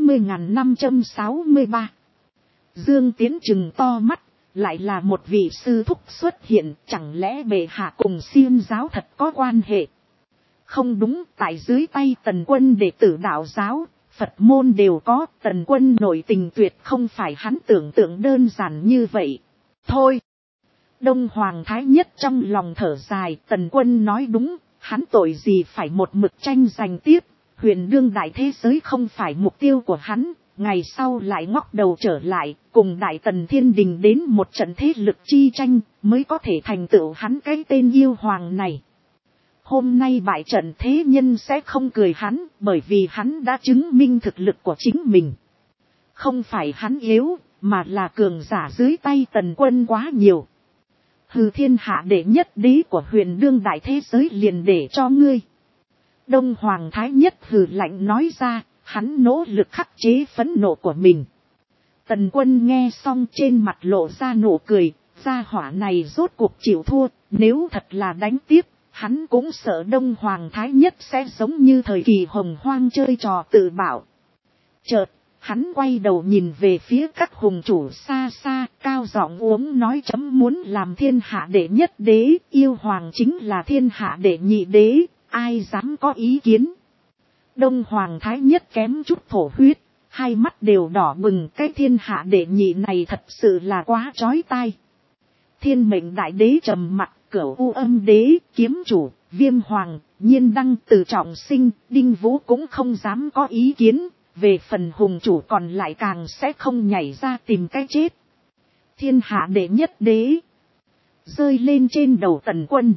60.563. Dương Tiến trừng to mắt, lại là một vị sư thúc xuất hiện, chẳng lẽ bệ hạ cùng Xiêm giáo thật có quan hệ? Không đúng, tại dưới tay Tần Quân đệ tử đạo giáo, Phật môn đều có, Tần Quân nội tình tuyệt không phải hắn tưởng tượng đơn giản như vậy. Thôi! Đông Hoàng Thái Nhất trong lòng thở dài, Tần Quân nói đúng, hắn tội gì phải một mực tranh giành tiếp. Huyền đương đại thế giới không phải mục tiêu của hắn, ngày sau lại ngóc đầu trở lại, cùng Đại Tần Thiên Đình đến một trận thế lực chi tranh, mới có thể thành tựu hắn cái tên yêu hoàng này. Hôm nay bại trận thế nhân sẽ không cười hắn, bởi vì hắn đã chứng minh thực lực của chính mình. Không phải hắn yếu, mà là cường giả dưới tay Tần Quân quá nhiều. Hừ, thiên hạ đệ nhất đế của huyền đương đại thế giới liền để cho ngươi. Đông Hoàng Thái Nhất hừ lạnh nói ra, hắn nỗ lực khắc chế phẫn nộ của mình. Tần Quân nghe xong trên mặt lộ ra nụ cười, gia hỏa này rốt cuộc chịu thua, nếu thật là đánh tiếp, hắn cũng sợ Đông Hoàng Thái Nhất sẽ giống như thời kỳ hồng hoang chơi trò tự bảo. Chợt, hắn quay đầu nhìn về phía các hùng chủ xa xa, cao giọng uống nói chấm muốn làm thiên hạ đệ nhất đế, yêu hoàng chính là thiên hạ đệ nhị đế. Ai dám có ý kiến? Đông Hoàng Thái Nhất kém chút thổ huyết, hai mắt đều đỏ bừng, cái thiên hạ đệ nhị này thật sự là quá chói tai. Thiên mệnh đại đế trầm mặc, Cửu U Âm đế, kiếm chủ, Viêm Hoàng, Nhiên đăng, Từ Trọng Sinh, Đinh Vũ cũng không dám có ý kiến, về phần hùng chủ còn lại càng sẽ không nhảy ra tìm cái chết. Thiên hạ đệ nhất đế rơi lên trên đầu Tần Quân.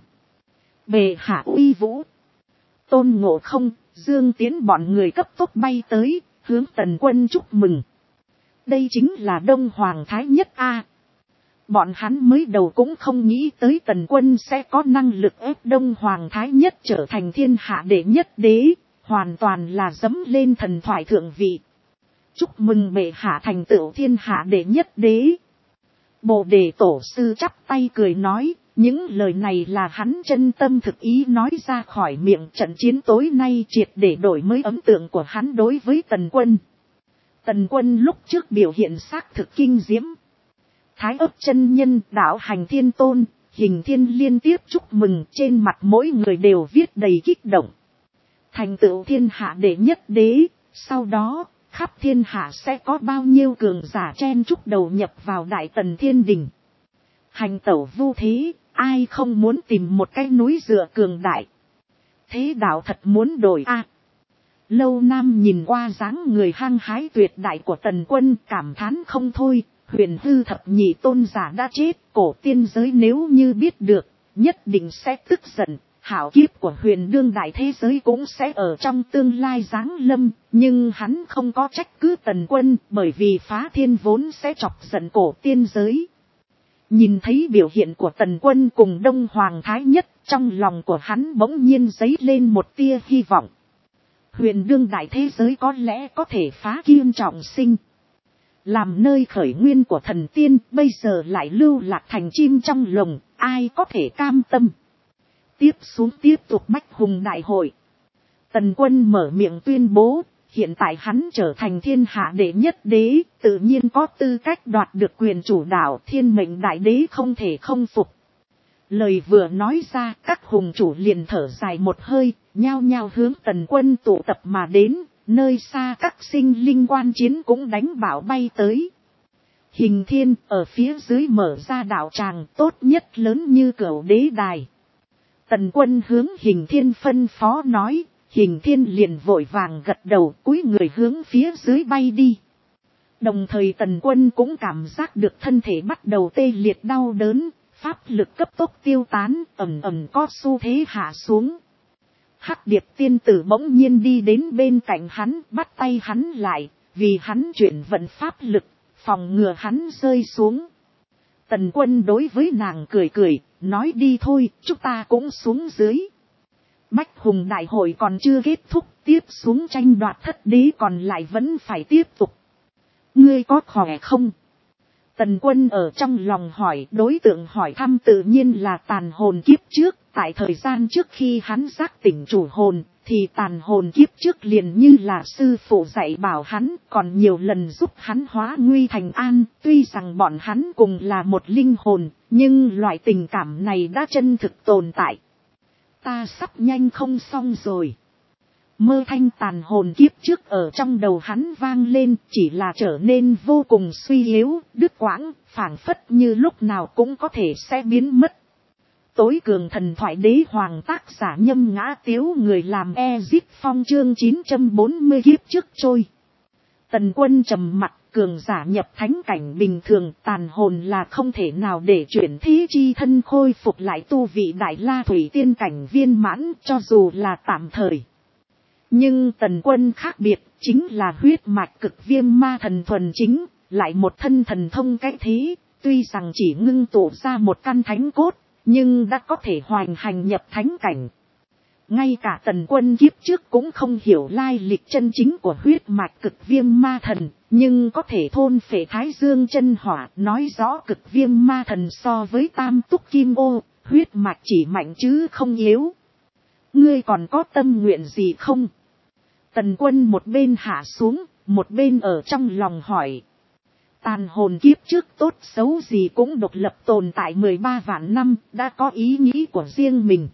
Bệ hạ uy vũ. Tôn Ngộ Không, Dương Tiến bọn người cấp tốc bay tới, hướng Tần Quân chúc mừng. Đây chính là Đông Hoàng Thái Nhất A. Bọn hắn mới đầu cũng không nghĩ tới Tần Quân sẽ có năng lực ép Đông Hoàng Thái Nhất trở thành thiên hạ đệ nhất đế, hoàn toàn là dẫm lên thần thoại thượng vị. Chúc mừng bệ hạ thành tựu thiên hạ đệ nhất đế. Bồ Đề Tổ sư chắp tay cười nói. Những lời này là hắn chân tâm thực ý nói ra khỏi miệng. Trận chiến tối nay triệt để đổi mới ấn tượng của hắn đối với Tần Quân. Tần Quân lúc trước biểu hiện xác thực kinh diễm. Thái Ức chân nhân, Đạo Hành Thiên Tôn, Hình Thiên liên tiếp chúc mừng, trên mặt mỗi người đều viết đầy kích động. Thành tựu thiên hạ đệ nhất đế, sau đó khắp thiên hạ sẽ có bao nhiêu cường giả chen chúc đầu nhập vào Đại Tần Thiên Đình. Hành tẩu vu thế, ai không muốn tìm một cái núi dựa cường đại. Thế đạo thật muốn đổi a. Lâu Nam nhìn qua dáng người hăng hái tuyệt đại của Tần Quân, cảm thán không thôi. Huyền hư thập nhị tôn giả đã chết, cổ tiên giới nếu như biết được, nhất định sẽ tức giận. Hảo kiếp của huyền đương đại thế giới cũng sẽ ở trong tương lai giáng lâm, nhưng hắn không có trách cứ Tần Quân, bởi vì phá thiên vốn sẽ chọc giận cổ tiên giới. Nhìn thấy biểu hiện của Tần Quân cùng Đông Hoàng Thái Nhất, trong lòng của hắn bỗng nhiên dấy lên một tia hy vọng. Huyền đương đại thế giới có lẽ có thể phá Kim Trọng Sinh. Làm nơi khởi nguyên của thần tiên, bây giờ lại lưu lạc thành chim trong lồng, ai có thể cam tâm. Tiếp xuống tiếp tục Bách Hùng Đại hội. Tần Quân mở miệng tuyên bố, hiện tại hắn trở thành thiên hạ đệ nhất đế, tự nhiên có tư cách đoạt được quyền chủ đạo, thiên mệnh đại đế không thể không phục. Lời vừa nói ra, các hùng chủ liền thở dài một hơi, nhao nhao hướng Tần Quân tụ tập mà đến, nơi xa các sinh linh quan chiến cũng đánh bảo bay tới. Hình Thiên ở phía dưới mở ra đạo tràng tốt nhất lớn như Cửu Đế Đài. Tần Quân hướng Hình Thiên phân phó nói, Hình Thiên liền vội vàng gật đầu, cúi người hướng phía dưới bay đi. Đồng thời Tần Quân cũng cảm giác được thân thể bắt đầu tê liệt đau đớn, pháp lực cấp tốc tiêu tán, ầm ầm có xu thế hạ xuống. Hắc Điệp tiên tử bỗng nhiên đi đến bên cạnh hắn, bắt tay hắn lại, vì hắn chuyển vận pháp lực, phòng ngừa hắn rơi xuống. Tần Quân đối với nàng cười cười, nói đi thôi, chúng ta cũng xuống dưới. Bách Hùng đại hội còn chưa kết thúc, tiếp xuống tranh đoạt thất đế còn lại vẫn phải tiếp tục. Ngươi có khỏe không? Tần Quân ở trong lòng hỏi, đối tượng hỏi thăm tự nhiên là tàn hồn kiếp trước. Tại thời gian trước khi hắn giác tỉnh chủ hồn, thì tàn hồn kiếp trước liền như là sư phụ dạy bảo hắn, còn nhiều lần giúp hắn hóa nguy thành an. Tuy rằng bọn hắn cùng là một linh hồn, nhưng loại tình cảm này đã chân thực tồn tại. Ta sắp nhanh không xong rồi. Mơ thanh tàn hồn kiếp trước ở trong đầu hắn vang lên, chỉ là trở nên vô cùng suy yếu, đứt quãng, phảng phất như lúc nào cũng có thể sẽ biến mất. Tối cường thần thoại đế hoàng tác giả Nhâm Ngã Tiếu, người làm Ezip Phong, chương 940 kiếp trước trôi. Tần Quân trầm mặt, cường giả nhập thánh cảnh bình thường, tàn hồn là không thể nào để chuyển thế chi thân khôi phục lại tu vị đại la thủy tiên cảnh viên mãn, cho dù là tạm thời. Nhưng Tần Quân khác biệt, chính là huyết mạch cực viêm ma thần thuần chính, lại một thân thần thông cái thế, tuy rằng chỉ ngưng tụ ra một căn thánh cốt, nhưng đã có thể hoành hành nhập thánh cảnh. Ngay cả Tần Quân kiếp trước cũng không hiểu lai lịch chân chính của huyết mạch cực viêm ma thần, nhưng có thể thôn phệ thái dương chân hỏa, nói rõ cực viêm ma thần so với tam túc kim ô, huyết mạch chỉ mạnh chứ không yếu. Ngươi còn có tâm nguyện gì không? Tần Quân một bên hạ xuống, một bên ở trong lòng hỏi. Tàn hồn kiếp trước tốt xấu gì cũng độc lập tồn tại 13 vạn năm, đã có ý nghĩ của riêng mình.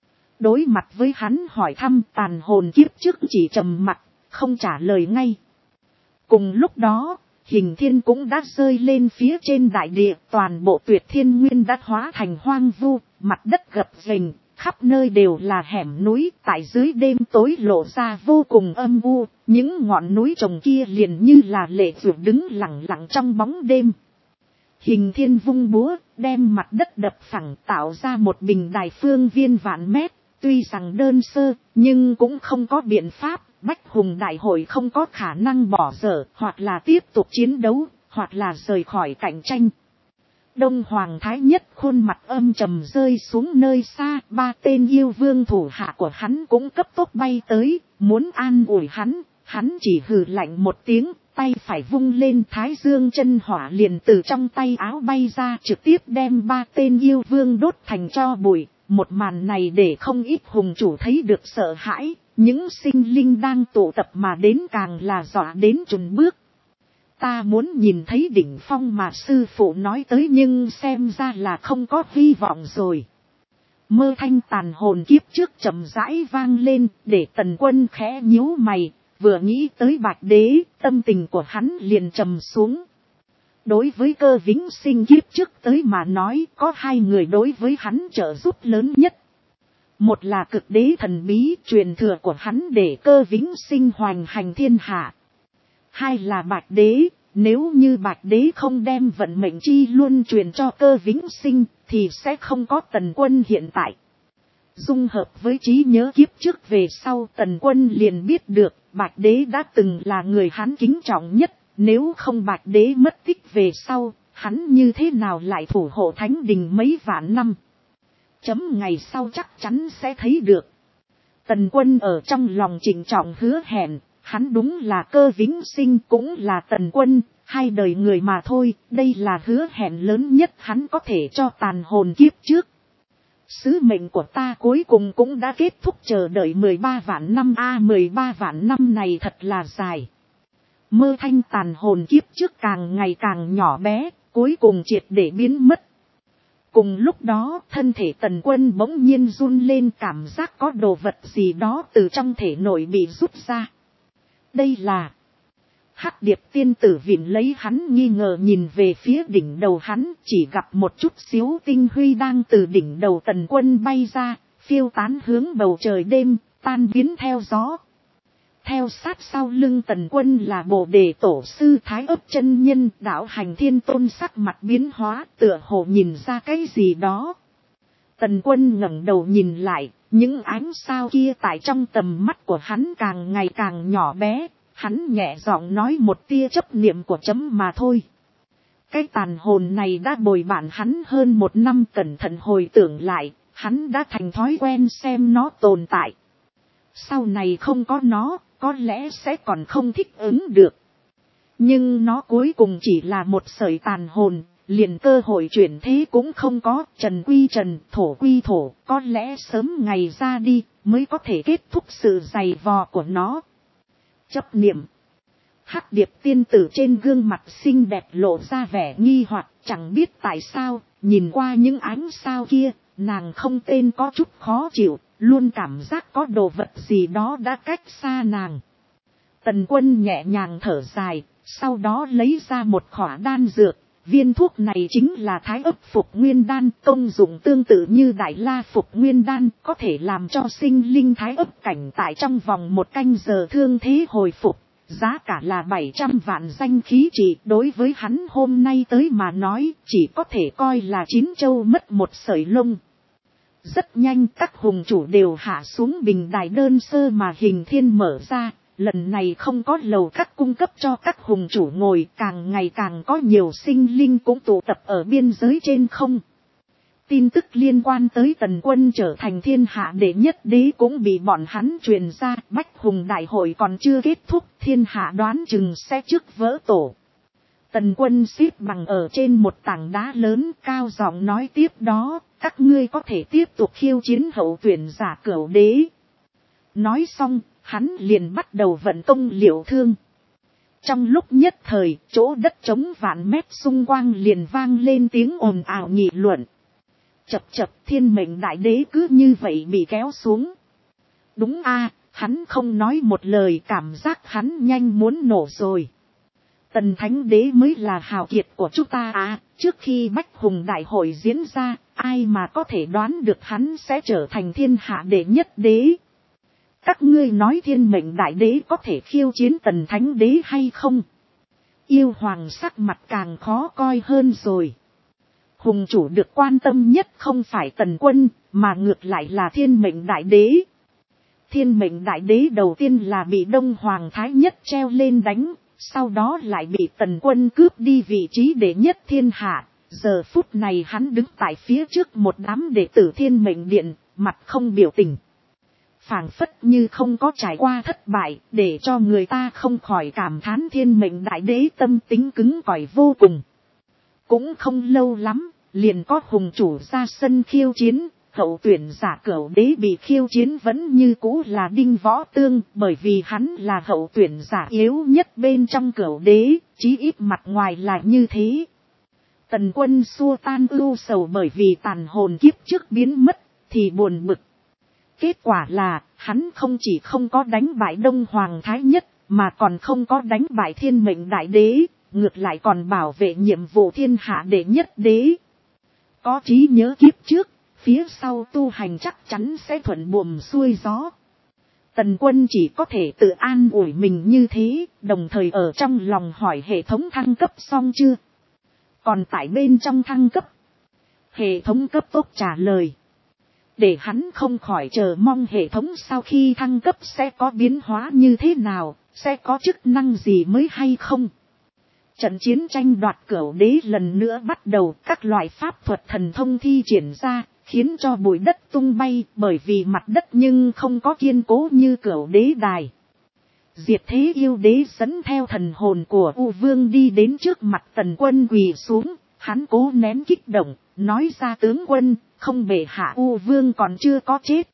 Đối mặt với hắn hỏi thăm, tàn hồn kiếp trước chỉ trầm mặc, không trả lời ngay. Cùng lúc đó, Hình Thiên cũng đã rơi lên phía trên đại địa, toàn bộ Tuyệt Thiên Nguyên đã hóa thành hoang vu, mặt đất gập ghềnh, khắp nơi đều là hẻm núi, tại dưới đêm tối lộ ra vô cùng âm u, những ngọn núi trồng kia liền như là lệ vượt đứng lặng lặng trong bóng đêm. Hình Thiên vung búa, đem mặt đất đập phẳng, tạo ra một bình đài phương viên vạn mét, tuy rằng đơn sơ, nhưng cũng không có biện pháp, Bách Hùng đại hội không có khả năng bỏ dở, hoặc là tiếp tục chiến đấu, hoặc là rời khỏi cạnh tranh. Đông Hoàng Thái Nhất khuôn mặt âm trầm rơi xuống nơi xa, 3 tên yêu vương thủ hạ của hắn cũng cấp tốc bay tới, muốn an ủi hắn, hắn chỉ hừ lạnh một tiếng, tay phải vung lên, thái dương chân hỏa liền từ trong tay áo bay ra, trực tiếp đem 3 tên yêu vương đốt thành tro bụi. Một màn này để không ít hùng chủ thấy được sợ hãi, những sinh linh đang tụ tập mà đến càng là dọa đến chùn bước. Ta muốn nhìn thấy đỉnh phong mà sư phụ nói tới, nhưng xem ra là không có hy vọng rồi. Mơ thanh tàn hồn kiếp trước chậm rãi vang lên, để Tần Quân khẽ nhíu mày, vừa nghĩ tới Bạch Đế, tâm tình của hắn liền trầm xuống. Đối với Cơ Vĩnh Sinh kiếp trước tới mà nói, có 2 người đối với hắn trợ giúp lớn nhất. Một là cực đế thần bí, truyền thừa của hắn để Cơ Vĩnh Sinh hoành hành thiên hạ. 2 là Bạch Đế, nếu như Bạch Đế không đem vận mệnh chi luôn truyền cho Cơ Vĩnh Sinh, thì sẽ không có Tần Quân hiện tại. Dung hợp với trí nhớ kiếp trước về sau, Tần Quân liền biết được, Bạch Đế đã từng là người hắn kính trọng nhất, nếu không Bạch Đế mất tích về sau, hắn như thế nào lại thủ hộ thánh đình mấy vạn năm. Ngày sau chắc chắn sẽ thấy được. Tần Quân ở trong lòng trịnh trọng hứa hẹn, hắn đúng là Cơ Vĩnh Sinh cũng là Tần Quân, 2 đời người mà thôi, đây là hứa hẹn lớn nhất hắn có thể cho tàn hồn kiếp trước. Sứ mệnh của ta cuối cùng cũng đã kết thúc, chờ đợi 13 vạn năm 13 vạn năm này thật là dài. Mơ thanh tàn hồn kiếp trước càng ngày càng nhỏ bé, cuối cùng triệt để biến mất. Cùng lúc đó, thân thể Tần Quân bỗng nhiên run lên, cảm giác có đồ vật gì đó từ trong thể nội bị rút ra. Đây là Hắc Điệp tiên tử vịn lấy hắn, nghi ngờ nhìn về phía đỉnh đầu hắn, chỉ gặp một chút xíu tinh huy đang từ đỉnh đầu Tần Quân bay ra, phiêu tán hướng bầu trời đêm, tan biến theo gió. Theo sát sau lưng Tần Quân là Bồ Đề Tổ sư Thái Ấp chân nhân. Đạo Hành Thiên Tôn sắc mặt biến hóa, tựa hồ nhìn ra cái gì đó. Tần Quân ngẩng đầu nhìn lại, những ánh sao kia tại trong tầm mắt của hắn càng ngày càng nhỏ bé. Hắn nhẹ giọng nói một tia chấp niệm của chấm mà thôi. Cái tàn hồn này đã bồi bạn hắn hơn 1 năm, cẩn thận hồi tưởng lại, hắn đã thành thói quen xem nó tồn tại. Sau này không có nó, có lẽ sẽ còn không thích ứng được. Nhưng nó cuối cùng chỉ là một sợi tàn hồn, liền cơ hội chuyển thế cũng không có. Trần quy trần, thổ quy thổ, có lẽ sớm ngày ra đi mới có thể kết thúc sự dày vò của nó. Chấp niệm. Hắc Điệp tiên tử trên gương mặt xinh đẹp lộ ra vẻ nghi hoặc, chẳng biết tại sao, nhìn qua những ánh sao kia, nàng không tên có chút khó chịu, luôn cảm giác có đồ vật gì đó đã cách xa nàng. Tần Quân nhẹ nhàng thở dài, sau đó lấy ra một khỏa đan dược. Viên thuốc này chính là Thái Ấp Phục Nguyên Đan, công dụng tương tự như Đại La Phục Nguyên Đan, có thể làm cho sinh linh Thái Ấp cảnh tại trong vòng 1 canh giờ thương thế hồi phục. Giá cả là 700 vạn danh khí trị, đối với hắn hôm nay tới mà nói chỉ có thể coi là 9 châu mất 1 sợi lông. Rất nhanh các hùng chủ đều hạ xuống bình đài đơn sơ mà Hình Thiên mở ra. Lần này không có lầu các cung cấp cho các hùng chủ ngồi, càng ngày càng có nhiều sinh linh cũng tụ tập ở biên giới trên không. Tin tức liên quan tới Tần Quân trở thành thiên hạ đệ nhất đế cũng bị bọn hắn truyền ra. Bách hùng đại hội còn chưa kết thúc, thiên hạ đoán chừng sẽ trước vỡ tổ. Tần Quân xếp bằng ở trên một tảng đá lớn, cao giọng nói tiếp đó, các ngươi có thể tiếp tục khiêu chiến hậu tuyển giả Cửu đế. Nói xong, hắn liền bắt đầu vận công liệu thương. Trong lúc nhất thời, chỗ đất trống vạn mét xung quanh liền vang lên tiếng ồn ào nghị luận. Chập chập, thiên mệnh đại đế cứ như vậy bị kéo xuống. Đúng a, hắn không nói một lời, cảm giác hắn nhanh muốn nổ rồi. Tần Thánh đế mới là hào kiệt của chúng ta à, trước khi Bách hùng đại hội diễn ra, ai mà có thể đoán được hắn sẽ trở thành thiên hạ đệ nhất đế. Các ngươi nói thiên mệnh đại đế có thể khiêu chiến Tần Thánh đế hay không? Yêu hoàng sắc mặt càng khó coi hơn rồi. Hùng chủ được quan tâm nhất không phải Tần Quân, mà ngược lại là thiên mệnh đại đế. Thiên mệnh đại đế đầu tiên là bị Đông Hoàng Thái Nhất treo lên đánh, sau đó lại bị Tần Quân cướp đi vị trí đệ nhất thiên hạ. Giờ phút này hắn đứng tại phía trước một đám đệ tử thiên mệnh điện, mặt không biểu tình. Phảng phất như không có trải qua thất bại, để cho người ta không khỏi cảm thán thiên mệnh đại đế tâm tính cứng cỏi vô cùng. Cũng không lâu lắm, liền có hùng chủ ra sân khiêu chiến, hậu tuyển giả Cửu đế bị khiêu chiến vẫn như cũ là Đinh Võ Tương, bởi vì hắn là hậu tuyển giả yếu nhất bên trong Cửu đế, chí ít mặt ngoài là như thế. Tần Quân xua tan ưu sầu bởi vì tàn hồn kiếp trước biến mất, thì buồn bực. Kết quả là, hắn không chỉ không có đánh bại Đông Hoàng Thái Nhất, mà còn không có đánh bại thiên mệnh đại đế, ngược lại còn bảo vệ nhiệm vụ thiên hạ đệ nhất đế. Có trí nhớ kiếp trước, phía sau tu hành chắc chắn sẽ thuận buồm xuôi gió. Tần Quân chỉ có thể tự an ủi mình như thế, đồng thời ở trong lòng hỏi hệ thống thăng cấp xong chưa? Còn tại bên trong thăng cấp, hệ thống cấp tốc trả lời. Để hắn không khỏi chờ mong hệ thống sau khi thăng cấp sẽ có biến hóa như thế nào, sẽ có chức năng gì mới hay không. Trận chiến tranh đoạt Cửu đế lần nữa bắt đầu, các loại pháp thuật thần thông thi triển ra, khiến cho bụi đất tung bay, bởi vì mặt đất nhưng không có kiên cố như Cửu đế đài. Diệt Thế Yêu đế dẫn theo thần hồn của U Vương đi đến trước mặt Tần Quân quỳ xuống, hắn cố nén kích động, nói ra tướng quân, không bệ hạ U Vương còn chưa có chết.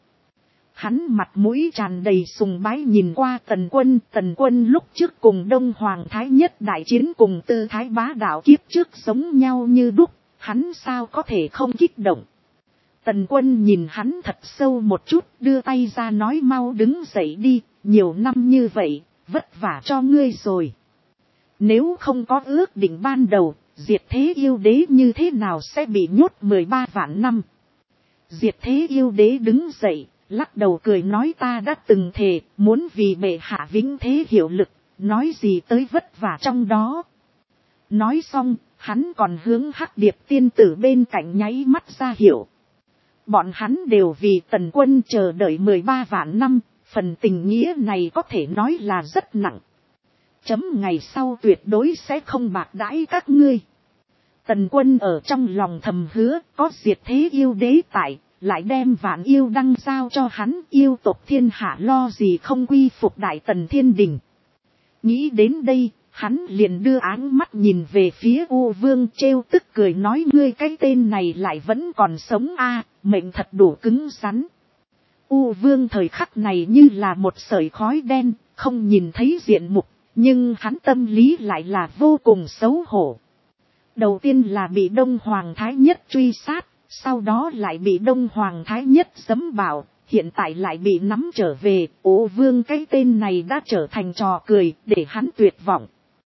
Hắn mặt mũi tràn đầy sùng bái nhìn qua Tần Quân lúc trước cùng Đông Hoàng Thái Nhất đại chiến cùng Tư Thái Bá đạo kiếp trước giống nhau như đúc, hắn sao có thể không kích động. Tần Quân nhìn hắn thật sâu một chút, đưa tay ra nói mau đứng dậy đi, nhiều năm như vậy, vất vả cho ngươi rồi. Nếu không có ước định ban đầu, Diệt Thế Yêu đế như thế nào sẽ bị nhốt 13 vạn năm. Diệt Thế Yêu đế đứng dậy, lắc đầu cười nói ta đã từng thề muốn vì bệ hạ vĩnh thế hiệu lực, nói gì tới vất vả trong đó. Nói xong, hắn còn hướng Hắc Điệp tiên tử bên cạnh nháy mắt ra hiệu. Bọn hắn đều vì Tần quân chờ đợi 13 vạn năm, phần tình nghĩa này có thể nói là rất nặng. Chấm ngày sau tuyệt đối sẽ không bạc đãi các ngươi. Tần quân ở trong lòng thầm hứa, có diệt thế yêu đế tại, lại đem vạn yêu đăng giao cho hắn, yêu tộc thiên hạ lo gì không quy phục đại tần thiên đình. Nghĩ đến đây, hắn liền đưa áng mắt nhìn về phía U Vương, trêu tức cười nói ngươi cái tên này lại vẫn còn sống a, mệnh thật đủ cứng rắn. U Vương thời khắc này như là một sợi khói đen, không nhìn thấy diện mục, nhưng hắn tâm lý lại là vô cùng xấu hổ. Đầu tiên là bị Đông Hoàng Thái Nhất truy sát, sau đó lại bị Đông Hoàng Thái Nhất giẫm bảo, hiện tại lại bị nắm trở về. U Vương cái tên này đã trở thành trò cười, để hắn tuyệt vọng.